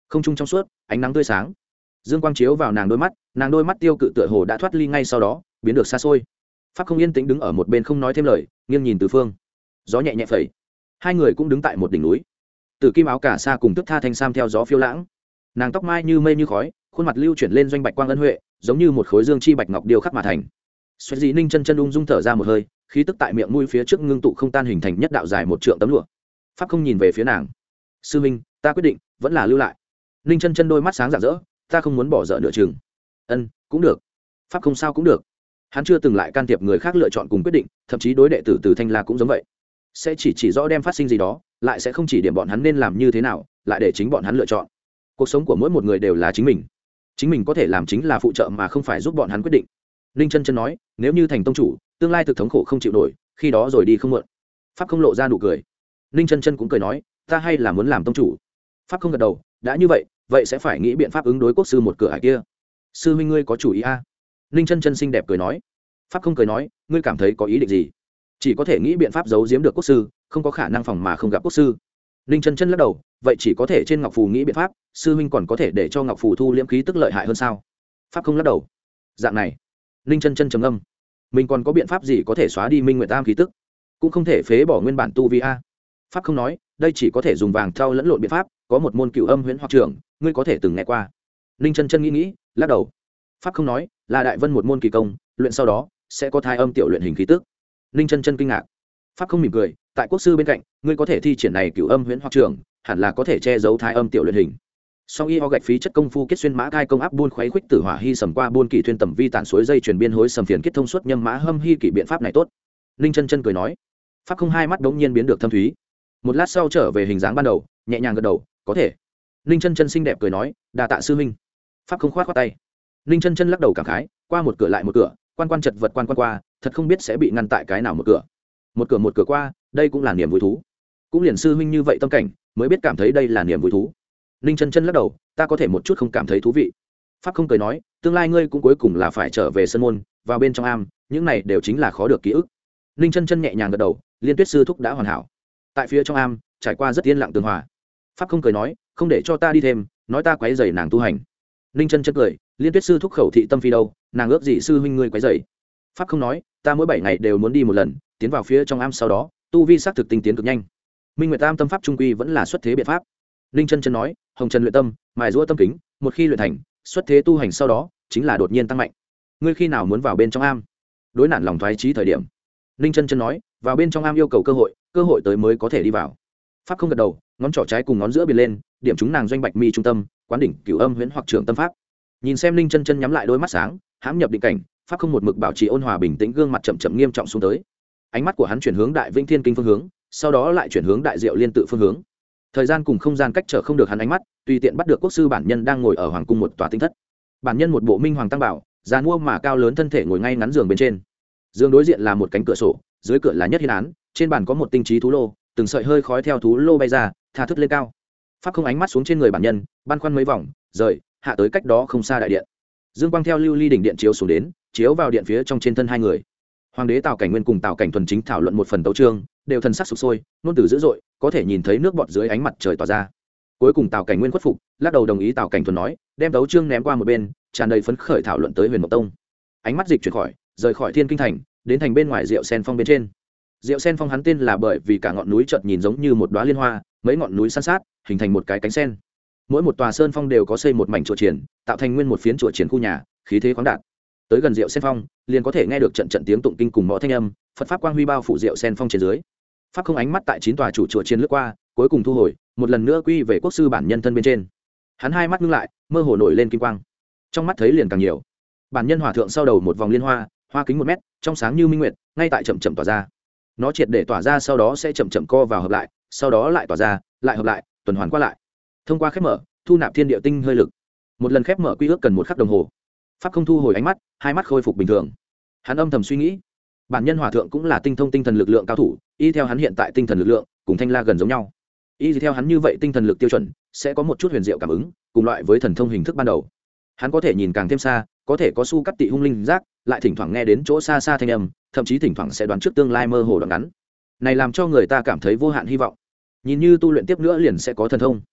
không trung trong suốt ánh nắng tươi sáng, dương quang chiếu vào nàng đôi mắt, nàng đôi mắt tiêu cự tựa hồ đã thoát ly ngay sau đó biến được xa xôi. Pháp không yên tĩnh đứng ở một bên không nói thêm lời, nghiêng nhìn tứ phương. Gió nhẹ nhẹ phẩy, hai người cũng đứng tại một đỉnh núi. Tử kim áo cả sa cùng tức tha thanh sam theo gió phiêu lãng, nàng tóc mai như mây như khói, khuôn mặt lưu chuyển lên doanh bạch quang ân huệ, giống như một khối dương chi bạch ngọc điêu khắc mà thành. Xoáy dị ninh chân chân ung dung thở ra một hơi, khí tức tại miệng mũi phía trước ngưng tụ không tan hình thành nhất đạo dài một trượng tấm lụa. Pháp không nhìn về phía nàng. Sư minh, ta quyết định vẫn là lưu lại. Ninh chân chân đôi mắt sáng rạng rỡ, ta không muốn bỏ dở nửa chừng. Ân, cũng được. Pháp không sao cũng được. Hắn chưa từng lại can thiệp người khác lựa chọn cùng quyết định, thậm chí đối đệ tử từ Thanh La cũng giống vậy, sẽ chỉ chỉ rõ đem phát sinh gì đó, lại sẽ không chỉ điểm bọn hắn nên làm như thế nào, lại để chính bọn hắn lựa chọn. Cuộc sống của mỗi một người đều là chính mình, chính mình có thể làm chính là phụ trợ mà không phải giúp bọn hắn quyết định. Ninh chân chân nói, nếu như thành tông chủ, tương lai thực thống khổ không chịu nổi, khi đó rồi đi không muộn. Pháp không lộ ra nụ cười. Ninh chân chân cũng cười nói, ta hay là muốn làm tông chủ. Pháp không gật đầu, đã như vậy, vậy sẽ phải nghĩ biện pháp ứng đối quốc sư một cửa ải kia. Sư huynh ngươi có chủ ý a? À? Ninh chân chân xinh đẹp cười nói. Pháp không cười nói, ngươi cảm thấy có ý định gì? Chỉ có thể nghĩ biện pháp giấu giếm được quốc sư, không có khả năng phòng mà không gặp quốc sư. Ninh chân chân lắc đầu, vậy chỉ có thể trên ngọc phù nghĩ biện pháp, sư huynh còn có thể để cho ngọc phù thu liễm khí tức lợi hại hơn sao? Pháp không lắc đầu. Dạng này, Ninh chân chân trầm ngâm, mình còn có biện pháp gì có thể xóa đi Minh Nguyệt Tam khí tức? Cũng không thể phế bỏ nguyên bản tu vi a. Pháp không nói, đây chỉ có thể dùng vàng thau lẫn lộn biện pháp, có một môn cửu âm huyễn hoặc trưởng, ngươi có thể từng nghe qua. Ninh chân chân nghĩ nghĩ, lắc đầu. Pháp không nói, là đại vân một môn kỳ công, luyện sau đó sẽ có thai âm tiểu luyện hình khí tức. Ninh chân chân kinh ngạc. Pháp không mỉm cười, tại quốc sư bên cạnh, ngươi có thể thi triển này cửu âm huyễn hoặc trưởng, hẳn là có thể che giấu thai âm tiểu luyện hình. Song y ho gạch phí chất công phu kết xuyên mã cai công áp buôn khuấy khuếch tử hỏa hy sầm qua buôn kỳ thuyên tầm vi tản suối dây truyền biên hối sầm phiền kết thông suốt nhâm mã hâm hy kỷ biện pháp này tốt. Ninh chân chân cười nói. Pháp không hai mắt đống nhiên biến được thâm thúy. Một lát sau trở về hình dáng ban đầu, nhẹ nhàng gật đầu, có thể. Ninh chân chân xinh đẹp cười nói, đa tạ sư huynh. Pháp không khoát khoát tay. Ninh chân chân lắc đầu cảm khái, qua một cửa lại một cửa, quan quan chật vật quan quan qua, thật không biết sẽ bị ngăn tại cái nào một cửa. Một cửa một cửa qua, đây cũng là niềm vui thú. Cũng liền sư huynh như vậy tâm cảnh, mới biết cảm thấy đây là niềm vui thú. Ninh chân chân lắc đầu, ta có thể một chút không cảm thấy thú vị. Pháp không cười nói, tương lai ngươi cũng cuối cùng là phải trở về sân môn, vào bên trong am, những này đều chính là khó được ký ức. Ninh chân chân nhẹ nhàng gật đầu, Liên Tuyết sư thúc đã hoàn hảo. Tại phía trong am, trải qua rất yên lặng tường hòa. Pháp không cười nói, không để cho ta đi thêm, nói ta quấy rầy nàng tu hành. Ninh chân chân cười, Liên Tuyết sư thúc khẩu thị tâm phi đâu, nàng ước gì sư huynh ngươi quấy rầy. Pháp không nói, ta mỗi bảy ngày đều muốn đi một lần, tiến vào phía trong am sau đó, tu vi xác thực tinh tiến cực nhanh. Minh Nguyệt Tam tâm pháp trung quy vẫn là xuất thế biện pháp. Ninh chân chân nói, hồng trần luyện tâm, mài giũa tâm kính, một khi luyện thành, xuất thế tu hành sau đó, chính là đột nhiên tăng mạnh. Ngươi khi nào muốn vào bên trong am? Đối nạn lòng thoái trí thời điểm. Ninh chân chân nói, vào bên trong am yêu cầu cơ hội, cơ hội tới mới có thể đi vào. Pháp không gật đầu, ngón trỏ trái cùng ngón giữa biên lên, điểm chúng nàng doanh bạch mi trung tâm, quán đỉnh cửu âm huyễn hoặc trưởng tâm pháp. Nhìn xem Ninh chân chân nhắm lại đôi mắt sáng, hãm nhập định cảnh, Pháp không một mực bảo trì ôn hòa bình tĩnh, gương mặt chậm chậm nghiêm trọng xuống tới. Ánh mắt của hắn chuyển hướng đại vĩnh thiên kinh phương hướng, sau đó lại chuyển hướng đại diệu liên tự phương hướng. Thời gian cùng không gian cách trở không được hắn ánh mắt, tùy tiện bắt được quốc sư bản nhân đang ngồi ở hoàng cung một tòa tinh thất. Bản nhân một bộ minh hoàng tăng bảo, già mua mà cao lớn thân thể ngồi ngay ngắn giường bên trên. Giường đối diện là một cánh cửa sổ, dưới cửa là nhất hiên án, trên bàn có một tinh trí thú lô, từng sợi hơi khói theo thú lô bay ra, tha thức lên cao. Pháp không ánh mắt xuống trên người bản nhân, băn khoăn mấy vòng, rời hạ tới cách đó không xa đại điện. Dương quang theo lưu ly đỉnh điện chiếu xuống đến, chiếu vào điện phía trong trên thân hai người. Hoàng đế Tào Cảnh Nguyên cùng Tào Cảnh Thuần chính thảo luận một phần tấu chương, đều thần sắc sục sôi, nôn từ dữ dội, có thể nhìn thấy nước bọt dưới ánh mặt trời tỏa ra. Cuối cùng Tào Cảnh Nguyên khuất phục, lắc đầu đồng ý Tào Cảnh Thuần nói, đem tấu chương ném qua một bên, tràn đầy phấn khởi thảo luận tới Huyền Mộc Tông. Ánh mắt dịch chuyển khỏi, rời khỏi Thiên Kinh thành, đến thành bên ngoài Diệu Sen Phong bên trên. Diệu Sen Phong hắn tên là bởi vì cả ngọn núi chợt nhìn giống như một đóa liên hoa, mấy ngọn núi san sát, hình thành một cái cánh sen. Mỗi một tòa sơn phong đều có xây một mảnh chùa triển, tạo thành nguyên một phiến chùa triển khu nhà, khí thế khoáng đạt. Tới gần Diệu Sen Phong, liền có thể nghe được trận trận tiếng tụng kinh cùng mõ thanh âm, Phật pháp quang huy bao phủ Diệu Sen Phong trên dưới. Pháp không ánh mắt tại chín tòa chủ chùa triển lướt qua, cuối cùng thu hồi, một lần nữa quy về quốc sư bản nhân thân bên trên. Hắn hai mắt ngưng lại, mơ hồ nổi lên kim quang. Trong mắt thấy liền càng nhiều. Bản nhân hòa thượng sau đầu một vòng liên hoa, hoa kính một mét, trong sáng như minh nguyệt, ngay tại chậm chậm tỏa ra. Nó triệt để tỏa ra sau đó sẽ chậm chậm co vào hợp lại, sau đó lại tỏa ra, lại hợp lại, tuần hoàn qua lại. Thông qua khép mở, thu nạp thiên địa tinh hơi lực. Một lần khép mở quy ước cần một khắc đồng hồ. Pháp không thu hồi ánh mắt, hai mắt khôi phục bình thường. Hắn âm thầm suy nghĩ, bản nhân hòa thượng cũng là tinh thông tinh thần lực lượng cao thủ, y theo hắn hiện tại tinh thần lực lượng cùng Thanh La gần giống nhau. Y theo hắn như vậy tinh thần lực tiêu chuẩn, sẽ có một chút huyền diệu cảm ứng, cùng loại với thần thông hình thức ban đầu. Hắn có thể nhìn càng thêm xa, có thể có su cắt tị hung linh giác, lại thỉnh thoảng nghe đến chỗ xa xa thanh âm, thậm chí thỉnh thoảng sẽ đoán trước tương lai mơ hồ đoạn ngắn. Này làm cho người ta cảm thấy vô hạn hy vọng. Nhìn như tu luyện tiếp nữa liền sẽ có thần thông.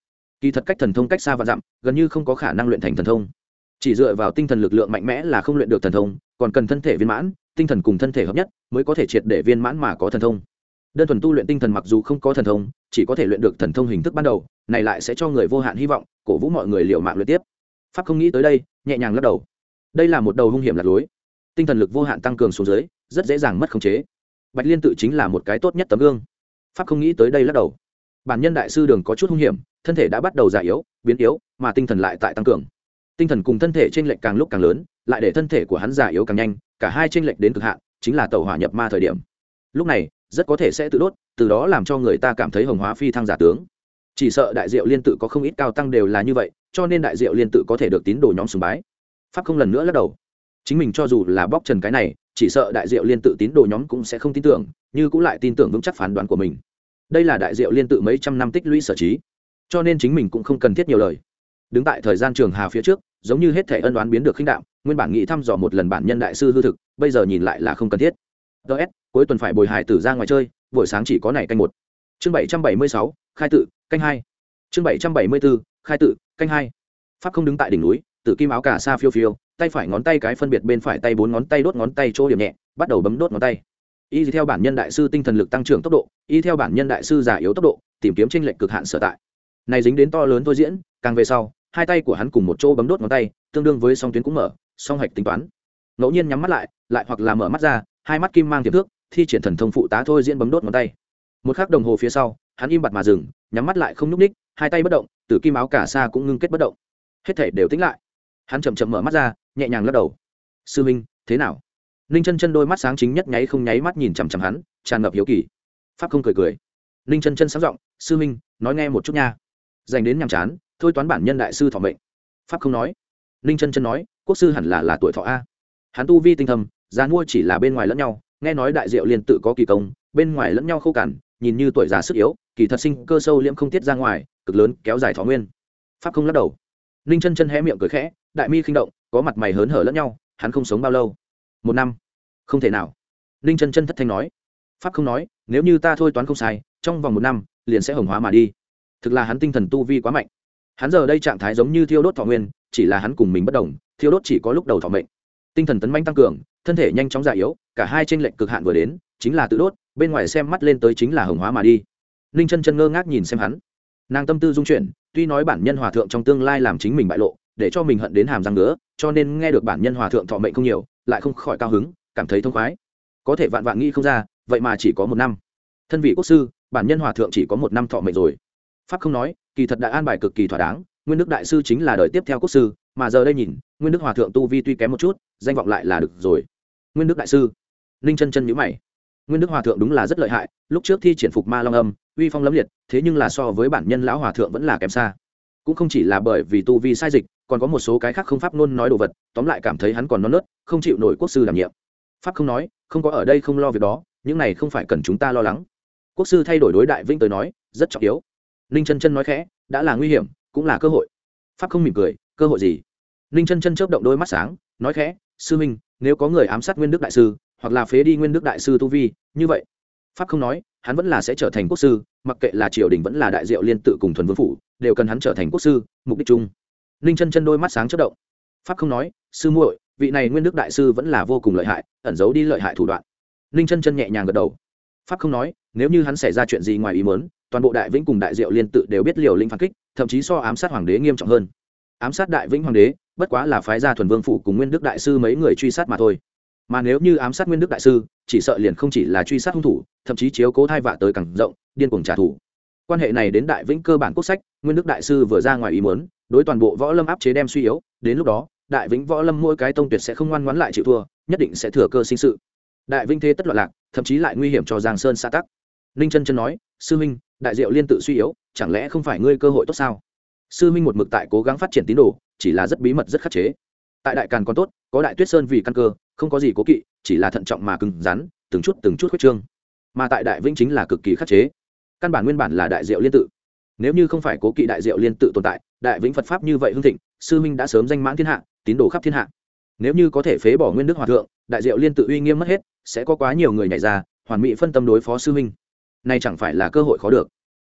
kỳ thật cách thần thông cách xa và dặm gần như không có khả năng luyện thành thần thông. Chỉ dựa vào tinh thần lực lượng mạnh mẽ là không luyện được thần thông, còn cần thân thể viên mãn, tinh thần cùng thân thể hợp nhất mới có thể triệt để viên mãn mà có thần thông. Đơn thuần tu luyện tinh thần mặc dù không có thần thông, chỉ có thể luyện được thần thông hình thức ban đầu, này lại sẽ cho người vô hạn hy vọng, cổ vũ mọi người liều mạng luyện tiếp. Pháp không nghĩ tới đây, nhẹ nhàng lắc đầu. Đây là một đầu hung hiểm lạc lối. Tinh thần lực vô hạn tăng cường xuống dưới, rất dễ dàng mất khống chế. Bạch Liên tự chính là một cái tốt nhất tấm gương. Pháp không nghĩ tới đây lắc đầu. Bản nhân đại sư đường có chút hung hiểm, thân thể đã bắt đầu già yếu, biến yếu, mà tinh thần lại tại tăng cường. Tinh thần cùng thân thể chênh lệch càng lúc càng lớn, lại để thân thể của hắn già yếu càng nhanh, cả hai chênh lệch đến cực hạn, chính là tẩu hỏa nhập ma thời điểm. Lúc này, rất có thể sẽ tự đốt, từ đó làm cho người ta cảm thấy hồng hóa phi thăng giả tướng. Chỉ sợ đại diệu liên tự có không ít cao tăng đều là như vậy, cho nên đại diệu liên tự có thể được tín đồ nhóm sùng bái. Pháp không lần nữa lắc đầu. Chính mình cho dù là bóc trần cái này, chỉ sợ đại diệu liên tự tín đồ nhóm cũng sẽ không tin tưởng, như cũng lại tin tưởng vững chắc phán đoán của mình. Đây là đại diệu liên tự mấy trăm năm tích lũy sở trí, cho nên chính mình cũng không cần thiết nhiều lời. Đứng tại thời gian trường hà phía trước, giống như hết thể ân oán biến được khinh đạm, nguyên bản nghĩ thăm dò một lần bản nhân đại sư hư thực, bây giờ nhìn lại là không cần thiết. ts cuối tuần phải bồi hài tử ra ngoài chơi, buổi sáng chỉ có này canh một. Chương bảy trăm bảy mươi sáu, khai tự, canh hai. Chương bảy trăm bảy mươi bốn, khai tự, canh hai. Pháp không đứng tại đỉnh núi, tử kim áo cà sa phiêu phiêu, tay phải ngón tay cái phân biệt bên phải tay bốn ngón tay đốt ngón tay chỗ điểm nhẹ, bắt đầu bấm đốt ngón tay. Y theo bản nhân đại sư tinh thần lực tăng trưởng tốc độ, y theo bản nhân đại sư già yếu tốc độ, tìm kiếm chênh lệch cực hạn sở tại. Này dính đến to lớn thôi diễn, càng về sau, hai tay của hắn cùng một chỗ bấm đốt ngón tay, tương đương với song tuyến cũng mở, song hạch tính toán. Ngẫu nhiên nhắm mắt lại, lại hoặc là mở mắt ra, hai mắt kim mang tiềm thước, thi triển thần thông phụ tá thôi diễn bấm đốt ngón tay. Một khắc đồng hồ phía sau, hắn im bặt mà dừng, nhắm mắt lại không nhúc nhích, hai tay bất động, tử kim áo cà sa cũng ngưng kết bất động. Hết thảy đều tĩnh lại. Hắn chậm chậm mở mắt ra, nhẹ nhàng lắc đầu. Sư minh, thế nào? Ninh Chân Chân đôi mắt sáng chính nhất nháy không nháy mắt nhìn chằm chằm hắn, tràn ngập hiếu kỳ. Pháp không cười cười. Ninh Chân Chân sáng giọng, sư minh, nói nghe một chút nha. Dành đến nhàm chán, thôi toán bản nhân đại sư thọ mệnh. Pháp không nói. Ninh Chân Chân nói, quốc sư hẳn là là tuổi thọ a. Hắn tu vi tinh thầm, già mua chỉ là bên ngoài lẫn nhau, nghe nói đại diệu liên tự có kỳ công, bên ngoài lẫn nhau khô cằn, nhìn như tuổi già sức yếu, kỳ thật sinh cơ sâu liễm không tiết ra ngoài, cực lớn kéo dài thọ nguyên. Pháp không lắc đầu. Ninh Chân Chân hé miệng cười khẽ, đại mi khinh động, có mặt mày hớn hở lẫn nhau, hắn không sống bao lâu. Một năm? Không thể nào. Ninh Chân Chân thất thanh nói. Pháp không nói, nếu như ta thôi toán không sai, trong vòng một năm liền sẽ hồng hóa mà đi. Thực là hắn tinh thần tu vi quá mạnh. Hắn giờ đây trạng thái giống như thiêu đốt thọ nguyên, chỉ là hắn cùng mình bất đồng, thiêu đốt chỉ có lúc đầu thọ mệnh. Tinh thần tấn manh tăng cường, thân thể nhanh chóng già yếu, cả hai chênh lệch cực hạn vừa đến, chính là tự đốt, bên ngoài xem mắt lên tới chính là hồng hóa mà đi. Ninh Chân Chân ngơ ngác nhìn xem hắn. Nàng tâm tư dung chuyển, tuy nói bản nhân hòa thượng trong tương lai làm chính mình bại lộ, để cho mình hận đến hàm răng ngứa, cho nên nghe được bản nhân hòa thượng thọ mệnh không nhiều, lại không khỏi cao hứng, cảm thấy thông khoái. Có thể vạn vạn nghĩ không ra, vậy mà chỉ có một năm. Thân vị quốc sư, bản nhân hòa thượng chỉ có một năm thọ mệnh rồi. Pháp không nói, kỳ thật đã an bài cực kỳ thỏa đáng, Nguyên Đức đại sư chính là đời tiếp theo quốc sư, mà giờ đây nhìn, Nguyên Đức hòa thượng tu vi tuy kém một chút, danh vọng lại là được rồi. Nguyên Đức đại sư. Ninh Chân Chân nhíu mày. Nguyên Đức hòa thượng đúng là rất lợi hại, lúc trước thi triển phục ma long âm, uy phong lẫm liệt, thế nhưng là so với bản nhân lão hòa thượng vẫn là kém xa. Cũng không chỉ là bởi vì tu vi sai dịch, còn có một số cái khác không pháp ngôn nói đồ vật, tóm lại cảm thấy hắn còn non nớt, không chịu nổi quốc sư đảm nhiệm. Pháp không nói, không có ở đây không lo việc đó, những này không phải cần chúng ta lo lắng. Quốc sư thay đổi đối đại vinh tới nói, rất trọng yếu. Ninh Chân Chân nói khẽ, đã là nguy hiểm, cũng là cơ hội. Pháp không mỉm cười, cơ hội gì? Ninh Chân Chân chớp động đôi mắt sáng, nói khẽ, sư minh, nếu có người ám sát Nguyên Đức đại sư, hoặc là phế đi Nguyên Đức đại sư tu vi, như vậy. Pháp không nói, hắn vẫn là sẽ trở thành quốc sư, mặc kệ là triều đình vẫn là đại diệu liên tự cùng thuần vương phủ, đều cần hắn trở thành quốc sư, mục đích chung. Ninh Chân Chân đôi mắt sáng chớp động. Pháp không nói, sư muội, vị này Nguyên Đức đại sư vẫn là vô cùng lợi hại, ẩn giấu đi lợi hại thủ đoạn. Ninh Chân Chân nhẹ nhàng gật đầu. Pháp không nói, nếu như hắn xảy ra chuyện gì ngoài ý muốn, toàn bộ đại vĩnh cùng đại diệu liên tự đều biết liều lĩnh phản kích, thậm chí so ám sát hoàng đế nghiêm trọng hơn. Ám sát đại vĩnh hoàng đế, bất quá là phái ra thuần vương phủ cùng Nguyên Đức đại sư mấy người truy sát mà thôi. Mà nếu như ám sát Nguyên Đức đại sư, chỉ sợ liền không chỉ là truy sát hung thủ, thậm chí chiếu cố thai vạ tới càng rộng, điên cuồng trả thù. Quan hệ này đến đại vĩnh cơ bản quốc sách, Nguyên Đức đại sư vừa ra ngoài ý muốn, đối toàn bộ võ lâm áp chế đem suy yếu, đến lúc đó, đại vĩnh võ lâm mỗi cái tông tuyệt sẽ không ngoan ngoãn lại chịu thua, nhất định sẽ thừa cơ sinh sự. Đại vĩnh thế tất loạn lạc, thậm chí lại nguy hiểm cho Giang Sơn xã tắc. Ninh Chân Chân nói, sư minh, đại diệu liên tự suy yếu, chẳng lẽ không phải ngươi cơ hội tốt sao? Sư minh một mực tại cố gắng phát triển tín đồ, chỉ là rất bí mật rất khắc chế. Tại đại càn còn tốt, có đại tuyết sơn vì căn cơ, không có gì cố kỵ, chỉ là thận trọng mà cứng rắn, từng chút từng chút khuyết trương. Mà tại đại vĩnh chính là cực kỳ khắc chế. Căn bản nguyên bản là đại diệu liên tự. Nếu như không phải cố kỵ đại diệu liên tự tồn tại, đại vĩnh Phật pháp như vậy hưng thịnh, sư minh đã sớm danh mãn thiên hạ, tín đồ khắp thiên hạ. Nếu như có thể phế bỏ Nguyên Đức hòa thượng, đại diệu liên tự uy nghiêm mất hết, sẽ có quá nhiều người nhảy ra, hoàn mỹ phân tâm đối phó sư minh. Này chẳng phải là cơ hội khó được.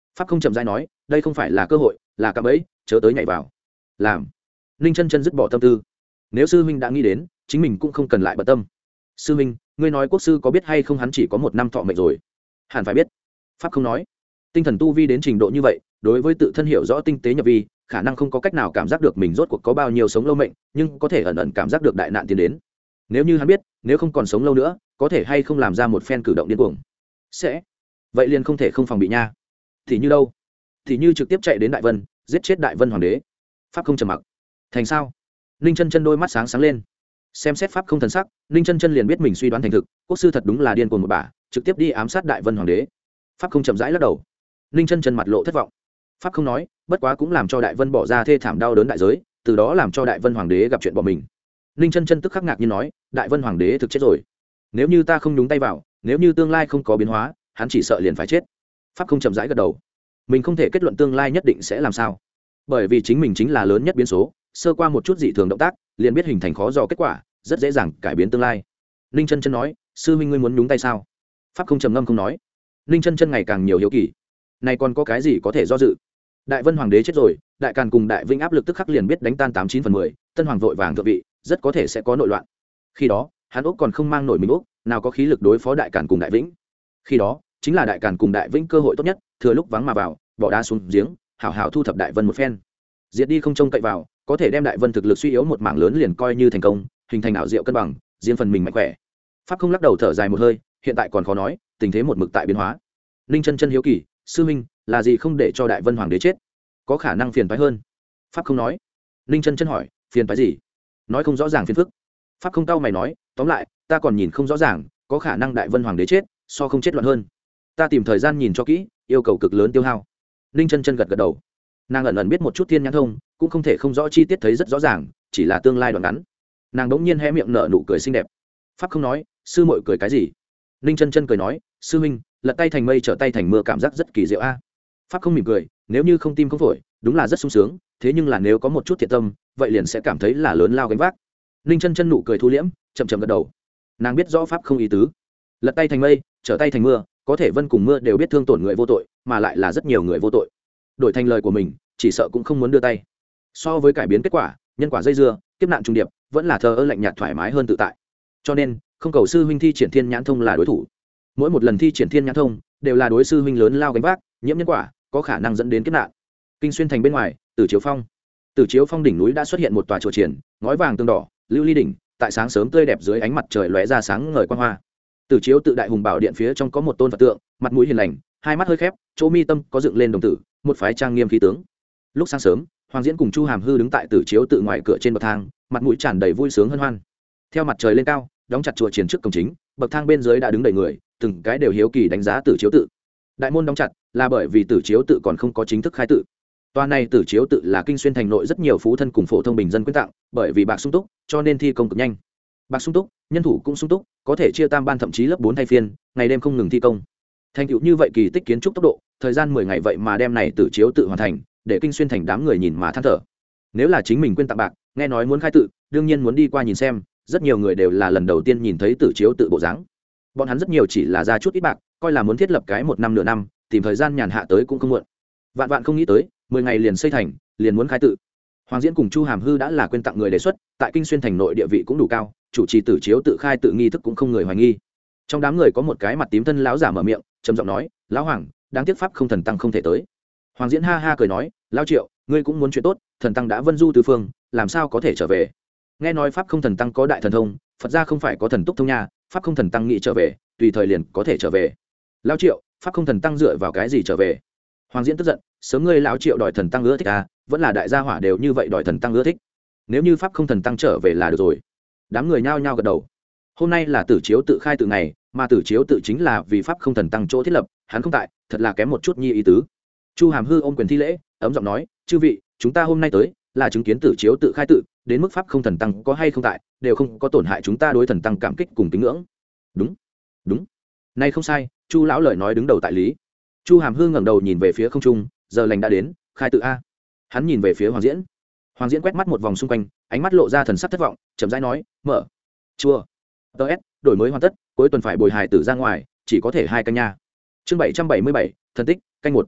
pháp không chậm rãi nói, đây không phải là cơ hội, là cạm bẫy, chớ tới nhảy vào. Làm. Ninh chân chân dứt bỏ tâm tư. Nếu sư huynh đã nghĩ đến, chính mình cũng không cần lại bận tâm. Sư huynh, ngươi nói quốc sư có biết hay không hắn chỉ có một năm thọ mệnh rồi? Hẳn phải biết. Pháp không nói. Tinh thần tu vi đến trình độ như vậy, đối với tự thân hiểu rõ tinh tế nhập vi, khả năng không có cách nào cảm giác được mình rốt cuộc có bao nhiêu sống lâu mệnh, nhưng có thể ẩn ẩn cảm giác được đại nạn tiến đến. Nếu như hắn biết, nếu không còn sống lâu nữa, có thể hay không làm ra một phen cử động điên cuồng. Sẽ. Vậy liền không thể không phòng bị nha. Thì như đâu? Thì như trực tiếp chạy đến Đại Vân, giết chết Đại Vân hoàng đế. Pháp không trầm mặc. Thành sao? Ninh chân chân đôi mắt sáng sáng lên. Xem xét pháp không thần sắc, Ninh chân chân liền biết mình suy đoán thành thực, quốc sư thật đúng là điên cuồng một bà, trực tiếp đi ám sát Đại Vân hoàng đế. Pháp không chậm rãi lắc đầu. Ninh chân chân mặt lộ thất vọng. Pháp không nói, bất quá cũng làm cho Đại Vân bỏ ra thê thảm đau đớn đại giới, từ đó làm cho Đại Vân hoàng đế gặp chuyện bỏ mình. Ninh chân chân tức khắc ngạc nhiên nói, Đại Vân hoàng đế thực chết rồi. Nếu như ta không nhúng tay vào, nếu như tương lai không có biến hóa, hắn chỉ sợ liền phải chết. Pháp không chậm rãi gật đầu. Mình không thể kết luận tương lai nhất định sẽ làm sao, bởi vì chính mình chính là lớn nhất biến số, sơ qua một chút dị thường động tác liền biết hình thành khó dò kết quả, rất dễ dàng cải biến tương lai. Ninh chân chân nói, sư huynh ngươi muốn nhúng tay sao? Pháp không trầm ngâm không nói. Ninh chân chân ngày càng nhiều hiếu kỳ, này còn có cái gì có thể do dự? Đại Vân hoàng đế chết rồi, Đại Càn cùng Đại Vinh áp lực tức khắc liền biết đánh tan tám chín phần mười, Tân hoàng vội vàng thượng vị, rất có thể sẽ có nội loạn. Khi đó hắn Úc còn không mang nổi mình Úc, nào có khí lực đối phó Đại Càn cùng Đại Vĩnh. Khi đó chính là Đại Càn cùng Đại Vĩnh cơ hội tốt nhất, thừa lúc vắng mà vào, bỏ đá xuống giếng, hảo hảo thu thập Đại Vân một phen. Diệt đi không trông cậy vào, có thể đem Đại Vân thực lực suy yếu một mảng lớn liền coi như thành công, hình thành ảo diệu cân bằng, riêng phần mình mạnh khỏe. Pháp không lắc đầu thở dài một hơi, hiện tại còn khó nói, tình thế một mực tại biến hóa. Ninh chân chân hiếu kỳ, sư minh là gì không để cho Đại Vân hoàng đế chết, có khả năng phiền toái hơn? Pháp không nói. Ninh chân chân hỏi, phiền toái gì? Nói không rõ ràng phiền phức. Pháp không cau mày nói, tóm lại ta còn nhìn không rõ ràng, có khả năng Đại Vân hoàng đế chết so không chết loạn hơn. Ta tìm thời gian nhìn cho kỹ, yêu cầu cực lớn tiêu hao. Ninh chân chân gật gật đầu. Nàng ẩn ẩn biết một chút thiên nhãn thông, cũng không thể không rõ chi tiết thấy rất rõ ràng, chỉ là tương lai đoạn ngắn. Nàng đống nhiên hé miệng nở nụ cười xinh đẹp. Pháp không nói, sư muội cười cái gì? Ninh chân chân cười nói, sư huynh lật tay thành mây trở tay thành mưa cảm giác rất kỳ diệu a. Pháp không mỉm cười, nếu như không tim không phổi, đúng là rất sung sướng, thế nhưng là nếu có một chút thiện tâm, vậy liền sẽ cảm thấy là lớn lao gánh vác. Ninh chân chân nụ cười thu liễm, chậm chậm gật đầu. Nàng biết rõ pháp không ý tứ. Lật tay thành mây, trở tay thành mưa, có thể vân cùng mưa đều biết thương tổn người vô tội, mà lại là rất nhiều người vô tội. Đổi thành lời của mình, chỉ sợ cũng không muốn đưa tay. So với cải biến kết quả, nhân quả dây dưa, kiếp nạn trùng điệp, vẫn là thờ ơ lạnh nhạt thoải mái hơn tự tại. Cho nên, không cầu sư huynh thi triển thiên nhãn thông là đối thủ. Mỗi một lần thi triển thiên nhãn thông, đều là đối sư huynh lớn lao gánh vác, nhiễm nhân quả, có khả năng dẫn đến kiếp nạn. Kinh xuyên thành bên ngoài, Tử Chiếu Phong. Tử Chiếu Phong đỉnh núi đã xuất hiện một tòa chùa triển, ngói vàng tương đỏ, lưu ly đỉnh, tại sáng sớm tươi đẹp dưới ánh mặt trời lóe ra sáng ngời quang hoa. Tử Chiếu tự đại hùng bảo điện phía trong có một tôn Phật tượng, mặt mũi hiền lành, hai mắt hơi khép, chỗ mi tâm có dựng lên đồng tử, một phái trang nghiêm khí tướng. Lúc sáng sớm, Hoàng Diễn cùng Chu Hàm Hư đứng tại Tử Chiếu tự ngoài cửa trên bậc thang, mặt mũi tràn đầy vui sướng hân hoan. Theo mặt trời lên cao, đóng chặt chùa triển trước cổng chính, bậc thang bên dưới đã đứng đầy người, từng cái đều hiếu kỳ đánh giá Tử Chiếu tự. Đại môn đóng chặt là bởi vì Tử Chiếu tự còn không có chính thức khai tự. Tòa này Tử Chiếu tự là kinh xuyên thành nội rất nhiều phú thân cùng phổ thông bình dân quyên tặng, bởi vì bạc sung túc, cho nên thi công cực nhanh. Bạc sung túc, nhân thủ cũng sung túc, có thể chia tam ban thậm chí lớp bốn thay phiên, ngày đêm không ngừng thi công. Thành tựu như vậy kỳ tích kiến trúc tốc độ, thời gian mười ngày vậy mà đem này Tử Chiếu tự hoàn thành, để kinh xuyên thành đám người nhìn mà than thở. Nếu là chính mình quyên tặng bạc, nghe nói muốn khai tự, đương nhiên muốn đi qua nhìn xem, rất nhiều người đều là lần đầu tiên nhìn thấy Tử Chiếu tự bộ dáng. Bọn hắn rất nhiều chỉ là ra chút ít bạc, coi là muốn thiết lập cái một năm nửa năm, tìm thời gian nhàn hạ tới cũng không muộn. Vạn vạn không nghĩ tới, mười ngày liền xây thành, liền muốn khai tự. Hoàng Diễn cùng Chu Hàm Hư đã là quyên tặng người đề xuất, tại kinh xuyên thành nội địa vị cũng đủ cao, chủ trì Tử Chiếu tự khai tự nghi thức cũng không người hoài nghi. Trong đám người có một cái mặt tím thân lão giả mở miệng, trầm giọng nói, lão hoàng, đáng tiếc pháp không thần tăng không thể tới. Hoàng Diễn ha ha cười nói, lão Triệu, ngươi cũng muốn chuyện tốt, thần tăng đã vân du tứ phương, làm sao có thể trở về? Nghe nói pháp không thần tăng có đại thần thông, Phật gia không phải có thần túc thông nha, pháp không thần tăng nghĩ trở về, tùy thời liền có thể trở về. Lão Triệu, pháp không thần tăng dựa vào cái gì trở về? Hoàng Diễn tức giận, sớm ngươi lão Triệu đòi thần tăng ưa thích à, vẫn là đại gia hỏa đều như vậy đòi thần tăng ưa thích. Nếu như pháp không thần tăng trở về là được rồi. Đám người nhao nhao gật đầu. Hôm nay là Tử Chiếu tự khai tự ngày, mà Tử Chiếu tự chính là vì pháp không thần tăng chỗ thiết lập, hắn không tại, thật là kém một chút nhi ý tứ. Chu Hàm Hư ôm quyền thi lễ, ấm giọng nói, chư vị, chúng ta hôm nay tới là chứng kiến Tử Chiếu tự khai tự, đến mức pháp không thần tăng có hay không tại, đều không có tổn hại chúng ta đối thần tăng cảm kích cùng kính ngưỡng. Đúng, đúng, nay không sai, Chu lão lời nói đứng đầu tại lý. Chu Hàm Hư ngẩng đầu nhìn về phía không trung, giờ lành đã đến, khai tự a. Hắn nhìn về phía Hoàng Diễn. Hoàng Diễn quét mắt một vòng xung quanh, ánh mắt lộ ra thần sắc thất vọng, chậm rãi nói, mở chua ts đổi mới hoàn tất, cuối tuần phải bồi hài tử ra ngoài, chỉ có thể hai canh nha. Chương bảy trăm bảy mươi bảy, thần tích canh một.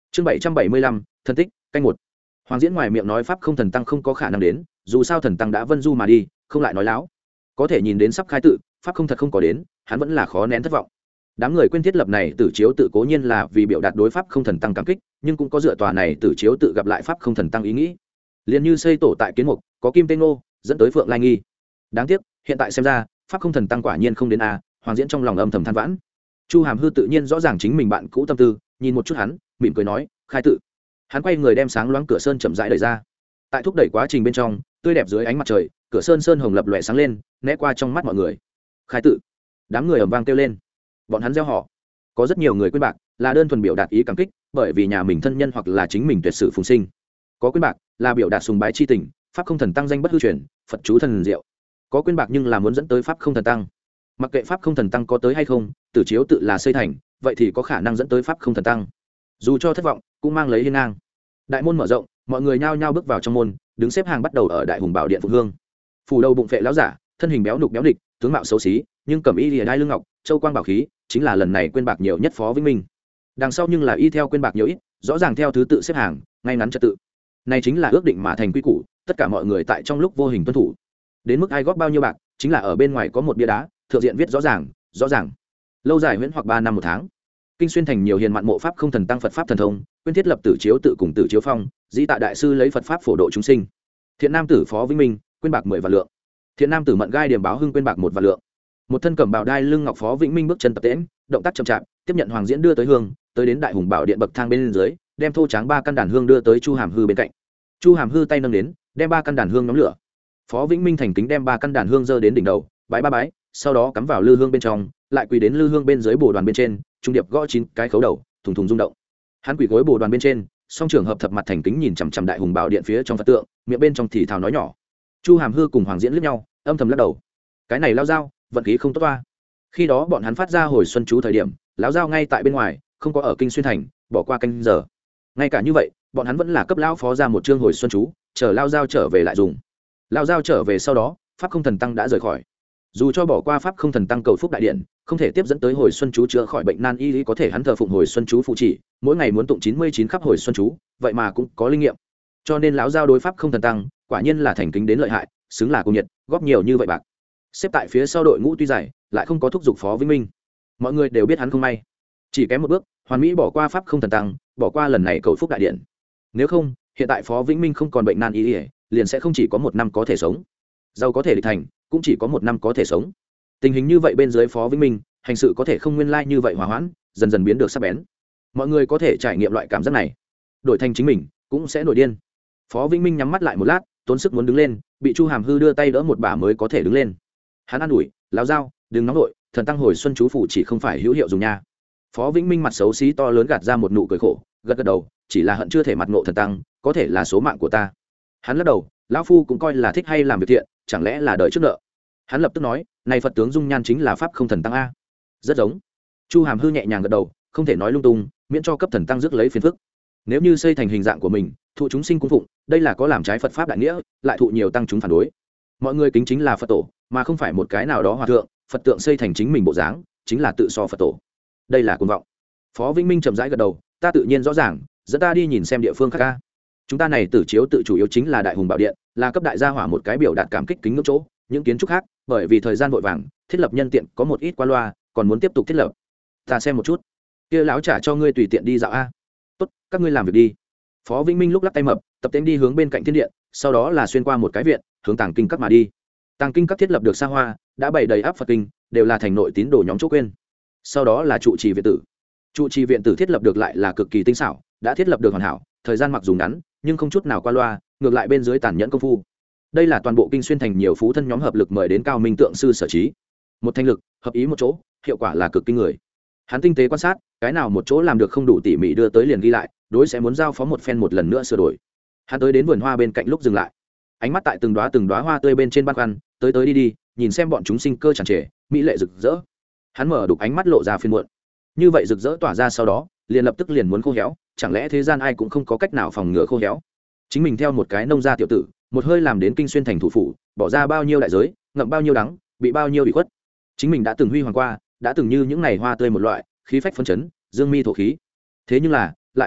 chương bảy trăm bảy mươi lăm thân tích canh một. Hoàng Diễn ngoài miệng nói pháp không thần tăng không có khả năng đến, dù sao thần tăng đã vân du mà đi, không lại nói láo. Có thể nhìn đến sắp khai tự, pháp không thật không có đến, hắn vẫn là khó nén thất vọng. Đám người quên thiết lập này tử chiếu tự cố nhiên là vì biểu đạt đối pháp không thần tăng cảm kích, nhưng cũng có dựa tòa này tử chiếu tự gặp lại pháp không thần tăng ý nghĩ. Liên như xây tổ tại kiến mục, có kim tên ngô, dẫn tới phượng lai nghi. Đáng tiếc, hiện tại xem ra, pháp không thần tăng quả nhiên không đến a. Hoàng Diễn trong lòng âm thầm than vãn. Chu Hàm Hư tự nhiên rõ ràng chính mình bạn cũ tâm tư, nhìn một chút hắn, mỉm cười nói, khai tự. Hắn quay người đem sáng loáng cửa sơn chậm rãi đẩy ra. Tại thúc đẩy quá trình bên trong, tươi đẹp dưới ánh mặt trời, cửa sơn sơn hồng lập lòe sáng lên, né qua trong mắt mọi người. Khai tự. Đám người ầm vang kêu lên. Bọn hắn reo hò. Có rất nhiều người quên bạc, là đơn thuần biểu đạt ý cảm kích, bởi vì nhà mình thân nhân hoặc là chính mình tuyệt sự phùng sinh. Có quên bạc, là biểu đạt sùng bái chi tình, pháp không thần tăng danh bất hư truyền, Phật chú thần diệu. Có quên bạc nhưng là muốn dẫn tới pháp không thần tăng. Mặc kệ pháp không thần tăng có tới hay không, tử chiếu tự là xây thành, vậy thì có khả năng dẫn tới pháp không thần tăng. Dù cho thất vọng, cũng mang lấy hiên ngang. Đại môn mở rộng, mọi người nhao nhao bước vào trong môn, đứng xếp hàng bắt đầu ở đại hùng bảo điện phục hương. Phủ đầu bụng phệ lão giả, thân hình béo nục béo địch, tướng mạo xấu xí, nhưng cầm y lìa đai lưng ngọc, châu quang bảo khí, chính là lần này quên bạc nhiều nhất Phó Vĩnh Minh. Đằng sau nhưng là y theo quên bạc nhiều ít, rõ ràng theo thứ tự xếp hàng, ngay ngắn trật tự. Này chính là ước định mà thành quy củ, tất cả mọi người tại trong lúc vô hình tuân thủ. Đến mức ai góp bao nhiêu bạc, chính là ở bên ngoài có một bia đá, thượng diện viết rõ ràng, rõ ràng. Lâu dài huyễn hoặc ba năm một tháng. Kinh xuyên thành nhiều hiền mạn mộ pháp không thần tăng Phật pháp thần thông, quyên thiết lập tử chiếu tự cùng tử chiếu phong, dĩ tại đại sư lấy Phật pháp phổ độ chúng sinh. Thiện nam tử Phó Vĩnh Minh, quyên bạc mười vạn lượng. Thiện nam tử Mận Gai điểm báo hưng quyên bạc một vạn lượng. Một thân cẩm bào đai lưng ngọc Phó Vĩnh Minh bước chân tập tễnh, động tác chậm chạp, tiếp nhận Hoàng Diễn đưa tới hương, tới đến đại hùng bảo điện bậc thang bên dưới, đem thô tráng ba căn đàn hương đưa tới Chu Hàm Hư bên cạnh. Chu Hàm Hư tay nâng đến, đem ba căn đàn hương nhóm lửa. Phó Vĩnh Minh thành kính đem ba căn đàn hương giơ đến đỉnh đầu, bái ba bái, sau đó cắm vào lư hương bên trong, lại quỳ đến lư hương bên dưới bồ đoàn bên trên, trung điệp gõ chín cái khấu đầu, thùng thùng rung động. Hắn quỳ gối bồ đoàn bên trên, song trường hợp thập mặt thành kính nhìn chằm chằm đại hùng bảo điện phía trong Phật tượng, miệng bên trong thì thào nói nhỏ. Chu Hàm Hư cùng Hoàng Diễn liếc nhau, âm thầm lắc đầu. Cái này lao dao, vận khí không tốt toa. Khi đó bọn hắn phát ra hồi xuân chú thời điểm, lão dao ngay tại bên ngoài, không có ở kinh xuyên thành, bỏ qua canh giờ. Ngay cả như vậy, bọn hắn vẫn là cấp lão phó ra một chương hồi xuân chú, chờ lao dao trở về lại dùng. Lao dao trở về sau đó, pháp không thần tăng đã rời khỏi. Dù cho bỏ qua pháp không thần tăng cầu phúc đại điện, không thể tiếp dẫn tới hồi xuân chú chữa khỏi bệnh nan y lý, có thể hắn thờ phụng hồi xuân chú phụ chỉ, mỗi ngày muốn tụng chín mươi chín khắp hồi xuân chú, vậy mà cũng có linh nghiệm. Cho nên lão giao đối pháp không thần tăng, quả nhiên là thành kính đến lợi hại, xứng là cùng nhiệt, góp nhiều như vậy bạc. Xếp tại phía sau đội ngũ tuy dài, lại không có thúc giục Phó Vĩnh Minh. Mọi người đều biết hắn không may, chỉ kém một bước, hoàn mỹ bỏ qua pháp không thần tăng, bỏ qua lần này cầu phúc đại điện. Nếu không, hiện tại Phó Vĩnh Minh không còn bệnh nan y lý, liền sẽ không chỉ có một năm có thể sống. Giàu có thể địch thành, cũng chỉ có một năm có thể sống. Tình hình như vậy bên dưới Phó Vĩnh Minh, hành sự có thể không nguyên lai như vậy hòa hoãn, dần dần biến được sắc bén. Mọi người có thể trải nghiệm loại cảm giác này, đổi thành chính mình cũng sẽ nổi điên. Phó Vĩnh Minh nhắm mắt lại một lát, tốn sức muốn đứng lên, bị Chu Hàm Hư đưa tay đỡ một bà mới có thể đứng lên. Hắn an ủi, lão giao, đừng nóng nổi, thần tăng hồi xuân chú phủ chỉ không phải hữu hiệu dùng nha. Phó Vĩnh Minh mặt xấu xí to lớn gạt ra một nụ cười khổ, gật gật đầu, chỉ là hận chưa thể mặt ngộ thần tăng, có thể là số mạng của ta. Hắn lắc đầu, lão phu cũng coi là thích hay làm việc thiện, chẳng lẽ là đợi trước nợ. Hắn lập tức nói, này Phật tướng dung nhan chính là pháp không thần tăng a. Rất giống. Chu Hàm Hư nhẹ nhàng gật đầu, không thể nói lung tung, miễn cho cấp thần tăng rước lấy phiền phức. Nếu như xây thành hình dạng của mình, thụ chúng sinh cung phụng, đây là có làm trái Phật pháp đại nghĩa, lại thụ nhiều tăng chúng phản đối. Mọi người kính chính là Phật tổ, mà không phải một cái nào đó hòa thượng, Phật tượng xây thành chính mình bộ dáng, chính là tự so Phật tổ. Đây là cuồng vọng. Phó Vĩnh Minh chậm rãi gật đầu, ta tự nhiên rõ ràng, dẫn ta đi nhìn xem địa phương khác ca. Chúng ta này tử chiếu tự chủ yếu chính là đại hùng bảo điện, là cấp đại gia hỏa một cái biểu đạt cảm kích kính ngưỡng chỗ, những kiến trúc khác, bởi vì thời gian vội vàng, thiết lập nhân tiện có một ít qua loa, còn muốn tiếp tục thiết lập. Ta xem một chút. Kia lão trả cho ngươi tùy tiện đi dạo a. Tốt, các ngươi làm việc đi. Phó Vĩnh Minh lúc lắc tay mập, tập tên đi hướng bên cạnh thiên điện, sau đó là xuyên qua một cái viện, hướng tàng kinh các mà đi. Tàng kinh các thiết lập được xa hoa, đã bày đầy áp Phật kinh, đều là thành nội tín đồ nhóm chỗ quên. Sau đó là trụ trì viện tử. Trụ trì viện tử thiết lập được lại là cực kỳ tinh xảo, đã thiết lập được hoàn hảo, thời gian mặc dù ngắn, nhưng không chút nào qua loa, ngược lại bên dưới tàn nhẫn công phu. Đây là toàn bộ kinh xuyên thành nhiều phú thân nhóm hợp lực mời đến cao minh tượng sư sở trí, một thành lực hợp ý một chỗ, hiệu quả là cực kinh người. Hắn tinh tế quan sát, cái nào một chỗ làm được không đủ tỉ mỉ đưa tới liền ghi lại, đối sẽ muốn giao phó một phen một lần nữa sửa đổi. Hắn tới đến vườn hoa bên cạnh lúc dừng lại, ánh mắt tại từng đóa từng đóa hoa tươi bên trên ban khoăn, tới tới đi đi, nhìn xem bọn chúng sinh cơ tràn trề, mỹ lệ rực rỡ. Hắn mở đục ánh mắt lộ ra phiền muộn. Như vậy rực rỡ tỏa ra sau đó, liền lập tức liền muốn khô héo, chẳng lẽ thế gian ai cũng không có cách nào phòng ngừa khô héo? Chính mình theo một cái nông gia tiểu tử, một hơi làm đến kinh xuyên thành thủ phủ, bỏ ra bao nhiêu đại giới, ngậm bao nhiêu đắng, bị bao nhiêu bị khuất. Chính mình đã từng huy hoàng qua, đã từng như những ngày hoa tươi một loại, khí phách phấn chấn, dương mi thổ khí. Thế nhưng là, lại nhiều bạc,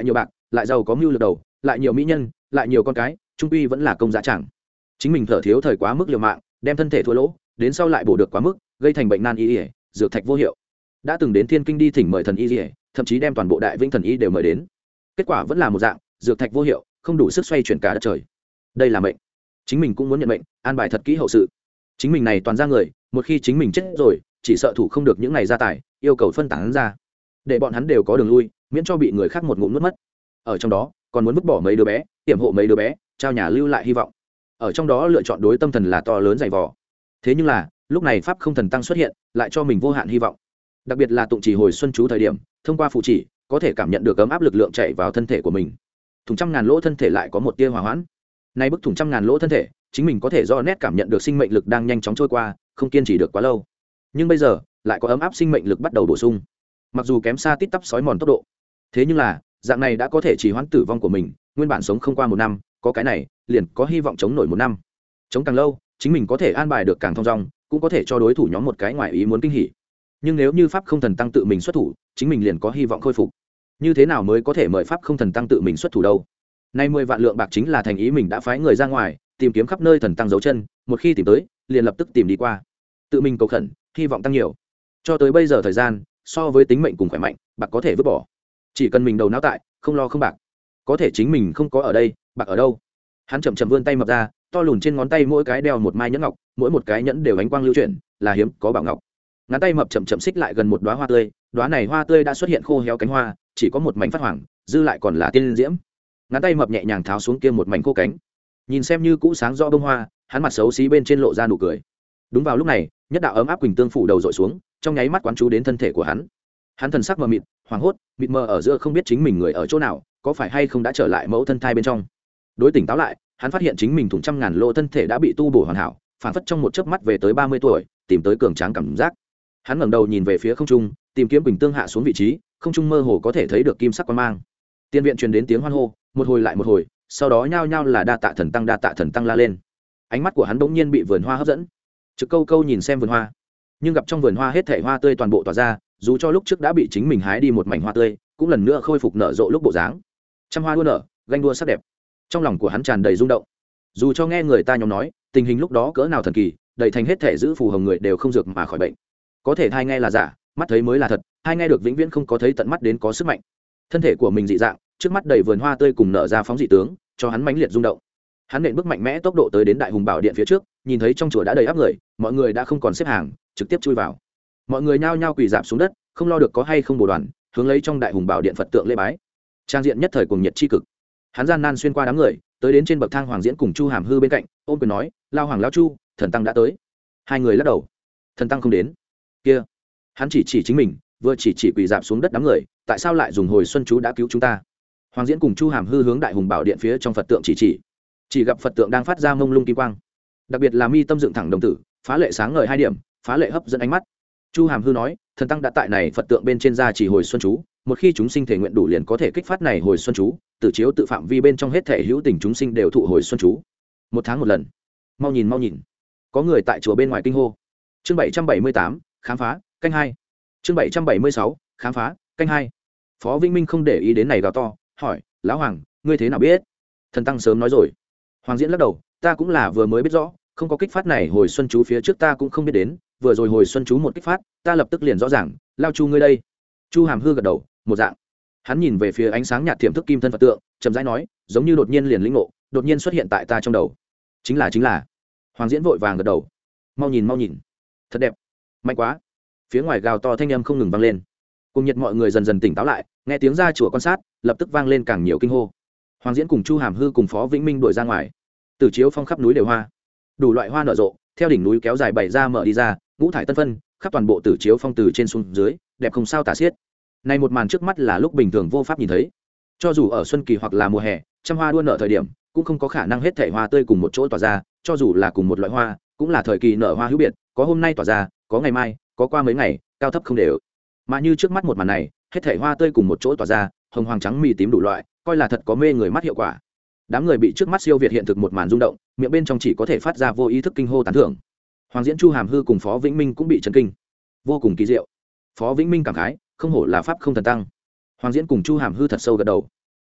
lại giàu có mưu lược đầu, lại nhiều mỹ nhân, lại nhiều con cái, trung quy vẫn là công giá chẳng. Chính mình thở thiếu thời quá mức liều mạng, đem thân thể thua lỗ, đến sau lại bổ được quá mức, gây thành bệnh nan y y, dược thạch vô hiệu. Đã từng đến Thiên Kinh đi thỉnh mời thần y y, thậm chí đem toàn bộ Đại Vĩnh thần y đều mời đến. Kết quả vẫn là một dạng, dược thạch vô hiệu, không đủ sức xoay chuyển cả đất trời. Đây là mệnh. Chính mình cũng muốn nhận mệnh, an bài thật kỹ hậu sự. Chính mình này toàn ra người, một khi chính mình chết rồi, chỉ sợ thủ không được những này gia tài, yêu cầu phân tán ra, để bọn hắn đều có đường lui, miễn cho bị người khác một ngụm nuốt mất. Ở trong đó, còn muốn vứt bỏ mấy đứa bé, tiềm hộ mấy đứa bé, trao nhà lưu lại hy vọng. Ở trong đó lựa chọn đối tâm thần là to lớn dày vò. Thế nhưng là, lúc này pháp không thần tăng xuất hiện, lại cho mình vô hạn hy vọng. Đặc biệt là tụng chỉ hồi xuân chú thời điểm, thông qua phù chỉ, có thể cảm nhận được ấm áp lực lượng chạy vào thân thể của mình. Thùng trăm ngàn lỗ thân thể lại có một tia hòa hoãn. Nay bức thùng trăm ngàn lỗ thân thể, chính mình có thể do nét cảm nhận được sinh mệnh lực đang nhanh chóng trôi qua, không kiên trì được quá lâu. Nhưng bây giờ, lại có ấm áp sinh mệnh lực bắt đầu bổ sung. Mặc dù kém xa tít tắp sói mòn tốc độ, thế nhưng là, dạng này đã có thể trì hoãn tử vong của mình, nguyên bản sống không qua một năm, có cái này, liền có hy vọng chống nổi một năm. Chống càng lâu, chính mình có thể an bài được càng thong dong, cũng có thể cho đối thủ nhóm một cái ngoài ý muốn kinh hỉ. Nhưng nếu như pháp không thần tăng tự mình xuất thủ, chính mình liền có hy vọng khôi phục. Như thế nào mới có thể mời pháp không thần tăng tự mình xuất thủ đâu? Nay mười vạn lượng bạc chính là thành ý mình đã phái người ra ngoài, tìm kiếm khắp nơi thần tăng dấu chân, một khi tìm tới, liền lập tức tìm đi qua. Tự mình cầu khẩn, hy vọng tăng nhiều. Cho tới bây giờ thời gian, so với tính mệnh cùng khỏe mạnh, bạc có thể vứt bỏ. Chỉ cần mình đầu não tại, không lo không bạc. Có thể chính mình không có ở đây, bạc ở đâu? Hắn chậm chậm vươn tay mập ra, to lùn trên ngón tay mỗi cái đeo một mai nhẫn ngọc, mỗi một cái nhẫn đều ánh quang lưu chuyển, là hiếm có bảo ngọc. Ngón tay mập chậm chậm xích lại gần một đóa hoa tươi, đóa này hoa tươi đã xuất hiện khô héo cánh hoa, chỉ có một mảnh phát hoàng, dư lại còn là tiên diễm. Ngón tay mập nhẹ nhàng tháo xuống kia một mảnh khô cánh, nhìn xem như cũ sáng rõ bông hoa, hắn mặt xấu xí bên trên lộ ra nụ cười. Đúng vào lúc này, nhất đạo ấm áp quỳnh tương phủ đầu dội xuống, trong nháy mắt quán chú đến thân thể của hắn. Hắn thần sắc mờ mịt, hoảng hốt, mịt mờ ở giữa không biết chính mình người ở chỗ nào, có phải hay không đã trở lại mẫu thân thai bên trong. Đối tỉnh táo lại, hắn phát hiện chính mình thủng trăm ngàn lỗ thân thể đã bị tu bổ hoàn hảo, phản phất trong một chớp mắt về tới ba mươi tuổi, tìm tới cường tráng cảm giác. Hắn ngẩng đầu nhìn về phía không trung, tìm kiếm quỳnh tương hạ xuống vị trí, không trung mơ hồ có thể thấy được kim sắc quang mang. Tiên viện truyền đến tiếng hoan hô, một hồi lại một hồi, sau đó nhao nhao là đa tạ thần tăng đa tạ thần tăng la lên. Ánh mắt của hắn bỗng nhiên bị vườn hoa hấp dẫn, trực câu câu nhìn xem vườn hoa, nhưng gặp trong vườn hoa hết thảy hoa tươi toàn bộ tỏa ra, dù cho lúc trước đã bị chính mình hái đi một mảnh hoa tươi, cũng lần nữa khôi phục nở rộ lúc bộ dáng. Trăm hoa đua nở, ganh đua sắc đẹp. Trong lòng của hắn tràn đầy rung động. Dù cho nghe người ta nhóm nói, tình hình lúc đó cỡ nào thần kỳ, đầy thành hết thể giữ phù hồng người đều không dược mà khỏi bệnh. Có thể thai nghe là giả, mắt thấy mới là thật, hai nghe được vĩnh viễn không có thấy tận mắt đến có sức mạnh. Thân thể của mình dị dạng, trước mắt đầy vườn hoa tươi cùng nở ra phóng dị tướng, cho hắn mãnh liệt rung động. Hắn nện bước mạnh mẽ tốc độ tới đến Đại Hùng Bảo Điện phía trước, nhìn thấy trong chùa đã đầy áp người, mọi người đã không còn xếp hàng, trực tiếp chui vào. Mọi người nhao nhao quỳ rạp xuống đất, không lo được có hay không bổ đoàn, hướng lấy trong Đại Hùng Bảo Điện Phật tượng lễ bái. Trang diện nhất thời cuồng nhiệt chi cực. Hắn gian nan xuyên qua đám người, tới đến trên bậc thang Hoàng Diễn cùng Chu Hàm Hư bên cạnh, ôm quyền nói: "Lao Hoàng lão Chu, thần tăng đã tới." Hai người lắc đầu. Thần tăng không đến. Kia. Hắn chỉ chỉ chính mình, vừa chỉ chỉ quỳ rạp xuống đất đám người, tại sao lại dùng hồi xuân chú đã cứu chúng ta? Hoàng Diễn cùng Chu Hàm Hư hướng Đại Hùng Bảo Điện phía trong Phật tượng chỉ chỉ. Chỉ gặp Phật tượng đang phát ra mông lung kim quang, đặc biệt là mi tâm dựng thẳng đồng tử, phá lệ sáng ngời hai điểm, phá lệ hấp dẫn ánh mắt. Chu Hàm Hư nói: "Thần tăng đã tại này Phật tượng bên trên ra chỉ hồi xuân chú, một khi chúng sinh thể nguyện đủ liền có thể kích phát này hồi xuân chú, tự chiếu tự phạm vi bên trong hết thể hữu tình chúng sinh đều thụ hồi xuân chú. Một tháng một lần. Mau nhìn mau nhìn." Có người tại chùa bên ngoài kinh hô. Chương bảy trăm bảy mươi tám, khám phá, canh hai. Chương bảy trăm bảy mươi sáu, khám phá, canh hai. Phó Vĩnh Minh không để ý đến này gào to, hỏi: "Lão Hoàng, ngươi thế nào biết?" Thần tăng sớm nói rồi. Hoàng Diễn lắc đầu: "Ta cũng là vừa mới biết rõ, không có kích phát này hồi xuân chú phía trước ta cũng không biết đến, vừa rồi hồi xuân chú một kích phát, ta lập tức liền rõ ràng, Lao Chu ngươi đây." Chu Hàm Hư gật đầu, một dạng. Hắn nhìn về phía ánh sáng nhạt thiểm thức kim thân Phật tượng, chậm rãi nói: "Giống như đột nhiên liền lĩnh ngộ, đột nhiên xuất hiện tại ta trong đầu." "Chính là chính là." Hoàng Diễn vội vàng gật đầu. "Mau nhìn mau nhìn, thật đẹp, mạnh quá." Phía ngoài gào to thanh âm không ngừng vang lên. Cùng nhiệt mọi người dần dần tỉnh táo lại, nghe tiếng ra chùa quan sát, lập tức vang lên càng nhiều kinh hô. Hoàng Diễn cùng Chu Hàm Hư cùng Phó Vĩnh Minh đuổi ra ngoài. Từ chiếu phong khắp núi đều hoa, đủ loại hoa nở rộ, theo đỉnh núi kéo dài bảy ra mở đi ra, ngũ thải tân phân, khắp toàn bộ Tử Chiếu Phong từ trên xuống dưới, đẹp không sao tả xiết. Này một màn trước mắt là lúc bình thường vô pháp nhìn thấy. Cho dù ở xuân kỳ hoặc là mùa hè, trăm hoa đua nở thời điểm, cũng không có khả năng hết thảy hoa tươi cùng một chỗ tỏa ra, cho dù là cùng một loại hoa, cũng là thời kỳ nở hoa hữu biệt, có hôm nay tỏa ra, có ngày mai, có qua mấy ngày, cao thấp không đều. Mà như trước mắt một màn này, hết thảy hoa tươi cùng một chỗ tỏa ra, hồng hoàng trắng mì tím đủ loại, coi là thật có mê người mắt hiệu quả. Đám người bị trước mắt siêu việt hiện thực một màn rung động, miệng bên trong chỉ có thể phát ra vô ý thức kinh hô tán thưởng. Hoàng Diễn, Chu Hàm Hư cùng Phó Vĩnh Minh cũng bị chấn kinh, vô cùng kỳ diệu. Phó Vĩnh Minh cảm khái, không hổ là pháp không thần tăng. Hoàng Diễn cùng Chu Hàm Hư thật sâu gật đầu.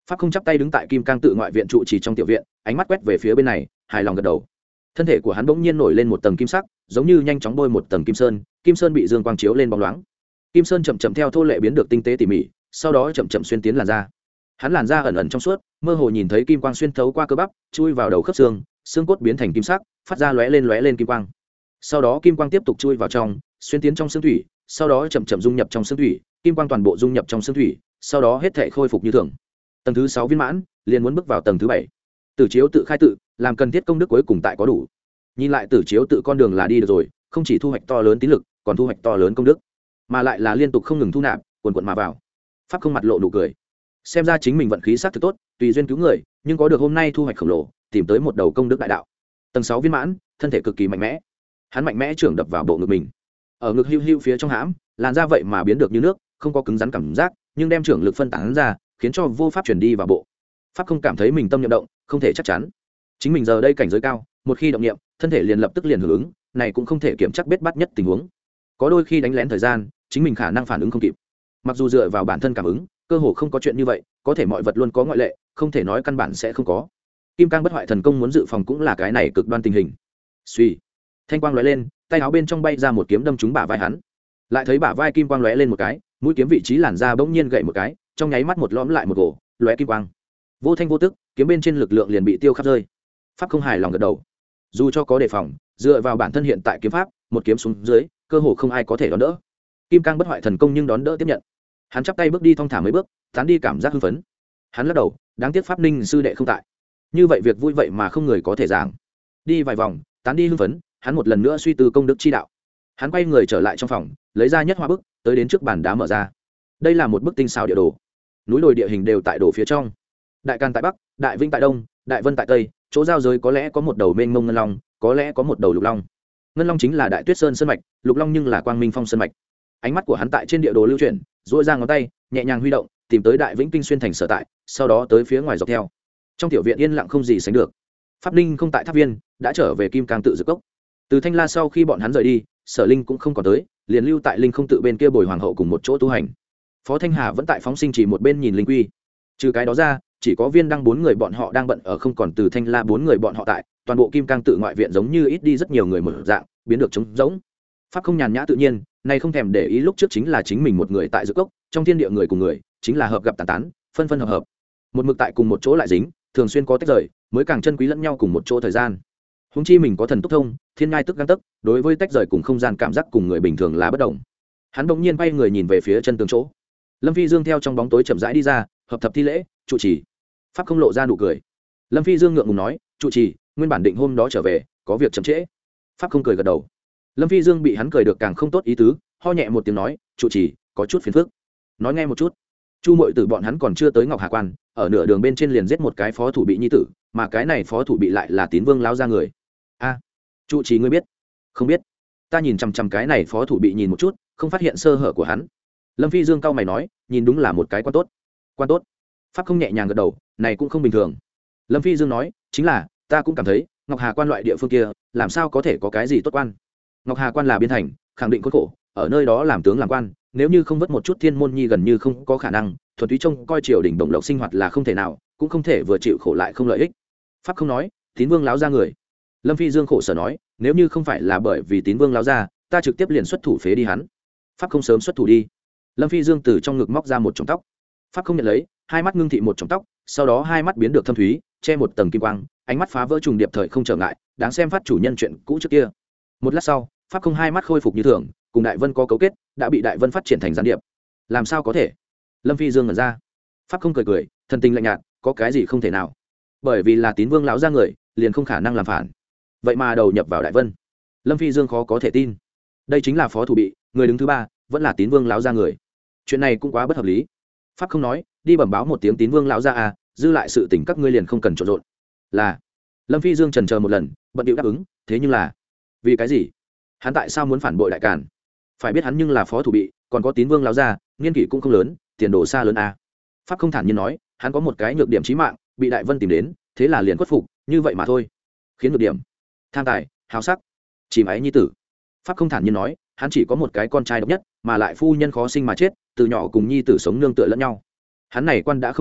pháp không chắp tay đứng tại kim cang tự ngoại viện trụ trì trong tiểu viện, ánh mắt quét về phía bên này, hài lòng gật đầu. Thân thể của hắn bỗng nhiên nổi lên một tầng kim sắc, giống như nhanh chóng bôi một tầng kim sơn, kim sơn bị dương quang chiếu lên bóng loáng. Kim sơn chậm chậm theo thô lệ biến được tinh tế tỉ mỉ, sau đó chậm chậm xuyên tiến làn da. Hắn làn da ẩn ẩn trong suốt, mơ hồ nhìn thấy kim quang xuyên thấu qua cơ bắp, chui vào đầu khớp xương, xương cốt biến thành kim sắc, phát ra lóe lên lóe lên kim quang. Sau đó kim quang tiếp tục chui vào trong, xuyên tiến trong xương thủy, sau đó chậm chậm dung nhập trong xương thủy, kim quang toàn bộ dung nhập trong xương thủy, sau đó hết thảy khôi phục như thường. Tầng thứ sáu viên mãn, liền muốn bước vào tầng thứ bảy. Tử chiếu tự khai tự, làm cần thiết công đức cuối cùng tại có đủ. Nhìn lại tử chiếu tự con đường là đi được rồi, không chỉ thu hoạch to lớn tín lực, còn thu hoạch to lớn công đức, mà lại là liên tục không ngừng thu nạp, quần quần mà vào. Pháp không mặt lộ nụ cười, xem ra chính mình vận khí sắc thực tốt, tùy duyên cứu người, nhưng có được hôm nay thu hoạch khổng lồ, tìm tới một đầu công đức đại đạo. Tầng sáu viên mãn, thân thể cực kỳ mạnh mẽ, hắn mạnh mẽ trưởng đập vào bộ ngực mình, ở ngực hưu hưu phía trong hãm, làn da vậy mà biến được như nước, không có cứng rắn cảm giác, nhưng đem trưởng lực phân tán ra, khiến cho vô pháp chuyển đi vào bộ. Pháp không cảm thấy mình tâm niệm động, không thể chắc chắn. Chính mình giờ đây cảnh giới cao, một khi động niệm, thân thể liền lập tức liền hưởng ứng, này cũng không thể kiểm chắc biết bắt nhất tình huống. Có đôi khi đánh lén thời gian, chính mình khả năng phản ứng không kịp. Mặc dù dựa vào bản thân cảm ứng, cơ hồ không có chuyện như vậy, có thể mọi vật luôn có ngoại lệ, không thể nói căn bản sẽ không có. Kim cang bất hoại thần công muốn dự phòng cũng là cái này cực đoan tình hình. Suy, thanh quang lóe lên, tay áo bên trong bay ra một kiếm đâm trúng bả vai hắn. Lại thấy bả vai kim quang lóe lên một cái, mũi kiếm vị trí làn da bỗng nhiên gậy một cái, trong nháy mắt một lõm lại một gỗ, lóe kim quang. Vô thanh vô tức, kiếm bên trên lực lượng liền bị tiêu khắp rơi. Pháp không hài lòng gật đầu. Dù cho có đề phòng, dựa vào bản thân hiện tại kiếm pháp, một kiếm xuống dưới, cơ hồ không ai có thể đón đỡ. Kim cang bất hoại thần công nhưng đón đỡ tiếp nhận. Hắn chắp tay bước đi thong thả mấy bước, tán đi cảm giác hưng phấn. Hắn lắc đầu, đáng tiếc pháp ninh sư đệ không tại. Như vậy việc vui vậy mà không người có thể giảng. Đi vài vòng, tán đi hưng phấn, hắn một lần nữa suy tư công đức chi đạo. Hắn quay người trở lại trong phòng, lấy ra nhất hoa bức, tới đến trước bàn đá mở ra. Đây là một bức tinh xảo địa đồ. Núi đồi địa hình đều tại đồ phía trong. Đại Càn tại bắc, Đại Vinh tại đông, Đại Vân tại tây, chỗ giao giới có lẽ có một đầu mênh mông ngân long, có lẽ có một đầu lục long. Ngân long chính là Đại Tuyết Sơn sơn mạch, lục long nhưng là Quang Minh Phong sơn mạch. Ánh mắt của hắn tại trên địa đồ lưu chuyển, duỗi ra ngón tay, nhẹ nhàng huy động, tìm tới Đại Vĩnh Kinh xuyên thành sở tại, sau đó tới phía ngoài dọc theo. Trong tiểu viện yên lặng không gì sánh được. Pháp Ninh không tại tháp viên, đã trở về Kim Cang tự dược cốc. Từ Thanh La sau khi bọn hắn rời đi, Sở Linh cũng không còn tới, liền lưu tại Linh không tự bên kia bồi hoàng hậu cùng một chỗ tu hành. Phó Thanh Hà vẫn tại phóng sinh chỉ một bên nhìn linh quy. Trừ cái đó ra, chỉ có Viên Đăng bốn người bọn họ đang bận ở, không còn Từ Thanh La bốn người bọn họ tại, toàn bộ Kim Cang tự ngoại viện giống như ít đi rất nhiều người mở dạng, biến được trống rỗng. Pháp không nhàn nhã tự nhiên, này không thèm để ý lúc trước chính là chính mình một người tại dược cốc, trong thiên địa người cùng người, chính là hợp gặp tán tán, phân phân hợp hợp. Một mực tại cùng một chỗ lại dính, thường xuyên có tách rời, mới càng chân quý lẫn nhau cùng một chỗ thời gian. Huống chi mình có thần túc thông, thiên ngai tức găng tức, đối với tách rời cùng không gian cảm giác cùng người bình thường là bất đồng. Hắn bỗng nhiên quay người nhìn về phía chân tường chỗ. Lâm Phi Dương theo trong bóng tối chậm rãi đi ra, hợp thập thi lễ, trụ trì. Pháp không lộ ra nụ cười. Lâm Phi Dương ngượng ngùng nói, trụ trì, nguyên bản định hôm đó trở về, có việc chậm trễ. Pháp không cười gật đầu. Lâm Phi Dương bị hắn cười được càng không tốt ý tứ, ho nhẹ một tiếng nói, trụ trì, có chút phiền phức. Nói nghe một chút. Chu Mội Tử bọn hắn còn chưa tới Ngọc Hà Quan, ở nửa đường bên trên liền giết một cái phó thủ bị nhi tử, mà cái này phó thủ bị lại là Tín Vương lão gia người. A, à, trụ trì ngươi biết? Không biết. Ta nhìn chằm chằm cái này phó thủ bị nhìn một chút, không phát hiện sơ hở của hắn. Lâm Phi Dương cau mày nói, nhìn đúng là một cái quan tốt. Quan tốt? Pháp không nhẹ nhàng gật đầu, này cũng không bình thường. Lâm Phi Dương nói, chính là, ta cũng cảm thấy, Ngọc Hà Quan loại địa phương kia, làm sao có thể có cái gì tốt quan? Ngọc Hà Quan là biên thành, khẳng định khốn khổ, ở nơi đó làm tướng làm quan, nếu như không vớt một chút thiên môn nhi gần như không có khả năng, thuần túy trông coi triều đình đồng lộc sinh hoạt là không thể nào, cũng không thể vừa chịu khổ lại không lợi ích. Pháp không nói, Tín Vương láo ra người. Lâm Phi Dương khổ sở nói, nếu như không phải là bởi vì Tín Vương láo ra, ta trực tiếp liền xuất thủ phế đi hắn. Pháp không sớm xuất thủ đi. Lâm Phi Dương từ trong ngực móc ra một chồng tóc. Pháp không nhận lấy, hai mắt ngưng thị một chồng tóc, sau đó hai mắt biến được thâm thúy, che một tầng kim quang, ánh mắt phá vỡ trùng điệp thời không trở ngại, đáng xem phát chủ nhân chuyện cũ trước kia. Một lát sau, Pháp không hai mắt khôi phục như thường, cùng Đại Vân có cấu kết, đã bị Đại Vân phát triển thành gián điệp. Làm sao có thể? Lâm Phi Dương ngẩn ra. Pháp không cười cười, thần tình lạnh nhạt, có cái gì không thể nào? Bởi vì là Tín Vương lão ra người, liền không khả năng làm phản. Vậy mà đầu nhập vào Đại Vân. Lâm Phi Dương khó có thể tin. Đây chính là phó thủ bị, người đứng thứ ba, vẫn là Tín Vương lão ra người. Chuyện này cũng quá bất hợp lý. Pháp không nói, đi bẩm báo một tiếng Tín Vương lão ra à, dư lại sự tình các ngươi liền không cần trộn rộn. Là. Lâm Phi Dương chần chờ một lần, bận điệu đáp ứng, thế nhưng là, vì cái gì? Hắn tại sao muốn phản bội Đại Càn? Phải biết hắn nhưng là phó thủ bị, còn có Tín Vương lão gia, niên kỷ cũng không lớn, tiền đồ xa lớn a. Pháp không thản nhiên nói, hắn có một cái nhược điểm chí mạng, bị Đại Vân tìm đến, thế là liền khuất phục, như vậy mà thôi. Khiến nhược điểm, tham tài, hào sắc, chìm ái nhi tử. Pháp không thản nhiên nói, hắn chỉ có một cái con trai độc nhất, mà lại phu nhân khó sinh mà chết, từ nhỏ cùng nhi tử sống nương tựa lẫn nhau. Hắn này quan đã không nhỏ,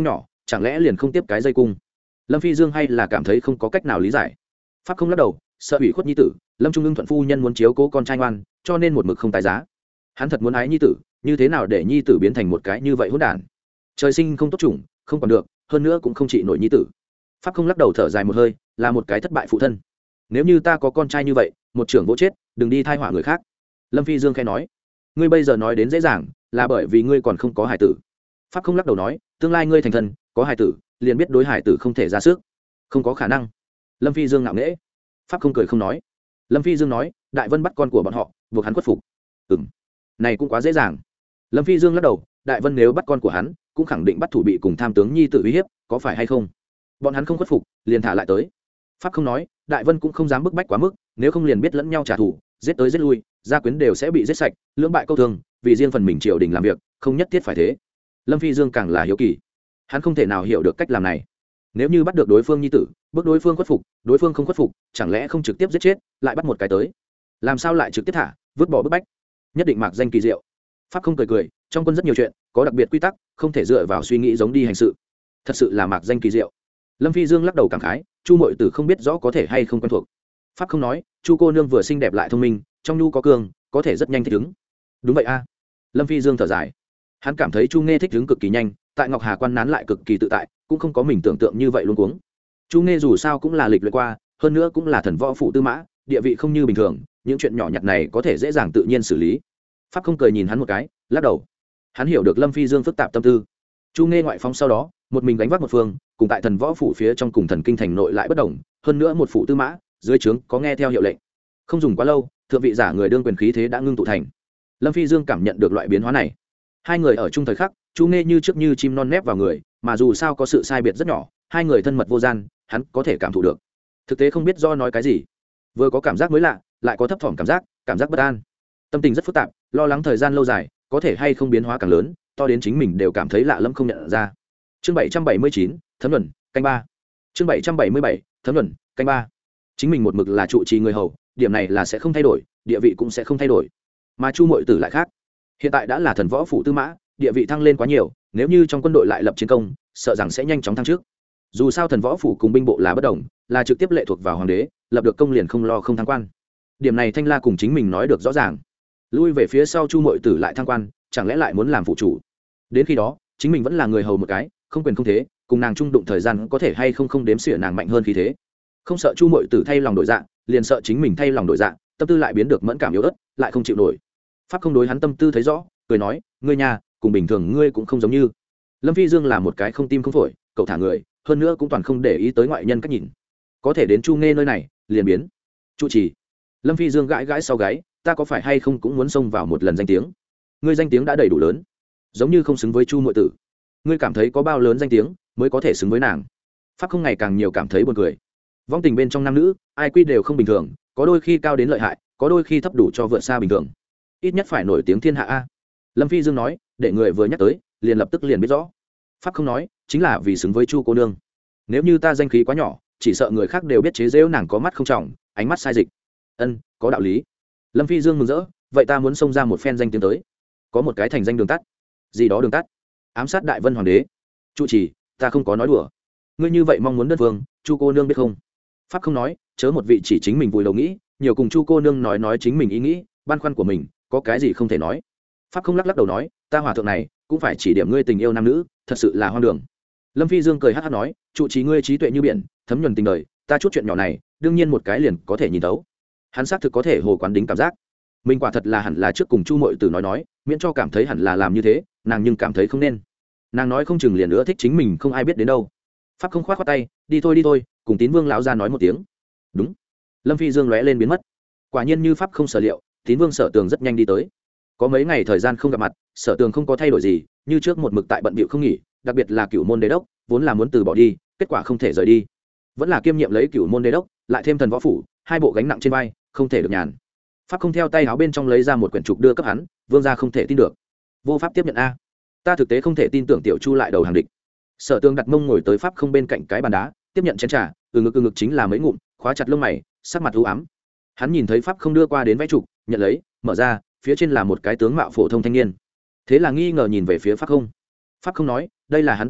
chẳng lẽ liền không tiếp cái dây cung? Lâm Phi Dương hay là cảm thấy không có cách nào lý giải. Pháp không lắc đầu, sợ ủy khuất nhi tử, Lâm Trung Ưng thuận phu nhân muốn chiếu cố con trai ngoan, cho nên một mực không tái giá. Hắn thật muốn ái nhi tử, như thế nào để nhi tử biến thành một cái như vậy hỗn đản? Trời sinh không tốt chủng, không còn được, hơn nữa cũng không trị nổi nhi tử. Pháp không lắc đầu thở dài một hơi, là một cái thất bại phụ thân. Nếu như ta có con trai như vậy, một trưởng vỗ chết, đừng đi thai họa người khác. Lâm Phi Dương khẽ nói, ngươi bây giờ nói đến dễ dàng, là bởi vì ngươi còn không có hài tử. Pháp không lắc đầu nói, tương lai ngươi thành thân, có hài tử, liền biết đối hài tử không thể ra sức, không có khả năng. Lâm Phi Dương ngạo nghễ. Pháp không cười không nói. Lâm Phi Dương nói, Đại Vân bắt con của bọn họ, buộc hắn khuất phục. Ừm, này cũng quá dễ dàng. Lâm Phi Dương lắc đầu, Đại Vân nếu bắt con của hắn, cũng khẳng định bắt thủ bị cùng tham tướng nhi tử uy hiếp, có phải hay không? Bọn hắn không khuất phục, liền thả lại tới. Pháp không nói, Đại Vân cũng không dám bức bách quá mức, nếu không liền biết lẫn nhau trả thù, giết tới giết lui, gia quyến đều sẽ bị giết sạch, lưỡng bại câu thương, vì riêng phần mình triều đình làm việc, không nhất thiết phải thế. Lâm Phi Dương càng là hiếu kỳ, hắn không thể nào hiểu được cách làm này. Nếu như bắt được đối phương nhi tử, bức đối phương khuất phục, đối phương không khuất phục, chẳng lẽ không trực tiếp giết chết, lại bắt một cái tới? Làm sao lại trực tiếp thả, vứt bỏ bức bách? Nhất định mạc danh kỳ diệu. Pháp không cười cười, trong quân rất nhiều chuyện, có đặc biệt quy tắc, không thể dựa vào suy nghĩ giống đi hành sự. Thật sự là mạc danh kỳ diệu. Lâm Phi Dương lắc đầu cảm khái, Chu muội tử không biết rõ có thể hay không quen thuộc. Pháp không nói, Chu cô nương vừa xinh đẹp lại thông minh, trong nhu có cường, có thể rất nhanh thích ứng. Đúng vậy a. Lâm Phi Dương thở dài, hắn cảm thấy Chu Nghe thích ứng cực kỳ nhanh, tại Ngọc Hà quan nán lại cực kỳ tự tại, cũng không có mình tưởng tượng như vậy luôn cuống. Chu Nghe dù sao cũng là lịch luyện qua, hơn nữa cũng là thần võ phụ tư mã, địa vị không như bình thường, những chuyện nhỏ nhặt này có thể dễ dàng tự nhiên xử lý. Pháp không cười nhìn hắn một cái, lắc đầu. Hắn hiểu được Lâm Phi Dương phức tạp tâm tư. Chu Nghe ngoại phóng sau đó, một mình gánh vác một phương, cùng tại thần võ phủ phía trong cùng thần kinh thành nội lại bất đồng, hơn nữa một phụ tư mã, dưới trướng có nghe theo hiệu lệnh. Không dùng quá lâu, thượng vị giả người đương quyền khí thế đã ngưng tụ thành. Lâm Phi Dương cảm nhận được loại biến hóa này. Hai người ở chung thời khắc, Chu Nghe như trước như chim non nép vào người, mà dù sao có sự sai biệt rất nhỏ, hai người thân mật vô gian, hắn có thể cảm thụ được. Thực tế không biết do nói cái gì, vừa có cảm giác mới lạ, lại có thấp thỏm cảm giác, cảm giác bất an. Tâm tình rất phức tạp, lo lắng thời gian lâu dài, có thể hay không biến hóa càng lớn, to đến chính mình đều cảm thấy lạ lẫm không nhận ra. Chương bảy trăm bảy mươi chín, thấm luận, canh ba. Chương bảy trăm bảy mươi bảy, thấm luận, canh ba. Chính mình một mực là trụ trì người hầu, điểm này là sẽ không thay đổi, địa vị cũng sẽ không thay đổi. Mà Chu muội tử lại khác, hiện tại đã là thần võ phủ tư mã, địa vị thăng lên quá nhiều, nếu như trong quân đội lại lập chiến công, sợ rằng sẽ nhanh chóng thăng trước. Dù sao thần võ phủ cùng binh bộ là bất đồng, là trực tiếp lệ thuộc vào hoàng đế, lập được công liền không lo không thăng quan. Điểm này Thanh La cùng chính mình nói được rõ ràng. Lui về phía sau Chu muội tử lại thăng quan, chẳng lẽ lại muốn làm phụ chủ? Đến khi đó, chính mình vẫn là người hầu một cái, không quyền không thế, cùng nàng chung đụng thời gian có thể hay không không đếm xỉa nàng mạnh hơn khí thế. Không sợ Chu muội tử thay lòng đổi dạ, liền sợ chính mình thay lòng đổi dạ, tâm tư lại biến được mẫn cảm yếu ớt, lại không chịu nổi. Pháp không đối hắn tâm tư thấy rõ, cười nói, ngươi nhà, cùng bình thường ngươi cũng không giống như. Lâm Phi Dương là một cái không tim không phổi, cậu thả người, hơn nữa cũng toàn không để ý tới ngoại nhân cách nhìn. Có thể đến Chu Nghe nơi này, liền biến. Chu trì. Lâm Phi Dương gãi gãi sau gáy, ta có phải hay không cũng muốn xông vào một lần danh tiếng. Ngươi danh tiếng đã đầy đủ lớn, giống như không xứng với Chu muội tử. Ngươi cảm thấy có bao lớn danh tiếng mới có thể xứng với nàng? Pháp không ngày càng nhiều cảm thấy buồn cười. Vong tình bên trong nam nữ, ai quy đều không bình thường, có đôi khi cao đến lợi hại, có đôi khi thấp đủ cho vượt xa bình thường. Ít nhất phải nổi tiếng thiên hạ a. Lâm Phi Dương nói, để người vừa nhắc tới, liền lập tức liền biết rõ. Pháp không nói, chính là vì xứng với Chu cô nương. Nếu như ta danh khí quá nhỏ, chỉ sợ người khác đều biết chế giễu nàng có mắt không trọng, ánh mắt sai dịch. Ân, có đạo lý. Lâm Phi Dương mừng rỡ, vậy ta muốn xông ra một phen danh tiếng tới. Có một cái thành danh đường tắt. Gì đó đường tắt? Ám sát Đại Vân hoàng đế. Chu trì, ta không có nói đùa. Ngươi như vậy mong muốn đất vương, Chu cô nương biết không? Pháp không nói, chớ một vị chỉ chính mình vùi đầu nghĩ, nhiều cùng Chu cô nương nói nói chính mình ý nghĩ, băn khoăn của mình, có cái gì không thể nói. Pháp không lắc lắc đầu nói, ta hòa thượng này cũng phải chỉ điểm ngươi tình yêu nam nữ, thật sự là hoang đường. Lâm Phi Dương cười hát hát nói, trụ trí ngươi trí tuệ như biển, thấm nhuần tình đời, ta chút chuyện nhỏ này đương nhiên một cái liền có thể nhìn thấu. Hắn xác thực có thể hồ quán đính cảm giác, mình quả thật là hẳn là trước cùng Chu muội tử nói nói, miễn cho cảm thấy hẳn là làm như thế, nàng nhưng cảm thấy không nên. Nàng nói không chừng liền nữa thích chính mình không ai biết đến đâu. Pháp không khoát khoát tay, đi thôi đi thôi, cùng Tín Vương lão ra nói một tiếng. Đúng. Lâm Phi Dương lóe lên biến mất. Quả nhiên như Pháp không sở liệu, Tín Vương Sở Tường rất nhanh đi tới. Có mấy ngày thời gian không gặp mặt, Sở Tường không có thay đổi gì, như trước một mực tại bận bịu không nghỉ, đặc biệt là Cửu Môn Đế đốc, vốn là muốn từ bỏ đi, kết quả không thể rời đi. Vẫn là kiêm nhiệm lấy Cửu Môn Đế đốc, lại thêm thần võ phủ, hai bộ gánh nặng trên vai, không thể được nhàn. Pháp không theo tay áo bên trong lấy ra một quyển trục đưa cấp hắn, Vương gia không thể tin được. Vô pháp tiếp nhận a. Ta thực tế không thể tin tưởng Tiểu Chu lại đầu hàng địch. Sở Tường đặt mông ngồi tới Pháp không bên cạnh cái bàn đá, tiếp nhận chén trà, từ ngực từ ngực chính là mấy ngụm, khóa chặt lông mày, sắc mặt u ám. Hắn nhìn thấy Pháp không đưa qua đến vẽ trục, nhận lấy, mở ra, phía trên là một cái tướng mạo phổ thông thanh niên. Thế là nghi ngờ nhìn về phía Pháp không. Pháp không nói, đây là hắn tâm phúc,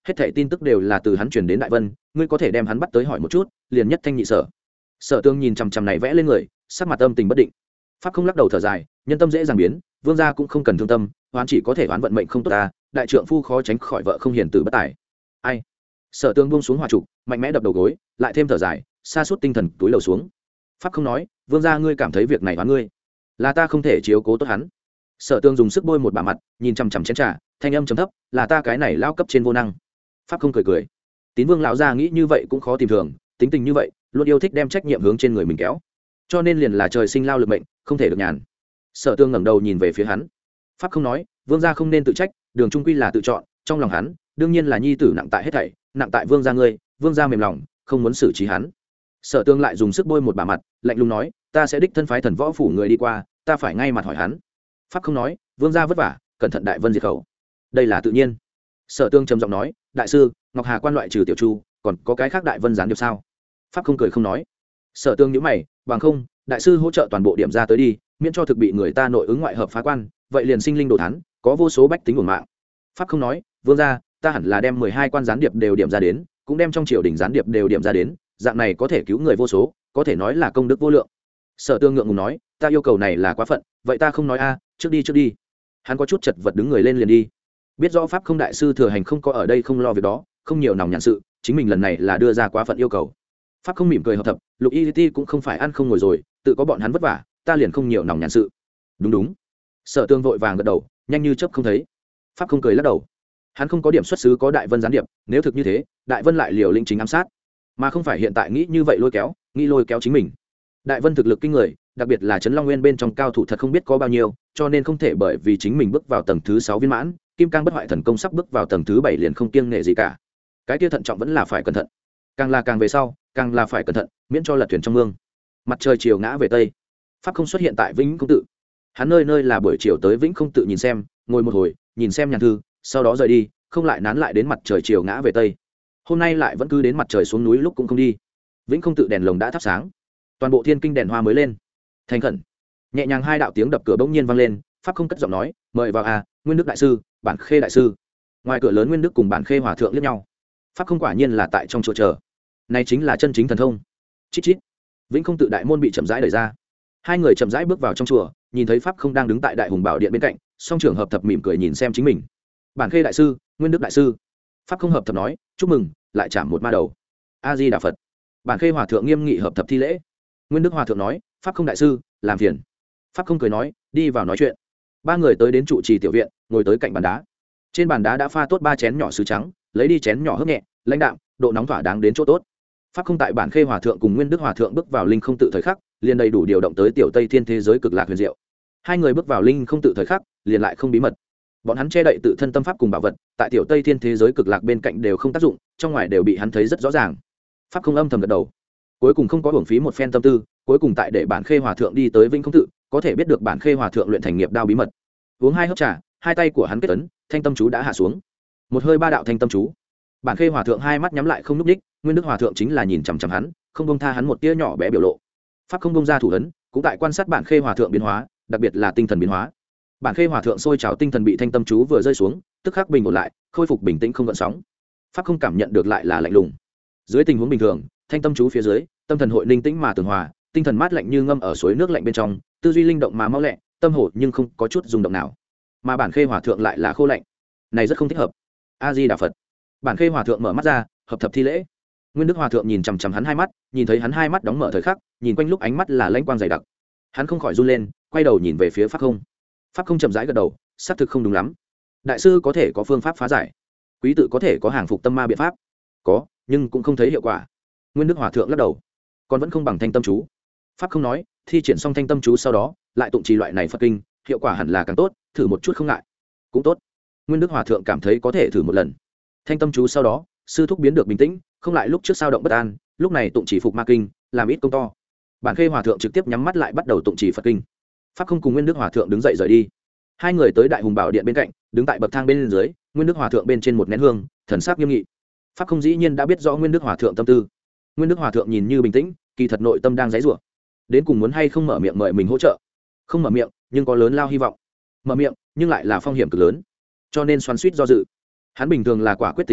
hết thảy tin tức đều là từ hắn truyền đến đại vân, ngươi có thể đem hắn bắt tới hỏi một chút, liền nhất thanh nhị sở. Sở Tương nhìn chằm chằm này vẽ lên người, sắc mặt âm tình bất định. Pháp không lắc đầu thở dài, nhân tâm dễ dàng biến, vương gia cũng không cần thương tâm, oán chỉ có thể oán vận mệnh không tốt ta, đại trượng phu khó tránh khỏi vợ không hiền tử bất tài. Ai? Sở Tương buông xuống hỏa trụ, mạnh mẽ đập đầu gối, lại thêm thở dài, sa sút tinh thần túi lầu xuống. Pháp không nói, vương gia ngươi cảm thấy việc này oán ngươi, là ta không thể chiếu cố tốt hắn. Sở Tương dùng sức bôi một bả mặt, nhìn chằm chằm chén trà, thanh âm trầm thấp, là ta cái này lao cấp trên vô năng. Pháp không cười cười, Tín Vương lão gia nghĩ như vậy cũng khó tìm thường, tính tình như vậy, luôn yêu thích đem trách nhiệm hướng trên người mình kéo, cho nên liền là trời sinh lao lực mệnh, không thể được nhàn. Sở Tương ngẩng đầu nhìn về phía hắn. Pháp không nói, vương gia không nên tự trách, đường trung quy là tự chọn, trong lòng hắn đương nhiên là nhi tử nặng tại hết thảy, nặng tại vương gia ngươi, vương gia mềm lòng, không muốn xử trí hắn. Sở Tương lại dùng sức bôi một bả mặt, lạnh lùng nói, ta sẽ đích thân phái thần võ phủ người đi qua, ta phải ngay mặt hỏi hắn. Pháp không nói, vương gia vất vả, cẩn thận đại vân diệt khẩu, đây là tự nhiên. Sở Tương trầm giọng nói, đại sư, Ngọc Hà quan loại trừ tiểu chu, còn có cái khác đại vân gián điệp sao? Pháp không cười không nói. Sở Tương nhíu mày, bằng không, đại sư hỗ trợ toàn bộ điểm ra tới đi, miễn cho thực bị người ta nội ứng ngoại hợp phá quan, vậy liền sinh linh đồ thán, có vô số bách tính uổng mạng. Pháp không nói, vương gia, ta hẳn là đem mười hai quan gián điệp đều điểm ra đến, cũng đem trong triều đình gián điệp đều điểm ra đến, dạng này có thể cứu người vô số, có thể nói là công đức vô lượng. Sở Tương ngượng ngùng nói, ta yêu cầu này là quá phận, vậy ta không nói a, trước đi trước đi. Hắn có chút chật vật đứng người lên liền đi. Biết rõ pháp không đại sư thừa hành không có ở đây không lo việc đó, không nhiều nòng nhàn sự, chính mình lần này là đưa ra quá phận yêu cầu. Pháp không mỉm cười hợp thập, Lục Y Ti cũng không phải ăn không ngồi rồi, tự có bọn hắn vất vả, ta liền không nhiều nòng nhàn sự. Đúng đúng. Sở Tương vội vàng gật đầu, nhanh như chớp không thấy. Pháp không cười lắc đầu. Hắn không có điểm xuất xứ có đại vân gián điệp, nếu thực như thế, đại vân lại liều lĩnh chính ám sát, mà không phải hiện tại nghĩ như vậy lôi kéo, nghĩ lôi kéo chính mình. Đại vân thực lực kinh người, đặc biệt là trấn Long Nguyên bên trong cao thủ thật không biết có bao nhiêu, cho nên không thể bởi vì chính mình bước vào tầng thứ sáu viên mãn, kim cang bất hoại thần công sắp bước vào tầng thứ bảy liền không kiêng nể gì cả. Cái kia thận trọng vẫn là phải cẩn thận, càng là càng về sau, càng là phải cẩn thận, miễn cho lật thuyền trong mương. Mặt trời chiều ngã về tây, pháp không xuất hiện tại Vĩnh Không Tự. Hắn nơi nơi là buổi chiều tới Vĩnh Không Tự nhìn xem, ngồi một hồi, nhìn xem nhàn thư, sau đó rời đi, không lại nán lại đến mặt trời chiều ngã về tây. Hôm nay lại vẫn cứ đến mặt trời xuống núi lúc cũng không đi. Vĩnh Không Tự đèn lồng đã thắp sáng, toàn bộ thiên kinh đèn hoa mới lên. Thành khẩn, nhẹ nhàng hai đạo tiếng đập cửa bỗng nhiên vang lên, pháp không cất giọng nói, mời vào à, Nguyên Đức đại sư, Bản Khê đại sư. Ngoài cửa lớn Nguyên Đức cùng Bản Khê hòa thượng liếc nhau. Pháp không quả nhiên là tại trong chùa chờ, này chính là chân chính thần thông. Chít chít. Vĩnh Không Tự đại môn bị chậm rãi đẩy ra, hai người chậm rãi bước vào trong chùa, nhìn thấy pháp không đang đứng tại đại hùng bảo điện bên cạnh, song trưởng hợp thập mỉm cười nhìn xem chính mình. Bản Khê đại sư, Nguyên Đức đại sư. Pháp không hợp thập nói, chúc mừng, lại chạm một ma đầu. A Di Đà Phật. Bản Khê hòa thượng nghiêm nghị hợp thập thi lễ. Nguyên Đức hòa thượng nói, pháp không đại sư, làm phiền. Pháp không cười nói, đi vào nói chuyện. Ba người tới đến trụ trì tiểu viện, ngồi tới cạnh bàn đá. Trên bàn đá đã pha tốt ba chén nhỏ sứ trắng, lấy đi chén nhỏ hớp nhẹ, lãnh đạm, độ nóng thỏa đáng đến chỗ tốt. Pháp không tại Bản Khê hòa thượng cùng Nguyên Đức hòa thượng bước vào linh không tự thời khắc, liền đầy đủ điều động tới tiểu Tây Thiên thế giới cực lạc huyền diệu. Hai người bước vào linh không tự thời khắc, liền lại không bí mật. Bọn hắn che đậy tự thân tâm pháp cùng bảo vật, tại tiểu Tây Thiên thế giới cực lạc bên cạnh đều không tác dụng, trong ngoài đều bị hắn thấy rất rõ ràng. Pháp không âm thầm gật đầu, cuối cùng không có hưởng phí một phen tâm tư, cuối cùng tại để Bản Khê hòa thượng đi tới Vĩnh Không Tự, có thể biết được Bản Khê hòa thượng luyện thành nghiệp đao bí mật. Uống hai hớp trà, hai tay của hắn kết ấn, thanh tâm chú đã hạ xuống. Một hơi ba đạo thanh tâm chú. Bản Khê hòa thượng hai mắt nhắm lại không nhúc nhích, Nguyên Đức hòa thượng chính là nhìn chằm chằm hắn, không buông tha hắn một tia nhỏ bé biểu lộ. Pháp không buông ra thủ ấn, cũng tại quan sát Bản Khê hòa thượng biến hóa, đặc biệt là tinh thần biến hóa. Bản Khê hòa thượng sôi trào tinh thần bị thanh tâm chú vừa rơi xuống, tức khắc bình ổn lại, khôi phục bình tĩnh không gợn sóng. Pháp không cảm nhận được lại là lạnh lùng. Dưới tình huống bình thường, thanh tâm chú phía dưới, tâm thần hội ninh tĩnh mà tường hòa, tinh thần mát lạnh như ngâm ở suối nước lạnh bên trong, tư duy linh động mà mau lẹ, tâm hồ nhưng không có chút rung động nào. Mà Bản Khê hòa thượng lại là khô lạnh, này rất không thích hợp. A Di Đà Phật. Bản Khê hòa thượng mở mắt ra, hợp thập thi lễ. Nguyên Đức hòa thượng nhìn chằm chằm hắn hai mắt, nhìn thấy hắn hai mắt đóng mở thời khắc, nhìn quanh lúc ánh mắt là lãnh quang dày đặc. Hắn không khỏi run lên, quay đầu nhìn về phía Pháp Không. Pháp Không chậm rãi gật đầu, xác thực không đúng lắm. Đại sư có thể có phương pháp phá giải, quý tự có thể có hàng phục tâm ma biện pháp, có, nhưng cũng không thấy hiệu quả. Nguyên Đức hòa thượng lắc đầu, còn vẫn không bằng thanh tâm chú. Pháp Không nói, thi triển xong thanh tâm chú sau đó, lại tụng trì loại này Phật kinh, hiệu quả hẳn là càng tốt, thử một chút không ngại. Cũng tốt. Nguyên Đức hòa thượng cảm thấy có thể thử một lần. Thanh tâm chú sau đó, sư thúc biến được bình tĩnh, không lại lúc trước sao động bất an, lúc này tụng chỉ phục ma kinh, làm ít công to. Bản Khê hòa thượng trực tiếp nhắm mắt lại bắt đầu tụng chỉ Phật kinh. Pháp Không cùng Nguyên Đức hòa thượng đứng dậy rời đi. Hai người tới đại hùng bảo điện bên cạnh, đứng tại bậc thang bên dưới, Nguyên Đức hòa thượng bên trên một nén hương, thần sắc nghiêm nghị. Pháp Không dĩ nhiên đã biết rõ Nguyên Đức hòa thượng tâm tư. Nguyên Đức hòa thượng nhìn như bình tĩnh, kỳ thật nội tâm đang giãy giụa. Đến cùng muốn hay không mở miệng mời mình hỗ trợ? Không mở miệng, nhưng có lớn lao hy vọng. Mở miệng, nhưng lại là phong hiểm cực lớn. Cho nên xoắn xuýt do dự. Hắn bình thường là quả quyết tính tình,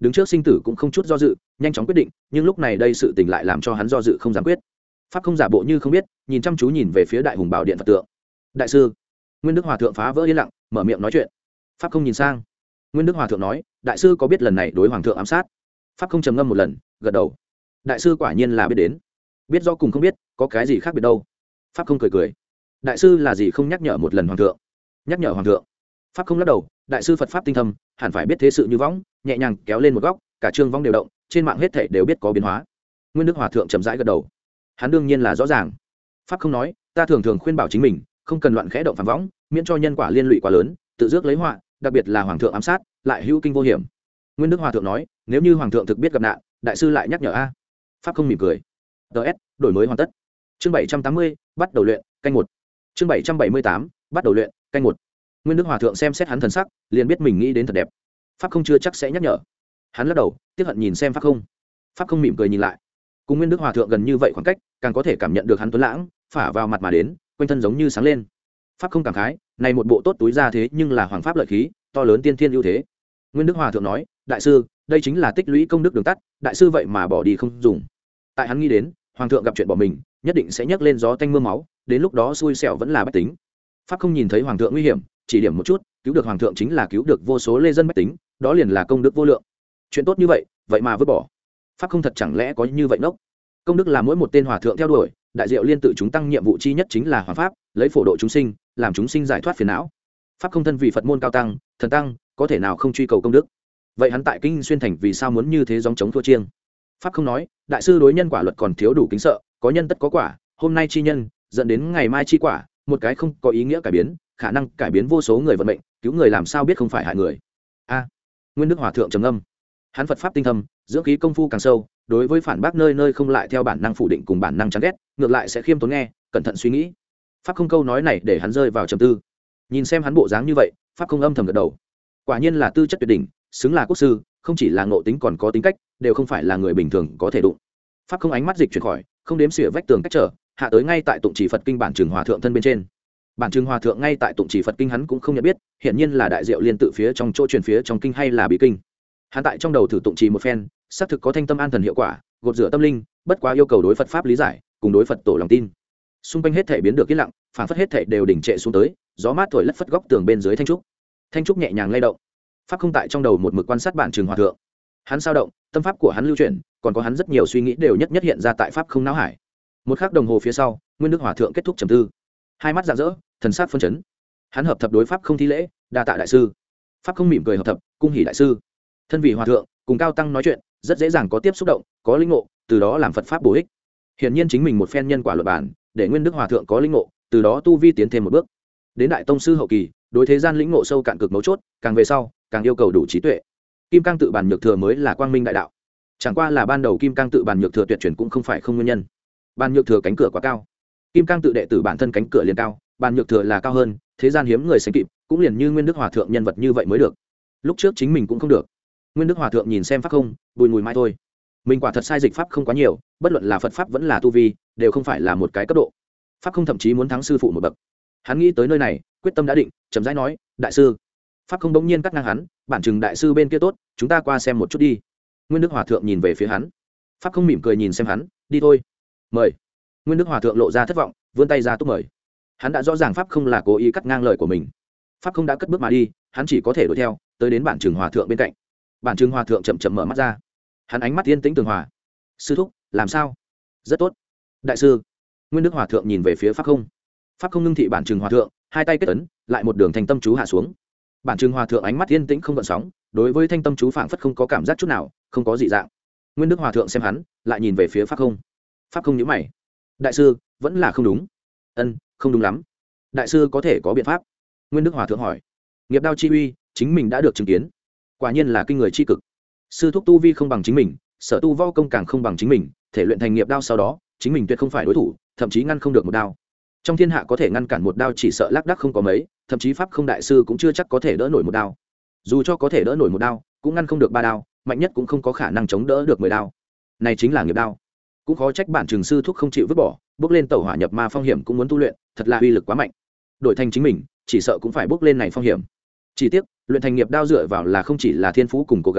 đứng trước sinh tử cũng không chút do dự nhanh chóng quyết định, nhưng lúc này đây sự tình lại làm cho hắn do dự không dám quyết. Pháp không giả bộ như không biết, nhìn chăm chú nhìn về phía đại hùng bảo điện Phật tượng. Đại sư. Nguyên Đức Hòa thượng phá vỡ yên lặng, mở miệng nói chuyện. Pháp không nhìn sang. Nguyên Đức Hòa thượng nói, đại sư có biết lần này đối hoàng thượng ám sát? Pháp không trầm ngâm một lần, gật đầu. Đại sư quả nhiên là biết đến. Biết do cùng không biết có cái gì khác biệt đâu. Pháp không cười cười. Đại sư là gì không nhắc nhở một lần hoàng thượng? Nhắc nhở hoàng thượng. Pháp không lắc đầu. Đại sư Phật pháp tinh thâm, hẳn phải biết thế sự như võng, nhẹ nhàng kéo lên một góc, cả trương võng đều động, trên mạng hết thảy đều biết có biến hóa. Nguyên Đức Hòa thượng chậm rãi gật đầu. Hắn đương nhiên là rõ ràng. Pháp không nói, ta thường thường khuyên bảo chính mình không cần loạn khẽ động phàm võng, miễn cho nhân quả liên lụy quá lớn, tự rước lấy họa, đặc biệt là hoàng thượng ám sát lại hữu kinh vô hiểm. Nguyên Đức Hòa thượng nói, nếu như hoàng thượng thực biết gặp nạn, đại sư lại nhắc nhở a. Pháp không mỉm cười. ts đổi mới hoàn tất. Chương bảy trăm tám mươi, bắt đầu luyện, canh một. Chương bảy trăm bảy mươi tám, bắt đầu luyện, canh một. Nguyên Đức Hòa thượng xem xét hắn thần sắc, liền biết mình nghĩ đến thật đẹp. Pháp không chưa chắc sẽ nhắc nhở. Hắn lắc đầu, tiếc hận nhìn xem Pháp không. Pháp không mỉm cười nhìn lại. Cùng Nguyên Đức Hòa thượng gần như vậy khoảng cách, càng có thể cảm nhận được hắn tuấn lãng, phả vào mặt mà đến, quanh thân giống như sáng lên. Pháp không cảm khái, này một bộ tốt túi ra thế nhưng là hoàng pháp lợi khí, to lớn tiên thiên ưu thế. Nguyên Đức Hòa thượng nói, đại sư, đây chính là tích lũy công đức đường tắt, đại sư vậy mà bỏ đi không dùng. Tại hắn nghĩ đến, hoàng thượng gặp chuyện bỏ mình, nhất định sẽ nhấc lên gió tanh mưa máu, đến lúc đó xui xẻo vẫn là bách tính. Pháp không nhìn thấy hoàng thượng nguy hiểm, chỉ điểm một chút, cứu được hoàng thượng chính là cứu được vô số lê dân bách tính, đó liền là công đức vô lượng. Chuyện tốt như vậy, vậy mà vứt bỏ. Pháp không thật chẳng lẽ có như vậy ngốc? Công đức là mỗi một tên hòa thượng theo đuổi, đại diệu liên tự chúng tăng nhiệm vụ chi nhất chính là hoàng pháp, lấy phổ độ chúng sinh, làm chúng sinh giải thoát phiền não. Pháp không thân vì Phật môn cao tăng, thần tăng, có thể nào không truy cầu công đức? Vậy hắn tại Kinh Xuyên thành vì sao muốn như thế gióng chống thua chiêng? Pháp không nói, đại sư đối nhân quả luật còn thiếu đủ kính sợ, có nhân tất có quả, hôm nay chi nhân, dẫn đến ngày mai chi quả, một cái không có ý nghĩa cải biến, khả năng cải biến vô số người vận mệnh, cứu người làm sao biết không phải hại người. A. Nguyên Đức Hòa thượng trầm ngâm. Hắn Phật pháp tinh thâm, dưỡng khí công phu càng sâu, đối với phản bác nơi nơi không lại theo bản năng phủ định cùng bản năng chán ghét, ngược lại sẽ khiêm tốn nghe, cẩn thận suy nghĩ. Pháp không câu nói này để hắn rơi vào trầm tư. Nhìn xem hắn bộ dáng như vậy, Pháp không âm thầm gật đầu. Quả nhiên là tư chất tuyệt đỉnh, xứng là quốc sư, không chỉ là ngộ tính còn có tính cách, đều không phải là người bình thường có thể đụng. Pháp không ánh mắt dịch chuyển khỏi, không đếm xỉa vách tường cách trở, hạ tới ngay tại tụng chỉ Phật kinh bản trường hòa thượng thân bên trên. Bản trường hòa thượng ngay tại tụng chỉ Phật kinh hắn cũng không nhận biết, hiện nhiên là đại diệu liên tự phía trong chỗ truyền phía trong kinh hay là bí kinh. Hắn tại trong đầu thử tụng trì một phen, xác thực có thanh tâm an thần hiệu quả, gột rửa tâm linh, bất quá yêu cầu đối Phật pháp lý giải, cùng đối Phật tổ lòng tin. Xung quanh hết thể biến được yên lặng, phản phất hết thể đều đỉnh trệ xuống tới, gió mát thổi lất phất góc tường bên dưới thanh trúc. Thanh trúc nhẹ nhàng lay động. Pháp không tại trong đầu một mực quan sát bản trường hòa thượng. Hắn sao động, tâm pháp của hắn lưu chuyển, còn có hắn rất nhiều suy nghĩ đều nhất nhất hiện ra tại pháp không não hải. Một khắc đồng hồ phía sau, Nguyên Đức Hòa thượng kết thúc trầm tư. Hai mắt rạng rỡ, thần sắc phân chấn. Hắn hợp thập đối pháp không thi lễ, đa tạ đại sư. Pháp không mỉm cười hợp thập, cung hỉ đại sư. Thân vị hòa thượng cùng cao tăng nói chuyện, rất dễ dàng có tiếp xúc động, có linh ngộ, từ đó làm Phật pháp bổ ích. Hiển nhiên chính mình một phen nhân quả luận bản, để Nguyên Đức Hòa thượng có linh ngộ, từ đó tu vi tiến thêm một bước. Đến đại tông sư hậu kỳ, đối thế gian lĩnh ngộ sâu cạn cực mấu chốt, càng về sau, càng yêu cầu đủ trí tuệ. Kim Cang tự bản nhược thừa mới là quang minh đại đạo. Chẳng qua là ban đầu Kim Cang tự bản nhược thừa tuyệt truyền cũng không phải không nguyên nhân. Bản nhược thừa cánh cửa quá cao. Kim Cang tự đệ tử bản thân cánh cửa liền cao, bản nhược thừa là cao hơn, thế gian hiếm người sánh kịp, cũng liền như Nguyên Đức Hòa thượng nhân vật như vậy mới được. Lúc trước chính mình cũng không được. Nguyên Đức Hòa thượng nhìn xem pháp không, bùi mùi mai thôi. Mình quả thật sai dịch pháp không quá nhiều, bất luận là Phật pháp vẫn là tu vi, đều không phải là một cái cấp độ. Pháp không thậm chí muốn thắng sư phụ một bậc. Hắn nghĩ tới nơi này, quyết tâm đã định, chậm rãi nói, đại sư. Pháp không bỗng nhiên cắt ngang hắn, bản chừng đại sư bên kia tốt, chúng ta qua xem một chút đi. Nguyên Đức Hòa thượng nhìn về phía hắn. Pháp không mỉm cười nhìn xem hắn, đi thôi. Mời. Nguyên Đức Hòa thượng lộ ra thất vọng, vươn tay ra túc mời. Hắn đã rõ ràng pháp không là cố ý cắt ngang lời của mình. Pháp không đã cất bước mà đi, hắn chỉ có thể đuổi theo, tới đến bản chừng hòa thượng bên cạnh. Bản chừng hòa thượng chậm chậm mở mắt ra. Hắn ánh mắt yên tĩnh tường hòa. Sư thúc, làm sao? Rất tốt. Đại sư. Nguyên Đức Hòa thượng nhìn về phía pháp không. Pháp không ngưng thị bản chừng hòa thượng, hai tay kết ấn, lại một đường thanh tâm chú hạ xuống. Bản chừng hòa thượng ánh mắt yên tĩnh không gợn sóng, đối với thanh tâm chú phảng phất không có cảm giác chút nào, không có dị dạng. Nguyên Đức Hòa thượng xem hắn, lại nhìn về phía pháp không. Pháp không nhíu mày. Đại sư, vẫn là không đúng. Ân, không đúng lắm. Đại sư có thể có biện pháp. Nguyên Đức Hòa thượng hỏi. Nghiệp đao chi uy, chính mình đã được chứng kiến. Quả nhiên là kinh người chi cực. Sư thúc tu vi không bằng chính mình, sở tu võ công càng không bằng chính mình, thể luyện thành nghiệp đao sau đó, chính mình tuyệt không phải đối thủ, thậm chí ngăn không được một đao. Trong thiên hạ có thể ngăn cản một đao chỉ sợ lác đác không có mấy, thậm chí pháp không đại sư cũng chưa chắc có thể đỡ nổi một đao. Dù cho có thể đỡ nổi một đao, cũng ngăn không được ba đao, mạnh nhất cũng không có khả năng chống đỡ được mười đao. Này chính là nghiệp đao. Cũng khó trách bản trường sư thúc không chịu vứt bỏ, bước lên tẩu hỏa nhập ma phong hiểm cũng muốn tu luyện, thật là uy lực quá mạnh. Đổi thành chính mình, chỉ sợ cũng phải bước lên này phong hiểm. Chỉ tiếc, luyện thành nghiệp đao dựa vào là không chỉ là thiên phú cùng cố gắng,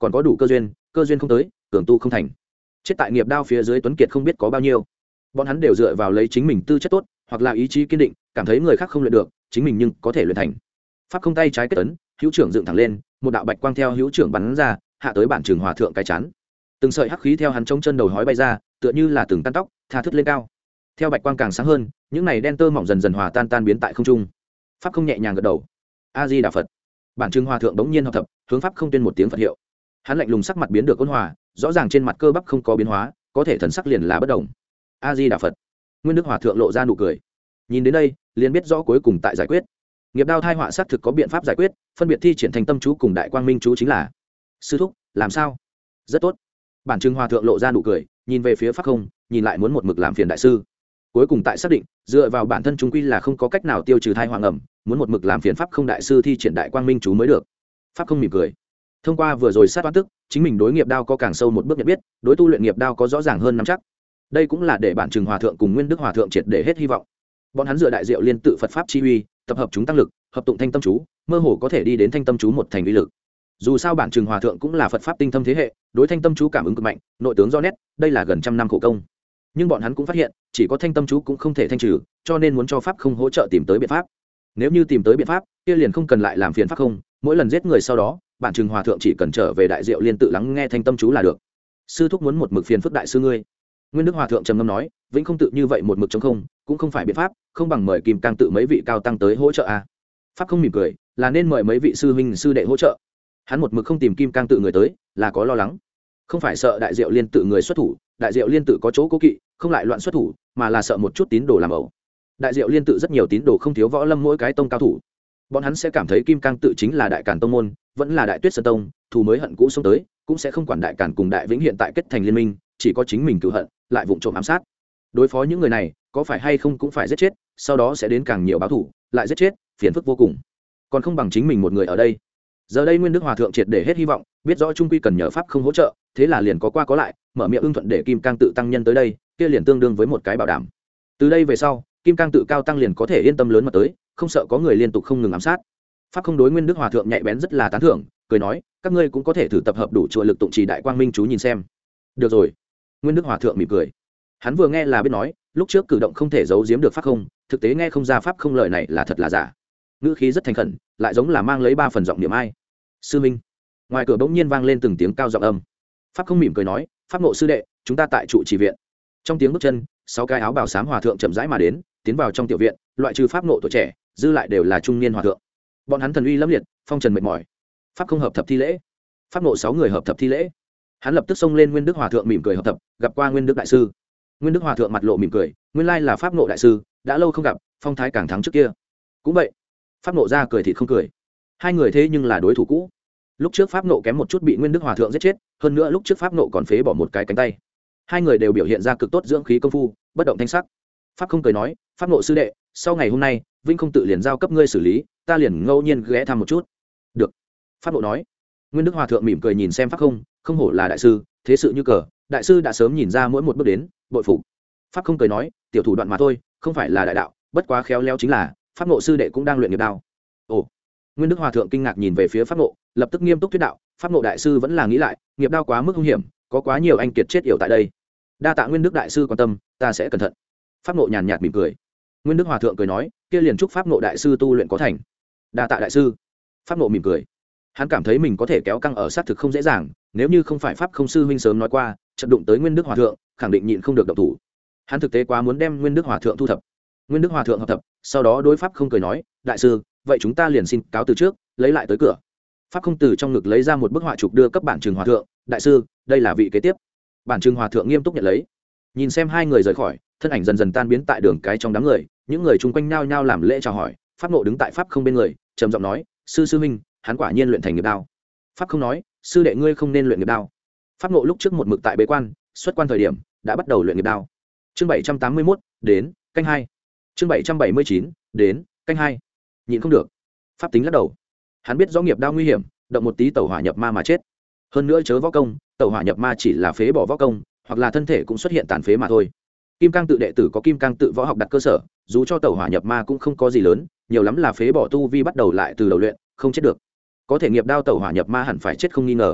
còn có đủ cơ duyên, cơ duyên không tới cường tu không thành. Chết tại nghiệp đao phía dưới tuấn kiệt không biết có bao nhiêu. Bọn hắn đều dựa vào lấy chính mình tư chất tốt hoặc là ý chí kiên định, cảm thấy người khác không luyện được, chính mình nhưng có thể luyện thành. Pháp không tay trái kết ấn, hữu trưởng dựng thẳng lên, một đạo bạch quang theo hữu trưởng bắn ra, hạ tới bản trường hòa thượng cái chán. Từng sợi hắc khí theo hắn chống chân đầu hói bay ra, tựa như là từng tan tóc, tha thức lên cao. Theo bạch quang càng sáng hơn, những này đen tơ mỏng dần dần hòa tan tan biến tại không trung. Pháp không nhẹ nhàng gật đầu. A Di Đà Phật. Bản trường hòa thượng bỗng nhiên hợp thập, hướng pháp không tuyên một tiếng Phật hiệu. Hắn lạnh lùng sắc mặt biến được ôn hòa, rõ ràng trên mặt cơ bắp không có biến hóa, có thể thần sắc liền là bất động. A Di Đà Phật. Nguyên Đức hòa thượng lộ ra nụ cười. Nhìn đến đây, liền biết rõ cuối cùng tại giải quyết. Nghiệp đao thai họa xác thực có biện pháp giải quyết, phân biệt thi triển thành tâm chú cùng đại quang minh chú chính là. Sư thúc, làm sao? Rất tốt. Bản trường hòa thượng lộ ra nụ cười, nhìn về phía pháp không, nhìn lại muốn một mực làm phiền đại sư. Cuối cùng tại xác định, dựa vào bản thân chúng quy là không có cách nào tiêu trừ thai họa ngầm, muốn một mực làm phiền pháp không đại sư thi triển đại quang minh chú mới được. Pháp không mỉm cười. Thông qua vừa rồi sát toán tức, chính mình đối nghiệp đao có càng sâu một bước nhận biết, đối tu luyện nghiệp đao có rõ ràng hơn nắm chắc. Đây cũng là để bản trường hòa thượng cùng Nguyên Đức hòa thượng triệt để hết hy vọng. Bọn hắn dựa đại diệu liên tự Phật pháp chi uy, tập hợp chúng tăng lực, hợp tụng thanh tâm chú, mơ hồ có thể đi đến thanh tâm chú một thành uy lực. Dù sao bản trường hòa thượng cũng là Phật pháp tinh thâm thế hệ, đối thanh tâm chú cảm ứng cực mạnh, nội tướng do nét, đây là gần trăm năm khổ công. Nhưng bọn hắn cũng phát hiện, chỉ có thanh tâm chú cũng không thể thanh trừ, cho nên muốn cho pháp không hỗ trợ tìm tới biện pháp. Nếu như tìm tới biện pháp, kia liền không cần lại làm phiền pháp không, mỗi lần giết người sau đó, bản trường hòa thượng chỉ cần trở về đại diệu liên tự lắng nghe thanh tâm chú là được. Sư thúc muốn một mực phiền phức đại sư ngươi. Nguyên Đức hòa thượng trầm ngâm nói, vĩnh không tự như vậy một mực chống không, cũng không phải biện pháp, không bằng mời Kim Cang tự mấy vị cao tăng tới hỗ trợ a. À. Pháp không mỉm cười, là nên mời mấy vị sư huynh sư đệ hỗ trợ. Hắn một mực không tìm Kim Cang tự người tới, là có lo lắng, không phải sợ đại diệu liên tự người xuất thủ, đại diệu liên tự có chỗ cố kỵ, không lại loạn xuất thủ, mà là sợ một chút tín đồ làm ẩu. Đại diệu liên tự rất nhiều tín đồ không thiếu võ lâm mỗi cái tông cao thủ, bọn hắn sẽ cảm thấy Kim Cang tự chính là đại càn tông môn, vẫn là đại tuyết sơn tông, thù mới hận cũ xông tới, cũng sẽ không quản đại càn cùng đại vĩnh hiện tại kết thành liên minh, chỉ có chính mình cửu hận, lại vụng trộm ám sát. Đối phó những người này, có phải hay không cũng phải giết chết, sau đó sẽ đến càng nhiều báo thủ, lại giết chết, phiền phức vô cùng. Còn không bằng chính mình một người ở đây. Giờ đây Nguyên Đức hòa thượng triệt để hết hy vọng, biết rõ trung quy cần nhờ pháp không hỗ trợ, thế là liền có qua có lại, mở miệng ưng thuận để Kim Cang tự tăng nhân tới đây, kia liền tương đương với một cái bảo đảm. Từ đây về sau, Kim Cang tự cao tăng liền có thể yên tâm lớn mà tới, không sợ có người liên tục không ngừng ám sát. Pháp không đối Nguyên Đức hòa thượng nhạy bén rất là tán thưởng, cười nói, các ngươi cũng có thể thử tập hợp đủ chùa lực tụng trì đại quang minh chú nhìn xem. Được rồi. Nguyên Đức hòa thượng mỉm cười. Hắn vừa nghe là biết nói, lúc trước cử động không thể giấu giếm được pháp không, thực tế nghe không ra pháp không lời này là thật là giả. Ngữ khí rất thành khẩn, lại giống là mang lấy ba phần giọng niệm ai. Sư minh. Ngoài cửa bỗng nhiên vang lên từng tiếng cao giọng âm. Pháp không mỉm cười nói, pháp ngộ sư đệ, chúng ta tại trụ trì viện. Trong tiếng bước chân, sáu cái áo bào xám hòa thượng chậm rãi mà đến, tiến vào trong tiểu viện, loại trừ pháp ngộ tuổi trẻ, dư lại đều là trung niên hòa thượng. Bọn hắn thần uy lẫm liệt, phong trần mệt mỏi. Pháp không hợp thập thi lễ. Pháp ngộ sáu người hợp thập thi lễ. Hắn lập tức xông lên Nguyên Đức hòa thượng mỉm cười hợp thập, gặp qua Nguyên Đức đại sư. Nguyên Đức hòa thượng mặt lộ mỉm cười, nguyên lai là pháp ngộ đại sư, đã lâu không gặp, phong thái càng thắng trước kia. Cũng vậy. Pháp ngộ ra cười thì không cười. Hai người thế nhưng là đối thủ cũ. Lúc trước pháp ngộ kém một chút bị Nguyên Đức hòa thượng giết chết, hơn nữa lúc trước pháp ngộ còn phế bỏ một cái cánh tay. Hai người đều biểu hiện ra cực tốt dưỡng khí công phu, bất động thanh sắc. Pháp không cười nói, pháp ngộ sư đệ, sau ngày hôm nay, Vinh không tự liền giao cấp ngươi xử lý, ta liền ngẫu nhiên ghé thăm một chút. Được. Pháp ngộ nói. Nguyên Đức hòa thượng mỉm cười nhìn xem pháp không, không hổ là đại sư, thế sự như cờ, đại sư đã sớm nhìn ra mỗi một bước đến, bội phục. Pháp không cười nói, tiểu thủ đoạn mà thôi, không phải là đại đạo, bất quá khéo léo chính là pháp ngộ sư đệ cũng đang luyện nghiệp đao. Ồ. Nguyên Đức hòa thượng kinh ngạc nhìn về phía pháp ngộ, lập tức nghiêm túc thuyết đạo, pháp ngộ đại sư vẫn là nghĩ lại, nghiệp đao quá mức hung hiểm, có quá nhiều anh kiệt chết yểu tại đây. Đa tạ Nguyên Đức đại sư quan tâm, ta sẽ cẩn thận. Pháp ngộ nhàn nhạt mỉm cười. Nguyên Đức hòa thượng cười nói, kia liền chúc pháp ngộ đại sư tu luyện có thành. Đa tạ đại sư. Pháp ngộ mỉm cười. Hắn cảm thấy mình có thể kéo căng ở sát thực không dễ dàng, nếu như không phải pháp không sư huynh sớm nói qua, chợt đụng tới Nguyên Đức hòa thượng, khẳng định nhịn không được động thủ. Hắn thực tế quá muốn đem Nguyên Đức hòa thượng thu thập. Nguyên Đức hòa thượng hợp thập, sau đó đối pháp không cười nói, đại sư, vậy chúng ta liền xin cáo từ trước, lấy lại tới cửa. Pháp không từ trong ngực lấy ra một bức họa chụp đưa cấp bản trường hòa thượng, đại sư, đây là vị kế tiếp. Bản trường hòa thượng nghiêm túc nhận lấy, nhìn xem hai người rời khỏi, thân ảnh dần dần tan biến tại đường cái trong đám người, những người chung quanh nhao nhao làm lễ chào hỏi. Pháp ngộ đứng tại pháp không bên người, trầm giọng nói, sư sư minh, hắn quả nhiên luyện thành nghiệp đao. Pháp không nói, sư đệ ngươi không nên luyện nghiệp đao. Pháp ngộ lúc trước một mực tại bế quan, xuất quan thời điểm đã bắt đầu luyện nghiệp đao. Chương bảy trăm tám mươi mốt, đến canh hai. Chương bảy trăm bảy mươi chín, đến canh hai. Nhịn không được, pháp tính lắc đầu. Hắn biết rõ nghiệp đao nguy hiểm, động một tí tẩu hỏa nhập ma mà chết. Hơn nữa chớ võ công, tẩu hỏa nhập ma chỉ là phế bỏ võ công, hoặc là thân thể cũng xuất hiện tàn phế mà thôi. Kim Cang tự đệ tử có Kim Cang tự võ học đặt cơ sở, dù cho tẩu hỏa nhập ma cũng không có gì lớn, nhiều lắm là phế bỏ tu vi bắt đầu lại từ đầu luyện, không chết được. Có thể nghiệp đao tẩu hỏa nhập ma hẳn phải chết không nghi ngờ.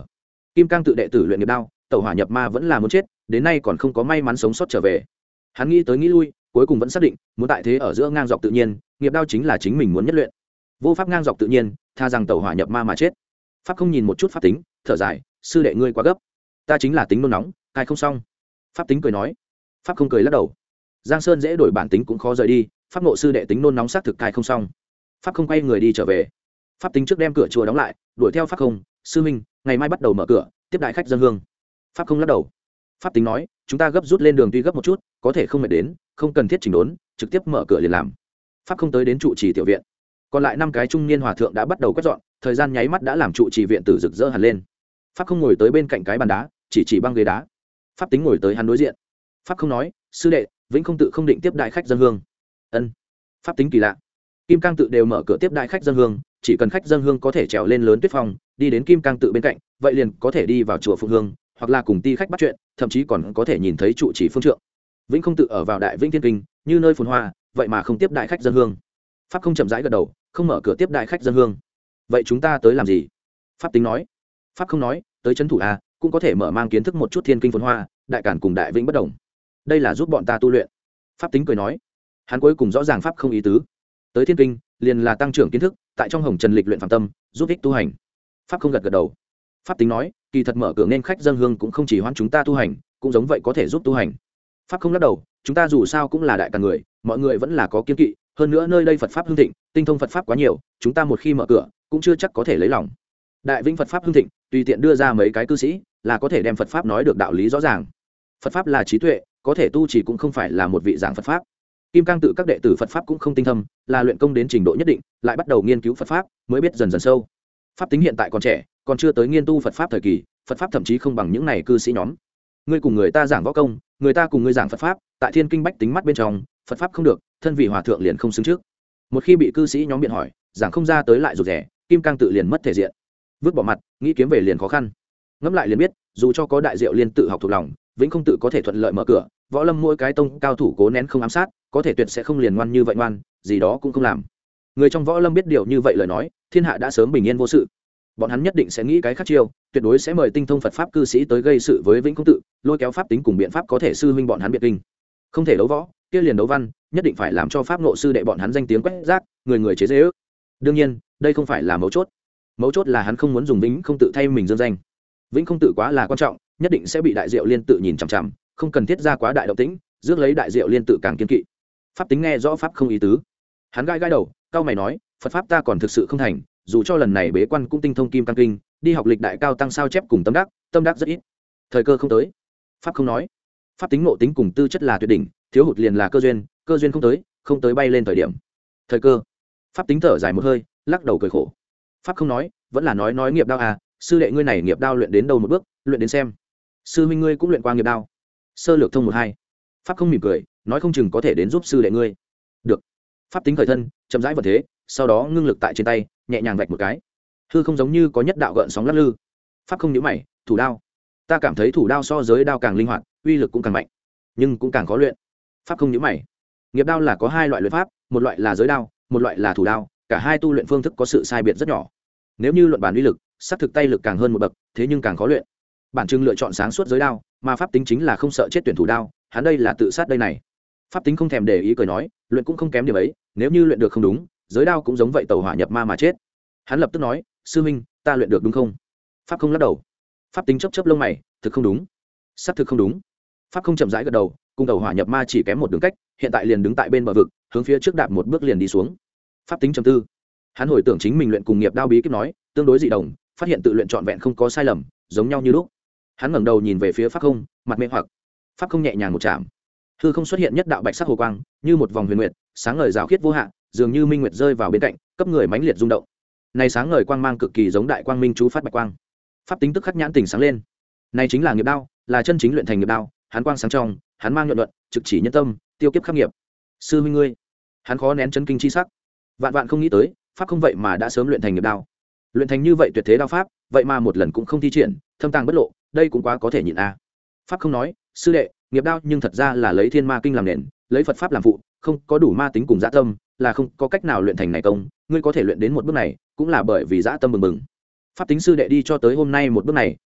Kim Cang tự đệ tử luyện nghiệp đao, tẩu hỏa nhập ma vẫn là muốn chết, đến nay còn không có may mắn sống sót trở về. Hắn nghĩ tới nghĩ lui, cuối cùng vẫn xác định muốn tại thế ở giữa ngang dọc tự nhiên, nghiệp đao chính là chính mình muốn nhất luyện. Vô pháp ngang dọc tự nhiên, tha rằng tẩu hỏa nhập ma mà chết. Pháp không nhìn một chút pháp tính, thở dài, sư đệ ngươi quá gấp, ta chính là tính nôn nóng, cai không xong. Pháp tính cười nói. Pháp không cười lắc đầu. Giang Sơn dễ đổi bản tính cũng khó rời đi, pháp ngộ sư đệ tính nôn nóng xác thực cai không xong. Pháp không quay người đi trở về. Pháp tính trước đem cửa chùa đóng lại, đuổi theo pháp không, sư minh, ngày mai bắt đầu mở cửa, tiếp đại khách dân hương. Pháp không lắc đầu. Pháp tính nói, chúng ta gấp rút lên đường tuy gấp một chút, có thể không mệt đến, không cần thiết chỉnh đốn, trực tiếp mở cửa liền làm. Pháp không tới đến trụ trì tiểu viện, còn lại năm cái trung niên hòa thượng đã bắt đầu quét dọn, thời gian nháy mắt đã làm trụ trì viện tử rực rỡ hẳn lên. Pháp không ngồi tới bên cạnh cái bàn đá, chỉ chỉ băng ghế đá. Pháp tính ngồi tới hắn đối diện. Pháp không nói, sư đệ, vĩnh không tự không định tiếp đại khách dân hương. Ân. Pháp tính kỳ lạ. Kim Cang tự đều mở cửa tiếp đại khách dân hương, chỉ cần khách dân hương có thể trèo lên lớn tuyết phong, đi đến Kim Cang tự bên cạnh, vậy liền có thể đi vào chùa Phụng Hương, hoặc là cùng ti khách bắt chuyện, thậm chí còn có thể nhìn thấy trụ trì phương trượng. Vĩnh không tự ở vào đại Vĩnh Thiên Kinh, như nơi phồn hoa, vậy mà không tiếp đại khách dân hương. Pháp không chậm rãi gật đầu, không mở cửa tiếp đại khách dân hương. Vậy chúng ta tới làm gì? Pháp tính nói. Pháp không nói, tới trấn thủ a, cũng có thể mở mang kiến thức một chút thiên kinh phồn hoa, đại cản cùng đại vĩnh bất đồng. Đây là giúp bọn ta tu luyện. Pháp tính cười nói. Hắn cuối cùng rõ ràng pháp không ý tứ. Tới thiên kinh, liền là tăng trưởng kiến thức, tại trong hồng trần lịch luyện phạm tâm, giúp ích tu hành. Pháp không gật gật đầu. Pháp tính nói, kỳ thật mở cửa nên khách dân hương cũng không chỉ hoãn chúng ta tu hành, cũng giống vậy có thể giúp tu hành. Pháp không lắc đầu, chúng ta dù sao cũng là đại càn người, mọi người vẫn là có kiên kỵ, hơn nữa nơi đây Phật pháp hưng thịnh, tinh thông Phật pháp quá nhiều, chúng ta một khi mở cửa, cũng chưa chắc có thể lấy lòng. Đại Vĩnh Phật pháp hưng thịnh, tùy tiện đưa ra mấy cái cư sĩ, là có thể đem Phật pháp nói được đạo lý rõ ràng. Phật pháp là trí tuệ, có thể tu chỉ cũng không phải là một vị giảng Phật pháp. Kim Cang tự các đệ tử Phật pháp cũng không tinh thâm, là luyện công đến trình độ nhất định, lại bắt đầu nghiên cứu Phật pháp, mới biết dần dần sâu. Pháp tính hiện tại còn trẻ, còn chưa tới nghiên tu Phật pháp thời kỳ, Phật pháp thậm chí không bằng những này cư sĩ nhóm. Ngươi cùng người ta giảng võ công, người ta cùng ngươi giảng Phật pháp, tại thiên kinh bách tính mắt bên trong, Phật pháp không được, thân vị hòa thượng liền không xứng trước. Một khi bị cư sĩ nhóm biện hỏi, giảng không ra tới lại rụt rẻ, Kim Cang tự liền mất thể diện. Vứt bỏ mặt, nghĩ kiếm về liền khó khăn. Ngẫm lại liền biết, dù cho có đại diệu liên tự học thuộc lòng, Vĩnh không tự có thể thuận lợi mở cửa, võ lâm mỗi cái tông cao thủ cố nén không ám sát, có thể tuyệt sẽ không liền ngoan như vậy ngoan, gì đó cũng không làm. Người trong võ lâm biết điều như vậy lời nói, thiên hạ đã sớm bình yên vô sự. Bọn hắn nhất định sẽ nghĩ cái khác chiêu, tuyệt đối sẽ mời tinh thông Phật pháp cư sĩ tới gây sự với Vĩnh không tự, lôi kéo pháp tính cùng biện pháp có thể sư huynh bọn hắn biệt kinh. Không thể đấu võ, kia liền đấu văn, nhất định phải làm cho pháp ngộ sư đệ bọn hắn danh tiếng quét rác, người người chế dễ ước. Đương nhiên, đây không phải là mấu chốt. Mấu chốt là hắn không muốn dùng Vĩnh không tự thay mình dương danh. Vĩnh không tự quá là quan trọng, nhất định sẽ bị đại diệu liên tự nhìn chằm chằm, không cần thiết ra quá đại động tĩnh, rước lấy đại diệu liên tự càng kiên kỵ. Pháp tính nghe rõ pháp không ý tứ, hắn gai gai đầu, cao mày nói, Phật pháp ta còn thực sự không thành, dù cho lần này bế quan cũng tinh thông kim cang kinh, đi học lịch đại cao tăng sao chép cùng tâm đắc, tâm đắc rất ít, thời cơ không tới. Pháp không nói, pháp tính ngộ tính cùng tư chất là tuyệt đỉnh, thiếu hụt liền là cơ duyên, cơ duyên không tới, không tới bay lên thời điểm. Thời cơ. Pháp tính thở dài một hơi, lắc đầu cười khổ. Pháp không nói, vẫn là nói nói nghiệp đao à, sư đệ ngươi này nghiệp đao luyện đến đâu một bước, luyện đến xem. Sư huynh ngươi cũng luyện qua nghiệp đao. Sơ lược thông một hai. Pháp không mỉm cười, nói không chừng có thể đến giúp sư đệ ngươi. Được. Pháp tính khởi thân, chậm rãi vật thế, sau đó ngưng lực tại trên tay, nhẹ nhàng vạch một cái. Hư không giống như có nhất đạo gợn sóng lắc lư. Pháp không nhíu mày, thủ đao. Ta cảm thấy thủ đao so giới đao càng linh hoạt, uy lực cũng càng mạnh, nhưng cũng càng khó luyện. Pháp không nhíu mày. Nghiệp đao là có hai loại luyện pháp, một loại là giới đao, một loại là thủ đao, cả hai tu luyện phương thức có sự sai biệt rất nhỏ. Nếu như luận bản uy lực, sát thực tay lực càng hơn một bậc, thế nhưng càng khó luyện. Bản Trưng lựa chọn sáng suốt giới đao, mà pháp tính chính là không sợ chết tuyển thủ đao, hắn đây là tự sát đây này. Pháp tính không thèm để ý cười nói, luyện cũng không kém điểm ấy, nếu như luyện được không đúng, giới đao cũng giống vậy tẩu hỏa nhập ma mà chết. Hắn lập tức nói, sư huynh, ta luyện được đúng không? Pháp không lắc đầu. Pháp tính chớp chớp lông mày, thực không đúng. Sát thực không đúng. Pháp không chậm rãi gật đầu, cùng tẩu hỏa nhập ma chỉ kém một đường cách, hiện tại liền đứng tại bên bờ vực, hướng phía trước đạp một bước liền đi xuống. Pháp tính trầm tư. Hắn hồi tưởng chính mình luyện cùng nghiệp đao bí kíp nói, tương đối dị đồng, phát hiện tự luyện trọn vẹn không có sai lầm, giống nhau như lúc. Hắn ngẩng đầu nhìn về phía pháp không, mặt mê hoặc. Pháp không nhẹ nhàng một chạm, hư không xuất hiện nhất đạo bạch sắc hồ quang, như một vòng huyền nguyệt, sáng ngời rào khiết vô hạn, dường như minh nguyệt rơi vào bên cạnh, cấp người mãnh liệt rung động. Này sáng ngời quang mang cực kỳ giống đại quang minh chú phát bạch quang. Pháp tính tức khắc nhãn tỉnh sáng lên. Này chính là nghiệp đao, là chân chính luyện thành nghiệp đao, hắn quang sáng trong, hắn mang nhuận luận, trực chỉ nhân tâm, tiêu kiếp khắc nghiệp. Sư huynh ngươi, hắn khó nén chấn kinh chi sắc. Vạn vạn không nghĩ tới, pháp không vậy mà đã sớm luyện thành nghiệp đao. Luyện thành như vậy tuyệt thế đao pháp, vậy mà một lần cũng không thi triển, thâm tàng bất lộ, đây cũng quá có thể nhịn a. À. Pháp không nói, sư đệ, nghiệp đao nhưng thật ra là lấy thiên ma kinh làm nền, lấy Phật pháp làm phụ, không có đủ ma tính cùng dã tâm, là không có cách nào luyện thành này công, ngươi có thể luyện đến một bước này, cũng là bởi vì dã tâm bừng bừng. Pháp tính sư đệ đi cho tới hôm nay một bước này,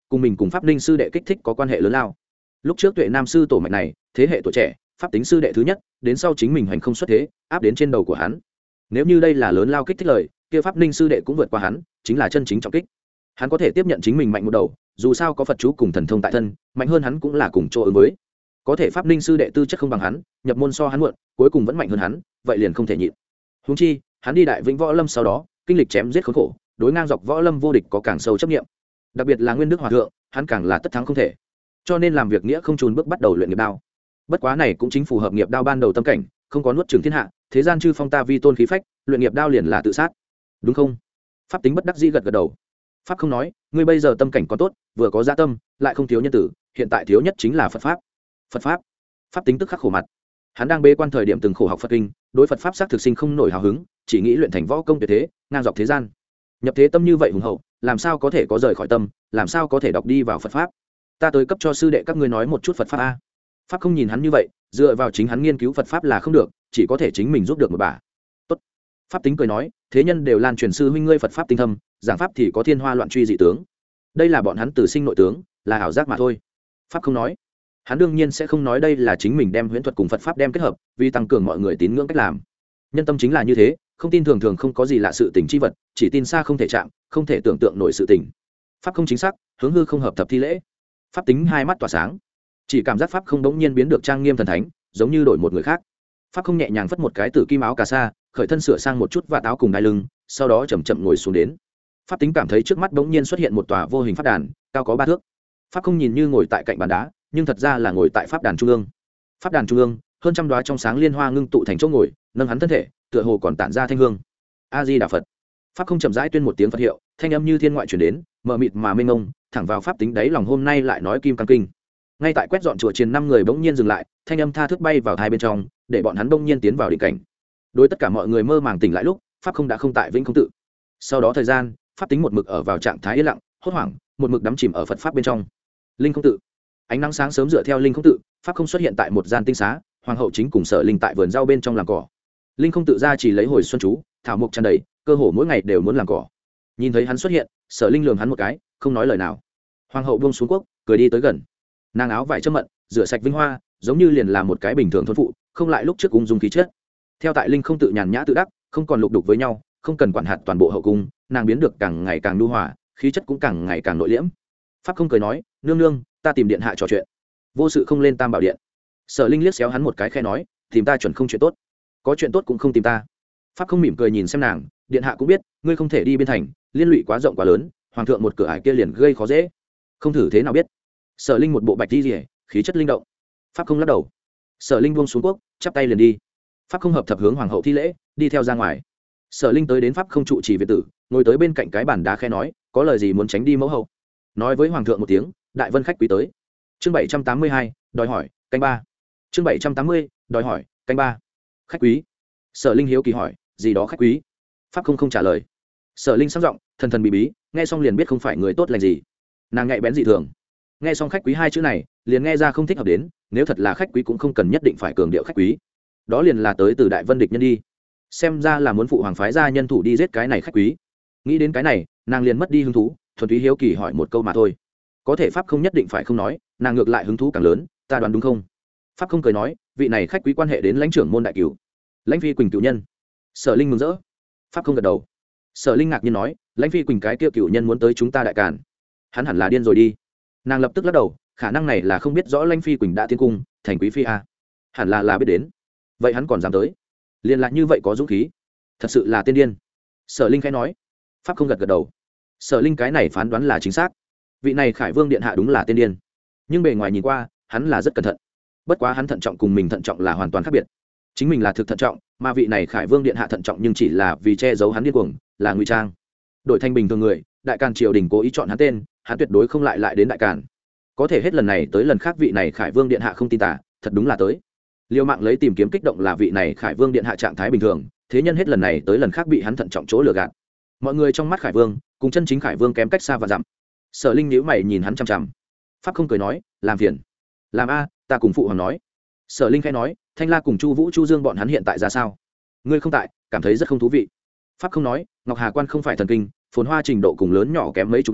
cùng mình cùng pháp ninh sư đệ kích thích có quan hệ lớn lao. Lúc trước Tuệ Nam sư tổ mạch này thế hệ tuổi trẻ, pháp tính sư đệ thứ nhất, đến sau chính mình hành không xuất thế, áp đến trên đầu của hắn. Nếu như đây là lớn lao kích thích lời, kia pháp ninh sư đệ cũng vượt qua hắn, chính là chân chính trọng kích. Hắn có thể tiếp nhận chính mình mạnh một đầu, dù sao có Phật chú cùng thần thông tại thân, mạnh hơn hắn cũng là cùng chỗ ứng với. Có thể pháp ninh sư đệ tư chất không bằng hắn, nhập môn so hắn muộn, cuối cùng vẫn mạnh hơn hắn, vậy liền không thể nhịn. Huống chi, hắn đi Đại Vĩnh Võ Lâm sau đó, kinh lịch chém giết khốn khổ, đối ngang dọc võ lâm vô địch có càng sâu chấp niệm. Đặc biệt là Nguyên Đức Hòa thượng, hắn càng là tất thắng không thể. Cho nên làm việc nghĩa không chùn bước bắt đầu luyện nghiệp đao. Bất quá này cũng chính phù hợp nghiệp đao ban đầu tâm cảnh, không có nuốt chửng thiên hạ, thế gian chư phong ta vi tôn khí phách, luyện nghiệp đao liền là tự sát. Đúng không? Pháp tính bất đắc dĩ gật gật đầu. Pháp không nói, ngươi bây giờ tâm cảnh có tốt, vừa có dạ tâm, lại không thiếu nhân tử, hiện tại thiếu nhất chính là Phật pháp. Phật pháp. Pháp tính tức khắc khổ mặt. Hắn đang bế quan thời điểm từng khổ học Phật kinh, đối Phật pháp xác thực sinh không nổi hào hứng, chỉ nghĩ luyện thành võ công tuyệt thế, ngang dọc thế gian. Nhập thế tâm như vậy hùng hậu, làm sao có thể có rời khỏi tâm, làm sao có thể đọc đi vào Phật pháp. Ta tới cấp cho sư đệ các ngươi nói một chút Phật pháp a. Pháp không nhìn hắn như vậy, dựa vào chính hắn nghiên cứu Phật pháp là không được, chỉ có thể chính mình giúp được một bà. Tốt. Pháp tính cười nói, thế nhân đều lan truyền sư huynh ngươi Phật pháp tinh thâm, giảng pháp thì có thiên hoa loạn truy dị tướng. Đây là bọn hắn từ sinh nội tướng, là ảo giác mà thôi. Pháp không nói. Hắn đương nhiên sẽ không nói đây là chính mình đem huyễn thuật cùng Phật pháp đem kết hợp, vì tăng cường mọi người tín ngưỡng cách làm. Nhân tâm chính là như thế, không tin thường thường không có gì lạ sự tình chi vật, chỉ tin xa không thể chạm, không thể tưởng tượng nổi sự tình. Pháp không chính xác, hướng hư không hợp thập thi lễ. Pháp tính hai mắt tỏa sáng, chỉ cảm giác pháp không đống nhiên biến được trang nghiêm thần thánh, giống như đổi một người khác. Pháp không nhẹ nhàng phất một cái tử kim áo cà sa, khởi thân sửa sang một chút vạt áo cùng đai lưng, sau đó chậm chậm ngồi xuống đến. Pháp tính cảm thấy trước mắt đống nhiên xuất hiện một tòa vô hình pháp đàn, cao có ba thước. Pháp không nhìn như ngồi tại cạnh bàn đá, nhưng thật ra là ngồi tại pháp đàn trung ương. Pháp đàn trung ương, hơn trăm đóa trong sáng liên hoa ngưng tụ thành chỗ ngồi, nâng hắn thân thể, tựa hồ còn tản ra thanh hương. A Di Đà Phật. Pháp không chậm rãi tuyên một tiếng Phật hiệu, thanh âm như thiên ngoại truyền đến, mờ mịt mà mênh mông, thẳng vào pháp tính đáy lòng hôm nay lại nói kim cang kinh. Ngay tại quét dọn chùa chiền năm người bỗng nhiên dừng lại, thanh âm tha thước bay vào hai bên trong, để bọn hắn bỗng nhiên tiến vào định cảnh. Đối tất cả mọi người mơ màng tỉnh lại lúc, pháp không đã không tại vĩnh không tự. Sau đó thời gian, pháp tính một mực ở vào trạng thái yên lặng, hốt hoảng, một mực đắm chìm ở Phật pháp bên trong. Linh không tự. Ánh nắng sáng sớm dựa theo linh không tự, pháp không xuất hiện tại một gian tinh xá, hoàng hậu chính cùng Sở Linh tại vườn rau bên trong làm cỏ. Linh không tự ra chỉ lấy hồi xuân chú, thảo mộc tràn đầy, cơ hồ mỗi ngày đều muốn làm cỏ. Nhìn thấy hắn xuất hiện, Sở Linh lườm hắn một cái, không nói lời nào. Hoàng hậu buông xuống quốc, cười đi tới gần. Nàng áo vải châm mận, rửa sạch vinh hoa, giống như liền là một cái bình thường thôn phụ, không lại lúc trước cung dung khí chất. Theo tại linh không tự nhàn nhã tự đắc, không còn lục đục với nhau, không cần quản hạt toàn bộ hậu cung, nàng biến được càng ngày càng nhu hòa, khí chất cũng càng ngày càng nội liễm. Pháp không cười nói, nương nương, ta tìm điện hạ trò chuyện. Vô sự không lên Tam Bảo điện. Sở Linh liếc xéo hắn một cái khẽ nói, tìm ta chuẩn không chuyện tốt, có chuyện tốt cũng không tìm ta. Pháp không mỉm cười nhìn xem nàng, điện hạ cũng biết, ngươi không thể đi biên thành, liên lụy quá rộng quá lớn, hoàng thượng một cửa ải kia liền gây khó dễ, không thử thế nào biết. Sở Linh một bộ bạch đi rỉa, khí chất linh động. Pháp không lắc đầu. Sở Linh buông xuống quốc, chắp tay liền đi. Pháp không hợp thập hướng hoàng hậu thi lễ, đi theo ra ngoài. Sở Linh tới đến pháp không trụ trì viện tử, ngồi tới bên cạnh cái bàn đá khẽ nói, có lời gì muốn tránh đi mẫu hậu. Nói với hoàng thượng một tiếng, đại vân khách quý tới. Chương bảy trăm tám mươi hai, đòi hỏi, canh ba. Chương bảy trăm tám mươi, đòi hỏi, canh ba. Khách quý. Sở Linh hiếu kỳ hỏi, gì đó khách quý? Pháp không không trả lời. Sở Linh sắc giọng, thần thần bí bí, nghe xong liền biết không phải người tốt lành gì. Nàng nhạy bén dị thường. Nghe xong khách quý hai chữ này, liền nghe ra không thích hợp đến, nếu thật là khách quý cũng không cần nhất định phải cường điệu khách quý. Đó liền là tới từ Đại Vân địch nhân đi. Xem ra là muốn phụ hoàng phái ra nhân thủ đi giết cái này khách quý. Nghĩ đến cái này, nàng liền mất đi hứng thú, thuần túy hiếu kỳ hỏi một câu mà thôi. Có thể pháp không nhất định phải không nói, nàng ngược lại hứng thú càng lớn, ta đoán đúng không? Pháp không cười nói, vị này khách quý quan hệ đến lãnh trưởng môn đại cửu, lãnh phi quỳnh cửu nhân. Sở Linh mừng rỡ. Pháp không gật đầu. Sở Linh ngạc nhiên nói, lãnh phi quỳnh cái kia cửu nhân muốn tới chúng ta đại càn, hắn hẳn là điên rồi đi. Nàng lập tức lắc đầu, khả năng này là không biết rõ lãnh phi quỳnh đã tiến cung thành quý phi a, hẳn là là biết đến. Vậy hắn còn dám tới, liền lại như vậy có dũng khí, thật sự là tiên điên. Sở Linh khẽ nói. Pháp không gật gật đầu. Sở Linh cái này phán đoán là chính xác, vị này Khải Vương điện hạ đúng là tiên điên, nhưng bề ngoài nhìn qua hắn là rất cẩn thận. Bất quá hắn thận trọng cùng mình thận trọng là hoàn toàn khác biệt. Chính mình là thực thận trọng, mà vị này Khải Vương điện hạ thận trọng nhưng chỉ là vì che giấu hắn điên cuồng, là ngụy trang. Đổi thành bình thường người, đại càn triều đình cố ý chọn hắn tên, hắn tuyệt đối không lại lại đến đại càn. Có thể hết lần này tới lần khác vị này Khải Vương điện hạ không tin tả, thật đúng là tới. Liêu mạng lấy tìm kiếm kích động là vị này Khải Vương điện hạ trạng thái bình thường, thế nhân hết lần này tới lần khác bị hắn thận trọng chỗ lừa gạt. Mọi người trong mắt Khải Vương cùng chân chính Khải Vương kém cách xa và dặm. Sở Linh nhíu mày nhìn hắn chằm chằm. Pháp không cười nói, làm phiền. Làm a, ta cùng phụ hoàng nói. Sở Linh khẽ nói, Thanh La cùng Chu Vũ Chu Dương bọn hắn hiện tại ra sao? Ngươi không tại, cảm thấy rất không thú vị. Pháp không nói, Ngọc Hà Quan không phải thần kinh, phồn hoa trình độ cùng lớn nhỏ kém mấy chục lần,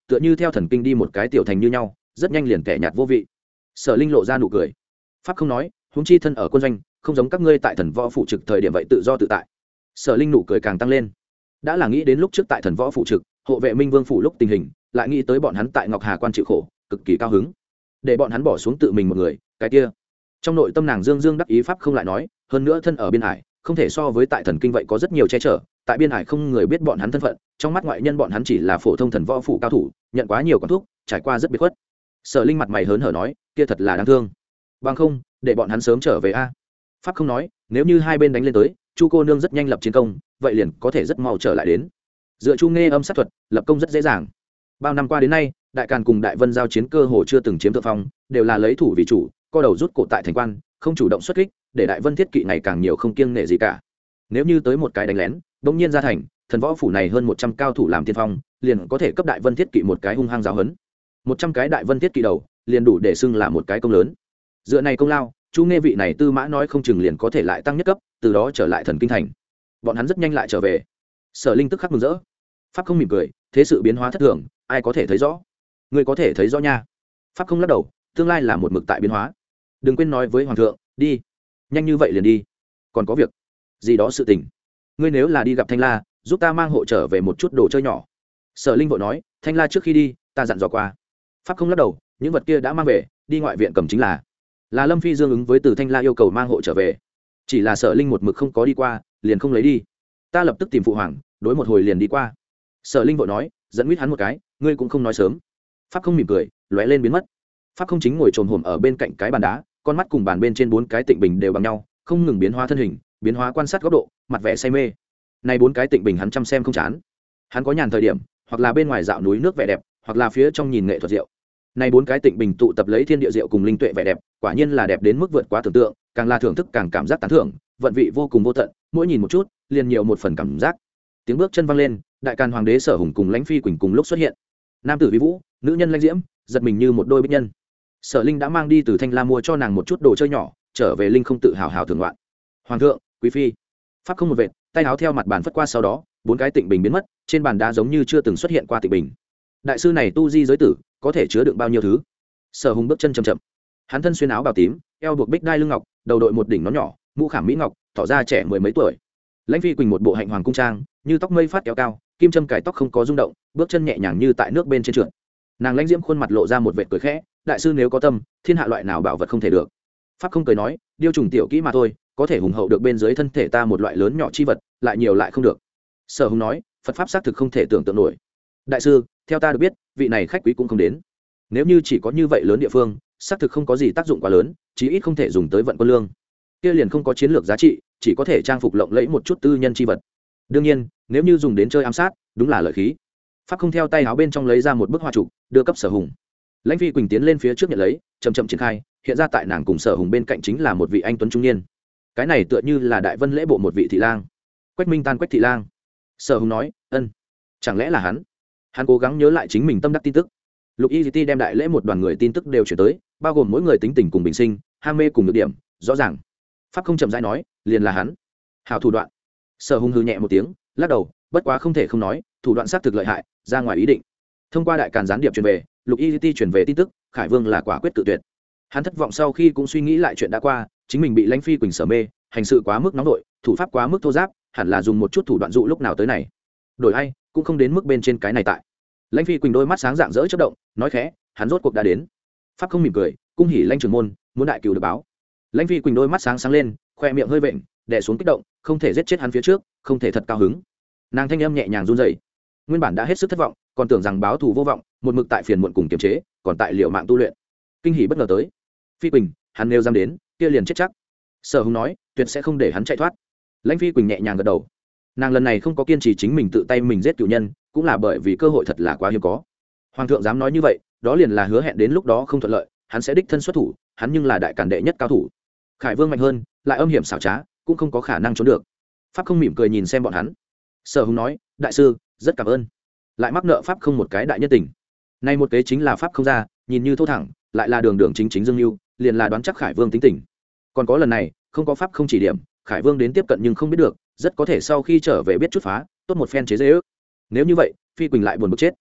tựa như theo thần kinh đi một cái tiểu thành như nhau, rất nhanh liền kẻ nhạt vô vị. Sở Linh lộ ra nụ cười. Pháp không nói, huống chi thân ở quân doanh, không giống các ngươi tại thần võ phụ trực thời điểm vậy tự do tự tại. Sở Linh nụ cười càng tăng lên. Đã là nghĩ đến lúc trước tại thần võ phụ trực, hộ vệ Minh Vương phủ lúc tình hình, lại nghĩ tới bọn hắn tại Ngọc Hà quan chịu khổ, cực kỳ cao hứng. Để bọn hắn bỏ xuống tự mình một người, cái kia. Trong nội tâm nàng dương dương đắc ý. Pháp không lại nói, hơn nữa thân ở biên hải, không thể so với tại thần kinh vậy có rất nhiều che chở, tại biên hải không người biết bọn hắn thân phận, trong mắt ngoại nhân bọn hắn chỉ là phổ thông thần võ phủ cao thủ, nhận quá nhiều quản thuốc, trải qua rất biệt khuất. Sở Linh mặt mày hớn hở nói, kia thật là đáng thương. Bằng không, để bọn hắn sớm trở về a. Pháp không nói, nếu như hai bên đánh lên tới, Chu cô nương rất nhanh lập chiến công, vậy liền có thể rất mau trở lại đến. Dựa Chu nghe âm sát thuật, lập công rất dễ dàng. Bao năm qua đến nay, Đại Càn cùng Đại Vân giao chiến cơ hồ chưa từng chiếm thượng phong, đều là lấy thủ vì chủ, co đầu rút cổ tại thành quan, không chủ động xuất kích, để Đại Vân thiết kỵ ngày càng nhiều không kiêng nể gì cả. Nếu như tới một cái đánh lén, bỗng nhiên ra thành, thần võ phủ này hơn một trăm cao thủ làm tiên phong, liền có thể cấp Đại Vân thiết kỵ một cái hung hăng giáo huấn. Một trăm cái Đại Vân thiết kỵ đầu, liền đủ để xưng là một cái công lớn. Dựa này công lao, Chu nghe vị này tư mã nói không chừng liền có thể lại tăng nhất cấp, từ đó trở lại thần kinh thành. Bọn hắn rất nhanh lại trở về. Sở Linh tức khắc mừng rỡ. Pháp không mỉm cười, thế sự biến hóa thất thường, ai có thể thấy rõ? Ngươi có thể thấy rõ nha. Pháp không lắc đầu, tương lai là một mực tại biến hóa. Đừng quên nói với hoàng thượng, đi. Nhanh như vậy liền đi. Còn có việc gì đó sự tình. Ngươi nếu là đi gặp Thanh La, giúp ta mang hộ trở về một chút đồ chơi nhỏ. Sở Linh vội nói, Thanh La trước khi đi, ta dặn dò qua. Pháp không lắc đầu, những vật kia đã mang về, đi ngoại viện cầm chính là. Là Lâm Phi Dương ứng với từ Thanh La yêu cầu mang hộ trở về. Chỉ là Sở Linh một mực không có đi qua, liền không lấy đi. Ta lập tức tìm phụ hoàng, đối một hồi liền đi qua. Sở Linh vội nói, dẫn huýt hắn một cái, ngươi cũng không nói sớm. Pháp không mỉm cười, lóe lên biến mất. Pháp không chính ngồi trồm hổm ở bên cạnh cái bàn đá, con mắt cùng bàn bên trên bốn cái tịnh bình đều bằng nhau, không ngừng biến hóa thân hình, biến hóa quan sát góc độ, mặt vẻ say mê. Này bốn cái tịnh bình hắn chăm xem không chán. Hắn có nhàn thời điểm, hoặc là bên ngoài dạo núi nước vẻ đẹp, hoặc là phía trong nhìn nghệ thuật diệu. Này bốn cái tịnh bình tụ tập lấy thiên địa diệu cùng linh tuệ vẻ đẹp, quả nhiên là đẹp đến mức vượt quá tưởng tượng, càng là thưởng thức càng cảm giác tán thưởng, vận vị vô cùng vô tận, mỗi nhìn một chút, liền nhiều một phần cảm giác. Tiếng bước chân vang lên, Đại Càn hoàng đế Sở Hùng cùng Lãnh Phi Quỳnh cùng lúc xuất hiện. Nam tử vi vũ, nữ nhân lãnh diễm, giật mình như một đôi bích nhân. Sở Linh đã mang đi từ Thanh La mua cho nàng một chút đồ chơi nhỏ, trở về Linh không tự hào hào thưởng loạn. Hoàng thượng, quý phi. Pháp không một vệt, tay áo theo mặt bàn phất qua sau đó, bốn cái tịnh bình biến mất, trên bàn đá giống như chưa từng xuất hiện qua tịnh bình. Đại sư này tu di giới tử, có thể chứa đựng bao nhiêu thứ? Sở Hùng bước chân chậm chậm. Hắn thân xuyên áo bào tím, eo buộc bích đai lưng ngọc, đầu đội một đỉnh nón nhỏ, mũ khảm mỹ ngọc, tỏ ra trẻ mười mấy tuổi. Lãnh Phi Quỳnh một bộ hạnh hoàng cung trang, như tóc mây phát kéo cao, kim châm cài tóc không có rung động, bước chân nhẹ nhàng như tại nước bên trên trượt. Nàng lãnh diễm khuôn mặt lộ ra một vệt cười khẽ, đại sư nếu có tâm, thiên hạ loại nào bảo vật không thể được. Pháp không cười nói, điêu trùng tiểu kỹ mà thôi, có thể hùng hậu được bên dưới thân thể ta một loại lớn nhỏ chi vật, lại nhiều lại không được. Sở Hùng nói, Phật pháp xác thực không thể tưởng tượng nổi. Đại sư, theo ta được biết, vị này khách quý cũng không đến. Nếu như chỉ có như vậy lớn địa phương, xác thực không có gì tác dụng quá lớn, chí ít không thể dùng tới vận quân lương. Kia liền không có chiến lược giá trị, chỉ có thể trang phục lộng lẫy một chút tư nhân chi vật. Đương nhiên, nếu như dùng đến chơi ám sát, đúng là lợi khí. Pháp không theo tay áo bên trong lấy ra một bức hoa trụ, đưa cấp Sở Hùng. Lãnh Phi Quỳnh tiến lên phía trước nhận lấy, chậm chậm triển khai, hiện ra tại nàng cùng Sở Hùng bên cạnh chính là một vị anh tuấn trung niên. Cái này tựa như là Đại Vân lễ bộ một vị thị lang. Quách Minh Tan Quách thị lang. Sở Hùng nói, ân, chẳng lẽ là hắn? Hắn cố gắng nhớ lại chính mình tâm đắc tin tức. Lục Y Ti đem đại lễ một đoàn người tin tức đều chuyển tới, bao gồm mỗi người tính tình cùng bình sinh, ham mê cùng nhược điểm, rõ ràng. Pháp không chậm rãi nói, liền là hắn. Hảo thủ đoạn. Sở Hùng hừ nhẹ một tiếng, lắc đầu, bất quá không thể không nói, thủ đoạn xác thực lợi hại, ra ngoài ý định. Thông qua Đại Càn gián điệp truyền về, Lục Y Ti truyền về tin tức, Khải Vương là quả quyết tự tuyệt. Hắn thất vọng sau khi cũng suy nghĩ lại chuyện đã qua, chính mình bị Lãnh Phi Quỳnh sở mê, hành sự quá mức nóng nội, thủ pháp quá mức thô giáp, hẳn là dùng một chút thủ đoạn dụ lúc nào tới này. Đổi ai, cũng không đến mức bên trên cái này tại. Lãnh Phi Quỳnh đôi mắt sáng rạng rỡ chớp động, nói khẽ, hắn rốt cuộc đã đến. Pháp không mỉm cười, cung hỉ Lãnh trưởng môn, muốn đại cửu được báo. Lãnh Phi Quỳnh đôi mắt sáng sáng lên, khoe miệng hơi vện, đè xuống kích động, không thể giết chết hắn phía trước, không thể thật cao hứng. Nàng thanh âm nhẹ nhàng run rẩy, nguyên bản đã hết sức thất vọng, còn tưởng rằng báo thù vô vọng, một mực tại phiền muộn cùng kiềm chế, còn tại liệu mạng tu luyện. Kinh hỉ bất ngờ tới. Phi Quỳnh, hắn nếu dám đến, kia liền chết chắc. Sở Hùng nói, tuyệt sẽ không để hắn chạy thoát. Lãnh Phi Quỳnh nhẹ nhàng gật đầu. Nàng lần này không có kiên trì chính mình tự tay mình giết cựu nhân, cũng là bởi vì cơ hội thật là quá hiếm có. Hoàng thượng dám nói như vậy, đó liền là hứa hẹn đến lúc đó không thuận lợi, hắn sẽ đích thân xuất thủ, hắn nhưng là Đại Càn đệ nhất cao thủ. Khải Vương mạnh hơn, lại âm hiểm xảo trá, cũng không có khả năng trốn được. Pháp không mỉm cười nhìn xem bọn hắn. Sở Hùng nói, đại sư, rất cảm ơn. Lại mắc nợ Pháp không một cái đại nhân tình. Nay một kế chính là Pháp không ra, nhìn như thô thẳng, lại là đường đường chính chính dương lưu, liền là đoán chắc Khải Vương tính tình. Còn có lần này, không có Pháp không chỉ điểm, Khải Vương đến tiếp cận nhưng không biết được, rất có thể sau khi trở về biết chút phá, tốt một phen chế dễ ước. Nếu như vậy, Phi Quỳnh lại buồn bực chết.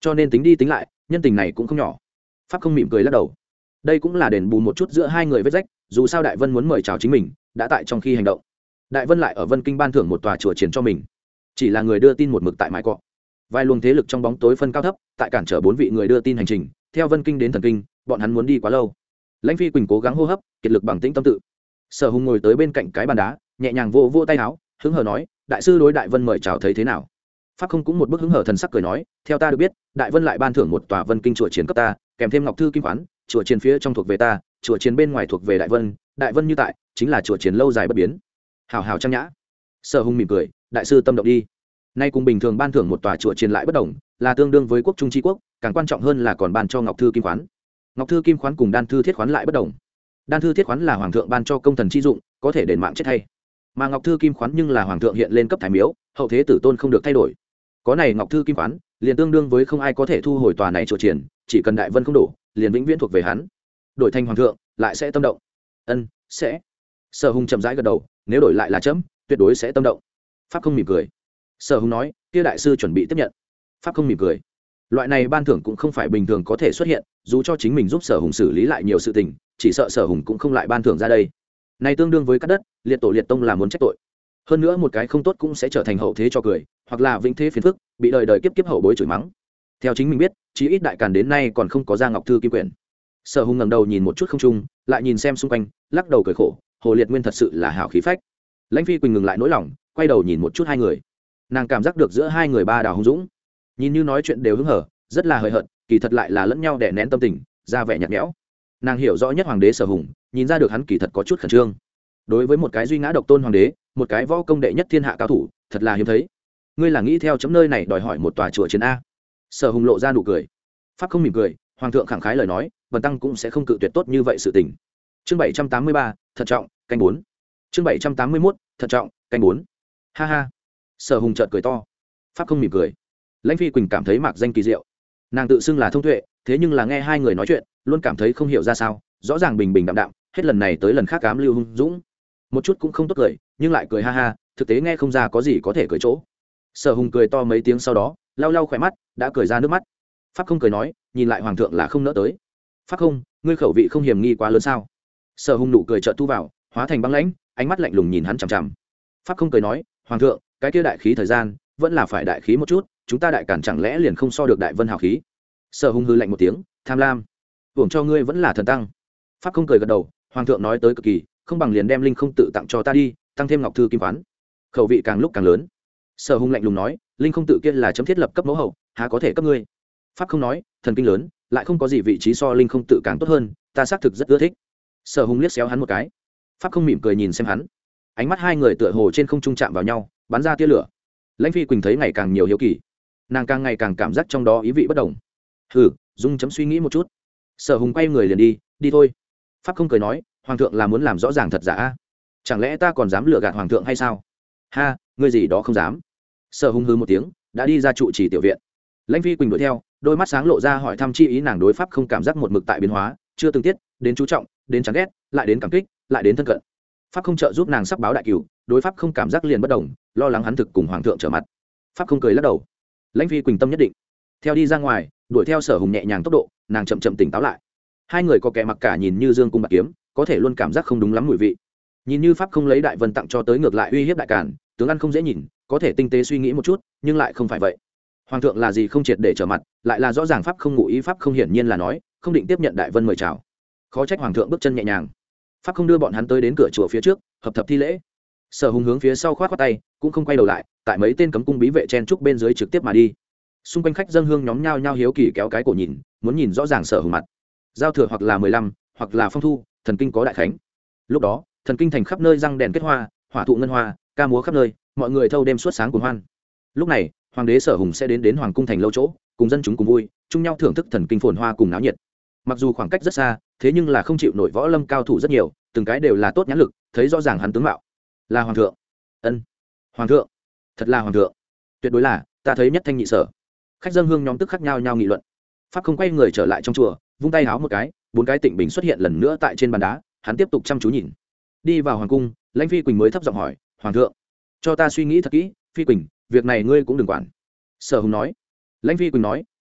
cho nên tính đi tính lại nhân tình này cũng không nhỏ. Pháp không mỉm cười lắc đầu, đây cũng là đền bù một chút giữa hai người vết rách, dù sao đại vân muốn mời chào chính mình đã tại trong khi hành động. Đại vân lại ở Vân Kinh ban thưởng một tòa chùa triển cho mình, chỉ là người đưa tin một mực tại mái cọ. Vài luồng thế lực trong bóng tối phân cao thấp, tại cản trở bốn vị người đưa tin hành trình theo Vân Kinh đến Thần Kinh, bọn hắn muốn đi quá lâu. Lãnh Phi Quỳnh cố gắng hô hấp, kiệt lực bằng tĩnh tâm tự. Sở Hùng ngồi tới bên cạnh cái bàn đá, nhẹ nhàng vô vô tay áo, hứng hờ nói, đại sư đối đại vân mời chào thấy thế nào? Pháp không cũng một bức hứng hờ thần sắc cười nói, theo ta được biết, đại vân lại ban thưởng một tòa Vân Kinh chùa triển cấp ta, kèm thêm ngọc thư kim khoán, chùa triển phía trong thuộc về ta, chùa triển bên ngoài thuộc về đại vân, đại vân như tại chính là chùa triển lâu dài bất biến. Hào hào trang nhã. Sở Hùng mỉm cười, đại sư tâm động đi. Nay cùng bình thường ban thưởng một tòa chùa triển lại bất đồng, là tương đương với quốc trung tri quốc, càng quan trọng hơn là còn ban cho ngọc thư kim khoán. Ngọc thư kim khoán cùng đan thư thiết khoán lại bất đồng. Đan thư thiết khoán là hoàng thượng ban cho công thần chi dụng, có thể đền mạng chết thay, mà ngọc thư kim khoán nhưng là hoàng thượng hiện lên cấp thái miếu, hậu thế tử tôn không được thay đổi. Có này ngọc thư kim khoán liền tương đương với không ai có thể thu hồi tòa này chùa triển, chỉ cần đại vân không đổ liền vĩnh viễn thuộc về hắn. Đổi thành hoàng thượng lại sẽ tâm động. Ân, sẽ. Sở Hùng chậm rãi gật đầu, nếu đổi lại là chấm tuyệt đối sẽ tâm động. Pháp không mỉm cười. Sở Hùng nói, kia đại sư chuẩn bị tiếp nhận. Pháp không mỉm cười. Loại này ban thưởng cũng không phải bình thường có thể xuất hiện, dù cho chính mình giúp Sở Hùng xử lý lại nhiều sự tình, chỉ sợ Sở Hùng cũng không lại ban thưởng ra đây. Này tương đương với cắt đất, liệt tổ liệt tông là muốn trách tội. Hơn nữa một cái không tốt cũng sẽ trở thành hậu thế cho cười, hoặc là vĩnh thế phiền phức, bị đời đời kiếp kiếp hậu bối chửi mắng. Theo chính mình biết, chí ít đại càn đến nay còn không có ra ngọc thư kim quyển. Sở Hùng ngẩng đầu nhìn một chút không trung, lại nhìn xem xung quanh, lắc đầu cười khổ, Hồ Liệt Nguyên thật sự là hảo khí phách. Lãnh Phi Quỳnh ngừng lại nỗi lòng, quay đầu nhìn một chút hai người. Nàng cảm giác được giữa hai người ba đào hung dũng, nhìn như nói chuyện đều hứng hở, rất là hời hợt, kỳ thật lại là lẫn nhau đè nén tâm tình, ra vẻ nhạt nhẽo. Nàng hiểu rõ nhất hoàng đế Sở Hùng, nhìn ra được hắn kỳ thật có chút khẩn trương. Đối với một cái duy ngã độc tôn hoàng đế, một cái võ công đệ nhất thiên hạ cao thủ, thật là hiếm thấy. Ngươi là nghĩ theo chấm nơi này đòi hỏi một tòa chùa chiến a? Sở Hùng lộ ra nụ cười. Pháp không mỉm cười, hoàng thượng khẳng khái lời nói, Vân Tăng cũng sẽ không cự tuyệt tốt như vậy sự tình. Chương bảy trăm tám mươi ba, thận trọng, canh bốn. Chương bảy trăm tám mươi mốt, thận trọng, canh bốn. Ha ha. Sở Hùng chợt cười to. Pháp không mỉm cười. Lãnh Phi Quỳnh cảm thấy mạc danh kỳ diệu. Nàng tự xưng là thông tuệ, thế nhưng là nghe hai người nói chuyện, luôn cảm thấy không hiểu ra sao, rõ ràng bình bình đạm đạm, hết lần này tới lần khác ám lưu hung dũng. Một chút cũng không tốt cười, nhưng lại cười ha ha, thực tế nghe không ra có gì có thể cười chỗ. Sở Hùng cười to mấy tiếng sau đó, lau lau khỏe mắt, đã cười ra nước mắt. Pháp không cười nói, nhìn lại hoàng thượng là không nỡ tới. Pháp không, ngươi khẩu vị không hiểm nghi quá lớn sao? Sở Hùng nụ cười chợt thu vào, hóa thành băng lãnh, ánh mắt lạnh lùng nhìn hắn chằm chằm. Pháp không cười nói, hoàng thượng, cái kia đại khí thời gian vẫn là phải đại khí một chút, chúng ta đại cản chẳng lẽ liền không so được đại vân hào khí? Sở Hùng hư lạnh một tiếng, tham lam, hưởng cho ngươi vẫn là thần tăng. Pháp không cười gật đầu, hoàng thượng nói tới cực kỳ, không bằng liền đem linh không tự tặng cho ta đi, tăng thêm ngọc thư kim khoán. Khẩu vị càng lúc càng lớn. Sở Hùng lạnh lùng nói, linh không tự kia là chấm thiết lập cấp mẫu hậu, há có thể cấp ngươi? Pháp không nói, thần kinh lớn, lại không có gì vị trí so linh không tự càng tốt hơn, ta xác thực rất ưa thích. Sở Hùng liếc xéo hắn một cái. Pháp không mỉm cười nhìn xem hắn, ánh mắt hai người tựa hồ trên không trung chạm vào nhau, bắn ra tia lửa. Lãnh Phi Quỳnh thấy ngày càng nhiều hiếu kỳ, nàng càng ngày càng cảm giác trong đó ý vị bất đồng. Hừ, dung chấm suy nghĩ một chút. Sở Hùng quay người liền đi, đi thôi. Pháp không cười nói, hoàng thượng là muốn làm rõ ràng thật giả a? Chẳng lẽ ta còn dám lừa gạt hoàng thượng hay sao? Ha, ngươi gì đó không dám. Sở Hùng hừ một tiếng, đã đi ra trụ trì tiểu viện. Lãnh Phi Quỳnh đuổi theo, đôi mắt sáng lộ ra hỏi thăm chi ý, nàng đối Pháp không cảm giác một mực tại biến hóa, chưa từng tiết, đến chú trọng, đến chán ghét, lại đến cảm kích, lại đến thân cận. Pháp không trợ giúp nàng sắp báo đại cửu, đối Pháp không cảm giác liền bất đồng, lo lắng hắn thực cùng hoàng thượng trở mặt. Pháp không cười lắc đầu. Lãnh Phi Quỳnh tâm nhất định. Theo đi ra ngoài, đuổi theo Sở Hùng nhẹ nhàng tốc độ, nàng chậm chậm tỉnh táo lại. Hai người có kẻ mặc cả nhìn như dương cung bạc kiếm, có thể luôn cảm giác không đúng lắm mùi vị. Nhìn như Pháp không lấy đại vân tặng cho tới ngược lại uy hiếp đại càn, tướng ăn không dễ nhìn, có thể tinh tế suy nghĩ một chút, nhưng lại không phải vậy. Hoàng thượng là gì không triệt để trở mặt, lại là rõ ràng Pháp không ngụ ý, Pháp không hiển nhiên là nói không định tiếp nhận đại vân mời chào. Khó trách hoàng thượng bước chân nhẹ nhàng. Pháp không đưa bọn hắn tới đến cửa chùa phía trước, hợp thập thi lễ. Sở Hùng hướng phía sau khoát khoát tay, cũng không quay đầu lại, tại mấy tên cấm cung bí vệ chen trúc bên dưới trực tiếp mà đi. Xung quanh khách dân hương nhóm nhao nhao hiếu kỳ kéo cái cổ nhìn, muốn nhìn rõ ràng Sở Hùng mặt. Giao thừa hoặc là mười lăm, hoặc là phong thu, thần kinh có đại khánh. Lúc đó, thần kinh thành khắp nơi răng đèn kết hoa, hỏa thụ ngân hoa, ca múa khắp nơi, mọi người thâu đêm suốt sáng cuồng hoan. Lúc này, hoàng đế Sở Hùng sẽ đến đến hoàng cung thành lâu chỗ, cùng dân chúng cùng vui, chung nhau thưởng thức thần kinh phồn hoa cùng náo nhiệt. Mặc dù khoảng cách rất xa, thế nhưng là không chịu nổi võ lâm cao thủ rất nhiều, từng cái đều là tốt nhãn lực, thấy rõ ràng hắn tướng mạo. Là hoàng thượng. Ân, hoàng thượng, thật là hoàng thượng, tuyệt đối là, ta thấy nhất thanh nhị sở. Khách dân hương nhóm tức khắc nhau nhau nghị luận. Pháp không quay người trở lại trong chùa, vung tay háo một cái, bốn cái tịnh bình xuất hiện lần nữa tại trên bàn đá, hắn tiếp tục chăm chú nhìn. Đi vào hoàng cung, Lãnh Phi Quỳnh mới thấp giọng hỏi, hoàng thượng, cho ta suy nghĩ thật kỹ. Phi Quỳnh, việc này ngươi cũng đừng quản. Sở Hùng nói. Lãnh Phi Quỳnh nói,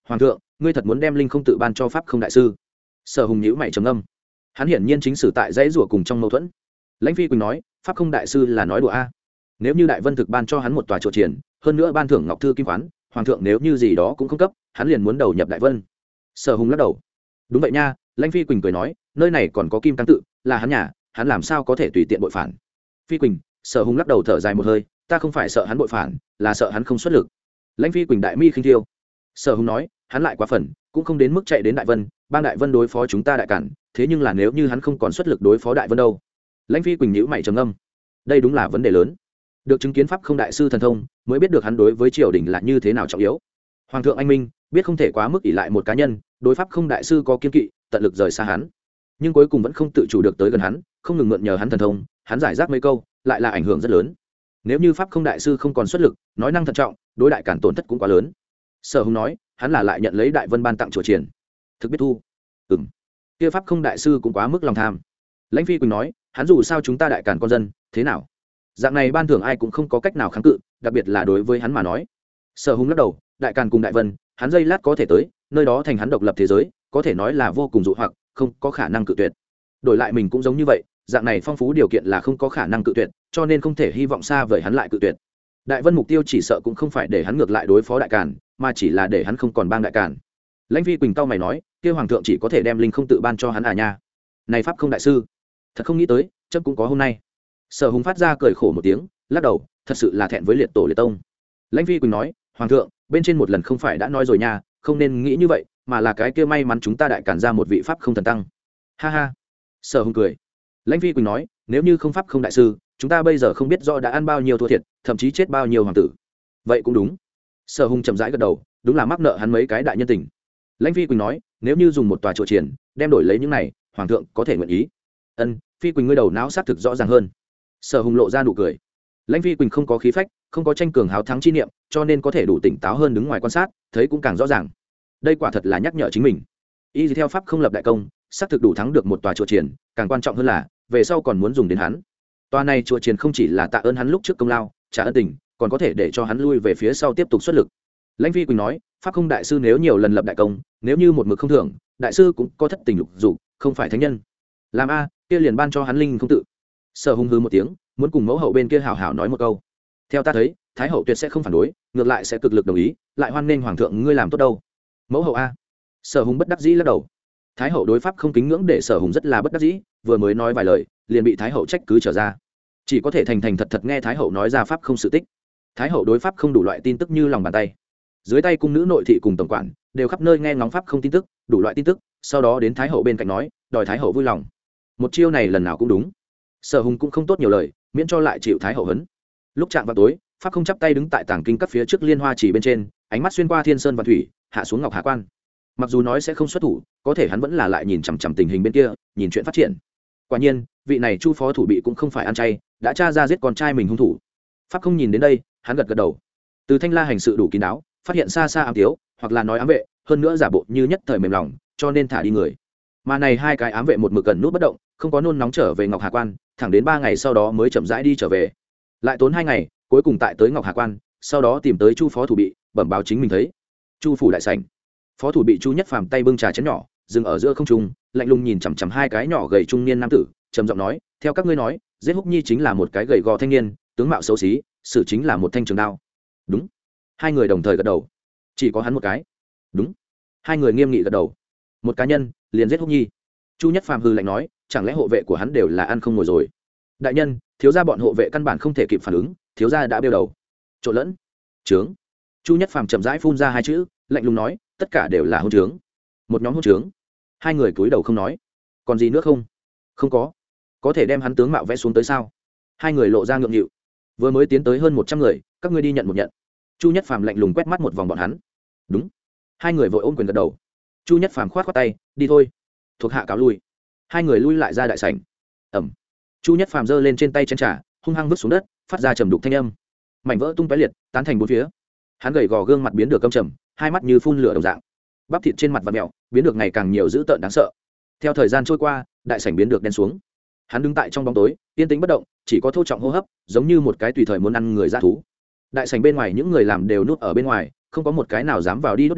hoàng thượng ngươi thật muốn đem linh không tự ban cho pháp không đại sư? Sở Hùng nhíu mày trầm ngâm, hắn hiển nhiên chính sử tại dãy rủa cùng trong mâu thuẫn. Lãnh Phi Quỳnh nói, pháp không đại sư là nói đùa a. Nếu như Đại Vân thực ban cho hắn một tòa chùa triển, hơn nữa ban thưởng ngọc thư kim khoán, hoàng thượng nếu như gì đó cũng không cấp, hắn liền muốn đầu nhập Đại Vân. Sở Hùng lắc đầu, đúng vậy nha. Lãnh Phi Quỳnh cười nói, nơi này còn có kim cang tự, là hắn nhà, hắn làm sao có thể tùy tiện bội phản. Phi Quỳnh, Sở Hùng lắc đầu thở dài một hơi, ta không phải sợ hắn bội phản, là sợ hắn không xuất lực. Lãnh Phi Quỳnh đại mi khinh thiêu. Sở Hùng nói, hắn lại quá phần, cũng không đến mức chạy đến Đại Vân, bang Đại Vân đối phó chúng ta Đại Cản, thế nhưng là nếu như hắn không còn xuất lực đối phó Đại Vân đâu? Lãnh Phi Quỳnh nhíu mày trầm ngâm, đây đúng là vấn đề lớn. Được chứng kiến pháp không đại sư thần thông, mới biết được hắn đối với triều đình là như thế nào trọng yếu. Hoàng thượng anh minh, biết không thể quá mức ỷ lại một cá nhân, đối pháp không đại sư có kiên kỵ, tận lực rời xa hắn, nhưng cuối cùng vẫn không tự chủ được tới gần hắn, không ngừng mượn nhờ hắn thần thông, hắn giải rác mấy câu, lại là ảnh hưởng rất lớn. Nếu như pháp không đại sư không còn xuất lực, nói năng thận trọng, đối Đại Cản tổn thất cũng quá lớn. Sở Hùng nói, hắn là lại nhận lấy Đại Vân ban tặng chùa triển, thực biết thu. Ừm, kia pháp không đại sư cũng quá mức lòng tham. Lãnh Phi Quỳnh nói, hắn dù sao chúng ta Đại Cản con dân, thế nào? Dạng này ban thưởng ai cũng không có cách nào kháng cự, đặc biệt là đối với hắn mà nói. Sở Hùng lắc đầu, Đại Càn cùng Đại Vân, hắn giây lát có thể tới, nơi đó thành hắn độc lập thế giới, có thể nói là vô cùng dụ hoặc, không có khả năng cự tuyệt. Đổi lại mình cũng giống như vậy, dạng này phong phú điều kiện là không có khả năng cự tuyệt, cho nên không thể hy vọng xa vời hắn lại cự tuyệt. Đại Vân mục tiêu chỉ sợ cũng không phải để hắn ngược lại đối phó Đại Càn, mà chỉ là để hắn không còn bang Đại Càn. Lãnh Phi Quỳnh cao mày nói, kia hoàng thượng chỉ có thể đem linh không tự ban cho hắn à nha. Này pháp không đại sư, thật không nghĩ tới, chắc cũng có hôm nay. Sở Hùng phát ra cười khổ một tiếng, lắc đầu, thật sự là thẹn với liệt tổ liệt tông. Lãnh Phi Quỳnh nói, hoàng thượng, bên trên một lần không phải đã nói rồi nha, không nên nghĩ như vậy, mà là cái kia may mắn chúng ta Đại Càn ra một vị pháp không thần tăng. Ha ha. Sở Hùng cười. Lãnh Phi Quỳnh nói, nếu như không pháp không đại sư, chúng ta bây giờ không biết rõ đã ăn bao nhiêu thua thiệt, thậm chí chết bao nhiêu hoàng tử. Vậy cũng đúng. Sở Hùng chậm rãi gật đầu, đúng là mắc nợ hắn mấy cái đại nhân tình. Lãnh Phi Quỳnh nói, nếu như dùng một tòa chùa triển, đem đổi lấy những này, hoàng thượng có thể nguyện ý. Ân, Phi Quỳnh ngươi đầu não xác thực rõ ràng hơn. Sở Hùng lộ ra nụ cười. Lãnh Phi Quỳnh không có khí phách, không có tranh cường háo thắng chi niệm, cho nên có thể đủ tỉnh táo hơn đứng ngoài quan sát, thấy cũng càng rõ ràng. Đây quả thật là nhắc nhở chính mình. Y theo pháp không lập đại công, xác thực đủ thắng được một tòa chùa triển, càng quan trọng hơn là về sau còn muốn dùng đến hắn. Tòa này chùa triển không chỉ là tạ ơn hắn lúc trước công lao, trả ân tình, còn có thể để cho hắn lui về phía sau tiếp tục xuất lực. Lãnh Phi Quỳnh nói, pháp không đại sư nếu nhiều lần lập đại công, nếu như một mực không thưởng, đại sư cũng có thất tình lục dục, không phải thánh nhân. Làm a, kia liền ban cho hắn linh không tự. Sở Hùng hừ một tiếng, muốn cùng mẫu hậu bên kia hảo hảo nói một câu. Theo ta thấy, thái hậu tuyệt sẽ không phản đối, ngược lại sẽ cực lực đồng ý, lại hoan nghênh hoàng thượng ngươi làm tốt đâu. Mẫu hậu a. Sở Hùng bất đắc dĩ lắc đầu. Thái hậu đối pháp không kính ngưỡng để Sở Hùng rất là bất đắc dĩ, vừa mới nói vài lời, liền bị thái hậu trách cứ trở ra. Chỉ có thể thành thành thật thật nghe thái hậu nói ra pháp không sự tích. Thái hậu đối pháp không đủ loại tin tức như lòng bàn tay. Dưới tay cung nữ nội thị cùng tổng quản đều khắp nơi nghe ngóng pháp không tin tức, đủ loại tin tức, sau đó đến thái hậu bên cạnh nói, đòi thái hậu vui lòng. Một chiêu này lần nào cũng đúng. Sở Hùng cũng không tốt nhiều lời, miễn cho lại chịu thái hậu hấn. Lúc chạm vào tối, pháp không chắp tay đứng tại tảng kinh các phía trước liên hoa chỉ bên trên, ánh mắt xuyên qua thiên sơn và thủy, hạ xuống ngọc hà quan. Mặc dù nói sẽ không xuất thủ, có thể hắn vẫn là lại nhìn chằm chằm tình hình bên kia, nhìn chuyện phát triển. Quả nhiên, vị này chu phó thủ bị cũng không phải ăn chay, đã tra ra giết con trai mình hung thủ. Pháp không nhìn đến đây, hắn gật gật đầu. Từ thanh la hành sự đủ kín đáo, phát hiện xa xa ám tiếu, hoặc là nói ám vệ, hơn nữa giả bộ như nhất thời mềm lòng, cho nên thả đi người. Mà này hai cái ám vệ một mực gần nút bất động, không có nôn nóng trở về ngọc hà quan, thẳng đến ba ngày sau đó mới chậm rãi đi trở về. Lại tốn hai ngày, cuối cùng tại tới ngọc hà quan, sau đó tìm tới chu phó thủ bị, bẩm báo chính mình thấy. Chu phủ đại sảnh, phó thủ bị chu nhất phàm tay bưng trà chén nhỏ, dừng ở giữa không trung, lạnh lùng nhìn chằm chằm hai cái nhỏ gầy trung niên nam tử, trầm giọng nói, theo các ngươi nói, giết húc nhi chính là một cái gầy gò thanh niên, tướng mạo xấu xí, xử chính là một thanh trường đao. Đúng. Hai người đồng thời gật đầu. Chỉ có hắn một cái. Đúng. Hai người nghiêm nghị gật đầu. Một cá nhân liền giết húc nhi. Chu nhất phàm hừ lạnh nói, chẳng lẽ hộ vệ của hắn đều là ăn không ngồi rồi? Đại nhân, thiếu gia bọn hộ vệ căn bản không thể kịp phản ứng, thiếu gia đã bêu đầu. Trộn lẫn. Trướng. Chu nhất phàm chậm rãi phun ra hai chữ, lạnh lùng nói, tất cả đều là hôn trướng. Một nhóm hôn trướng. Hai người cúi đầu không nói. Còn gì nữa không? Không có. Có thể đem hắn tướng mạo vẽ xuống tới sao? Hai người lộ ra ngượng nghịu. Vừa mới tiến tới hơn một trăm người, các ngươi đi nhận một nhận. Chu nhất phàm lạnh lùng quét mắt một vòng bọn hắn. Đúng. Hai người vội ôm quyền gật đầu. Chu nhất phàm khoát khoát tay, đi thôi. Thuộc hạ cáo lui. Hai người lui lại ra đại sảnh. Ẩm. Chu nhất phàm giơ lên trên tay chén trà, hung hăng vứt xuống đất, phát ra trầm đục thanh âm. Mảnh vỡ tung tóe liệt, tán thành bốn phía. Hắn gầy gò gương mặt biến được căm trầm, hai mắt như phun lửa đồng dạng. Bắp thịt trên mặt vặn mèo, biến được ngày càng nhiều dữ tợn đáng sợ. Theo thời gian trôi qua, đại sảnh biến được đen xuống. Hắn đứng tại trong bóng tối, yên tĩnh bất động, chỉ có thô trọng hô hấp, giống như một cái tùy thời muốn ăn người dã thú. Đại sảnh bên ngoài những người làm đều núp ở bên ngoài, không có một cái nào dám vào đi đốt đèn,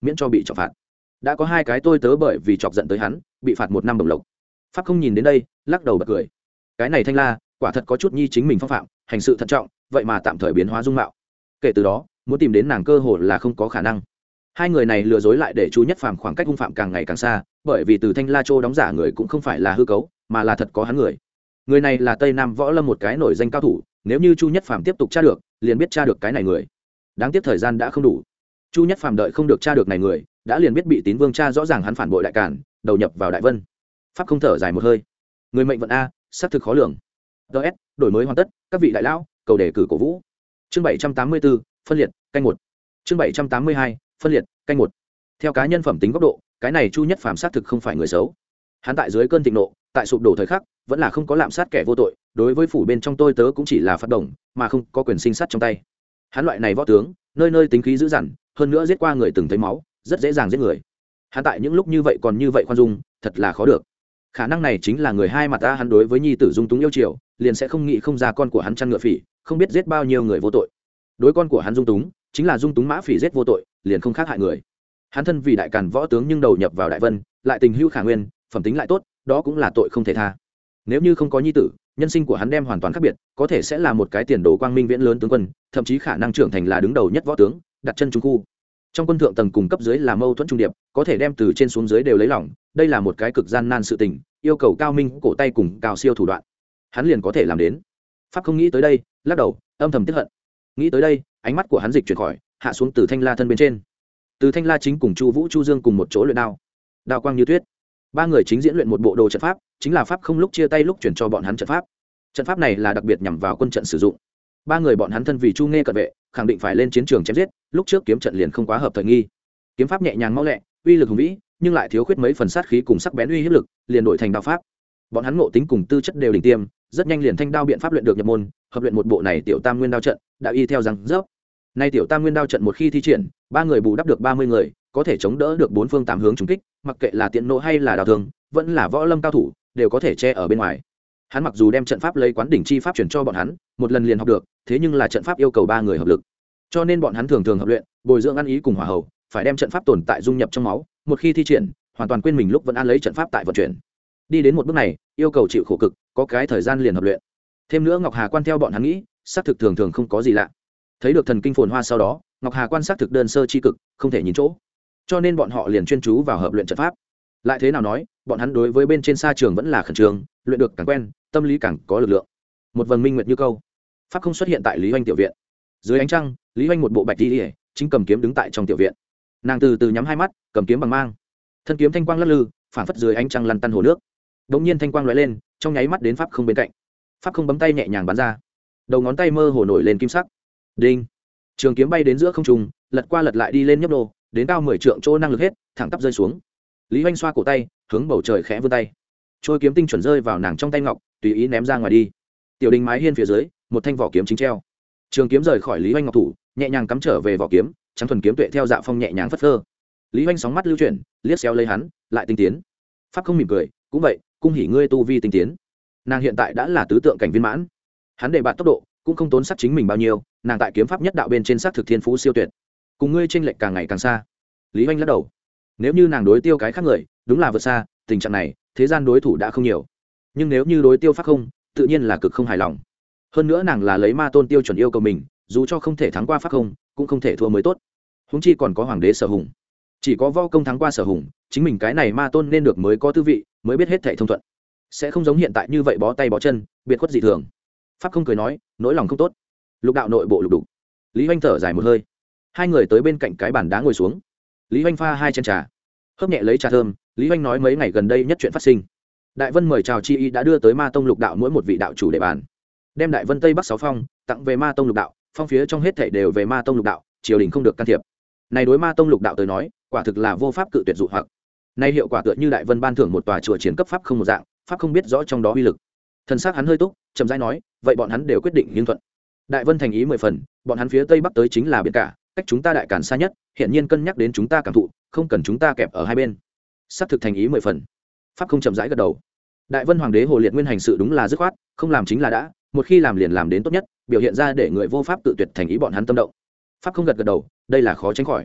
miễn cho bị trọng phạt. Đã có hai cái tôi tớ bởi vì chọc giận tới hắn bị phạt một năm bổng lộc. Pháp không nhìn đến đây lắc đầu bật cười. Cái này Thanh La quả thật có chút nhi chính mình phong phạm, hành sự thận trọng, vậy mà tạm thời biến hóa dung mạo. Kể từ đó muốn tìm đến nàng cơ hội là không có khả năng. Hai người này lừa dối lại để Chu Nhất Phàm khoảng cách hung phạm càng ngày càng xa, bởi vì từ Thanh La Châu đóng giả người cũng không phải là hư cấu, mà là thật có hắn người. Người này là Tây Nam Võ Lâm một cái nổi danh cao thủ, nếu như Chu Nhất Phàm tiếp tục tra được, liền biết tra được cái này người. Đáng tiếc thời gian đã không đủ. Chu Nhất Phàm đợi không được tra được này người, đã liền biết bị Tín Vương tra rõ ràng hắn phản bội đại cản, đầu nhập vào Đại Vân. Pháp không thở dài một hơi. Người mệnh vận a, xác thực khó lường. ds đổi mới hoàn tất, các vị đại lão cầu đề cử cổ vũ. Chương bảy trăm tám mươi tư, phân liệt, canh một. Chương bảy trăm tám mươi hai, phân liệt, canh một. Theo cá nhân phẩm tính góc độ, cái này Chu Nhất Phàm xác thực không phải người xấu. Hắn tại dưới cơn thịnh nộ, tại sụp đổ thời khắc, vẫn là không có lạm sát kẻ vô tội, đối với phủ bên trong tôi tớ cũng chỉ là phát động, mà không có quyền sinh sát trong tay. Hắn loại này võ tướng, nơi nơi tính khí dữ dằn, hơn nữa giết qua người từng thấy máu, rất dễ dàng giết người. Hắn tại những lúc như vậy còn như vậy khoan dung, thật là khó được. Khả năng này chính là người hai mặt ta, hắn đối với nhi tử dung túng yêu chiều, liền sẽ không nghĩ không ra con của hắn chăn ngựa phỉ, không biết giết bao nhiêu người vô tội. Đối con của hắn dung túng, chính là dung túng mã phỉ giết vô tội, liền không khác hại người. Hắn thân vì đại càn võ tướng nhưng đầu nhập vào Đại Vân, lại tình hữu khả nguyên, phẩm tính lại tốt, đó cũng là tội không thể tha. Nếu như không có nhi tử, nhân sinh của hắn đem hoàn toàn khác biệt, có thể sẽ là một cái tiền đồ quang minh viễn lớn tướng quân, thậm chí khả năng trưởng thành là đứng đầu nhất võ tướng, đặt chân trung khu. Trong quân thượng tầng cùng cấp dưới là mâu thuẫn trung điệp, có thể đem từ trên xuống dưới đều lấy lòng, đây là một cái cực gian nan sự tình, yêu cầu cao minh cổ tay cùng cao siêu thủ đoạn. Hắn liền có thể làm đến. Pháp không nghĩ tới đây, lắc đầu, âm thầm tiếc hận. Nghĩ tới đây, ánh mắt của hắn dịch chuyển khỏi, hạ xuống từ Thanh La thân bên trên. Từ Thanh La chính cùng Chu Vũ, Chu Dương cùng một chỗ luyện đao. Đao quang như tuyết. Ba người chính diễn luyện một bộ đồ trận pháp, chính là pháp không lúc chia tay lúc chuyển cho bọn hắn trận pháp. Trận pháp này là đặc biệt nhằm vào quân trận sử dụng. Ba người bọn hắn thân vì Chu Nghe cận vệ, khẳng định phải lên chiến trường chém giết, lúc trước kiếm trận liền không quá hợp thời nghi. Kiếm pháp nhẹ nhàng mau lẹ, uy lực hùng vĩ, nhưng lại thiếu khuyết mấy phần sát khí cùng sắc bén uy hiếp lực, liền đổi thành đao pháp. Bọn hắn ngộ tính cùng tư chất đều đỉnh tiêm, rất nhanh liền thanh đao biện pháp luyện được nhập môn, hợp luyện một bộ này tiểu Tam Nguyên đao trận, đã y theo rằng dốc. Nay tiểu Tam Nguyên đao trận một khi thi triển, ba người bù đắp được ba mươi người, có thể chống đỡ được bốn phương tám hướng trùng kích, mặc kệ là tiện nộ hay là đào thương, vẫn là võ lâm cao thủ, đều có thể che ở bên ngoài. Hắn mặc dù đem trận pháp lấy quán đỉnh chi pháp chuyển cho bọn hắn, một lần liền học được, thế nhưng là trận pháp yêu cầu ba người hợp lực, cho nên bọn hắn thường thường hợp luyện, bồi dưỡng ăn ý cùng hòa hậu, phải đem trận pháp tồn tại dung nhập trong máu, một khi thi triển, hoàn toàn quên mình lúc vẫn ăn lấy trận pháp tại vận chuyển. Đi đến một bước này, yêu cầu chịu khổ cực, có cái thời gian liền hợp luyện. Thêm nữa Ngọc Hà Quan theo bọn hắn nghĩ, xác thực thường thường không có gì lạ. Thấy được thần kinh phồn hoa sau đó, Ngọc Hà Quan xác thực đơn sơ chi cực, không thể nhìn chỗ. Cho nên bọn họ liền chuyên chú vào hợp luyện trận pháp. Lại thế nào nói, bọn hắn đối với bên trên sa trường vẫn là khẩn trương, luyện được càng quen, tâm lý càng có lực lượng. Một vầng minh nguyệt như câu, pháp không xuất hiện tại Lý Hoành tiểu viện. Dưới ánh trăng, Lý Hoành một bộ bạch y, chính cầm kiếm đứng tại trong tiểu viện. Nàng từ từ nhắm hai mắt, cầm kiếm bằng mang, thân kiếm thanh quang lắc lư, phản phất dưới ánh trăng lăn tăn hồ nước. Đột nhiên thanh quang lóe lên, trong nháy mắt đến pháp không bên cạnh. Pháp không bấm tay nhẹ nhàng bắn ra, đầu ngón tay mơ hồ nổi lên kim sắc. Đinh! Trường kiếm bay đến giữa không trung, lật qua lật lại đi lên nhấp đô, đến cao mười trượng chỗ năng lực hết, thẳng tắp rơi xuống. Lý Hoành xoa cổ tay, hướng bầu trời khẽ vươn tay. Trôi kiếm tinh chuẩn rơi vào nàng trong tay ngọc, tùy ý ném ra ngoài đi. Tiểu đình mái hiên phía dưới, một thanh vỏ kiếm chính treo. Trường kiếm rời khỏi Lý Hoành ngọc thủ, nhẹ nhàng cắm trở về vỏ kiếm, trắng thuần kiếm tuệ theo dạ phong nhẹ nhàng phất phơ. Lý Hoành sóng mắt lưu chuyển, liếc xéo lấy hắn, lại tinh tiến. Pháp không mỉm cười, cũng vậy, cung hỉ ngươi tu vi tinh tiến. Nàng hiện tại đã là tứ tượng cảnh viên mãn. Hắn để bạn tốc độ, cũng không tốn sắc chính mình bao nhiêu, nàng tại kiếm pháp nhất đạo bên trên sắc thực thiên phú siêu tuyệt. Cùng ngươi chênh lệch càng ngày càng xa. Lý Hoành lắc đầu. Nếu như nàng đối tiêu cái khác người, đúng là vượt xa, tình trạng này, thế gian đối thủ đã không nhiều. Nhưng nếu như đối tiêu pháp không, tự nhiên là cực không hài lòng. Hơn nữa nàng là lấy ma tôn tiêu chuẩn yêu cầu mình, dù cho không thể thắng qua pháp không, cũng không thể thua mới tốt. Huống chi còn có hoàng đế Sở Hùng. Chỉ có võ công thắng qua Sở Hùng, chính mình cái này ma tôn nên được mới có tư vị, mới biết hết thảy thông thuận. Sẽ không giống hiện tại như vậy bó tay bó chân, biệt khuất dị thường. Pháp không cười nói, nỗi lòng không tốt. Lục đạo nội bộ lục đục. Lý Hoành thở dài một hơi. Hai người tới bên cạnh cái bàn đá ngồi xuống. Lý Hoành pha hai chén trà, hớp nhẹ lấy trà thơm. Lý Hoành nói mấy ngày gần đây nhất chuyện phát sinh. Đại Vân mời chào chi y đã đưa tới Ma Tông lục đạo mỗi một vị đạo chủ để bàn, đem Đại Vân Tây Bắc sáu phong tặng về Ma Tông lục đạo, phong phía trong hết thảy đều về Ma Tông lục đạo, triều đình không được can thiệp. Này đối Ma Tông lục đạo tới nói, quả thực là vô pháp cự tuyệt dụ hoặc. Nay hiệu quả tựa như Đại Vân ban thưởng một tòa chùa chiến cấp pháp không một dạng, pháp không biết rõ trong đó uy lực. Thần sắc hắn hơi túc, chậm rãi nói, vậy bọn hắn đều quyết định nhưng thuận. Đại Vân thành ý mười phần, bọn hắn phía Tây Bắc tới chính là biển cả, cách chúng ta Đại Càn xa nhất, hiện nhiên cân nhắc đến chúng ta cảm thụ, không cần chúng ta kẹp ở hai bên. Sắp thực thành ý mười phần. Pháp không chậm rãi gật đầu. Đại Vân hoàng đế Hồ Liệt Nguyên hành sự đúng là dứt khoát, không làm chính là đã, một khi làm liền làm đến tốt nhất, biểu hiện ra để người vô pháp tự tuyệt thành ý bọn hắn tâm động. Pháp không gật gật đầu, đây là khó tránh khỏi.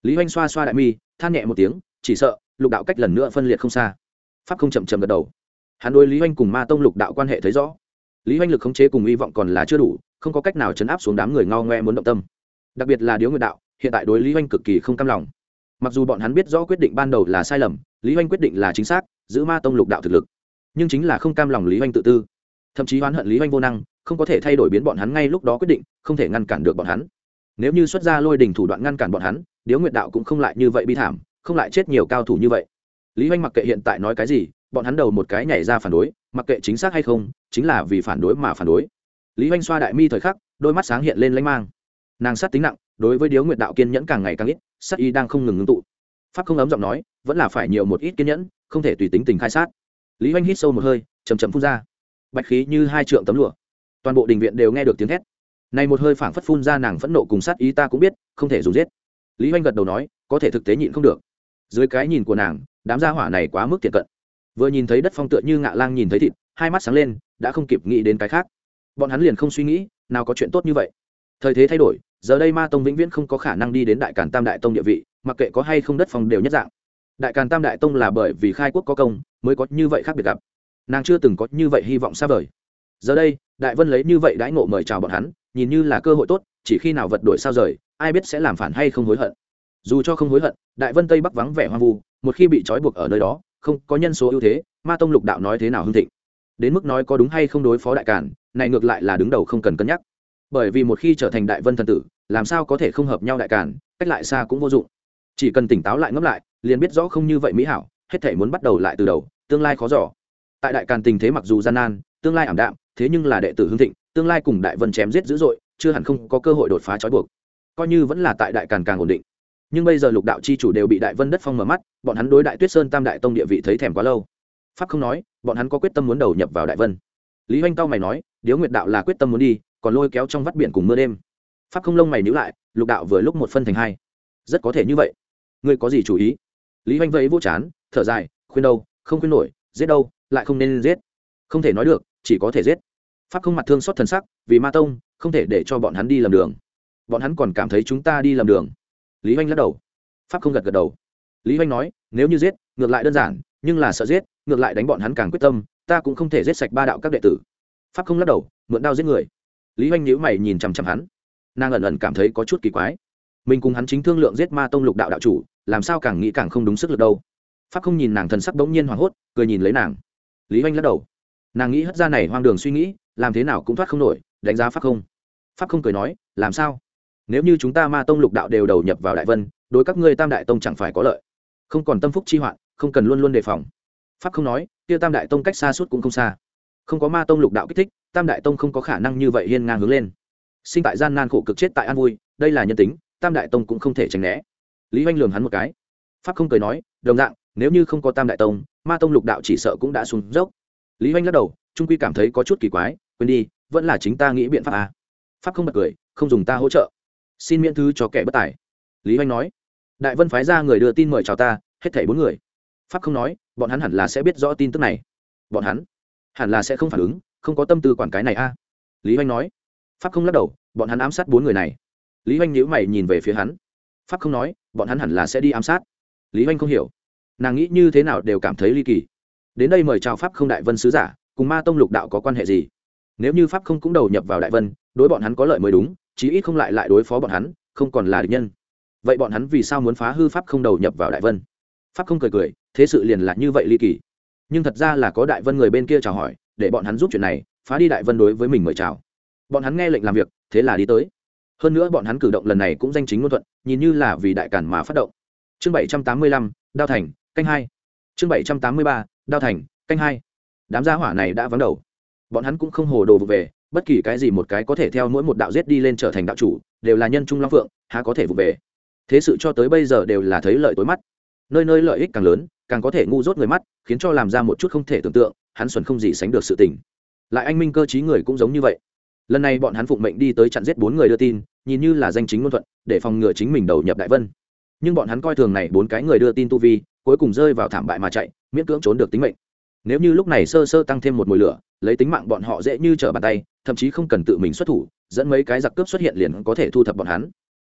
Lý Hoành xoa xoa đại mi, than nhẹ một tiếng, chỉ sợ lục đạo cách lần nữa phân liệt không xa. Pháp không chậm chậm gật đầu. Hắn đối Lý Hoành cùng ma tông lục đạo quan hệ thấy rõ. Lý Hoành lực khống chế cùng hy vọng còn là chưa đủ, không có cách nào chấn áp xuống đám người ngao ngoe muốn động tâm. Đặc biệt là Điếu Nguyệt đạo, hiện tại đối Lý Hoành cực kỳ không cam lòng. Mặc dù bọn hắn biết rõ quyết định ban đầu là sai lầm, Lý Hoành quyết định là chính xác, giữ ma tông lục đạo thực lực, nhưng chính là không cam lòng Lý Hoành tự tư, thậm chí oán hận Lý Hoành vô năng, không có thể thay đổi biến bọn hắn ngay lúc đó quyết định, không thể ngăn cản được bọn hắn. Nếu như xuất ra lôi đình thủ đoạn ngăn cản bọn hắn, Điếu Nguyệt đạo cũng không lại như vậy bi thảm, không lại chết nhiều cao thủ như vậy. Lý Hoành mặc kệ hiện tại nói cái gì, bọn hắn đầu một cái nhảy ra phản đối, mặc kệ chính xác hay không, chính là vì phản đối mà phản đối. Lý Hoành xoa đại mi thời khắc, đôi mắt sáng hiện lên lãnh mang. Nàng sát tính nặng, đối với Điếu Nguyệt đạo kiên nhẫn càng ngày càng ít, sát ý đang không ngừng ngưng tụ. Pháp không ấm giọng nói, vẫn là phải nhiều một ít kiên nhẫn, không thể tùy tính tình khai sát. Lý Hoành hít sâu một hơi, chậm chậm phun ra, bạch khí như hai trượng tấm lụa, toàn bộ đình viện đều nghe được tiếng thét. Này một hơi phảng phất phun ra nàng phẫn nộ cùng sát ý ta cũng biết, không thể dùng giết. Lý Hoành gật đầu nói, có thể thực tế nhịn không được. Dưới cái nhìn của nàng, đám gia hỏa này quá mức thiện cận. Vừa nhìn thấy đất phong tựa như ngạ lang nhìn thấy thịt, hai mắt sáng lên, đã không kịp nghĩ đến cái khác. Bọn hắn liền không suy nghĩ, nào có chuyện tốt như vậy. Thời thế thay đổi, giờ đây ma tông vĩnh viễn không có khả năng đi đến đại càn tam đại tông địa vị, mặc kệ có hay không đất phong đều nhất dạng. Đại càn tam đại tông là bởi vì khai quốc có công mới có như vậy khác biệt gặp, nàng chưa từng có như vậy hy vọng xa vời. Giờ đây Đại Vân lấy như vậy đãi ngộ mời chào bọn hắn, nhìn như là cơ hội tốt, chỉ khi nào vật đổi sao rời, ai biết sẽ làm phản hay không hối hận. Dù cho không hối hận, Đại Vân tây bắc vắng vẻ hoang vu, một khi bị trói buộc ở nơi đó, không có nhân số ưu thế, ma tông lục đạo nói thế nào hưng thịnh. Đến mức nói có đúng hay không đối phó đại càn, này ngược lại là đứng đầu không cần cân nhắc. Bởi vì một khi trở thành Đại Vân thần tử, làm sao có thể không hợp nhau đại càn, cách lại xa cũng vô dụng. Chỉ cần tỉnh táo lại ngẫm lại, liền biết rõ không như vậy mỹ hảo, hết thảy muốn bắt đầu lại từ đầu, tương lai khó dò. Tại đại càn tình thế mặc dù gian nan, tương lai ảm đạm, thế nhưng là đệ tử hưng thịnh, tương lai cùng Đại Vân chém giết dữ dội, chưa hẳn không có cơ hội đột phá trói buộc. Coi như vẫn là tại đại càn càng ổn định. Nhưng bây giờ lục đạo chi chủ đều bị Đại Vân đất phong mở mắt, bọn hắn đối Đại Tuyết Sơn Tam đại tông địa vị thấy thèm quá lâu. Pháp không nói, bọn hắn có quyết tâm muốn đầu nhập vào Đại Vân. Lý Hoành cao mày nói, Điếu Nguyệt đạo là quyết tâm muốn đi, còn lôi kéo trong vắt biển cùng mưa đêm. Pháp không lông mày nhíu lại, lục đạo vừa lúc một phân thành hai, rất có thể như vậy. Ngươi có gì chủ ý? Lý Hoành vẫy vỗ chán, thở dài, khuyên đâu không khuyên nổi, giết đâu lại không nên giết, không thể nói được, chỉ có thể giết. Pháp không mặt thương xót thần sắc, vì ma tông không thể để cho bọn hắn đi lầm đường, bọn hắn còn cảm thấy chúng ta đi lầm đường. Lý Hoành lắc đầu. Pháp không gật gật đầu. Lý Hoành nói, nếu như giết ngược lại đơn giản, nhưng là sợ giết ngược lại đánh bọn hắn càng quyết tâm, ta cũng không thể giết sạch ba đạo các đệ tử. Pháp không lắc đầu, mượn đao giết người. Lý Hoành nhíu mày nhìn chằm chằm hắn, nàng ẩn ẩn cảm thấy có chút kỳ quái. Mình cùng hắn chính thương lượng giết ma tông lục đạo đạo chủ, làm sao càng nghĩ càng không đúng sức lực đâu. Pháp không nhìn nàng thần sắc bỗng nhiên hoảng hốt, cười nhìn lấy nàng. Lý Hoành lắc đầu. Nàng nghĩ hất ra này hoang đường suy nghĩ, làm thế nào cũng thoát không nổi, đánh giá Pháp không. Pháp không cười nói, làm sao? Nếu như chúng ta ma tông lục đạo đều đầu nhập vào Đại Vân, đối các ngươi tam đại tông chẳng phải có lợi. Không còn tâm phúc chi hoạn, không cần luôn luôn đề phòng. Pháp không nói, kia tam đại tông cách xa suốt cũng không xa. Không có ma tông lục đạo kích thích, tam đại tông không có khả năng như vậy hiên ngang hướng lên. Sinh tại gian nan khổ cực, chết tại an vui, đây là nhân tính, tam đại tông cũng không thể tránh né. Lý Hoành lườm hắn một cái. Pháp không cười nói, đồng dạng, nếu như không có tam đại tông, ma tông lục đạo chỉ sợ cũng đã xuống dốc. Lý Hoành lắc đầu, trung quy cảm thấy có chút kỳ quái, quên đi, vẫn là chính ta nghĩ biện pháp à. Pháp không bật cười, không dùng ta hỗ trợ, xin miễn thư cho kẻ bất tài. Lý Hoành nói, Đại Vân phái ra người đưa tin mời chào ta, hết thảy bốn người. Pháp không nói, bọn hắn hẳn là sẽ biết rõ tin tức này, bọn hắn hẳn là sẽ không phản ứng, không có tâm tư quản cái này a. À. Lý Hoành nói. Pháp không lắc đầu, bọn hắn ám sát bốn người này. Lý Hoành nhíu mày nhìn về phía hắn. Pháp không nói, bọn hắn hẳn là sẽ đi ám sát. Lý Hoành không hiểu, nàng nghĩ như thế nào đều cảm thấy ly kỳ. Đến đây mời chào Pháp không Đại Vân sứ giả, cùng ma tông lục đạo có quan hệ gì? Nếu như Pháp không cũng đầu nhập vào Đại Vân, đối bọn hắn có lợi mới đúng, chí ít không lại lại đối phó bọn hắn, không còn là địch nhân. Vậy bọn hắn vì sao muốn phá hư Pháp không đầu nhập vào Đại Vân? Pháp không cười cười, thế sự liền là như vậy ly kỳ. Nhưng thật ra là có Đại Vân người bên kia chào hỏi, để bọn hắn giúp chuyện này, phá đi Đại Vân đối với mình mời chào. Bọn hắn nghe lệnh làm việc, thế là đi tới. Hơn nữa bọn hắn cử động lần này cũng danh chính ngôn thuận, nhìn như là vì đại càn mà phát động. Chương bảy trăm tám mươi lăm, Đao Thành, canh hai. Chương bảy trăm tám mươi ba, Đao Thành, canh hai. Đám gia hỏa này đã vắng đầu. Bọn hắn cũng không hồ đồ vụ về, bất kỳ cái gì một cái có thể theo mỗi một đạo giết đi lên trở thành đạo chủ, đều là nhân trung long phượng, há có thể vụ về. Thế sự cho tới bây giờ đều là thấy lợi tối mắt. Nơi nơi lợi ích càng lớn, càng có thể ngu dốt người mắt, khiến cho làm ra một chút không thể tưởng tượng, hắn xuẩn không gì sánh được sự tình. Lại anh minh cơ trí người cũng giống như vậy. Lần này bọn hắn phụng mệnh đi tới chặn giết bốn người đưa tin, nhìn như là danh chính ngôn thuận, để phòng ngừa chính mình đầu nhập Đại Vân. Nhưng bọn hắn coi thường này bốn cái người đưa tin tu vi, cuối cùng rơi vào thảm bại mà chạy, miễn cưỡng trốn được tính mệnh. Nếu như lúc này sơ sơ tăng thêm một mùi lửa, lấy tính mạng bọn họ dễ như trở bàn tay, thậm chí không cần tự mình xuất thủ, dẫn mấy cái giặc cướp xuất hiện liền có thể thu thập bọn hắn.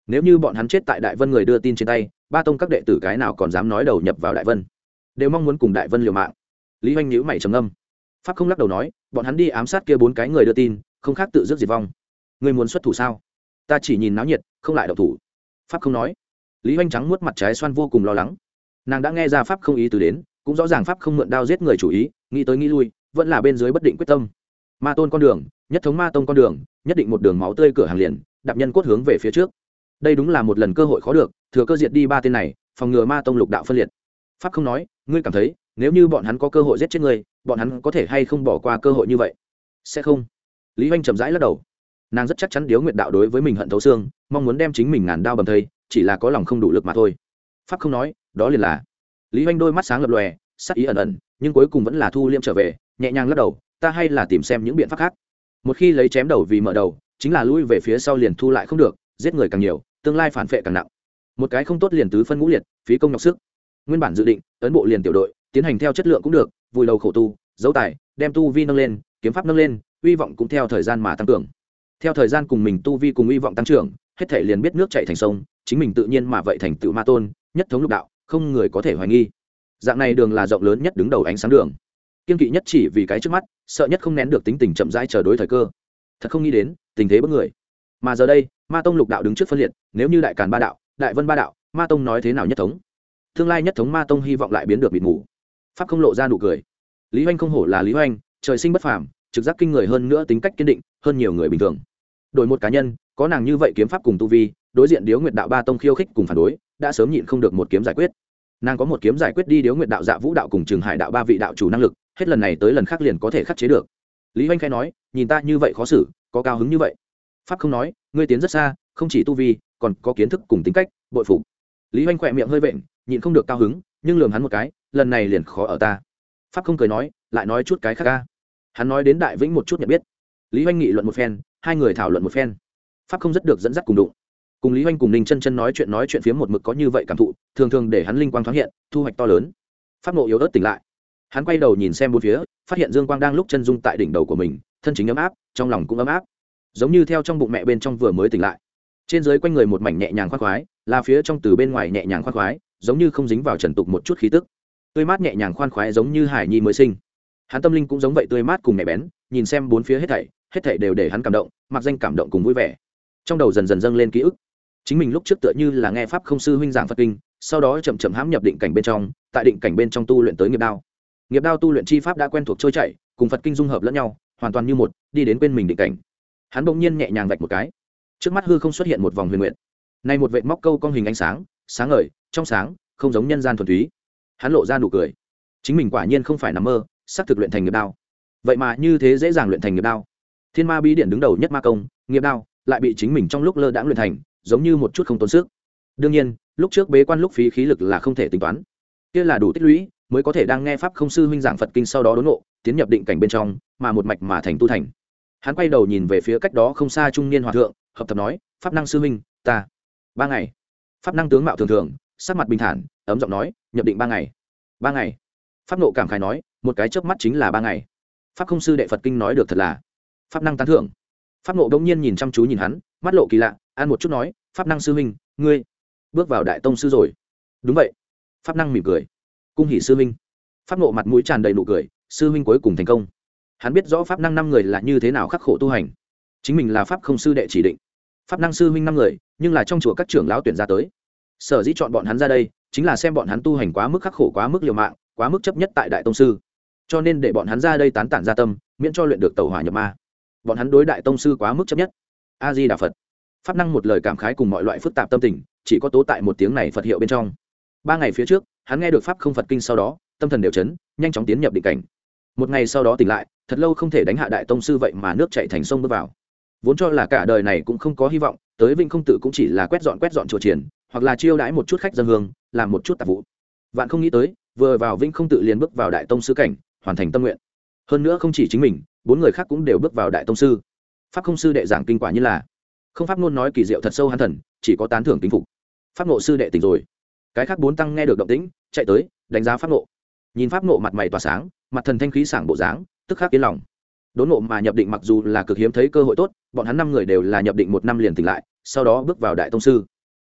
nếu như bọn hắn chết tại đại vân người đưa tin trên tay, ba tông các đệ tử cái nào còn dám nói đầu nhập vào đại vân, đều mong muốn cùng đại vân liều mạng. Lý Hoành nhíu mày trầm ngâm. Pháp không lắc đầu nói, bọn hắn đi ám sát kia bốn cái người đưa tin, không khác tự giết diệt vong. Ngươi muốn xuất thủ sao? Ta chỉ nhìn náo nhiệt, không lại động thủ. Pháp không nói. Lý Hoành trắng muốt mặt trái xoan vô cùng lo lắng. Nàng đã nghe ra Pháp không ý từ đến, cũng rõ ràng Pháp không mượn đao giết người chủ ý, nghĩ tới nghĩ lui, vẫn là bên dưới bất định quyết tâm. Ma tôn con đường, nhất thống ma tông con đường, nhất định một đường máu tươi cửa hàng liền, đạp nhân cốt hướng về phía trước. Đây đúng là một lần cơ hội khó được, thừa cơ diệt đi ba tên này, phòng ngừa ma tông lục đạo phân liệt. Pháp không nói, ngươi cảm thấy, nếu như bọn hắn có cơ hội giết chết ngươi, bọn hắn có thể hay không bỏ qua cơ hội như vậy? Sẽ không. Lý Hoành chậm rãi lắc đầu. Nàng rất chắc chắn Điếu Nguyệt đạo đối với mình hận thấu xương, mong muốn đem chính mình ngàn đao bầm thây, chỉ là có lòng không đủ lực mà thôi. Pháp không nói, đó liền là. Lý Hoành đôi mắt sáng lập lòe, sắc ý ẩn ẩn, nhưng cuối cùng vẫn là thu liêm trở về, nhẹ nhàng lắc đầu, ta hay là tìm xem những biện pháp khác. Một khi lấy chém đầu vì mở đầu, chính là lui về phía sau liền thu lại không được, giết người càng nhiều, tương lai phản phệ càng nặng. Một cái không tốt liền tứ phân ngũ liệt, phí công nhọc sức. Nguyên bản dự định, ấn bộ liền tiểu đội, tiến hành theo chất lượng cũng được, vùi đầu khổ tu, dấu tài, đem tu vi nâng lên, kiếm pháp nâng lên, uy vọng cũng theo thời gian mà tăng cường. Theo thời gian cùng mình tu vi cùng uy vọng tăng trưởng, hết thể liền biết nước chảy thành sông, chính mình tự nhiên mà vậy thành tựu ma tôn, nhất thống lục đạo, không người có thể hoài nghi. Dạng này đường là rộng lớn nhất đứng đầu ánh sáng đường. Kiên kỵ nhất chỉ vì cái trước mắt, sợ nhất không nén được tính tình chậm rãi chờ đối thời cơ. Thật không nghĩ đến, tình thế bất người. Mà giờ đây, ma tông lục đạo đứng trước phân liệt, nếu như đại càn ba đạo, đại vân ba đạo, ma tông nói thế nào nhất thống? Tương lai nhất thống ma tông hy vọng lại biến được mịt mù. Pháp không lộ ra nụ cười. Lý Hoành không hổ là Lý Hoành, trời sinh bất phàm, trực giác kinh người hơn nữa tính cách kiên định, hơn nhiều người bình thường. Đổi một cá nhân, có nàng như vậy kiếm pháp cùng tu vi, đối diện Điếu Nguyệt đạo ba tông khiêu khích cùng phản đối, đã sớm nhịn không được một kiếm giải quyết. Nàng có một kiếm giải quyết đi Điếu Nguyệt đạo, Dạ Vũ đạo cùng Trường Hải đạo ba vị đạo chủ năng lực, hết lần này tới lần khác liền có thể khắc chế được. Lý Hoành khai nói, nhìn ta như vậy khó xử, có cao hứng như vậy. Pháp không nói, ngươi tiến rất xa, không chỉ tu vi, còn có kiến thức cùng tính cách, bội phục. Lý Hoành khỏe miệng hơi vện, nhịn không được cao hứng, nhưng lườm hắn một cái, lần này liền khó ở ta. Pháp không cười nói, lại nói chút cái khác ca. Hắn nói đến Đại Vĩnh một chút nhận biết. Lý Hoành nghị luận một phen, hai người thảo luận một phen. Pháp không rất được dẫn dắt cùng đụng. Cùng Lý Hoành cùng Ninh Chân Chân nói chuyện nói chuyện phiếm một mực có như vậy cảm thụ, thường thường để hắn linh quang thoáng hiện, thu hoạch to lớn. Pháp Ngộ yếu ớt tỉnh lại. Hắn quay đầu nhìn xem bốn phía, phát hiện dương quang đang lúc chân dung tại đỉnh đầu của mình, thân chính ấm áp, trong lòng cũng ấm áp, giống như theo trong bụng mẹ bên trong vừa mới tỉnh lại. Trên dưới quanh người một mảnh nhẹ nhàng khoan khoái, là phía trong từ bên ngoài nhẹ nhàng khoan khoái, giống như không dính vào trần tục một chút khí tức. Tươi mát nhẹ nhàng khoan khoái giống như hải nhi mới sinh. Hắn tâm linh cũng giống vậy tươi mát cùng nhẹ bén, nhìn xem bốn phía hết thảy, hết thảy đều để hắn cảm động, mặc danh cảm động cùng vui vẻ. Trong đầu dần dần dâng lên ký ức. Chính mình lúc trước tựa như là nghe pháp không sư huynh giảng Phật kinh, sau đó chậm chậm hãm nhập định cảnh bên trong, tại định cảnh bên trong tu luyện tới nghiệp đao. Nghiệp đao tu luyện chi pháp đã quen thuộc trôi chảy, cùng Phật kinh dung hợp lẫn nhau, hoàn toàn như một, đi đến quên mình định cảnh. Hắn bỗng nhiên nhẹ nhàng vạch một cái, trước mắt hư không xuất hiện một vòng huyền nguyện. Này một vệt móc câu cong hình ánh sáng, sáng ngời, trong sáng, không giống nhân gian thuần túy. Hắn lộ ra nụ cười. Chính mình quả nhiên không phải nằm mơ, sắp thực luyện thành nghiệp đao. Vậy mà như thế dễ dàng luyện thành nghiệp đao. Thiên Ma bí điển đứng đầu nhất ma công, nghiệp đao, lại bị chính mình trong lúc lơ đãng luyện thành, giống như một chút không tốn sức. Đương nhiên, lúc trước bế quan lúc phí khí lực là không thể tính toán. Kia là đủ tích lũy, mới có thể đang nghe pháp không sư huynh giảng Phật kinh sau đó đốn ngộ, tiến nhập định cảnh bên trong, mà một mạch mà thành tu thành. Hắn quay đầu nhìn về phía cách đó không xa trung niên hòa thượng, hợp tập nói, pháp năng sư huynh, ta ba ngày. Pháp năng tướng mạo thường thường, sắc mặt bình thản, ấm giọng nói, nhập định ba ngày. Ba ngày. Pháp nộ cảm khái nói, một cái chớp mắt chính là ba ngày. Pháp không sư đệ Phật kinh nói được thật là. Pháp năng tán thưởng. Pháp nộ đống nhiên nhìn chăm chú nhìn hắn, mắt lộ kỳ lạ, ăn một chút nói, pháp năng sư huynh, ngươi bước vào đại tông sư rồi. Đúng vậy. Pháp năng mỉm cười. Cung hỉ sư huynh. Pháp nộ mặt mũi tràn đầy nụ cười, sư huynh cuối cùng thành công. Hắn biết rõ pháp năng năm người là như thế nào khắc khổ tu hành. Chính mình là pháp không sư đệ chỉ định. Pháp năng sư huynh năm người, nhưng là trong chùa các trưởng lão tuyển ra tới. Sở dĩ chọn bọn hắn ra đây, chính là xem bọn hắn tu hành quá mức khắc khổ, quá mức liều mạng, quá mức chấp nhất tại đại tông sư. Cho nên để bọn hắn ra đây tán tản gia tâm, miễn cho luyện được tẩu hỏa nhập ma. Bọn hắn đối đại tông sư quá mức chấp nhất. A Di Đà Phật. Pháp năng một lời cảm khái cùng mọi loại phức tạp tâm tình, chỉ có tố tại một tiếng này Phật hiệu bên trong. Ba ngày phía trước, hắn nghe được pháp không Phật kinh sau đó, tâm thần đều chấn, nhanh chóng tiến nhập định cảnh. Một ngày sau đó tỉnh lại, thật lâu không thể đánh hạ đại tông sư, vậy mà nước chảy thành sông bước vào. Vốn cho là cả đời này cũng không có hy vọng, tới Vinh Không Tự cũng chỉ là quét dọn quét dọn chùa triển, hoặc là chiêu đãi một chút khách dân hương, làm một chút tạp vụ. Vạn không nghĩ tới, vừa vào Vinh Không Tự liền bước vào đại tông sư cảnh, hoàn thành tâm nguyện. Hơn nữa không chỉ chính mình, bốn người khác cũng đều bước vào đại tông sư. Pháp không sư đệ giảng kinh quả như là không pháp ngôn nói kỳ diệu thật sâu hắn thần, chỉ có tán thưởng kính phục. Pháp ngộ sư đệ tỉnh rồi. Cái khác bốn tăng nghe được động tĩnh, chạy tới đánh giá pháp ngộ. Nhìn pháp ngộ mặt mày tỏa sáng, mặt thần thanh khí sảng bộ dáng, tức khắc yên lòng. Đốn ngộ mà nhập định mặc dù là cực hiếm thấy cơ hội tốt, bọn hắn năm người đều là nhập định một năm liền tỉnh lại, sau đó bước vào đại tông sư.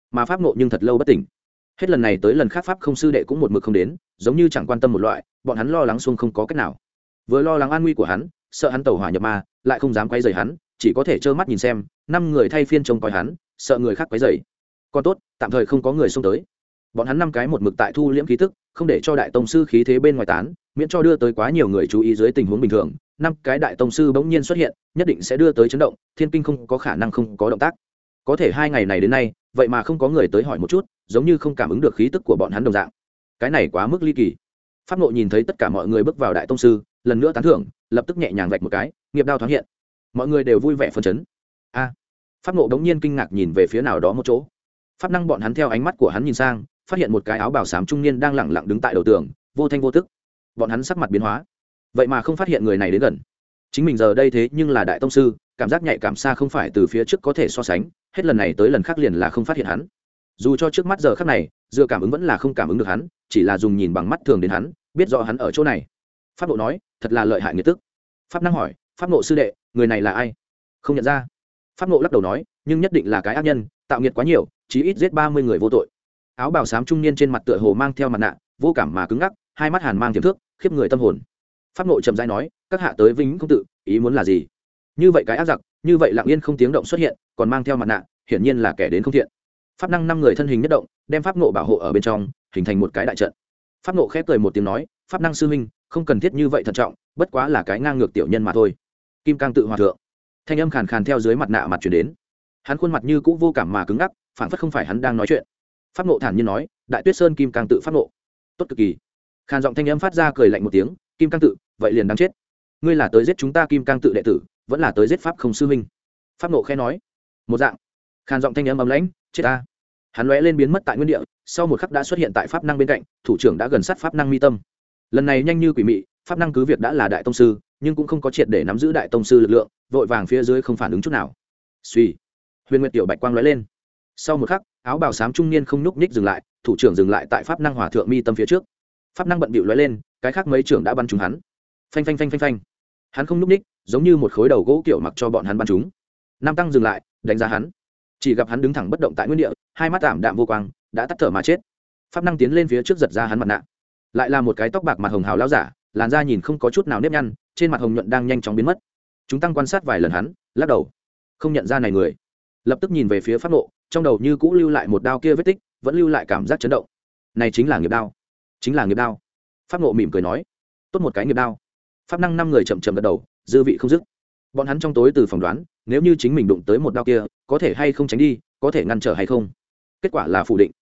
mà pháp nộ nhưng thật lâu bất tỉnh. Hết lần này tới lần khác pháp không sư đệ cũng một mực không đến, giống như chẳng quan tâm một loại, bọn hắn lo lắng xuông không có cách nào. Vừa lo lắng an nguy của hắn, sợ hắn tẩu hỏa nhập ma, lại không dám quấy rầy hắn, chỉ có thể trơ mắt nhìn xem, năm người thay phiên trông coi hắn, sợ người khác quấy rầy. Còn tốt, tạm thời không có người xông tới. Bọn hắn năm cái một mực tại thu liễm khí tức, không để cho đại tông sư khí thế bên ngoài tán, miễn cho đưa tới quá nhiều người chú ý dưới tình huống bình thường. Năm cái đại tông sư bỗng nhiên xuất hiện, nhất định sẽ đưa tới chấn động, thiên kinh không có khả năng không có động tác. Có thể hai ngày này đến nay, vậy mà không có người tới hỏi một chút, giống như không cảm ứng được khí tức của bọn hắn đồng dạng. Cái này quá mức ly kỳ. Pháp Ngộ nhìn thấy tất cả mọi người bước vào đại tông sư, lần nữa tán thưởng, lập tức nhẹ nhàng vạch một cái, nghiệp đao thoáng hiện. Mọi người đều vui vẻ phấn chấn. A! Pháp Ngộ đống nhiên kinh ngạc nhìn về phía nào đó một chỗ. Pháp năng bọn hắn theo ánh mắt của hắn nhìn sang, phát hiện một cái áo bào xám trung niên đang lẳng lặng đứng tại đầu tường, vô thanh vô tức. Bọn hắn sắc mặt biến hóa, vậy mà không phát hiện người này đến gần. Chính mình giờ đây thế nhưng là đại tông sư, cảm giác nhạy cảm xa không phải từ phía trước có thể so sánh, hết lần này tới lần khác liền là không phát hiện hắn. Dù cho trước mắt giờ khắc này, dựa cảm ứng vẫn là không cảm ứng được hắn, chỉ là dùng nhìn bằng mắt thường đến hắn, biết rõ hắn ở chỗ này. Pháp Ngộ nói, thật là lợi hại nghiệt tức. Pháp năng hỏi, Pháp Ngộ sư đệ, người này là ai? Không nhận ra. Pháp Ngộ lắc đầu nói, nhưng nhất định là cái ác nhân, tạo nghiệt quá nhiều, chí ít giết ba mươi người vô tội. Áo bào xám trung niên trên mặt tựa hồ mang theo mặt nạ, vô cảm mà cứng ngắc, hai mắt hàn mang tiềm thước, khiếp người tâm hồn. Pháp Ngộ trầm rãi nói, các hạ tới Vĩnh Công tự, ý muốn là gì? Như vậy cái ác giặc, như vậy lặng yên không tiếng động xuất hiện, còn mang theo mặt nạ, hiển nhiên là kẻ đến không thiện. Pháp năng năm người thân hình nhất động, đem Pháp Ngộ bảo hộ ở bên trong, hình thành một cái đại trận. Pháp Ngộ khép cười một tiếng nói, Pháp năng sư huynh, không cần thiết như vậy thận trọng, bất quá là cái ngang ngược tiểu nhân mà thôi. Kim Cang tự hòa thượng, thanh âm khàn khàn theo dưới mặt nạ mặt truyền đến. Hắn khuôn mặt như cũ vô cảm mà cứng ngắc, phảng phất không phải hắn đang nói chuyện. Pháp Ngộ thản nhiên nói, đại tuyết sơn Kim Cang tự Pháp Ngộ, tốt cực kỳ. Khàn giọng thanh âm phát ra cười lạnh một tiếng, Kim Cang tự, vậy liền đáng chết. Ngươi là tới giết chúng ta Kim Cang tự đệ tử, vẫn là tới giết Pháp không sư huynh? Pháp Ngộ khẽ nói, một dạng. Khàn giọng thanh âm ấm lãnh, chết ta. Hắn lóe lên biến mất tại nguyên địa, sau một khắc đã xuất hiện tại pháp năng bên cạnh, thủ trưởng đã gần sát pháp năng mi tâm. Lần này nhanh như quỷ mị, pháp năng cứ việc đã là đại tông sư, nhưng cũng không có triệt để nắm giữ đại tông sư lực lượng, vội vàng phía dưới không phản ứng chút nào. Suy, huyền nguyệt tiểu bạch quang lóe lên. Sau một khắc, áo bào xám trung niên không nhúc nhích dừng lại, thủ trưởng dừng lại tại pháp năng hòa thượng mi tâm phía trước. Pháp năng bận bịu lóe lên, cái khác mấy trưởng đã bắn trúng hắn. Phanh phanh phanh phanh phanh. Hắn không nhúc nhích, giống như một khối đầu gỗ kiểu mặc cho bọn hắn bắn trúng. Nam tăng dừng lại, đánh giá hắn. Chỉ gặp hắn đứng thẳng bất động tại nguyên địa, hai mắt ảm đạm vô quang, đã tắt thở mà chết. Pháp năng tiến lên phía trước giật ra hắn mặt nạ, lại là một cái tóc bạc mặt hồng hào lão giả, làn da nhìn không có chút nào nếp nhăn, trên mặt hồng nhuận đang nhanh chóng biến mất. Chúng tăng quan sát vài lần hắn, lắc đầu, không nhận ra này người. Lập tức nhìn về phía Pháp Ngộ, trong đầu như cũ lưu lại một đao kia vết tích, vẫn lưu lại cảm giác chấn động. Này chính là nghiệp đao, chính là nghiệp đao. Pháp Ngộ mỉm cười nói, tốt một cái nghiệp đao. Pháp năng năm người chậm chậm gật đầu, dư vị không dứt. Bọn hắn trong tối từ phỏng đoán, nếu như chính mình đụng tới một đao kia, có thể hay không tránh đi, có thể ngăn trở hay không. Kết quả là phủ định.